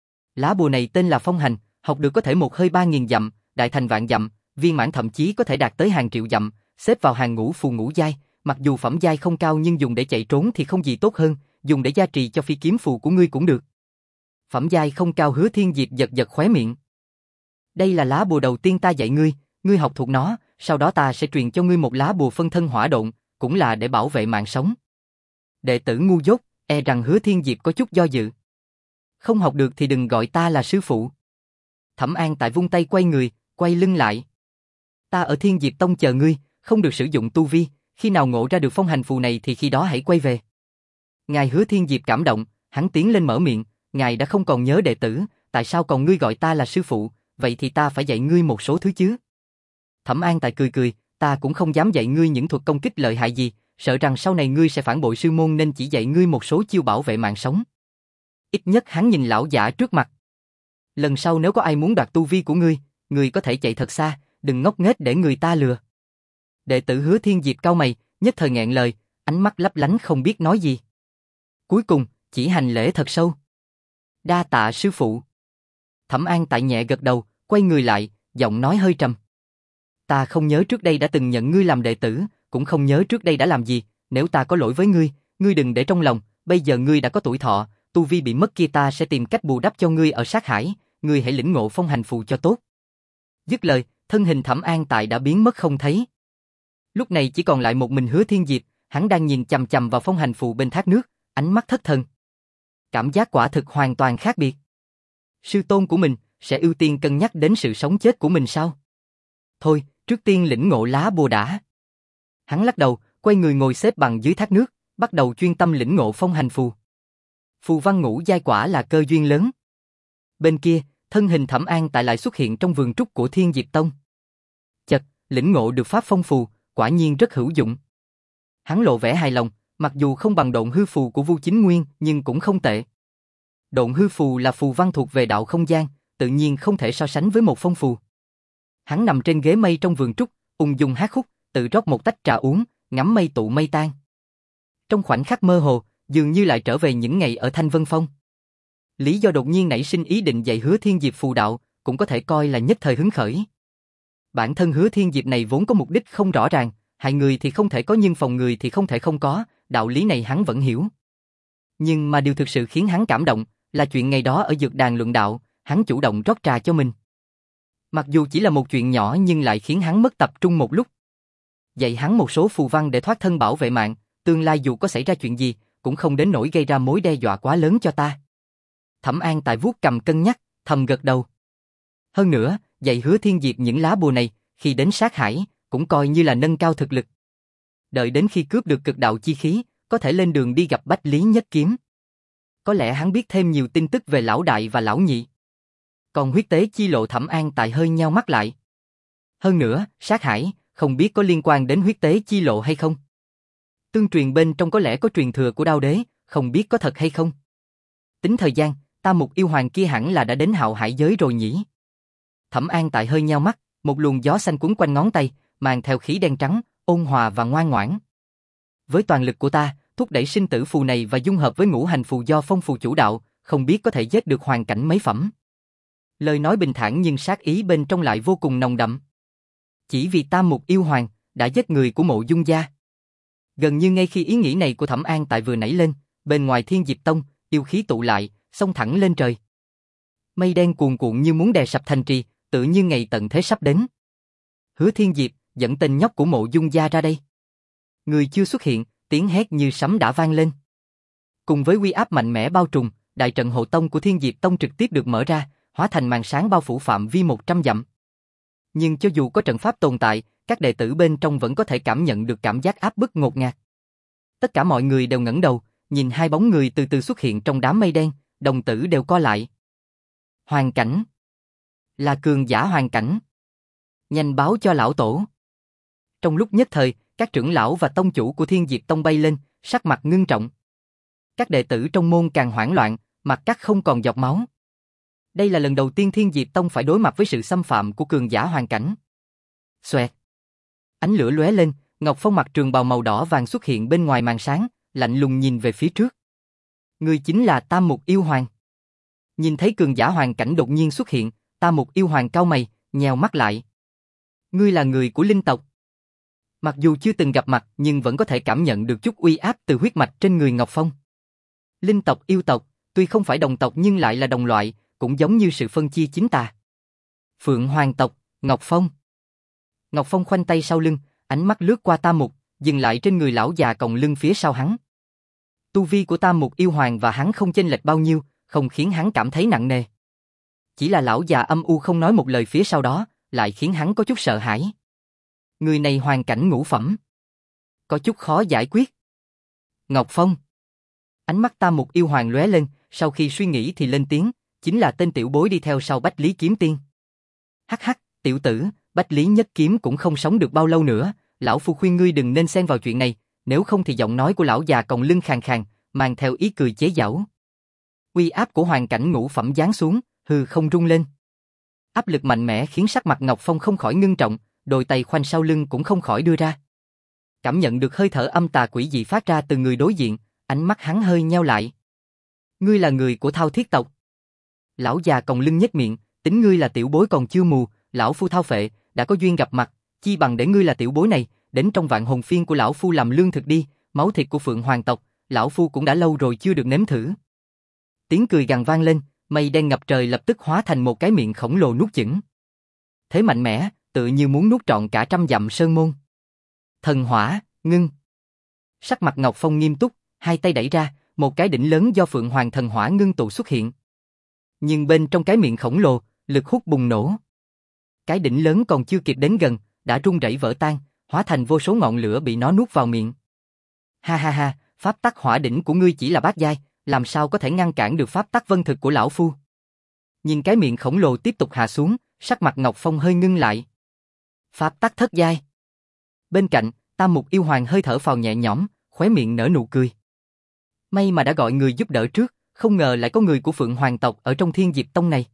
Lá bùa này tên là Phong Hành, học được có thể một hơi ba nghìn dặm, đại thành vạn dặm, viên mãn thậm chí có thể đạt tới hàng triệu dặm, xếp vào hàng ngũ phù ngũ giai, mặc dù phẩm giai không cao nhưng dùng để chạy trốn thì không gì tốt hơn, dùng để gia trì cho phi kiếm phù của ngươi cũng được. Phẩm giai không cao. Hứa Thiên Diệp giật giật khóe miệng. Đây là lá bùa đầu tiên ta dạy ngươi, ngươi học thuộc nó, sau đó ta sẽ truyền cho ngươi một lá bùa phân thân hỏa độn, cũng là để bảo vệ mạng sống. Đệ tử ngu dốt, e rằng Hứa Thiên Diệp có chút do dự. Không học được thì đừng gọi ta là sư phụ. Thẩm An Tại vung tay quay người, quay lưng lại. Ta ở Thiên Diệp Tông chờ ngươi, không được sử dụng tu vi, khi nào ngộ ra được phong hành phù này thì khi đó hãy quay về. Ngài Hứa Thiên Diệp cảm động, hắn tiến lên mở miệng, ngài đã không còn nhớ đệ tử, tại sao còn ngươi gọi ta là sư phụ, vậy thì ta phải dạy ngươi một số thứ chứ. Thẩm An Tại cười cười, ta cũng không dám dạy ngươi những thuật công kích lợi hại gì, sợ rằng sau này ngươi sẽ phản bội sư môn nên chỉ dạy ngươi một số chiêu bảo vệ mạng sống. Ít nhất hắn nhìn lão giả trước mặt. Lần sau nếu có ai muốn đoạt tu vi của ngươi, ngươi có thể chạy thật xa, đừng ngốc nghếch để người ta lừa. Đệ tử Hứa Thiên Diệp cau mày, nhất thời nghẹn lời, ánh mắt lấp lánh không biết nói gì. Cuối cùng, chỉ hành lễ thật sâu. Đa tạ sư phụ. Thẩm An Tại nhẹ gật đầu, quay người lại, giọng nói hơi trầm. Ta không nhớ trước đây đã từng nhận ngươi làm đệ tử, cũng không nhớ trước đây đã làm gì, nếu ta có lỗi với ngươi, ngươi đừng để trong lòng, bây giờ ngươi đã có tuổi thọ, tu vi bị mất kia ta sẽ tìm cách bù đắp cho ngươi ở sát hải, ngươi hãy lĩnh ngộ phong hành phù cho tốt. Dứt lời, thân hình Thẩm An Tại đã biến mất không thấy. Lúc này chỉ còn lại một mình Hứa Thiên Diệp, hắn đang nhìn chằm chằm vào phong hành phù bên thác nước, ánh mắt thất thần. Cảm giác quả thực hoàn toàn khác biệt. Sư tôn của mình sẽ ưu tiên cân nhắc đến sự sống chết của mình sao? Thôi, trước tiên lĩnh ngộ lá bùa đã. Hắn lắc đầu, quay người ngồi xếp bằng dưới thác nước, bắt đầu chuyên tâm lĩnh ngộ phong hành phù. Phù văn ngũ giai quả là cơ duyên lớn. Bên kia, thân hình Thẩm An Tại lại xuất hiện trong vườn trúc của Thiên Diệp Tông. Chật, lĩnh ngộ được pháp phong phù, quả nhiên rất hữu dụng. Hắn lộ vẻ hài lòng, mặc dù không bằng độn hư phù của Vu Chính Nguyên, nhưng cũng không tệ. Độn hư phù là phù văn thuộc về đạo không gian, tự nhiên không thể so sánh với một phong phù. Hắn nằm trên ghế mây trong vườn trúc, ung dung hát khúc, tự rót một tách trà uống, ngắm mây tụ mây tan. Trong khoảnh khắc mơ hồ, dường như lại trở về những ngày ở Thanh Vân Phong. Lý do đột nhiên nảy sinh ý định dạy Hứa Thiên Diệp phù đạo, cũng có thể coi là nhất thời hứng khởi. Bản thân Hứa Thiên Diệp này vốn có mục đích không rõ ràng, hại người thì không thể có nhưng phòng người thì không thể không có, đạo lý này hắn vẫn hiểu. Nhưng mà điều thực sự khiến hắn cảm động là chuyện ngày đó ở dược đàn luận đạo, hắn chủ động rót trà cho mình. Mặc dù chỉ là một chuyện nhỏ nhưng lại khiến hắn mất tập trung một lúc. dạy hắn một số phù văn để thoát thân bảo vệ mạng, tương lai dù có xảy ra chuyện gì, cũng không đến nỗi gây ra mối đe dọa quá lớn cho ta. Thẩm An Tài vuốt cầm cân nhắc, thầm gật đầu. Hơn nữa, dạy Hứa Thiên Diệp những lá bùa này, khi đến sát hải, cũng coi như là nâng cao thực lực. Đợi đến khi cướp được cực đạo chi khí, có thể lên đường đi gặp Bách Lý Nhất Kiếm. Có lẽ hắn biết thêm nhiều tin tức về lão đại và lão nhị. Còn huyết tế chi lộ Thẩm An Tài hơi nheo mắt lại. Hơn nữa, sát hải, không biết có liên quan đến huyết tế chi lộ hay không. Tương truyền bên trong có lẽ có truyền thừa của Đao Đế, không biết có thật hay không. Tính thời gian, Tam Mục yêu hoàng kia hẳn là đã đến Hạo Hải giới rồi nhỉ. Thẩm An Tại hơi nheo mắt, một luồng gió xanh quấn quanh ngón tay, mang theo khí đen trắng, ôn hòa và ngoan ngoãn. Với toàn lực của ta, thúc đẩy sinh tử phù này và dung hợp với ngũ hành phù do phong phù chủ đạo, không biết có thể giết được hoàn cảnh mấy phẩm. Lời nói bình thản nhưng sát ý bên trong lại vô cùng nồng đậm. Chỉ vì Tam Mục yêu hoàng đã giết người của Mộ Dung gia. Gần như ngay khi ý nghĩ này của Thẩm An Tại vừa nảy lên, bên ngoài Thiên Diệp Tông, yêu khí tụ lại, xông thẳng lên trời. Mây đen cuồn cuộn như muốn đè sập thành trì, tự như ngày tận thế sắp đến. Hứa Thiên Diệp, dẫn tên nhóc của Mộ Dung gia ra đây. Người chưa xuất hiện, tiếng hét như sấm đã vang lên. Cùng với uy áp mạnh mẽ bao trùm, đại trận hộ tông của Thiên Diệp Tông trực tiếp được mở ra, hóa thành màn sáng bao phủ phạm vi một trăm dặm. Nhưng cho dù có trận pháp tồn tại, các đệ tử bên trong vẫn có thể cảm nhận được cảm giác áp bức ngột ngạt. Tất cả mọi người đều ngẩng đầu, nhìn hai bóng người từ từ xuất hiện trong đám mây đen, đồng tử đều co lại. Hoàn cảnh. Là cường giả hoàn cảnh. Nhanh báo cho lão tổ. Trong lúc nhất thời, các trưởng lão và tông chủ của Thiên Diệp Tông bay lên, sắc mặt ngưng trọng. Các đệ tử trong môn càng hoảng loạn, mặt cắt không còn giọt máu. Đây là lần đầu tiên Thiên Diệp Tông phải đối mặt với sự xâm phạm của cường giả hoàn cảnh. Xoẹt. Ánh lửa lóe lên, Ngọc Phong mặc trường bào màu đỏ vàng xuất hiện bên ngoài màn sáng, lạnh lùng nhìn về phía trước. Người chính là Tam Mục yêu hoàng. Nhìn thấy cường giả hoàn cảnh đột nhiên xuất hiện, Tam Mục yêu hoàng cau mày, nhèo mắt lại. Ngươi là người của linh tộc. Mặc dù chưa từng gặp mặt nhưng vẫn có thể cảm nhận được chút uy áp từ huyết mạch trên người Ngọc Phong. Linh tộc yêu tộc, tuy không phải đồng tộc nhưng lại là đồng loại, cũng giống như sự phân chia chính tà. Phượng Hoàng tộc, Ngọc Phong. Ngọc Phong khoanh tay sau lưng, ánh mắt lướt qua Tam Mục, dừng lại trên người lão già còng lưng phía sau hắn. Tu vi của Tam Mục yêu hoàng và hắn không chênh lệch bao nhiêu, không khiến hắn cảm thấy nặng nề. Chỉ là lão già âm u không nói một lời phía sau đó, lại khiến hắn có chút sợ hãi. Người này hoàn cảnh ngũ phẩm. Có chút khó giải quyết. Ngọc Phong. Ánh mắt Tam Mục yêu hoàng lóe lên, sau khi suy nghĩ thì lên tiếng, chính là tên tiểu bối đi theo sau Bách Lý Kiếm Tiên. Hắc hắc, tiểu tử, Bách Lý Nhất Kiếm cũng không sống được bao lâu nữa, lão phu khuyên ngươi đừng nên xen vào chuyện này, nếu không thì giọng nói của lão già còng lưng khàn khàn, mang theo ý cười chế giễu. Uy áp của hoàn cảnh ngũ phẩm giáng xuống, hư không rung lên. Áp lực mạnh mẽ khiến sắc mặt Ngọc Phong không khỏi ngưng trọng, đôi tay khoanh sau lưng cũng không khỏi đưa ra. Cảm nhận được hơi thở âm tà quỷ dị phát ra từ người đối diện, ánh mắt hắn hơi nheo lại. Ngươi là người của Thao Thiết tộc. Lão già còng lưng nhếch miệng, tính ngươi là tiểu bối còn chưa mù, lão phu Thao Phệ, đã có duyên gặp mặt, chi bằng để ngươi là tiểu bối này, đến trong vạn hồn phiên của lão phu làm lương thực đi, máu thịt của Phượng Hoàng tộc, lão phu cũng đã lâu rồi chưa được nếm thử. Tiếng cười gằn vang lên, mây đen ngập trời lập tức hóa thành một cái miệng khổng lồ nuốt chửng. Thế mạnh mẽ, tự như muốn nuốt trọn cả trăm dặm sơn môn. Thần hỏa, ngưng. Sắc mặt Ngọc Phong nghiêm túc, hai tay đẩy ra, một cái đỉnh lớn do Phượng Hoàng thần hỏa ngưng tụ xuất hiện. Nhưng bên trong cái miệng khổng lồ, lực hút bùng nổ. Cái đỉnh lớn còn chưa kịp đến gần, đã rung rẩy vỡ tan, hóa thành vô số ngọn lửa bị nó nuốt vào miệng. Ha ha ha, pháp tắc hỏa đỉnh của ngươi chỉ là bát giai, làm sao có thể ngăn cản được pháp tắc vân thực của lão phu? Nhìn cái miệng khổng lồ tiếp tục hạ xuống, sắc mặt Ngọc Phong hơi ngưng lại. Pháp tắc thất giai. Bên cạnh, Tam Mục yêu hoàng hơi thở phào nhẹ nhõm, khóe miệng nở nụ cười. May mà đã gọi người giúp đỡ trước, không ngờ lại có người của Phượng Hoàng tộc ở trong Thiên Diệp Tông này.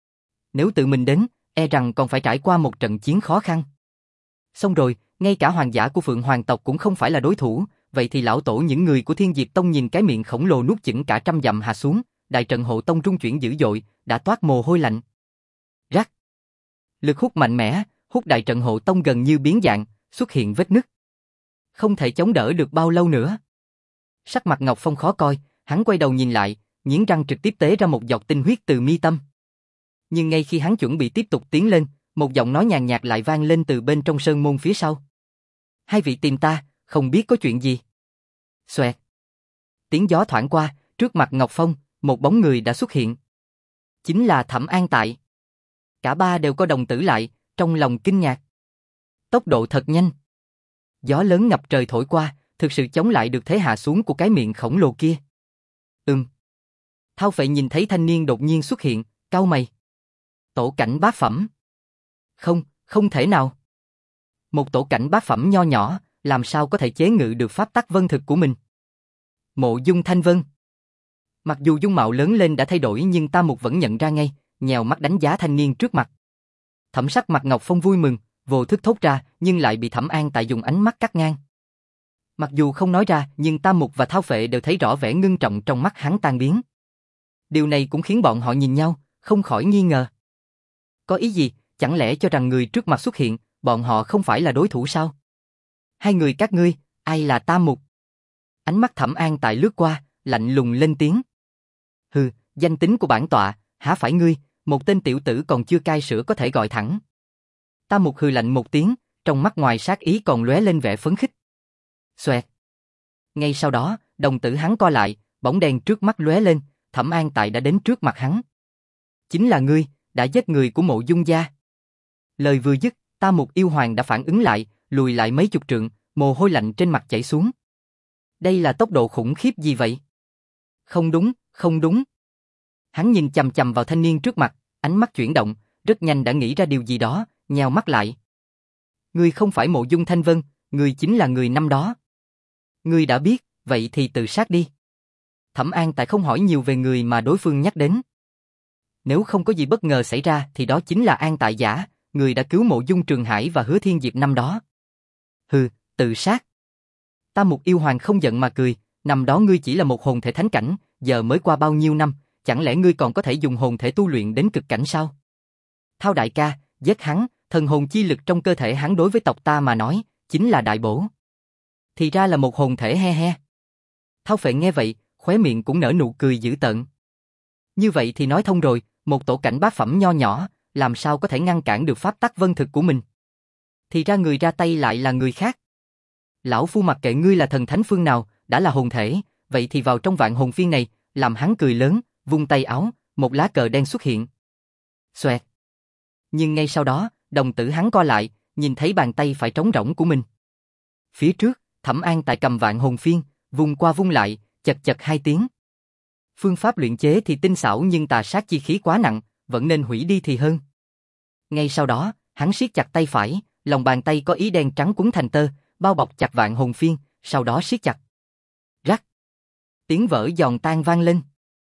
Nếu tự mình đến, e rằng còn phải trải qua một trận chiến khó khăn. Xong rồi, ngay cả hoàng giả của Phượng Hoàng tộc cũng không phải là đối thủ, vậy thì lão tổ những người của Thiên Diệp Tông nhìn cái miệng khổng lồ nuốt chửng cả trăm dặm hạ xuống, đại trận hộ tông rung chuyển dữ dội, đã toát mồ hôi lạnh. Rắc. Lực hút mạnh mẽ, hút đại trận hộ tông gần như biến dạng, xuất hiện vết nứt. Không thể chống đỡ được bao lâu nữa. Sắc mặt Ngọc Phong khó coi, hắn quay đầu nhìn lại, nghiến răng trực tiếp tế ra một giọt tinh huyết từ mi tâm. Nhưng ngay khi hắn chuẩn bị tiếp tục tiến lên, một giọng nói nhàn nhạt lại vang lên từ bên trong sơn môn phía sau. Hai vị tìm ta, không biết có chuyện gì. Xoẹt. Tiếng gió thoảng qua, trước mặt Ngọc Phong, một bóng người đã xuất hiện. Chính là Thẩm An Tại. Cả ba đều co đồng tử lại, trong lòng kinh ngạc. Tốc độ thật nhanh. Gió lớn ngập trời thổi qua, thực sự chống lại được thế hạ xuống của cái miệng khổng lồ kia. Ừm. Thao Phệ nhìn thấy thanh niên đột nhiên xuất hiện, cau mày. Tổ cảnh bát phẩm. Không, không thể nào. Một tổ cảnh bát phẩm nho nhỏ, làm sao có thể chế ngự được pháp tắc vân thực của mình? Mộ Dung Thanh Vân. Mặc dù dung mạo lớn lên đã thay đổi nhưng Tam Mục vẫn nhận ra ngay, nhèo mắt đánh giá thanh niên trước mặt. Thẩm sắc mặt Ngọc Phong vui mừng, vô thức thốt ra, nhưng lại bị Thẩm An Tại dùng ánh mắt cắt ngang. Mặc dù không nói ra, nhưng Tam Mục và Thao Phệ đều thấy rõ vẻ ngưng trọng trong mắt hắn tan biến. Điều này cũng khiến bọn họ nhìn nhau, không khỏi nghi ngờ. Có ý gì, chẳng lẽ cho rằng người trước mặt xuất hiện, bọn họ không phải là đối thủ sao? Hai người các ngươi, ai là Tam Mục? Ánh mắt Thẩm An Tại lướt qua, lạnh lùng lên tiếng. Hừ, danh tính của bản tọa, há phải ngươi, một tên tiểu tử còn chưa cai sữa có thể gọi thẳng. Tam Mục hừ lạnh một tiếng, trong mắt ngoài sát ý còn lóe lên vẻ phấn khích. Xoẹt. Ngay sau đó, đồng tử hắn co lại, bóng đèn trước mắt lóe lên, Thẩm An Tại đã đến trước mặt hắn. Chính là ngươi, đã giết người của Mộ Dung gia. Lời vừa dứt, Tam Mục yêu hoàng đã phản ứng lại, lùi lại mấy chục trượng, mồ hôi lạnh trên mặt chảy xuống. Đây là tốc độ khủng khiếp gì vậy? Không đúng, không đúng. Hắn nhìn chằm chằm vào thanh niên trước mặt, ánh mắt chuyển động, rất nhanh đã nghĩ ra điều gì đó, nheo mắt lại. Ngươi không phải Mộ Dung Thanh Vân, ngươi chính là người năm đó. Ngươi đã biết, vậy thì tự sát đi. Thẩm An Tại không hỏi nhiều về người mà đối phương nhắc đến. Nếu không có gì bất ngờ xảy ra thì đó chính là An Tại giả, người đã cứu Mộ Dung Trường Hải và Hứa Thiên Diệp năm đó. Hừ, tự sát. Tam Mục yêu hoàng không giận mà cười, năm đó ngươi chỉ là một hồn thể thánh cảnh, giờ mới qua bao nhiêu năm, chẳng lẽ ngươi còn có thể dùng hồn thể tu luyện đến cực cảnh sao? Thao đại ca, giết hắn, thần hồn chi lực trong cơ thể hắn đối với tộc ta mà nói, chính là đại bổ. Thì ra là một hồn thể he he. Thao Phệ nghe vậy, khóe miệng cũng nở nụ cười dữ tợn. Như vậy thì nói thông rồi, một tổ cảnh bát phẩm nho nhỏ, làm sao có thể ngăn cản được pháp tắc vân thực của mình? Thì ra người ra tay lại là người khác. Lão phu mặc kệ ngươi là thần thánh phương nào, đã là hồn thể, vậy thì vào trong vạn hồn phiên này, làm hắn cười lớn, vung tay áo, một lá cờ đen xuất hiện. Xoẹt. Nhưng ngay sau đó, đồng tử hắn co lại, nhìn thấy bàn tay phải trống rỗng của mình. Phía trước, Thẩm An Tại cầm vạn hồn phiên, vung qua vung lại, chật chật hai tiếng. Phương pháp luyện chế thì tinh xảo nhưng tà sát chi khí quá nặng, vẫn nên hủy đi thì hơn. Ngay sau đó, hắn siết chặt tay phải, lòng bàn tay có ý đen trắng quấn thành tơ, bao bọc chặt vạn hồn phiên, sau đó siết chặt. Rắc. Tiếng vỡ giòn tan vang lên.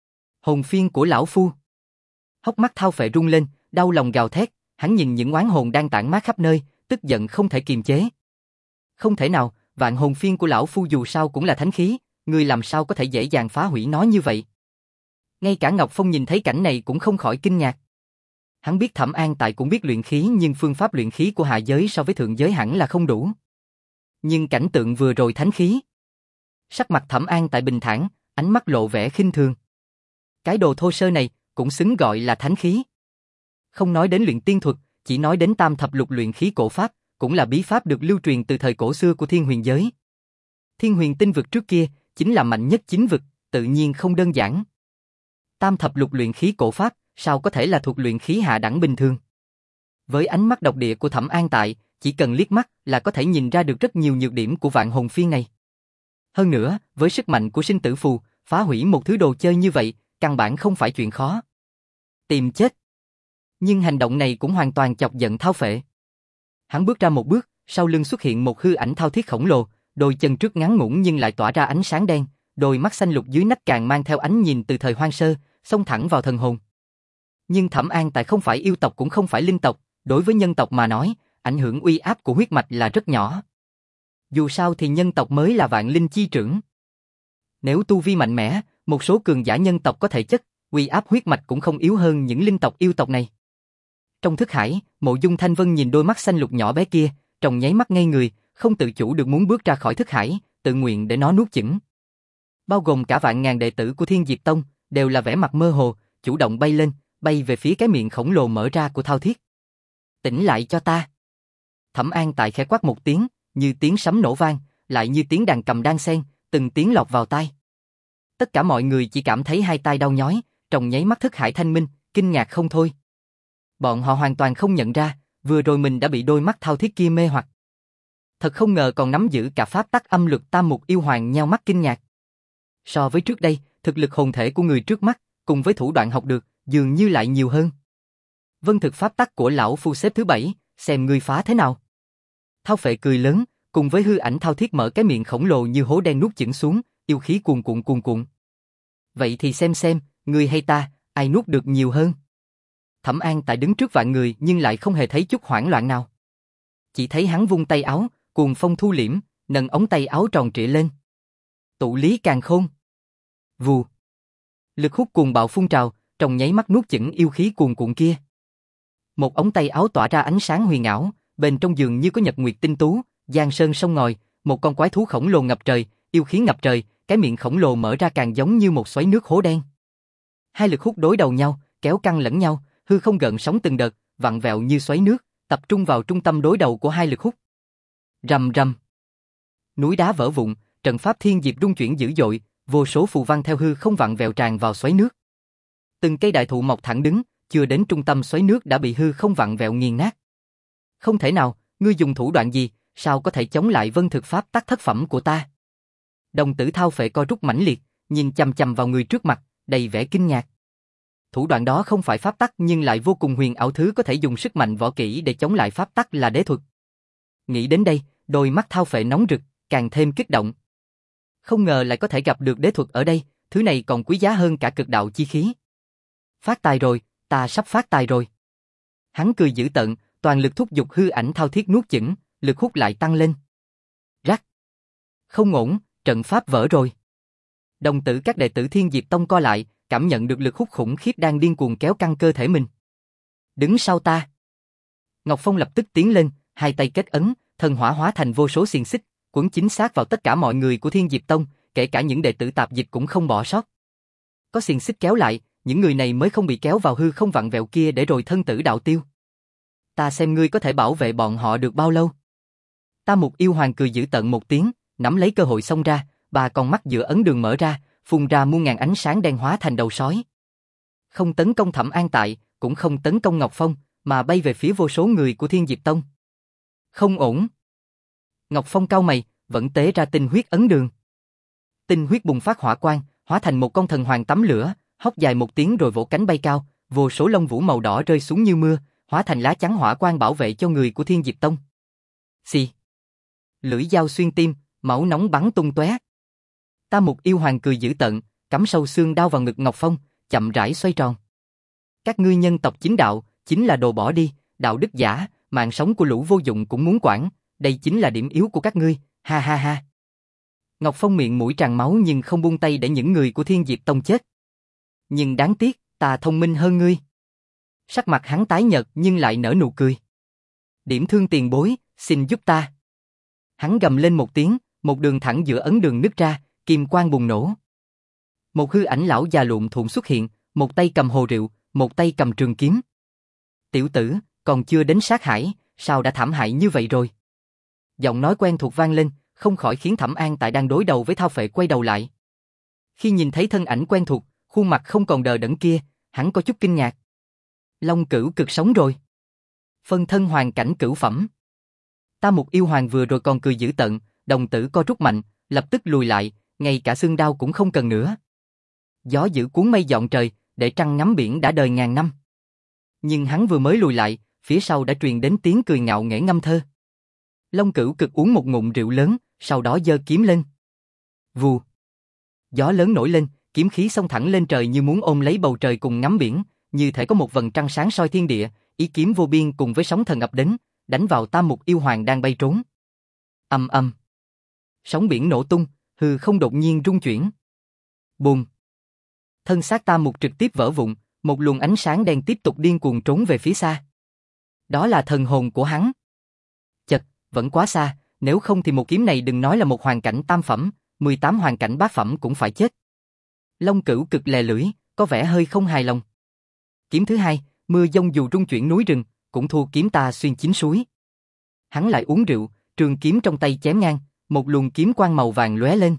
Hồn phiên của lão phu. Hốc mắt Thao Phệ rung lên, đau lòng gào thét, hắn nhìn những oán hồn đang tản mát khắp nơi, tức giận không thể kiềm chế. Không thể nào, vạn hồn phiên của lão phu dù sao cũng là thánh khí, ngươi làm sao có thể dễ dàng phá hủy nó như vậy? Ngay cả Ngọc Phong nhìn thấy cảnh này cũng không khỏi kinh ngạc. Hắn biết Thẩm An Tại cũng biết luyện khí nhưng phương pháp luyện khí của hạ giới so với thượng giới hẳn là không đủ. Nhưng cảnh tượng vừa rồi thánh khí. Sắc mặt Thẩm An Tại bình thản, ánh mắt lộ vẻ khinh thường. Cái đồ thô sơ này cũng xứng gọi là thánh khí. Không nói đến luyện tiên thuật, chỉ nói đến tam thập lục luyện khí cổ pháp, cũng là bí pháp được lưu truyền từ thời cổ xưa của thiên huyền giới. Thiên huyền tinh vực trước kia, chính là mạnh nhất chính vực, tự nhiên không đơn giản. Tam thập lục luyện khí cổ pháp, sao có thể là thuộc luyện khí hạ đẳng bình thường? Với ánh mắt độc địa của Thẩm An Tại, chỉ cần liếc mắt là có thể nhìn ra được rất nhiều nhược điểm của vạn hồn phiên này. Hơn nữa, với sức mạnh của sinh tử phù, phá hủy một thứ đồ chơi như vậy, căn bản không phải chuyện khó. Tìm chết. Nhưng hành động này cũng hoàn toàn chọc giận Thao Phệ. Hắn bước ra một bước, sau lưng xuất hiện một hư ảnh thao thiết khổng lồ, đôi chân trước ngắn ngủn nhưng lại tỏa ra ánh sáng đen, đôi mắt xanh lục dưới nách càng mang theo ánh nhìn từ thời hoang sơ, xông thẳng vào thần hồn. Nhưng Thẩm An Tại không phải yêu tộc cũng không phải linh tộc, đối với nhân tộc mà nói, ảnh hưởng uy áp của huyết mạch là rất nhỏ. Dù sao thì nhân tộc mới là vạn linh chi trưởng. Nếu tu vi mạnh mẽ, một số cường giả nhân tộc có thể chất, uy áp huyết mạch cũng không yếu hơn những linh tộc yêu tộc này. Trong thức hải, Mộ Dung Thanh Vân nhìn đôi mắt xanh lục nhỏ bé kia, trong nháy mắt ngây người, không tự chủ được muốn bước ra khỏi thức hải, tự nguyện để nó nuốt chửng. Bao gồm cả vạn ngàn đệ tử của Thiên Diệp Tông, đều là vẻ mặt mơ hồ, chủ động bay lên, bay về phía cái miệng khổng lồ mở ra của thao thiết. Tỉnh lại cho ta. Thẩm An Tại khẽ quát một tiếng, như tiếng sấm nổ vang, lại như tiếng đàn cầm đan xen, từng tiếng lọt vào tai. Tất cả mọi người chỉ cảm thấy hai tai đau nhói, trong nháy mắt thức hải thanh minh, kinh ngạc không thôi. Bọn họ hoàn toàn không nhận ra, vừa rồi mình đã bị đôi mắt thao thiết kia mê hoặc. Thật không ngờ còn nắm giữ cả pháp tắc âm luật tam mục yêu hoàng nhao mắt kinh ngạc. So với trước đây, thực lực hồn thể của người trước mắt, cùng với thủ đoạn học được, dường như lại nhiều hơn. Vân thực pháp tắc của lão phu xếp thứ bảy, xem ngươi phá thế nào. Thao phệ cười lớn, cùng với hư ảnh thao thiết mở cái miệng khổng lồ như hố đen nuốt chửng xuống, yêu khí cuồn cuộn cuồn cuộn. Vậy thì xem xem, ngươi hay ta, ai nuốt được nhiều hơn. Thẩm An Tại đứng trước vạn người nhưng lại không hề thấy chút hoảng loạn nào. Chỉ thấy hắn vung tay áo, cuồng phong thu liễm, nâng ống tay áo tròn trịa lên. Tụ lý càn khôn. Vù. Lực hút cuồng bạo phun trào, trong nháy mắt nuốt chửng yêu khí cuồn cuộn kia. Một ống tay áo tỏa ra ánh sáng huyền ảo, bên trong giường như có nhật nguyệt tinh tú, giang sơn sông ngòi, một con quái thú khổng lồ ngập trời, yêu khí ngập trời, cái miệng khổng lồ mở ra càng giống như một xoáy nước hố đen. Hai lực hút đối đầu nhau, kéo căng lẫn nhau, hư không gợn sóng từng đợt, vặn vẹo như xoáy nước, tập trung vào trung tâm đối đầu của hai lực hút. Rầm rầm. Núi đá vỡ vụn, trận pháp thiên diệp rung chuyển dữ dội, vô số phù văn theo hư không vặn vẹo tràn vào xoáy nước. Từng cây đại thụ mọc thẳng đứng, chưa đến trung tâm xoáy nước đã bị hư không vặn vẹo nghiền nát. Không thể nào, ngươi dùng thủ đoạn gì, sao có thể chống lại vân thực pháp tắc thất phẩm của ta? Đồng tử thao phệ co rút mãnh liệt, nhìn chằm chằm vào người trước mặt, đầy vẻ kinh ngạc. Thủ đoạn đó không phải pháp tắc nhưng lại vô cùng huyền ảo, thứ có thể dùng sức mạnh võ kỹ để chống lại pháp tắc là đế thuật. Nghĩ đến đây, đôi mắt thao phệ nóng rực, càng thêm kích động. Không ngờ lại có thể gặp được đế thuật ở đây, thứ này còn quý giá hơn cả cực đạo chi khí. Phát tài rồi, ta sắp phát tài rồi. Hắn cười dữ tợn, toàn lực thúc giục hư ảnh thao thiết nuốt chửng, lực hút lại tăng lên. Rắc. Không ổn, trận pháp vỡ rồi. Đồng tử các đệ tử Thiên Diệp Tông co lại, cảm nhận được lực hút khủng khiếp đang điên cuồng kéo căng cơ thể mình. Đứng sau ta. Ngọc Phong lập tức tiến lên, hai tay kết ấn, thần hỏa hóa thành vô số xiềng xích, quấn chính xác vào tất cả mọi người của Thiên Diệp Tông, kể cả những đệ tử tạp dịch cũng không bỏ sót. Có xiềng xích kéo lại, những người này mới không bị kéo vào hư không vặn vẹo kia để rồi thân tử đạo tiêu. Ta xem ngươi có thể bảo vệ bọn họ được bao lâu. Ta Mục Yêu Hoàng cười dữ tợn một tiếng, nắm lấy cơ hội xông ra, ba con mắt giữa ấn đường mở ra, phun ra muôn ngàn ánh sáng đen hóa thành đầu sói. Không tấn công Thẩm An Tại, cũng không tấn công Ngọc Phong, mà bay về phía vô số người của Thiên Diệp Tông. Không ổn. Ngọc Phong cau mày, vẫn tế ra tinh huyết ấn đường. Tinh huyết bùng phát hỏa quang, hóa thành một con thần hoàng tắm lửa, hốc dài một tiếng rồi vỗ cánh bay cao, vô số lông vũ màu đỏ rơi xuống như mưa, hóa thành lá chắn hỏa quang bảo vệ cho người của Thiên Diệp Tông. Xì. Lưỡi dao xuyên tim, máu nóng bắn tung tóe. Ta Mục Yêu Hoàng cười dữ tợn, cắm sâu xương đao vào ngực Ngọc Phong, chậm rãi xoay tròn. Các ngươi nhân tộc chính đạo, chính là đồ bỏ đi, đạo đức giả, mạng sống của lũ vô dụng cũng muốn quản, đây chính là điểm yếu của các ngươi, ha ha ha. Ngọc Phong miệng mũi tràn máu nhưng không buông tay để những người của Thiên Diệp Tông chết. Nhưng đáng tiếc, ta thông minh hơn ngươi. Sắc mặt hắn tái nhợt nhưng lại nở nụ cười. Điểm thương tiền bối, xin giúp ta. Hắn gầm lên một tiếng, một đường thẳng giữa ấn đường nứt ra, kim quang bùng nổ. Một hư ảnh lão già lụm thuộm xuất hiện, một tay cầm hồ rượu, một tay cầm trường kiếm. Tiểu tử, còn chưa đến sát hải, sao đã thảm hại như vậy rồi? Giọng nói quen thuộc vang lên, không khỏi khiến Thẩm An Tại đang đối đầu với Thao Phệ quay đầu lại. Khi nhìn thấy thân ảnh quen thuộc, khuôn mặt không còn đờ đẫn kia, hắn có chút kinh ngạc. Long Cửu cực sống rồi. Phân thân hoàn cảnh cửu phẩm. Ta Mục Yêu Hoàng vừa rồi còn cười dữ tợn, đồng tử co rút mạnh, lập tức lùi lại, ngay cả xương đao cũng không cần nữa. Gió dữ cuốn mây dọn trời, để trăng ngắm biển đã đời ngàn năm. Nhưng hắn vừa mới lùi lại, phía sau đã truyền đến tiếng cười ngạo nghễ ngâm thơ. Long Cửu cực uống một ngụm rượu lớn, sau đó giơ kiếm lên. Vù. Gió lớn nổi lên, kiếm khí xông thẳng lên trời như muốn ôm lấy bầu trời cùng ngắm biển, như thể có một vầng trăng sáng soi thiên địa, ý kiếm vô biên cùng với sóng thần ập đến, đánh vào Tam Mục Yêu Hoàng đang bay trốn. Ầm ầm. Sóng biển nổ tung, hư không đột nhiên rung chuyển. Bùm. Thân xác Tam Mục trực tiếp vỡ vụn, một luồng ánh sáng đen tiếp tục điên cuồng trốn về phía xa. Đó là thần hồn của hắn. Chật, vẫn quá xa, nếu không thì một kiếm này đừng nói là một hoàn cảnh tam phẩm, mười tám hoàn cảnh bát phẩm cũng phải chết. Long Cửu cực lè lưỡi, có vẻ hơi không hài lòng. Kiếm thứ hai, mưa dông dù rung chuyển núi rừng, cũng thua kiếm ta xuyên chín suối. Hắn lại uống rượu, trường kiếm trong tay chém ngang, một luồng kiếm quang màu vàng lóe lên.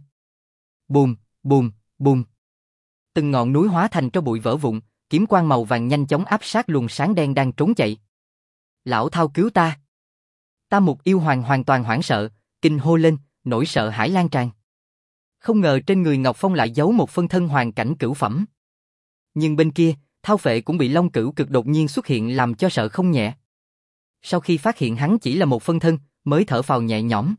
Bùm, bùm, bùm. Từng ngọn núi hóa thành tro bụi vỡ vụn, kiếm quang màu vàng nhanh chóng áp sát luồng sáng đen đang trốn chạy. Lão Thao cứu ta! Tam Mục Yêu Hoàng hoàn toàn hoảng sợ, kinh hô lên, nỗi sợ hãi lan tràn. Không ngờ trên người Ngọc Phong lại giấu một phân thân hoàn cảnh cửu phẩm. Nhưng bên kia, Thao Phệ cũng bị Long Cửu Cực đột nhiên xuất hiện làm cho sợ không nhẹ. Sau khi phát hiện hắn chỉ là một phân thân, mới thở phào nhẹ nhõm.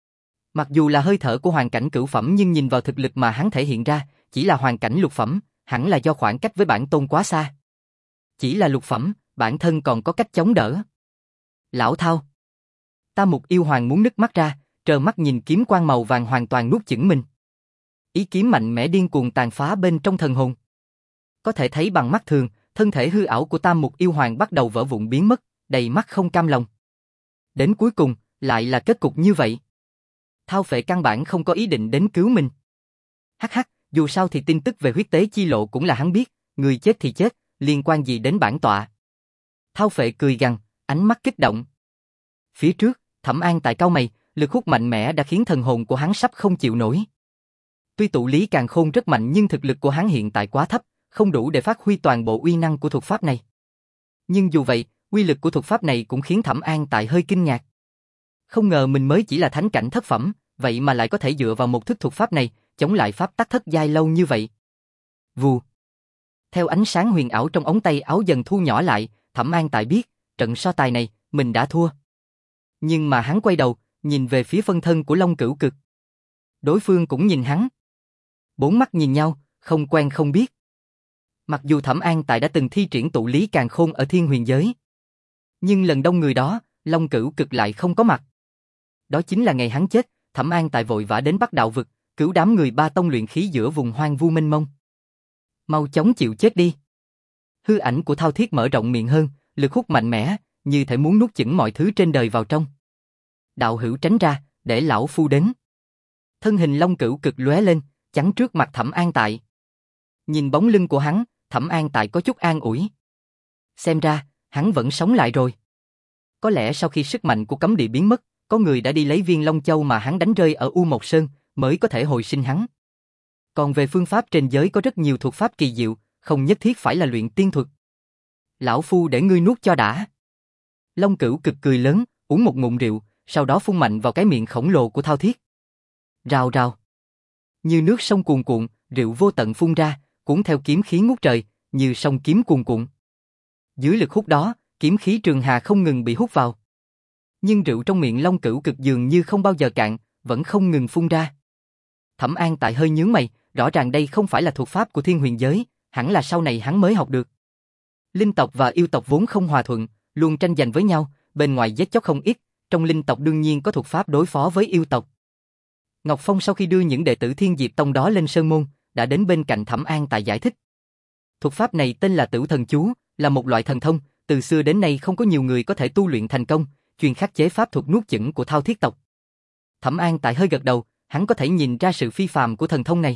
Mặc dù là hơi thở của hoàn cảnh cửu phẩm nhưng nhìn vào thực lực mà hắn thể hiện ra, chỉ là hoàn cảnh lục phẩm, hẳn là do khoảng cách với bản tôn quá xa. Chỉ là lục phẩm, bản thân còn có cách chống đỡ. Lão Thao! Tam Mục Yêu Hoàng muốn nứt mắt ra, trơ mắt nhìn kiếm quang màu vàng hoàn toàn nuốt chửng mình. Ý kiếm mạnh mẽ điên cuồng tàn phá bên trong thần hồn. Có thể thấy bằng mắt thường, thân thể hư ảo của Tam Mục Yêu Hoàng bắt đầu vỡ vụn biến mất, đầy mắt không cam lòng. Đến cuối cùng, lại là kết cục như vậy. Thao Phệ căn bản không có ý định đến cứu mình. Hắc hắc, dù sao thì tin tức về huyết tế chi lộ cũng là hắn biết, người chết thì chết, liên quan gì đến bản tọa. Thao Phệ cười gằn, ánh mắt kích động. Phía trước, Thẩm An Tại cau mày, lực hút mạnh mẽ đã khiến thần hồn của hắn sắp không chịu nổi. Tuy tụ lý càn khôn rất mạnh nhưng thực lực của hắn hiện tại quá thấp, không đủ để phát huy toàn bộ uy năng của thuật pháp này. Nhưng dù vậy, uy lực của thuật pháp này cũng khiến Thẩm An Tại hơi kinh ngạc. Không ngờ mình mới chỉ là thánh cảnh thất phẩm, vậy mà lại có thể dựa vào một thức thuật pháp này, chống lại pháp tắc thất giai lâu như vậy. Vù. Theo ánh sáng huyền ảo trong ống tay áo dần thu nhỏ lại, Thẩm An Tại biết, trận so tài này, mình đã thua. Nhưng mà hắn quay đầu, nhìn về phía phân thân của Long Cửu Cực. Đối phương cũng nhìn hắn. Bốn mắt nhìn nhau, không quen không biết. Mặc dù Thẩm An Tại đã từng thi triển tụ lý càn khôn ở thiên huyền giới. Nhưng lần đông người đó, Long Cửu Cực lại không có mặt. Đó chính là ngày hắn chết, Thẩm An Tại vội vã đến Bắc Đạo Vực, cứu đám người ba tông luyện khí giữa vùng hoang vu mênh mông. Mau chóng chịu chết đi. Hư ảnh của Thao Thiết mở rộng miệng hơn, lực hút mạnh mẽ, như thể muốn nuốt chửng mọi thứ trên đời vào trong. Đạo hữu tránh ra, để lão phu đến. Thân hình Long Cửu Cực lóe lên, chắn trước mặt Thẩm An Tại. Nhìn bóng lưng của hắn, Thẩm An Tại có chút an ủi. Xem ra, hắn vẫn sống lại rồi. Có lẽ sau khi sức mạnh của cấm địa biến mất, có người đã đi lấy viên Long Châu mà hắn đánh rơi ở U Mộc Sơn, mới có thể hồi sinh hắn. Còn về phương pháp trên giới có rất nhiều thuật pháp kỳ diệu, không nhất thiết phải là luyện tiên thuật. Lão phu để ngươi nuốt cho đã. Long Cửu Cực cười lớn, uống một ngụm rượu, sau đó phun mạnh vào cái miệng khổng lồ của Thao Thiết. Rào rào. Như nước sông cuồn cuộn, rượu vô tận phun ra, cuốn theo kiếm khí ngút trời, như sông kiếm cuồn cuộn. Dưới lực hút đó, kiếm khí trường hà không ngừng bị hút vào. Nhưng rượu trong miệng Long Cửu Cực dường như không bao giờ cạn, vẫn không ngừng phun ra. Thẩm An Tại hơi nhướng mày, rõ ràng đây không phải là thuật pháp của thiên huyền giới, hẳn là sau này hắn mới học được. Linh tộc và yêu tộc vốn không hòa thuận, luôn tranh giành với nhau, bên ngoài giết chóc không ít, trong linh tộc đương nhiên có thuật pháp đối phó với yêu tộc. Ngọc Phong sau khi đưa những đệ tử Thiên Diệp Tông đó lên sơn môn, đã đến bên cạnh Thẩm An Tại giải thích. Thuật pháp này tên là Tử Thần Chú, là một loại thần thông, từ xưa đến nay không có nhiều người có thể tu luyện thành công, chuyên khắc chế pháp thuật nuốt chửng của Thao Thiết tộc. Thẩm An Tại hơi gật đầu, hắn có thể nhìn ra sự phi phàm của thần thông này.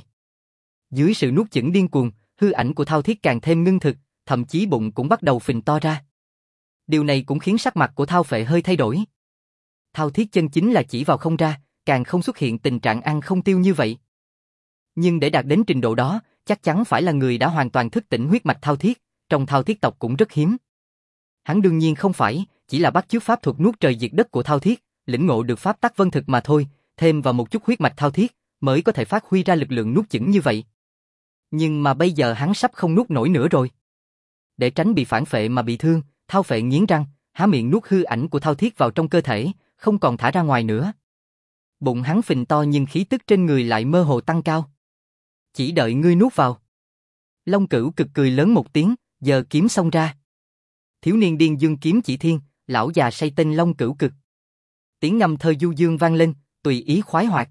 Dưới sự nuốt chửng điên cuồng, hư ảnh của Thao Thiết càng thêm ngưng thực, thậm chí bụng cũng bắt đầu phình to ra. Điều này cũng khiến sắc mặt của Thao Phệ hơi thay đổi. Thao Thiết chân chính là chỉ vào không ra, càng không xuất hiện tình trạng ăn không tiêu như vậy. Nhưng để đạt đến trình độ đó, chắc chắn phải là người đã hoàn toàn thức tỉnh huyết mạch Thao Thiết, trong Thao Thiết tộc cũng rất hiếm. Hắn đương nhiên không phải, chỉ là bắt chước pháp thuật nuốt trời diệt đất của Thao Thiết, lĩnh ngộ được pháp tắc vân thực mà thôi, thêm vào một chút huyết mạch Thao Thiết, mới có thể phát huy ra lực lượng nuốt chửng như vậy. Nhưng mà bây giờ hắn sắp không nuốt nổi nữa rồi. Để tránh bị phản phệ mà bị thương, Thao Phệ nghiến răng, há miệng nuốt hư ảnh của Thao Thiết vào trong cơ thể, không còn thả ra ngoài nữa. Bụng hắn phình to nhưng khí tức trên người lại mơ hồ tăng cao. Chỉ đợi ngươi nuốt vào. Long Cửu Cực cười lớn một tiếng, giơ kiếm xông ra. Thiếu niên điên dương kiếm chỉ thiên, lão già say tên Long Cửu Cực. Tiếng ngâm thơ du dương vang lên, tùy ý khoái hoạt.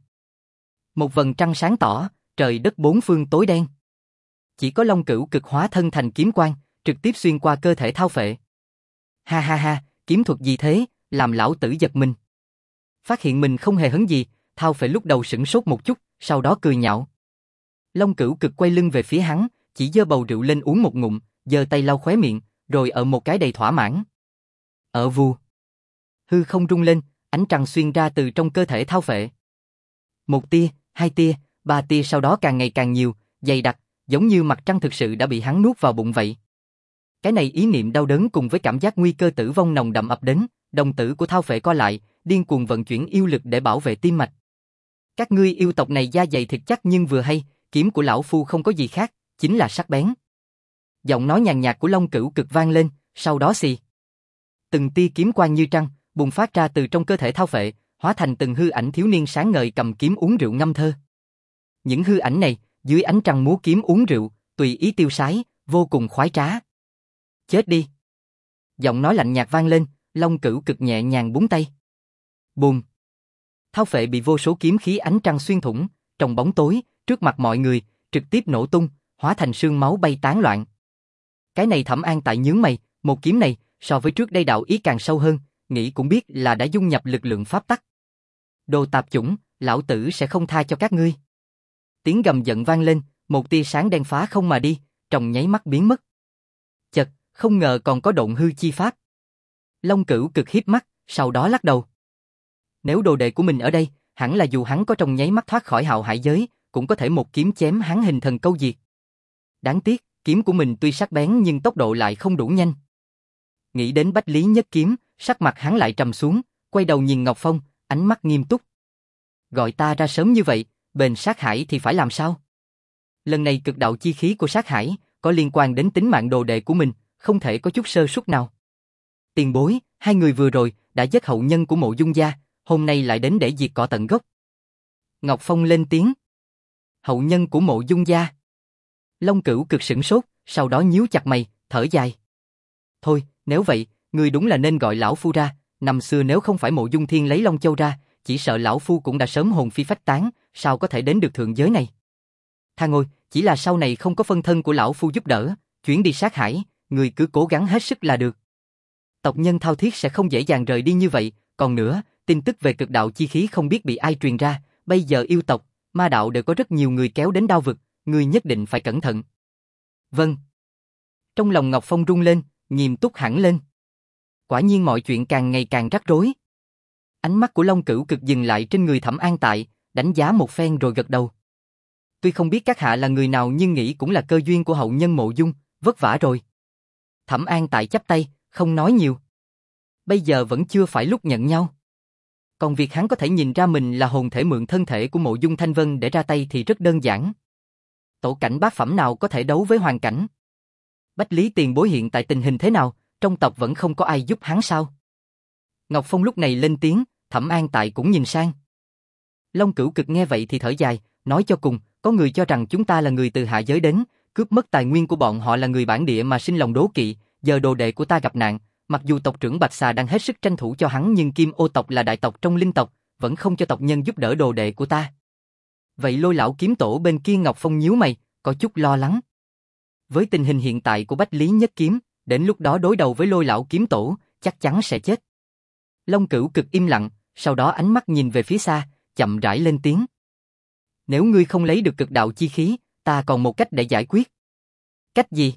Một vầng trăng sáng tỏ, trời đất bốn phương tối đen. Chỉ có Long Cửu Cực hóa thân thành kiếm quang, trực tiếp xuyên qua cơ thể Thao Phệ. Ha ha ha, kiếm thuật gì thế, làm lão tử giật mình. Phát hiện mình không hề hấn gì, Thao Phệ lúc đầu sửng sốt một chút, sau đó cười nhạo. Long Cửu Cực quay lưng về phía hắn, chỉ giơ bầu rượu lên uống một ngụm, giơ tay lau khóe miệng, rồi ở một cái đầy thỏa mãn. Ở vù. Hư không rung lên, ánh trăng xuyên ra từ trong cơ thể thao phệ. Một tia, hai tia, ba tia sau đó càng ngày càng nhiều, dày đặc, giống như mặt trăng thực sự đã bị hắn nuốt vào bụng vậy. Cái này ý niệm đau đớn cùng với cảm giác nguy cơ tử vong nồng đậm ập đến, đồng tử của thao phệ co lại, điên cuồng vận chuyển yêu lực để bảo vệ tim mạch. Các ngươi yêu tộc này da dày thịt chắc nhưng vừa hay, kiếm của lão phu không có gì khác, chính là sắc bén. Giọng nói nhàn nhạt của Long Cửu Cực vang lên, sau đó xì. Từng tia kiếm quang như trăng, bùng phát ra từ trong cơ thể thao phệ, hóa thành từng hư ảnh thiếu niên sáng ngời cầm kiếm uống rượu ngâm thơ. Những hư ảnh này, dưới ánh trăng múa kiếm uống rượu, tùy ý tiêu sái, vô cùng khoái trá. Chết đi. Giọng nói lạnh nhạt vang lên, Long Cửu Cực nhẹ nhàng búng tay. Bùm. Thao phệ bị vô số kiếm khí ánh trăng xuyên thủng, trong bóng tối, trước mặt mọi người, trực tiếp nổ tung, hóa thành sương máu bay tán loạn. Cái này Thẩm An Tại nhướng mày, một kiếm này, so với trước đây đạo ý càng sâu hơn, nghĩ cũng biết là đã dung nhập lực lượng pháp tắc. Đồ tạp chủng, lão tử sẽ không tha cho các ngươi. Tiếng gầm giận vang lên, một tia sáng đen phá không mà đi, trong nháy mắt biến mất. Chật, không ngờ còn có độn hư chi pháp. Long Cửu Cực hiếp mắt, sau đó lắc đầu. Nếu đồ đệ của mình ở đây, hẳn là dù hắn có trong nháy mắt thoát khỏi hạo hải giới, cũng có thể một kiếm chém hắn hình thần câu diệt. Đáng tiếc, kiếm của mình tuy sắc bén nhưng tốc độ lại không đủ nhanh. Nghĩ đến Bách Lý Nhất Kiếm, sắc mặt hắn lại trầm xuống, quay đầu nhìn Ngọc Phong, ánh mắt nghiêm túc. Gọi ta ra sớm như vậy, bền sát hải thì phải làm sao? Lần này cực đạo chi khí của sát hải, có liên quan đến tính mạng đồ đệ của mình, không thể có chút sơ suất nào. Tiền bối, hai người vừa rồi, đã giết hậu nhân của Mộ Dung gia, hôm nay lại đến để diệt cỏ tận gốc. Ngọc Phong lên tiếng. Hậu nhân của Mộ Dung gia. Long Cửu Cực sửng sốt, sau đó nhíu chặt mày, thở dài. Thôi, nếu vậy, người đúng là nên gọi lão phu ra, năm xưa nếu không phải Mộ Dung Thiên lấy Long Châu ra, chỉ sợ lão phu cũng đã sớm hồn phi phách tán, sao có thể đến được thượng giới này. Tha ngôi, chỉ là sau này không có phân thân của lão phu giúp đỡ, chuyến đi sát hải, người cứ cố gắng hết sức là được. Tộc nhân thao thiết sẽ không dễ dàng rời đi như vậy, còn nữa, tin tức về cực đạo chi khí không biết bị ai truyền ra, bây giờ yêu tộc, ma đạo đều có rất nhiều người kéo đến đao vực, người nhất định phải cẩn thận. Vâng. Trong lòng Ngọc Phong rung lên, nghiêm túc hẳn lên. Quả nhiên mọi chuyện càng ngày càng rắc rối. Ánh mắt của Long Cửu Cực dừng lại trên người Thẩm An Tại, đánh giá một phen rồi gật đầu. Tuy không biết các hạ là người nào nhưng nghĩ cũng là cơ duyên của hậu nhân Mộ Dung, vất vả rồi. Thẩm An Tại chắp tay, không nói nhiều. Bây giờ vẫn chưa phải lúc nhận nhau. Còn việc hắn có thể nhìn ra mình là hồn thể mượn thân thể của Mộ Dung Thanh Vân để ra tay thì rất đơn giản. Tổ cảnh bát phẩm nào có thể đấu với hoàn cảnh? Bách Lý tiền bối hiện tại tình hình thế nào, trong tộc vẫn không có ai giúp hắn sao? Ngọc Phong lúc này lên tiếng, Thẩm An Tại cũng nhìn sang. Long Cửu Cực nghe vậy thì thở dài, nói cho cùng, có người cho rằng chúng ta là người từ hạ giới đến, cướp mất tài nguyên của bọn họ là người bản địa mà sinh lòng đố kỵ, giờ đồ đệ của ta gặp nạn, mặc dù tộc trưởng Bạch Xà đang hết sức tranh thủ cho hắn nhưng Kim Ô tộc là đại tộc trong linh tộc, vẫn không cho tộc nhân giúp đỡ đồ đệ của ta. Vậy Lôi lão kiếm tổ bên kia Ngọc Phong nhíu mày, có chút lo lắng. Với tình hình hiện tại của Bách Lý Nhất Kiếm, đến lúc đó đối đầu với Lôi lão kiếm tổ, chắc chắn sẽ chết. Long Cửu Cực im lặng, sau đó ánh mắt nhìn về phía xa, chậm rãi lên tiếng. Nếu ngươi không lấy được cực đạo chi khí, ta còn một cách để giải quyết. Cách gì?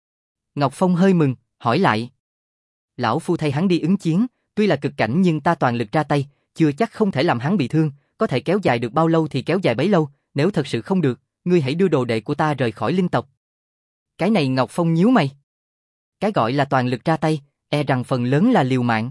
Ngọc Phong hơi mừng, hỏi lại. Lão phu thay hắn đi ứng chiến, tuy là cực cảnh nhưng ta toàn lực ra tay, chưa chắc không thể làm hắn bị thương, có thể kéo dài được bao lâu thì kéo dài bấy lâu, nếu thật sự không được, ngươi hãy đưa đồ đệ của ta rời khỏi linh tộc. Cái này Ngọc Phong nhíu mày. Cái gọi là toàn lực ra tay, e rằng phần lớn là liều mạng.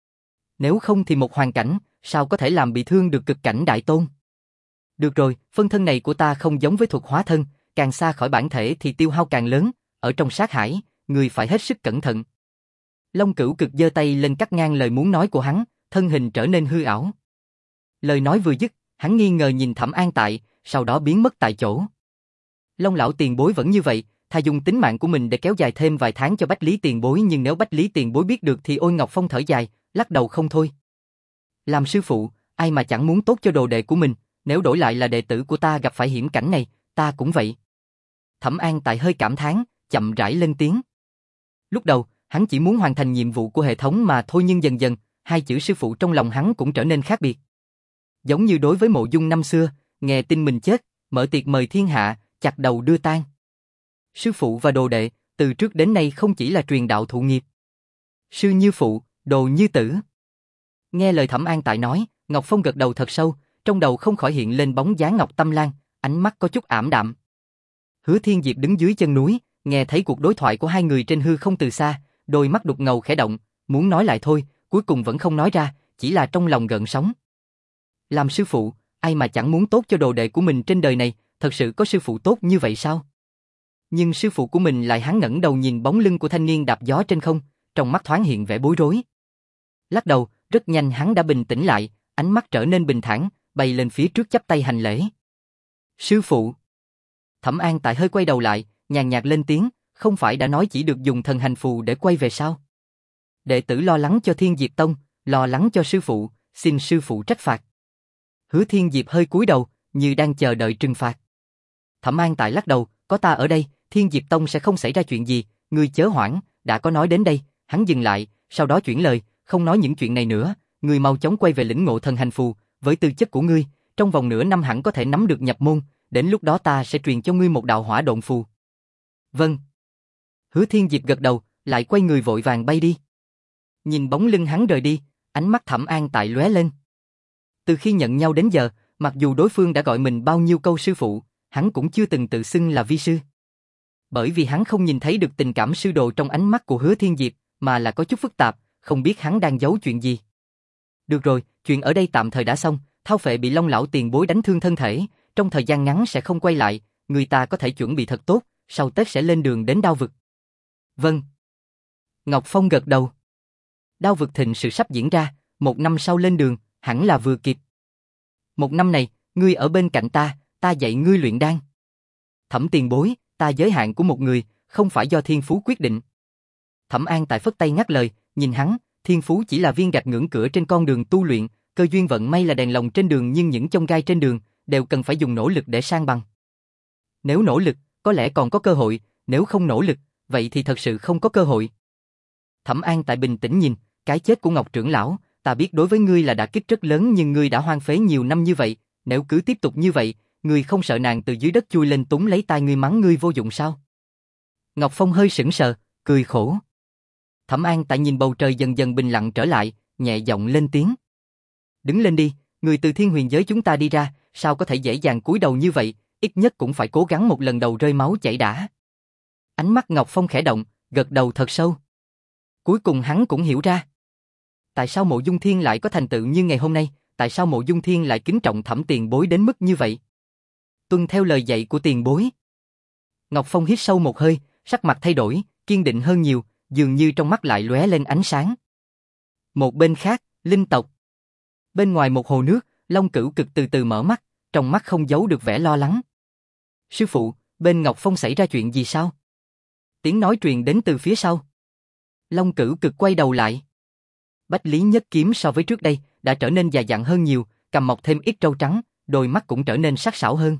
Nếu không thì một hoàn cảnh, sao có thể làm bị thương được cực cảnh đại tôn? Được rồi, phân thân này của ta không giống với thuật hóa thân, càng xa khỏi bản thể thì tiêu hao càng lớn, ở trong sát hải, người phải hết sức cẩn thận. Long Cửu Cực giơ tay lên cắt ngang lời muốn nói của hắn, thân hình trở nên hư ảo. Lời nói vừa dứt, hắn nghi ngờ nhìn Thẩm An Tại, sau đó biến mất tại chỗ. Long lão tiền bối vẫn như vậy, thà dùng tính mạng của mình để kéo dài thêm vài tháng cho Bách Lý tiền bối, nhưng nếu Bách Lý tiền bối biết được thì ôi. Ngọc Phong thở dài, lắc đầu không thôi. Làm sư phụ, ai mà chẳng muốn tốt cho đồ đệ của mình, nếu đổi lại là đệ tử của ta gặp phải hiểm cảnh này, ta cũng vậy. Thẩm An Tại hơi cảm thán, chậm rãi lên tiếng. Lúc đầu, hắn chỉ muốn hoàn thành nhiệm vụ của hệ thống mà thôi, nhưng dần dần, hai chữ sư phụ trong lòng hắn cũng trở nên khác biệt. Giống như đối với Mộ Dung năm xưa, nghe tin mình chết, mở tiệc mời thiên hạ, chặt đầu đưa tang. Sư phụ và đồ đệ, từ trước đến nay không chỉ là truyền đạo thụ nghiệp. Sư như phụ, đồ như tử. Nghe lời Thẩm An Tại nói, Ngọc Phong gật đầu thật sâu, trong đầu không khỏi hiện lên bóng dáng Ngọc Tâm Lan, ánh mắt có chút ảm đạm. Hứa Thiên Diệp đứng dưới chân núi, nghe thấy cuộc đối thoại của hai người trên hư không từ xa, đôi mắt đục ngầu khẽ động, muốn nói lại thôi, cuối cùng vẫn không nói ra, chỉ là trong lòng gợn sóng. Làm sư phụ, ai mà chẳng muốn tốt cho đồ đệ của mình trên đời này, thật sự có sư phụ tốt như vậy sao? Nhưng sư phụ của mình lại hắn ngẩng đầu nhìn bóng lưng của thanh niên đạp gió trên không, trong mắt thoáng hiện vẻ bối rối. Lắc đầu, rất nhanh hắn đã bình tĩnh lại, ánh mắt trở nên bình thản, bay lên phía trước chắp tay hành lễ. Sư phụ. Thẩm An Tại hơi quay đầu lại, nhàn nhạt lên tiếng, không phải đã nói chỉ được dùng thần hành phù để quay về sao? Đệ tử lo lắng cho Thiên Diệp Tông, lo lắng cho sư phụ, xin sư phụ trách phạt. Hứa Thiên Diệp hơi cúi đầu, như đang chờ đợi trừng phạt. Thẩm An Tại lắc đầu, có ta ở đây, Thiên Diệp Tông sẽ không xảy ra chuyện gì, ngươi chớ hoảng, đã có nói đến đây, hắn dừng lại, sau đó chuyển lời, không nói những chuyện này nữa, ngươi mau chóng quay về lĩnh ngộ thần hành phù, với tư chất của ngươi, trong vòng nửa năm hẳn có thể nắm được nhập môn, đến lúc đó ta sẽ truyền cho ngươi một đạo hỏa độn phù. Vâng. Hứa Thiên Diệp gật đầu, lại quay người vội vàng bay đi. Nhìn bóng lưng hắn rời đi, ánh mắt Thẩm An Tại lóe lên. Từ khi nhận nhau đến giờ, mặc dù đối phương đã gọi mình bao nhiêu câu sư phụ, hắn cũng chưa từng tự xưng là vi sư. Bởi vì hắn không nhìn thấy được tình cảm sư đồ trong ánh mắt của Hứa Thiên Diệp, mà là có chút phức tạp, không biết hắn đang giấu chuyện gì. Được rồi, chuyện ở đây tạm thời đã xong, Thao Phệ bị Long lão tiền bối đánh thương thân thể, trong thời gian ngắn sẽ không quay lại, người ta có thể chuẩn bị thật tốt, sau Tết sẽ lên đường đến Đao Vực. Vâng. Ngọc Phong gật đầu. Đao Vực thịnh sự sắp diễn ra, một năm sau lên đường, hẳn là vừa kịp. Một năm này, ngươi ở bên cạnh ta, ta dạy ngươi luyện đan. Thẩm tiền bối, ta giới hạn của một người, không phải do thiên phú quyết định. Thẩm An Tại phất tay ngắt lời, nhìn hắn, thiên phú chỉ là viên gạch ngưỡng cửa trên con đường tu luyện, cơ duyên vận may là đèn lồng trên đường, nhưng những chông gai trên đường đều cần phải dùng nỗ lực để san bằng. Nếu nỗ lực, có lẽ còn có cơ hội, nếu không nỗ lực, vậy thì thật sự không có cơ hội. Thẩm An Tại bình tĩnh nhìn, cái chết của Ngọc trưởng lão, ta biết đối với ngươi là đả kích rất lớn, nhưng ngươi đã hoang phế nhiều năm như vậy, nếu cứ tiếp tục như vậy, ngươi không sợ nàng từ dưới đất chui lên túm lấy tai ngươi mắng ngươi vô dụng sao? Ngọc Phong hơi sững sờ, cười khổ. Thẩm An Tại nhìn bầu trời dần dần bình lặng trở lại, nhẹ giọng lên tiếng. Đứng lên đi, người từ thiên huyền giới chúng ta đi ra, sao có thể dễ dàng cúi đầu như vậy, ít nhất cũng phải cố gắng một lần đầu rơi máu chảy đã. Ánh mắt Ngọc Phong khẽ động, gật đầu thật sâu. Cuối cùng hắn cũng hiểu ra. Tại sao Mộ Dung Thiên lại có thành tựu như ngày hôm nay, tại sao Mộ Dung Thiên lại kính trọng Thẩm tiền bối đến mức như vậy? Tuân theo lời dạy của tiền bối. Ngọc Phong hít sâu một hơi, sắc mặt thay đổi, kiên định hơn nhiều, dường như trong mắt lại lóe lên ánh sáng. Một bên khác, linh tộc. Bên ngoài một hồ nước, Long Cửu Cực từ từ mở mắt, trong mắt không giấu được vẻ lo lắng. Sư phụ, bên Ngọc Phong xảy ra chuyện gì sao? Tiếng nói truyền đến từ phía sau. Long Cửu Cực quay đầu lại. Bách Lý Nhất Kiếm so với trước đây đã trở nên già dặn hơn nhiều, cằm mọc thêm ít râu trắng, đôi mắt cũng trở nên sắc sảo hơn.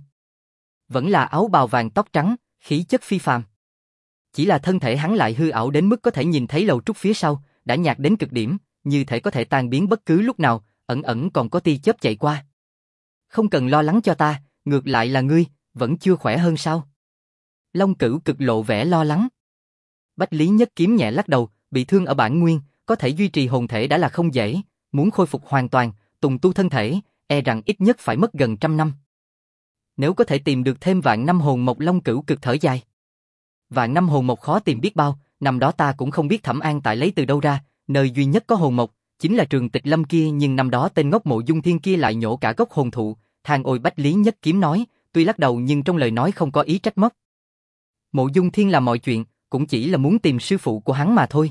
Vẫn là áo bào vàng tóc trắng, khí chất phi phàm. Chỉ là thân thể hắn lại hư ảo đến mức có thể nhìn thấy lầu trúc phía sau, đã nhạt đến cực điểm, như thể có thể tan biến bất cứ lúc nào, ẩn ẩn còn có tia chớp chạy qua. Không cần lo lắng cho ta, ngược lại là ngươi, vẫn chưa khỏe hơn sao? Long Cửu Cực lộ vẻ lo lắng. Bách Lý Nhất Kiếm nhẹ lắc đầu, bị thương ở bản nguyên, có thể duy trì hồn thể đã là không dễ, muốn khôi phục hoàn toàn, tùng tu thân thể, e rằng ít nhất phải mất gần trăm năm. Nếu có thể tìm được thêm vạn năm hồn mộc, Long Cửu Cực thở dài. Vạn năm hồn mộc khó tìm biết bao, năm đó ta cũng không biết Thẩm An Tại lấy từ đâu ra, nơi duy nhất có hồn mộc chính là Trường Tịch Lâm kia, nhưng năm đó tên ngốc Mộ Dung Thiên kia lại nhổ cả gốc hồn thụ, than ôi. Bách Lý Nhất Kiếm nói, tuy lắc đầu nhưng trong lời nói không có ý trách móc. Mộ Dung Thiên làm mọi chuyện, cũng chỉ là muốn tìm sư phụ của hắn mà thôi.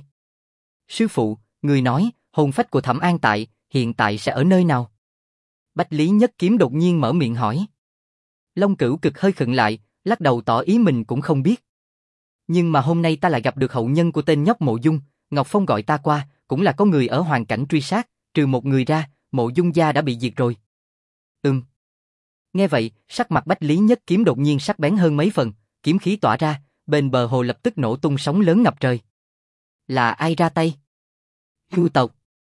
Sư phụ, người nói, hồn phách của Thẩm An Tại hiện tại sẽ ở nơi nào? Bách Lý Nhất Kiếm đột nhiên mở miệng hỏi. Long Cửu Cực hơi khựng lại, lắc đầu tỏ ý mình cũng không biết. Nhưng mà hôm nay ta lại gặp được hậu nhân của tên nhóc Mộ Dung, Ngọc Phong gọi ta qua, cũng là có người ở hoàn cảnh truy sát, trừ một người ra, Mộ Dung gia đã bị diệt rồi. Ừm. Nghe vậy, sắc mặt Bách Lý Nhất Kiếm đột nhiên sắc bén hơn mấy phần, kiếm khí tỏa ra, bên bờ hồ lập tức nổ tung sóng lớn ngập trời. Là ai ra tay? Yêu tộc.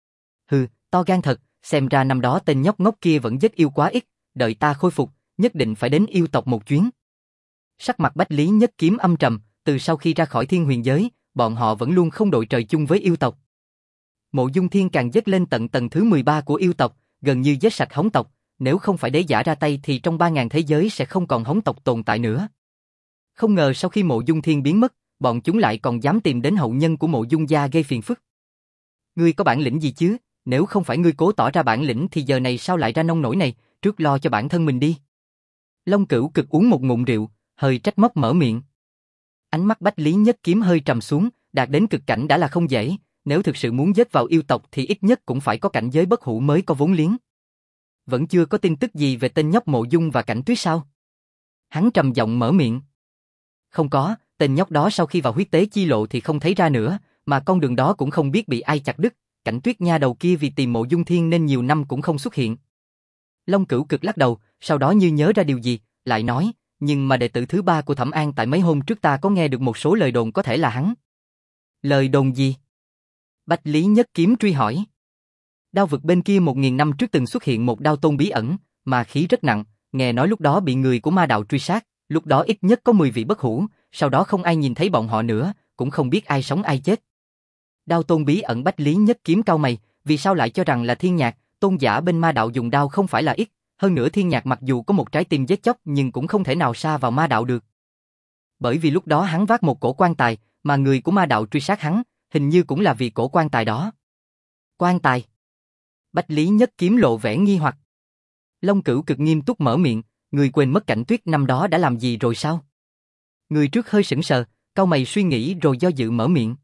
Hừ, to gan thật, xem ra năm đó tên nhóc ngốc kia vẫn giết yêu quá ít, đợi ta khôi phục, nhất định phải đến yêu tộc một chuyến. Sắc mặt Bách Lý Nhất Kiếm âm trầm, từ sau khi ra khỏi thiên huyền giới, bọn họ vẫn luôn không đội trời chung với yêu tộc. Mộ Dung Thiên càng dứt lên tận tầng thứ mười ba của yêu tộc, gần như giết sạch hống tộc, nếu không phải đế giả ra tay thì trong ba ngàn thế giới sẽ không còn hống tộc tồn tại nữa. Không ngờ sau khi Mộ Dung Thiên biến mất, bọn chúng lại còn dám tìm đến hậu nhân của Mộ Dung gia gây phiền phức. Ngươi có bản lĩnh gì chứ, nếu không phải ngươi cố tỏ ra bản lĩnh thì giờ này sao lại ra nông nổi này, trước lo cho bản thân mình đi. Long Cửu Cực uống một ngụm rượu, hơi trách móc mở miệng. Ánh mắt Bách Lý Nhất Kiếm hơi trầm xuống, đạt đến cực cảnh đã là không dễ, nếu thực sự muốn dết vào yêu tộc thì ít nhất cũng phải có cảnh giới bất hủ mới có vốn liếng. Vẫn chưa có tin tức gì về tên nhóc Mộ Dung và Cảnh Tuyết sao? Hắn trầm giọng mở miệng. Không có, tên nhóc đó sau khi vào huyết tế chi lộ thì không thấy ra nữa, mà con đường đó cũng không biết bị ai chặt đứt, Cảnh Tuyết nha đầu kia vì tìm Mộ Dung Thiên nên nhiều năm cũng không xuất hiện. Long Cửu Cực lắc đầu, sau đó như nhớ ra điều gì, lại nói, nhưng mà đệ tử thứ ba của Thẩm An tại mấy hôm trước ta có nghe được một số lời đồn có thể là hắn. Lời đồn gì? Bách Lý Nhất Kiếm truy hỏi. Đao vực bên kia một nghìn năm trước từng xuất hiện một đao tôn bí ẩn, mà khí rất nặng, nghe nói lúc đó bị người của ma đạo truy sát, lúc đó ít nhất có mười vị bất hủ, sau đó không ai nhìn thấy bọn họ nữa, cũng không biết ai sống ai chết. Đao tôn bí ẩn. Bách Lý Nhất Kiếm cau mày, vì sao lại cho rằng là Thiên Nhạc, tôn giả bên ma đạo dùng đao không phải là ít, hơn nữa Thiên Nhạc mặc dù có một trái tim giết chóc nhưng cũng không thể nào sa vào ma đạo được. Bởi vì lúc đó hắn vác một cổ quan tài, mà người của ma đạo truy sát hắn, hình như cũng là vì cổ quan tài đó. Quan tài? Bách Lý Nhất Kiếm lộ vẻ nghi hoặc. Long Cửu Cực nghiêm túc mở miệng, người quên mất Cảnh Tuyết năm đó đã làm gì rồi sao? Người trước hơi sững sờ, cau mày suy nghĩ rồi do dự mở miệng.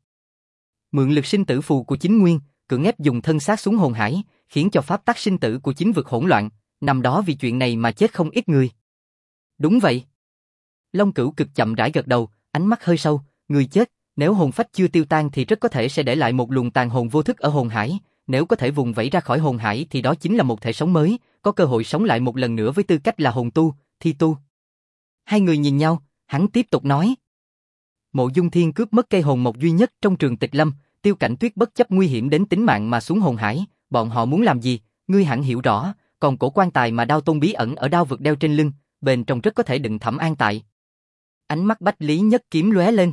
Mượn lực sinh tử phù của chính nguyên, cưỡng ép dùng thân xác xuống hồn hải, khiến cho pháp tắc sinh tử của chính vực hỗn loạn, năm đó vì chuyện này mà chết không ít người. Đúng vậy. Long Cửu Cực chậm rãi gật đầu, ánh mắt hơi sâu, người chết, nếu hồn phách chưa tiêu tan thì rất có thể sẽ để lại một luồng tàn hồn vô thức ở hồn hải, nếu có thể vùng vẫy ra khỏi hồn hải thì đó chính là một thể sống mới, có cơ hội sống lại một lần nữa với tư cách là hồn tu, thi tu. Hai người nhìn nhau, hắn tiếp tục nói. Mộ Dung Thiên cướp mất cây hồn mộc duy nhất trong Trường Tịch Lâm, Tiêu Cảnh Tuyết bất chấp nguy hiểm đến tính mạng mà xuống hồn hải, bọn họ muốn làm gì, ngươi hẳn hiểu rõ, còn cổ quan tài mà đao tôn bí ẩn ở đao vực đeo trên lưng, bên trong rất có thể đựng Thẩm An tại. Ánh mắt Bách Lý Nhất Kiếm lóe lên.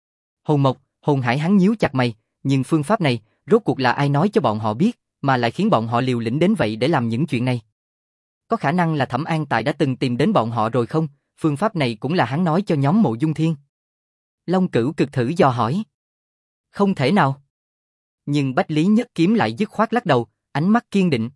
Hồn mộc, hồn hải. Hắn nhíu chặt mày, nhưng phương pháp này, rốt cuộc là ai nói cho bọn họ biết, mà lại khiến bọn họ liều lĩnh đến vậy để làm những chuyện này? Có khả năng là Thẩm An tại đã từng tìm đến bọn họ rồi không? Phương pháp này cũng là hắn nói cho nhóm Mộ Dung Thiên. Long Cửu Cực thử dò hỏi. Không thể nào. Nhưng Bách Lý Nhất Kiếm lại dứt khoát lắc đầu, ánh mắt kiên định.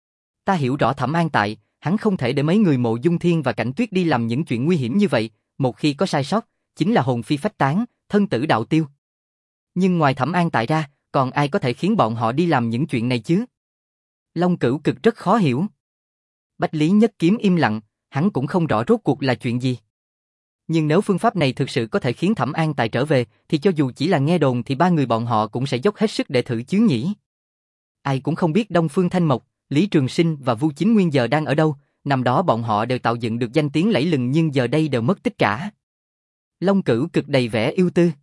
Ta hiểu rõ Thẩm An tại, hắn không thể để mấy người Mộ Dung Thiên và Cảnh Tuyết đi làm những chuyện nguy hiểm như vậy, một khi có sai sót, chính là hồn phi phách tán, thân tử đạo tiêu. Nhưng ngoài Thẩm An tại ra, còn ai có thể khiến bọn họ đi làm những chuyện này chứ? Long Cửu Cực rất khó hiểu. Bách Lý Nhất Kiếm im lặng, hắn cũng không rõ rốt cuộc là chuyện gì. Nhưng nếu phương pháp này thực sự có thể khiến Thẩm An tại trở về, thì cho dù chỉ là nghe đồn thì ba người bọn họ cũng sẽ dốc hết sức để thử chứ nhỉ. Ai cũng không biết Đông Phương Thanh Mộc, Lý Trường Sinh và Vu Chính Nguyên giờ đang ở đâu, năm đó bọn họ đều tạo dựng được danh tiếng lẫy lừng nhưng giờ đây đều mất tích cả. Long Cửu Cực đầy vẻ ưu tư.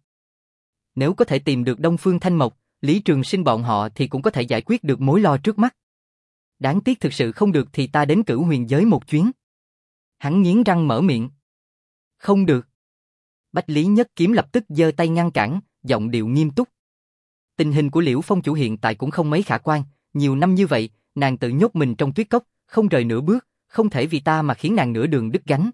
Nếu có thể tìm được Đông Phương Thanh Mộc, Lý Trường Sinh bọn họ thì cũng có thể giải quyết được mối lo trước mắt. Đáng tiếc thực sự không được thì ta đến Cửu Huyền giới một chuyến. Hắn nghiến răng mở miệng. Không được. Bách Lý Nhất Kiếm lập tức giơ tay ngăn cản, giọng điệu nghiêm túc. Tình hình của Liễu Phong chủ hiện tại cũng không mấy khả quan, nhiều năm như vậy, nàng tự nhốt mình trong tuyết cốc, không rời nửa bước, không thể vì ta mà khiến nàng nửa đường đứt gánh.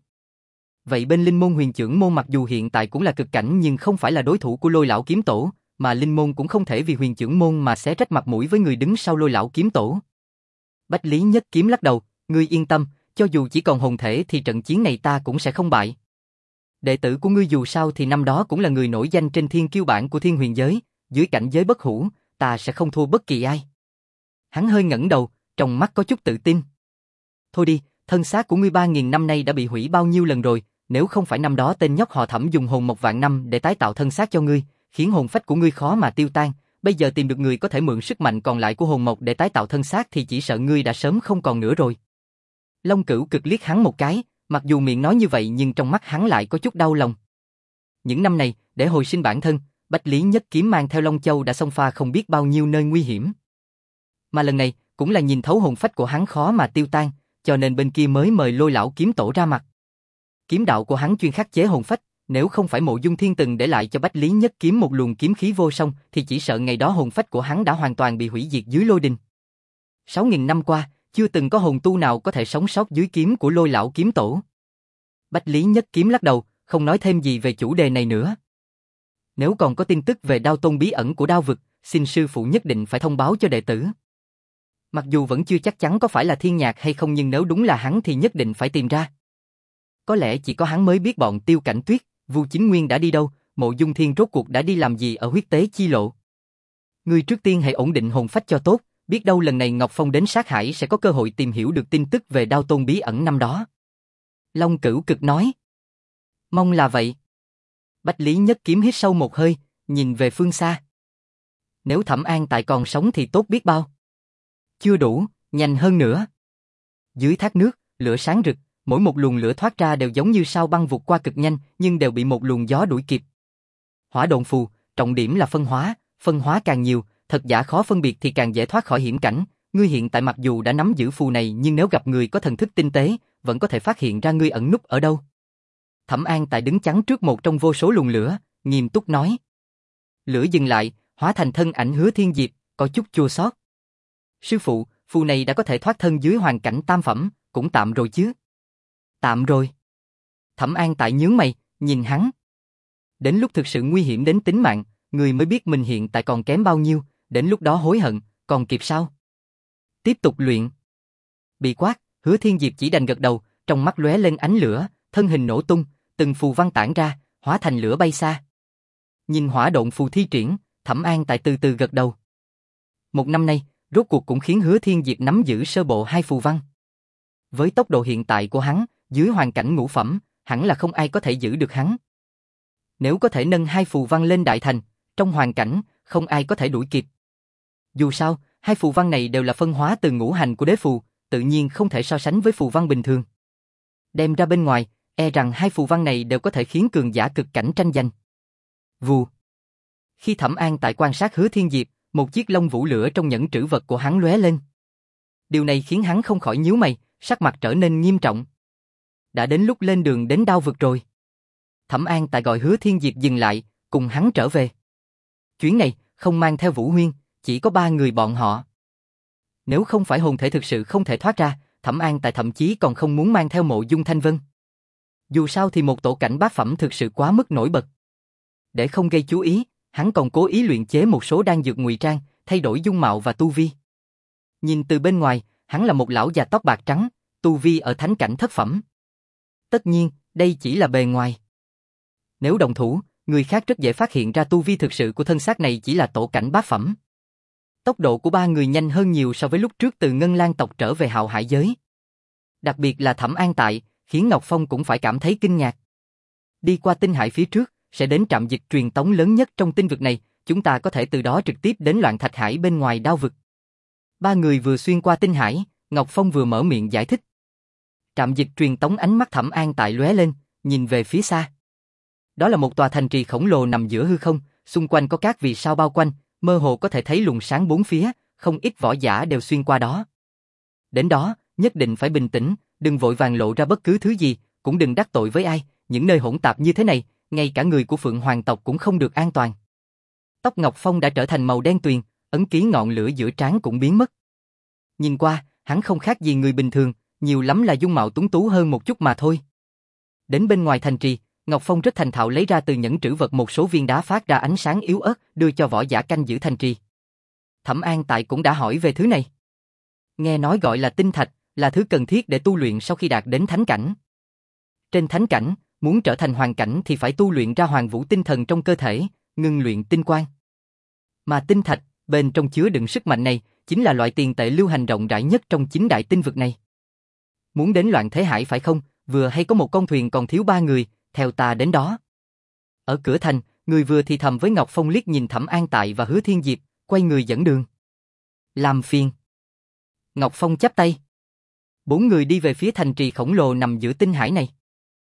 Vậy bên Linh Môn Huyền Chưởng Môn mặc dù hiện tại cũng là cực cảnh nhưng không phải là đối thủ của Lôi Lão Kiếm Tổ, mà Linh Môn cũng không thể vì Huyền Chưởng Môn mà xé rách mặt mũi với người đứng sau Lôi Lão Kiếm Tổ. Bách Lý Nhất Kiếm lắc đầu, ngươi yên tâm, cho dù chỉ còn hồn thể thì trận chiến này ta cũng sẽ không bại. Đệ tử của ngươi dù sao thì năm đó cũng là người nổi danh trên thiên kiêu bảng của thiên huyền giới, dưới cảnh giới bất hủ, ta sẽ không thua bất kỳ ai. Hắn hơi ngẩng đầu, trong mắt có chút tự tin. Thôi đi, thân xác của ngươi ba nghìn năm nay đã bị hủy bao nhiêu lần rồi, nếu không phải năm đó tên nhóc họ Thẩm dùng hồn một vạn năm để tái tạo thân xác cho ngươi, khiến hồn phách của ngươi khó mà tiêu tan, bây giờ tìm được người có thể mượn sức mạnh còn lại của hồn mộc để tái tạo thân xác thì chỉ sợ ngươi đã sớm không còn nữa rồi. Long Cửu Cực liếc hắn một cái, mặc dù miệng nói như vậy nhưng trong mắt hắn lại có chút đau lòng. Những năm này, để hồi sinh bản thân, Bách Lý Nhất Kiếm mang theo Long Châu đã xông pha không biết bao nhiêu nơi nguy hiểm. Mà lần này, cũng là nhìn thấu hồn phách của hắn khó mà tiêu tan, cho nên bên kia mới mời Lôi Lão Kiếm Tổ ra mặt. Kiếm đạo của hắn chuyên khắc chế hồn phách, Nếu không phải Mộ Dung Thiên từng để lại cho Bách Lý Nhất Kiếm một luồng kiếm khí vô song, thì chỉ sợ ngày đó hồn phách của hắn đã hoàn toàn bị hủy diệt dưới lôi đình. Sáu nghìn năm qua, chưa từng có hồn tu nào có thể sống sót dưới kiếm của Lôi lão kiếm tổ. Bách Lý Nhất Kiếm lắc đầu, không nói thêm gì về chủ đề này nữa. Nếu còn có tin tức về Đao Tôn bí ẩn của Đao vực, xin sư phụ nhất định phải thông báo cho đệ tử. Mặc dù vẫn chưa chắc chắn có phải là Thiên Nhạc hay không, nhưng nếu đúng là hắn thì nhất định phải tìm ra. Có lẽ chỉ có hắn mới biết bọn Tiêu Cảnh Tuyết, Vu Chính Nguyên đã đi đâu, Mộ Dung Thiên rốt cuộc đã đi làm gì ở huyết tế chi lộ. Ngươi trước tiên hãy ổn định hồn phách cho tốt, biết đâu lần này Ngọc Phong đến sát hải sẽ có cơ hội tìm hiểu được tin tức về Đao Tôn bí ẩn năm đó. Long Cửu Cực nói. Mong là vậy. Bách Lý Nhất Kiếm hít sâu một hơi, nhìn về phương xa. Nếu Thẩm An Tại còn sống thì tốt biết bao. Chưa đủ, nhanh hơn nữa. Dưới thác nước, lửa sáng rực, mỗi một luồng lửa thoát ra đều giống như sao băng vụt qua cực nhanh, nhưng đều bị một luồng gió đuổi kịp. Hỏa độn phù, trọng điểm là phân hóa, phân hóa càng nhiều, thật giả khó phân biệt thì càng dễ thoát khỏi hiểm cảnh. Ngươi hiện tại mặc dù đã nắm giữ phù này, nhưng nếu gặp người có thần thức tinh tế, vẫn có thể phát hiện ra ngươi ẩn núp ở đâu. Thẩm An Tại đứng chắn trước một trong vô số luồng lửa, nghiêm túc nói. Lửa dừng lại, hóa thành thân ảnh Hứa Thiên Diệp, có chút chua xót. Sư phụ, phù này đã có thể thoát thân dưới hoàn cảnh tam phẩm, cũng tạm rồi chứ. Tạm rồi. Thẩm An Tại nhướng mày, nhìn hắn. Đến lúc thực sự nguy hiểm đến tính mạng, người mới biết mình hiện tại còn kém bao nhiêu, đến lúc đó hối hận, còn kịp sao? Tiếp tục luyện. Bị quát, Hứa Thiên Diệp chỉ đành gật đầu, trong mắt lóe lên ánh lửa, thân hình nổ tung, từng phù văn tản ra, hóa thành lửa bay xa. Nhìn hỏa độn phù thi triển, Thẩm An Tại từ từ gật đầu. Một năm nay, rốt cuộc cũng khiến Hứa Thiên Diệp nắm giữ sơ bộ hai phù văn. Với tốc độ hiện tại của hắn, dưới hoàn cảnh ngũ phẩm, hẳn là không ai có thể giữ được hắn. Nếu có thể nâng hai phù văn lên đại thành, trong hoàn cảnh, không ai có thể đuổi kịp. Dù sao, hai phù văn này đều là phân hóa từ ngũ hành của đế phù, tự nhiên không thể so sánh với phù văn bình thường. Đem ra bên ngoài, e rằng hai phù văn này đều có thể khiến cường giả cực cảnh tranh giành. Vù. Khi Thẩm An Tại quan sát Hứa Thiên Diệp, một chiếc lông vũ lửa trong nhẫn trữ vật của hắn lóe lên. Điều này khiến hắn không khỏi nhíu mày, sắc mặt trở nên nghiêm trọng. Đã đến lúc lên đường đến Đao vực rồi. Thẩm An Tại gọi Hứa Thiên Diệp dừng lại, cùng hắn trở về. Chuyến này không mang theo Vũ Huyên, chỉ có ba người bọn họ. Nếu không phải hồn thể thực sự không thể thoát ra, Thẩm An Tại thậm chí còn không muốn mang theo Mộ Dung Thanh Vân. Dù sao thì một tổ cảnh bát phẩm thực sự quá mức nổi bật. Để không gây chú ý, hắn còn cố ý luyện chế một số đan dược ngụy trang, thay đổi dung mạo và tu vi. Nhìn từ bên ngoài, hắn là một lão già tóc bạc trắng, tu vi ở thánh cảnh thất phẩm. Tất nhiên, đây chỉ là bề ngoài. Nếu đồng thủ, người khác rất dễ phát hiện ra tu vi thực sự của thân xác này chỉ là tổ cảnh bát phẩm. Tốc độ của ba người nhanh hơn nhiều so với lúc trước từ Ngân Lan tộc trở về Hạo Hải giới. Đặc biệt là Thẩm An Tại, khiến Ngọc Phong cũng phải cảm thấy kinh ngạc. Đi qua tinh hải phía trước, sẽ đến trạm dịch truyền tống lớn nhất trong tinh vực này, chúng ta có thể từ đó trực tiếp đến Loạn Thạch Hải bên ngoài Đao vực. Ba người vừa xuyên qua tinh hải, Ngọc Phong vừa mở miệng giải thích. Trạm dịch truyền tống, ánh mắt Thẩm An Tại lóe lên, nhìn về phía xa. Đó là một tòa thành trì khổng lồ nằm giữa hư không, xung quanh có các vì sao bao quanh, mơ hồ có thể thấy luồng sáng bốn phía, không ít võ giả đều xuyên qua đó. Đến đó, nhất định phải bình tĩnh, đừng vội vàng lộ ra bất cứ thứ gì, cũng đừng đắc tội với ai, những nơi hỗn tạp như thế này, ngay cả người của Phượng Hoàng tộc cũng không được an toàn. Tóc Ngọc Phong đã trở thành màu đen tuyền, ấn ký ngọn lửa giữa trán cũng biến mất. Nhìn qua, hắn không khác gì người bình thường, nhiều lắm là dung mạo tuấn tú hơn một chút mà thôi. Đến bên ngoài thành trì, Ngọc Phong rất thành thạo lấy ra từ nhẫn trữ vật một số viên đá phát ra ánh sáng yếu ớt, đưa cho võ giả canh giữ thành trì. Thẩm An Tại cũng đã hỏi về thứ này. Nghe nói gọi là tinh thạch, là thứ cần thiết để tu luyện sau khi đạt đến thánh cảnh. Trên thánh cảnh, muốn trở thành hoàn cảnh thì phải tu luyện ra hoàng vũ tinh thần trong cơ thể, ngưng luyện tinh quang. Mà tinh thạch, bên trong chứa đựng sức mạnh này, chính là loại tiền tệ lưu hành rộng rãi nhất trong chín đại tinh vực này. Muốn đến Loạn Thế Hải phải không? Vừa hay có một con thuyền còn thiếu ba người, theo ta đến đó. Ở cửa thành, người vừa thì thầm với Ngọc Phong, liếc nhìn Thẩm An Tại và Hứa Thiên Diệp, quay người dẫn đường. Làm phiền. Ngọc Phong chắp tay. Bốn người đi về phía thành trì khổng lồ nằm giữa tinh hải này.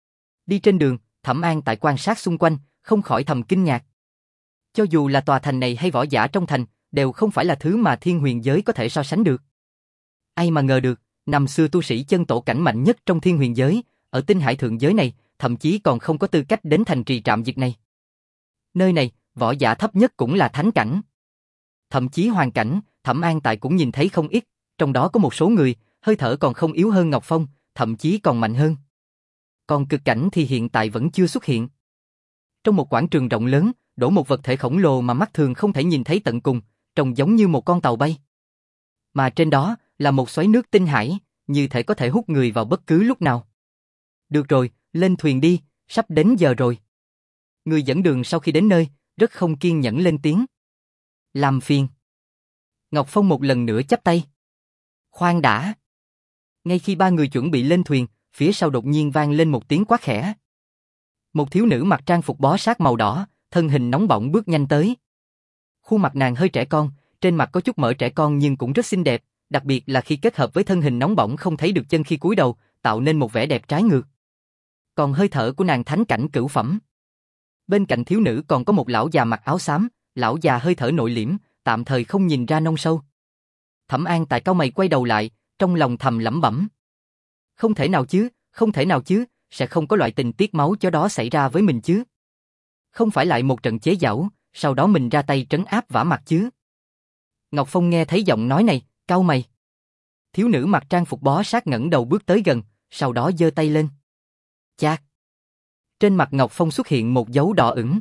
Đi trên đường, Thẩm An Tại quan sát xung quanh, không khỏi thầm kinh ngạc. Cho dù là tòa thành này hay võ giả trong thành, đều không phải là thứ mà thiên huyền giới có thể so sánh được. Ai mà ngờ được, năm xưa tu sĩ chân tổ cảnh mạnh nhất trong thiên huyền giới, ở tinh hải thượng giới này, thậm chí còn không có tư cách đến thành trì Trạm Diệt này. Nơi này, võ giả thấp nhất cũng là thánh cảnh. Thậm chí hoàn cảnh, Thẩm An Tại cũng nhìn thấy không ít, trong đó có một số người, hơi thở còn không yếu hơn Ngọc Phong, thậm chí còn mạnh hơn. Còn cực cảnh thì hiện tại vẫn chưa xuất hiện. Trong một quảng trường rộng lớn, đổ một vật thể khổng lồ mà mắt thường không thể nhìn thấy tận cùng, trông giống như một con tàu bay. Mà trên đó là một xoáy nước tinh hải, như thể có thể hút người vào bất cứ lúc nào. Được rồi, lên thuyền đi, sắp đến giờ rồi. Người dẫn đường sau khi đến nơi, rất không kiên nhẫn lên tiếng. Làm phiền. Ngọc Phong một lần nữa chắp tay. Khoan đã. Ngay khi ba người chuẩn bị lên thuyền, phía sau đột nhiên vang lên một tiếng quát khẽ. Một thiếu nữ mặc trang phục bó sát màu đỏ, thân hình nóng bỏng bước nhanh tới. Khuôn mặt nàng hơi trẻ con, trên mặt có chút mỡ trẻ con nhưng cũng rất xinh đẹp, đặc biệt là khi kết hợp với thân hình nóng bỏng không thấy được chân khi cúi đầu, tạo nên một vẻ đẹp trái ngược. Còn hơi thở của nàng thánh cảnh cửu phẩm. Bên cạnh thiếu nữ còn có một lão già mặc áo xám, lão già hơi thở nội liễm, tạm thời không nhìn ra nông sâu. Thẩm An Tại cau mày quay đầu lại, trong lòng thầm lẩm bẩm. Không thể nào chứ, không thể nào chứ, sẽ không có loại tình tiết máu chó đó xảy ra với mình chứ. Không phải lại một trận chế giễu, sau đó mình ra tay trấn áp vả mặt chứ. Ngọc Phong nghe thấy giọng nói này, cau mày. Thiếu nữ mặc trang phục bó sát ngẩng đầu bước tới gần, sau đó giơ tay lên. Chát. Trên mặt Ngọc Phong xuất hiện một dấu đỏ ửng.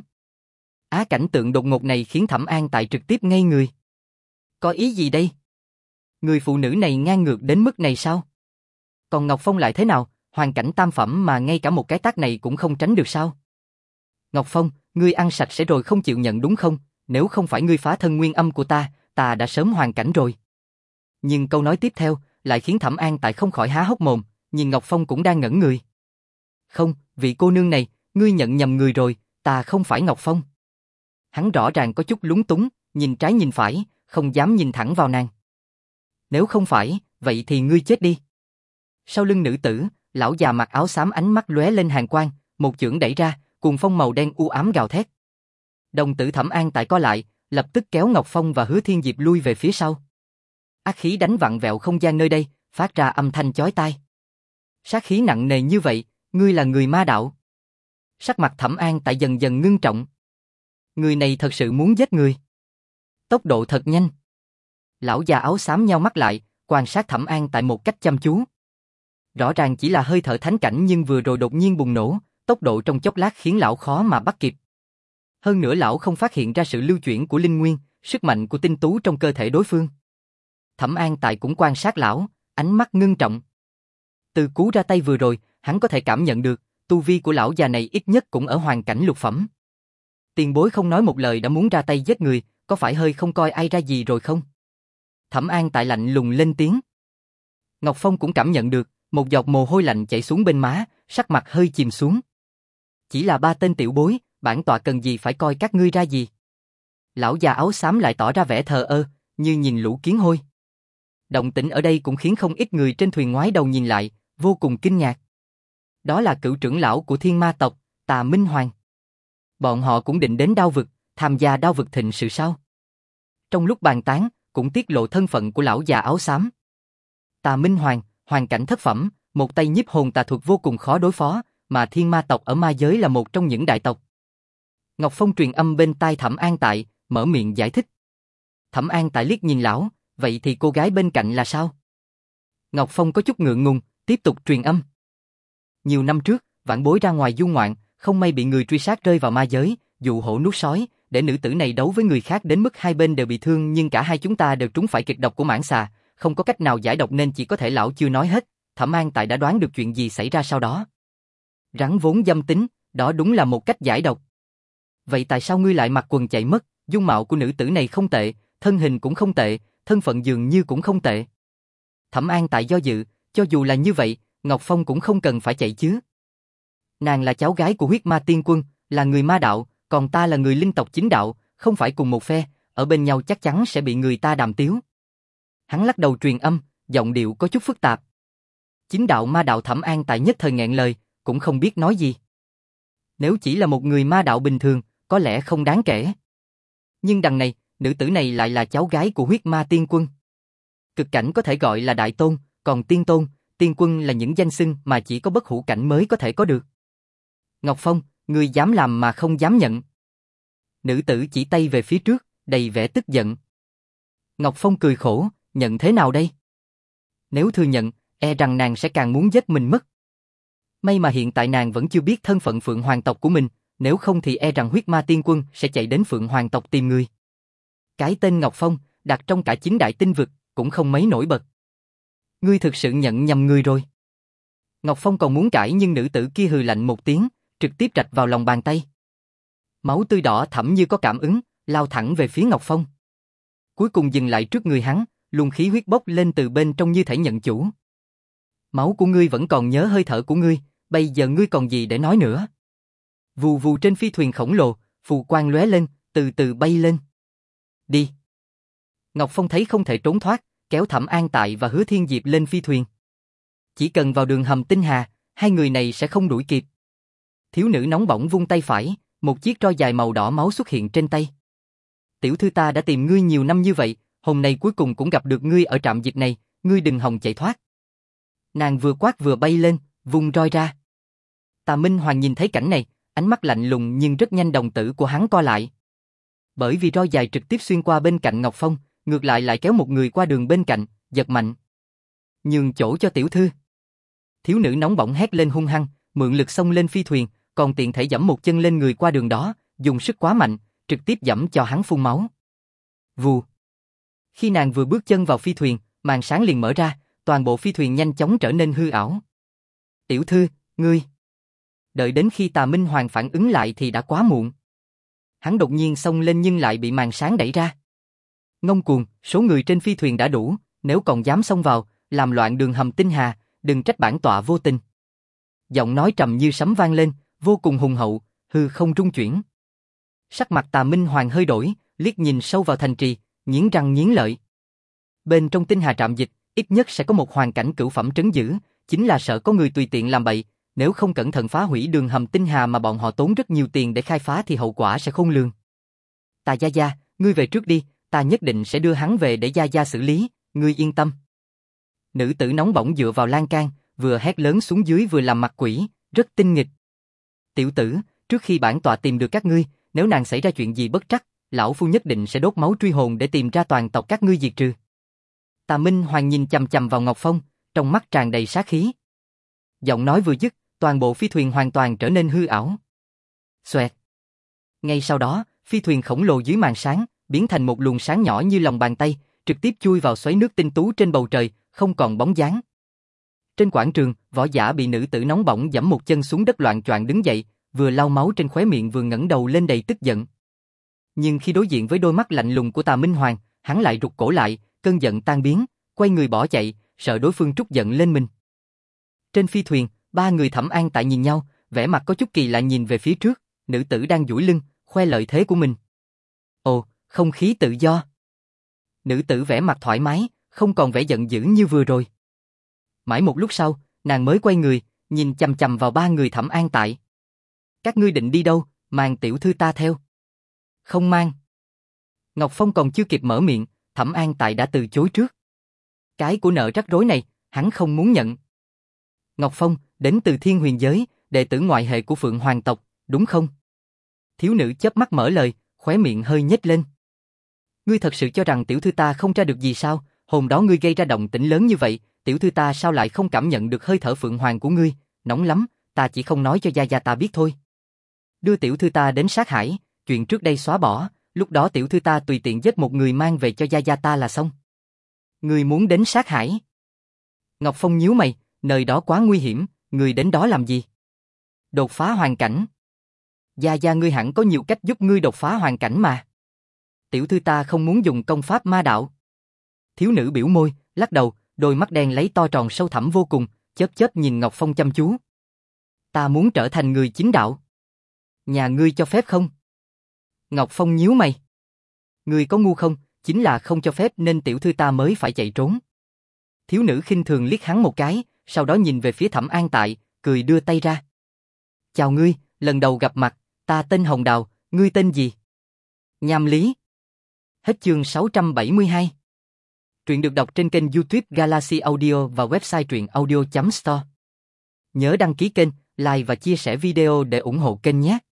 Á cảnh tượng đột ngột này khiến Thẩm An Tại trực tiếp ngây người. Có ý gì đây? Người phụ nữ này ngang ngược đến mức này sao? Còn Ngọc Phong lại thế nào, hoàn cảnh tam phẩm mà ngay cả một cái tát này cũng không tránh được sao? Ngọc Phong, ngươi ăn sạch sẽ rồi không chịu nhận đúng không? Nếu không phải ngươi phá thân nguyên âm của ta, ta đã sớm hoàn cảnh rồi. Nhưng câu nói tiếp theo lại khiến Thẩm An Tại không khỏi há hốc mồm, nhìn Ngọc Phong cũng đang ngẩn người. Không, vị cô nương này, ngươi nhận nhầm người rồi, ta không phải Ngọc Phong. Hắn rõ ràng có chút lúng túng, nhìn trái nhìn phải, không dám nhìn thẳng vào nàng. Nếu không phải, vậy thì ngươi chết đi. Sau lưng nữ tử, lão già mặc áo xám ánh mắt lóe lên hàn quang, một chưởng đẩy ra, cuồng phong màu đen u ám gào thét. Đồng tử Thẩm An Tại co lại, lập tức kéo Ngọc Phong và Hứa Thiên Diệp lui về phía sau. Ác khí đánh vặn vẹo không gian nơi đây, phát ra âm thanh chói tai. Sát khí nặng nề như vậy, ngươi là người ma đạo. Sắc mặt Thẩm An Tại dần dần ngưng trọng. Người này thật sự muốn giết người. Tốc độ thật nhanh. Lão già áo xám nheo mắt lại, quan sát Thẩm An Tại một cách chăm chú. Rõ ràng chỉ là hơi thở thánh cảnh nhưng vừa rồi đột nhiên bùng nổ, tốc độ trong chốc lát khiến lão khó mà bắt kịp. Hơn nữa lão không phát hiện ra sự lưu chuyển của linh nguyên, sức mạnh của tinh tú trong cơ thể đối phương. Thẩm An Tại cũng quan sát lão, ánh mắt ngưng trọng. Từ cú ra tay vừa rồi, hắn có thể cảm nhận được, tu vi của lão già này ít nhất cũng ở hoàn cảnh lục phẩm. Tiền bối không nói một lời đã muốn ra tay giết người, có phải hơi không coi ai ra gì rồi không? Thẩm An Tại lạnh lùng lên tiếng. Ngọc Phong cũng cảm nhận được, một giọt mồ hôi lạnh chảy xuống bên má, sắc mặt hơi chìm xuống. Chỉ là ba tên tiểu bối, bản tọa cần gì phải coi các ngươi ra gì? Lão già áo xám lại tỏ ra vẻ thờ ơ, như nhìn lũ kiến hôi. Động tĩnh ở đây cũng khiến không ít người trên thuyền ngoái đầu nhìn lại, vô cùng kinh ngạc. Đó là cựu trưởng lão của Thiên Ma tộc, Tà Minh Hoàng. Bọn họ cũng định đến Đao vực, tham gia Đao vực thịnh sự sao? Trong lúc bàn tán, cũng tiết lộ thân phận của lão già áo xám. Tà Minh Hoàng, hoàn cảnh thất phẩm, một tay nhiếp hồn tà thuật vô cùng khó đối phó, mà Thiên Ma tộc ở ma giới là một trong những đại tộc. Ngọc Phong truyền âm bên tai Thẩm An Tại, mở miệng giải thích. Thẩm An Tại liếc nhìn lão, vậy thì cô gái bên cạnh là sao? Ngọc Phong có chút ngượng ngùng, tiếp tục truyền âm. Nhiều năm trước, vãn bối ra ngoài du ngoạn, không may bị người truy sát rơi vào ma giới, dụ hổ nuốt sói, để nữ tử này đấu với người khác đến mức hai bên đều bị thương nhưng cả hai chúng ta đều trúng phải kịch độc của mãng xà, không có cách nào giải độc nên chỉ có thể lão chưa nói hết. Thẩm An Tại đã đoán được chuyện gì xảy ra sau đó. Rắn vốn dâm tính, đó đúng là một cách giải độc. Vậy tại sao ngươi lại mặc quần chạy mất? Dung mạo của nữ tử này không tệ, thân hình cũng không tệ, thân phận dường như cũng không tệ. Thẩm An Tại do dự, cho dù là như vậy, Ngọc Phong cũng không cần phải chạy chứ. Nàng là cháu gái của huyết ma tiên quân, là người ma đạo, còn ta là người linh tộc chính đạo, không phải cùng một phe, ở bên nhau chắc chắn sẽ bị người ta đàm tiếu. Hắn lắc đầu truyền âm, giọng điệu có chút phức tạp. Chính đạo ma đạo Thẩm An Tại nhất thời nghẹn lời, cũng không biết nói gì. Nếu chỉ là một người ma đạo bình thường, có lẽ không đáng kể. Nhưng đằng này, nữ tử này lại là cháu gái của huyết ma tiên quân. Cực cảnh có thể gọi là đại tôn, còn tiên tôn, tiên quân là những danh xưng mà chỉ có bất hủ cảnh mới có thể có được. Ngọc Phong, ngươi dám làm mà không dám nhận. Nữ tử chỉ tay về phía trước, đầy vẻ tức giận. Ngọc Phong cười khổ, nhận thế nào đây? Nếu thừa nhận, e rằng nàng sẽ càng muốn giết mình mất. May mà hiện tại nàng vẫn chưa biết thân phận Phượng Hoàng tộc của mình, nếu không thì e rằng huyết ma tiên quân sẽ chạy đến Phượng Hoàng tộc tìm người. Cái tên Ngọc Phong, đặt trong cả chín đại tinh vực, cũng không mấy nổi bật. Ngươi thực sự nhận nhầm người rồi. Ngọc Phong còn muốn cãi nhưng nữ tử kia hừ lạnh một tiếng, trực tiếp rạch vào lòng bàn tay. Máu tươi đỏ thẫm như có cảm ứng, lao thẳng về phía Ngọc Phong. Cuối cùng dừng lại trước người hắn, luồng khí huyết bốc lên từ bên trong như thể nhận chủ. Máu của ngươi vẫn còn nhớ hơi thở của ngươi, bây giờ ngươi còn gì để nói nữa? Vù vù trên phi thuyền khổng lồ, phù quang lóe lên, từ từ bay lên. Đi. Ngọc Phong thấy không thể trốn thoát, kéo Thẩm An Tại và Hứa Thiên Diệp lên phi thuyền. Chỉ cần vào đường hầm tinh hà, hai người này sẽ không đuổi kịp. Thiếu nữ nóng bỏng vung tay phải, một chiếc roi dài màu đỏ máu xuất hiện trên tay. Tiểu thư ta đã tìm ngươi nhiều năm như vậy, hôm nay cuối cùng cũng gặp được ngươi ở trạm dịch này, ngươi đừng hòng chạy thoát. Nàng vừa quát vừa bay lên, vung roi ra. Tà Minh Hoàng nhìn thấy cảnh này, ánh mắt lạnh lùng nhưng rất nhanh đồng tử của hắn co lại. Bởi vì roi dài trực tiếp xuyên qua bên cạnh Ngọc Phong, ngược lại lại kéo một người qua đường bên cạnh, giật mạnh. Nhường chỗ cho tiểu thư. Thiếu nữ nóng bỏng hét lên hung hăng, mượn lực xông lên phi thuyền, còn tiện thể giẫm một chân lên người qua đường đó, dùng sức quá mạnh, trực tiếp giẫm cho hắn phun máu. Vù. Khi nàng vừa bước chân vào phi thuyền, màn sáng liền mở ra, toàn bộ phi thuyền nhanh chóng trở nên hư ảo. Tiểu thư, ngươi. Đợi đến khi Tà Minh Hoàng phản ứng lại thì đã quá muộn. Hắn đột nhiên xông lên nhưng lại bị màn sáng đẩy ra. Ngông cuồng, số người trên phi thuyền đã đủ, nếu còn dám xông vào, làm loạn đường hầm tinh hà, đừng trách bản tọa vô tình. Giọng nói trầm như sấm vang lên, vô cùng hùng hậu, hư không rung chuyển. Sắc mặt Tà Minh Hoàng hơi đổi, liếc nhìn sâu vào thành trì, nghiến răng nghiến lợi. Bên trong tinh hà trạm dịch, ít nhất sẽ có một hoàn cảnh cửu phẩm trấn giữ, chính là sợ có người tùy tiện làm bậy, nếu không cẩn thận phá hủy đường hầm tinh hà mà bọn họ tốn rất nhiều tiền để khai phá thì hậu quả sẽ khôn lường. Tà gia gia, ngươi về trước đi, ta nhất định sẽ đưa hắn về để gia gia xử lý, ngươi yên tâm. Nữ tử nóng bỏng dựa vào lan can, vừa hét lớn xuống dưới vừa làm mặt quỷ, rất tinh nghịch. Tiểu tử, trước khi bản tọa tìm được các ngươi, nếu nàng xảy ra chuyện gì bất trắc, lão phu nhất định sẽ đốt máu truy hồn để tìm ra toàn tộc các ngươi diệt trừ. Tà Minh Hoàng nhìn chằm chằm vào Ngọc Phong, trong mắt tràn đầy sát khí. Giọng nói vừa dứt, toàn bộ phi thuyền hoàn toàn trở nên hư ảo. Xoẹt. Ngay sau đó, phi thuyền khổng lồ dưới màn sáng, biến thành một luồng sáng nhỏ như lòng bàn tay, trực tiếp chui vào xoáy nước tinh tú trên bầu trời, không còn bóng dáng. Trên quảng trường, võ giả bị nữ tử nóng bỏng giẫm một chân xuống đất loạng choạng đứng dậy, vừa lau máu trên khóe miệng vừa ngẩng đầu lên đầy tức giận. Nhưng khi đối diện với đôi mắt lạnh lùng của Tà Minh Hoàng, hắn lại rụt cổ lại, cơn giận tan biến, quay người bỏ chạy, sợ đối phương trút giận lên mình. Trên phi thuyền, ba người Thẩm An Tại nhìn nhau, vẻ mặt có chút kỳ lạ nhìn về phía trước, nữ tử đang duỗi lưng, khoe lợi thế của mình. Ồ, không khí tự do. Nữ tử vẻ mặt thoải mái, không còn vẻ giận dữ như vừa rồi. Mãi một lúc sau, nàng mới quay người, nhìn chằm chằm vào ba người Thẩm An Tại. Các ngươi định đi đâu, mang tiểu thư ta theo? Không mang. Ngọc Phong còn chưa kịp mở miệng, Thẩm An Tại đã từ chối trước. Cái của nợ rắc rối này, hắn không muốn nhận. Ngọc Phong, đến từ Thiên Huyền giới, đệ tử ngoại hệ của Phượng Hoàng tộc, đúng không? Thiếu nữ chớp mắt mở lời, khóe miệng hơi nhếch lên. Ngươi thật sự cho rằng tiểu thư ta không tra được gì sao? Hôm đó ngươi gây ra động tĩnh lớn như vậy, tiểu thư ta sao lại không cảm nhận được hơi thở Phượng Hoàng của ngươi? Nóng lắm, ta chỉ không nói cho gia gia ta biết thôi. Đưa tiểu thư ta đến sát hải, chuyện trước đây xóa bỏ, lúc đó tiểu thư ta tùy tiện giết một người mang về cho gia gia ta là xong. Ngươi muốn đến sát hải? Ngọc Phong nhíu mày, nơi đó quá nguy hiểm, ngươi đến đó làm gì? Đột phá hoàn cảnh. Gia gia ngươi hẳn có nhiều cách giúp ngươi đột phá hoàn cảnh mà. Tiểu thư ta không muốn dùng công pháp ma đạo. Thiếu nữ biểu môi, lắc đầu, đôi mắt đen lấy to tròn sâu thẳm vô cùng, chớp chớp nhìn Ngọc Phong chăm chú. Ta muốn trở thành người chính đạo. Nhà ngươi cho phép không? Ngọc Phong nhíu mày. Ngươi có ngu không, chính là không cho phép nên tiểu thư ta mới phải chạy trốn. Thiếu nữ khinh thường liếc hắn một cái, sau đó nhìn về phía Thẩm An Tại, cười đưa tay ra. Chào ngươi, lần đầu gặp mặt, ta tên Hồng Đào, ngươi tên gì? Nham Lý. Hết chương sáu trăm bảy mươi hai. Truyện được đọc trên kênh YouTube Galaxy Audio và website truyện audio chấm store. Nhớ đăng ký kênh like và chia sẻ video để ủng hộ kênh nhé.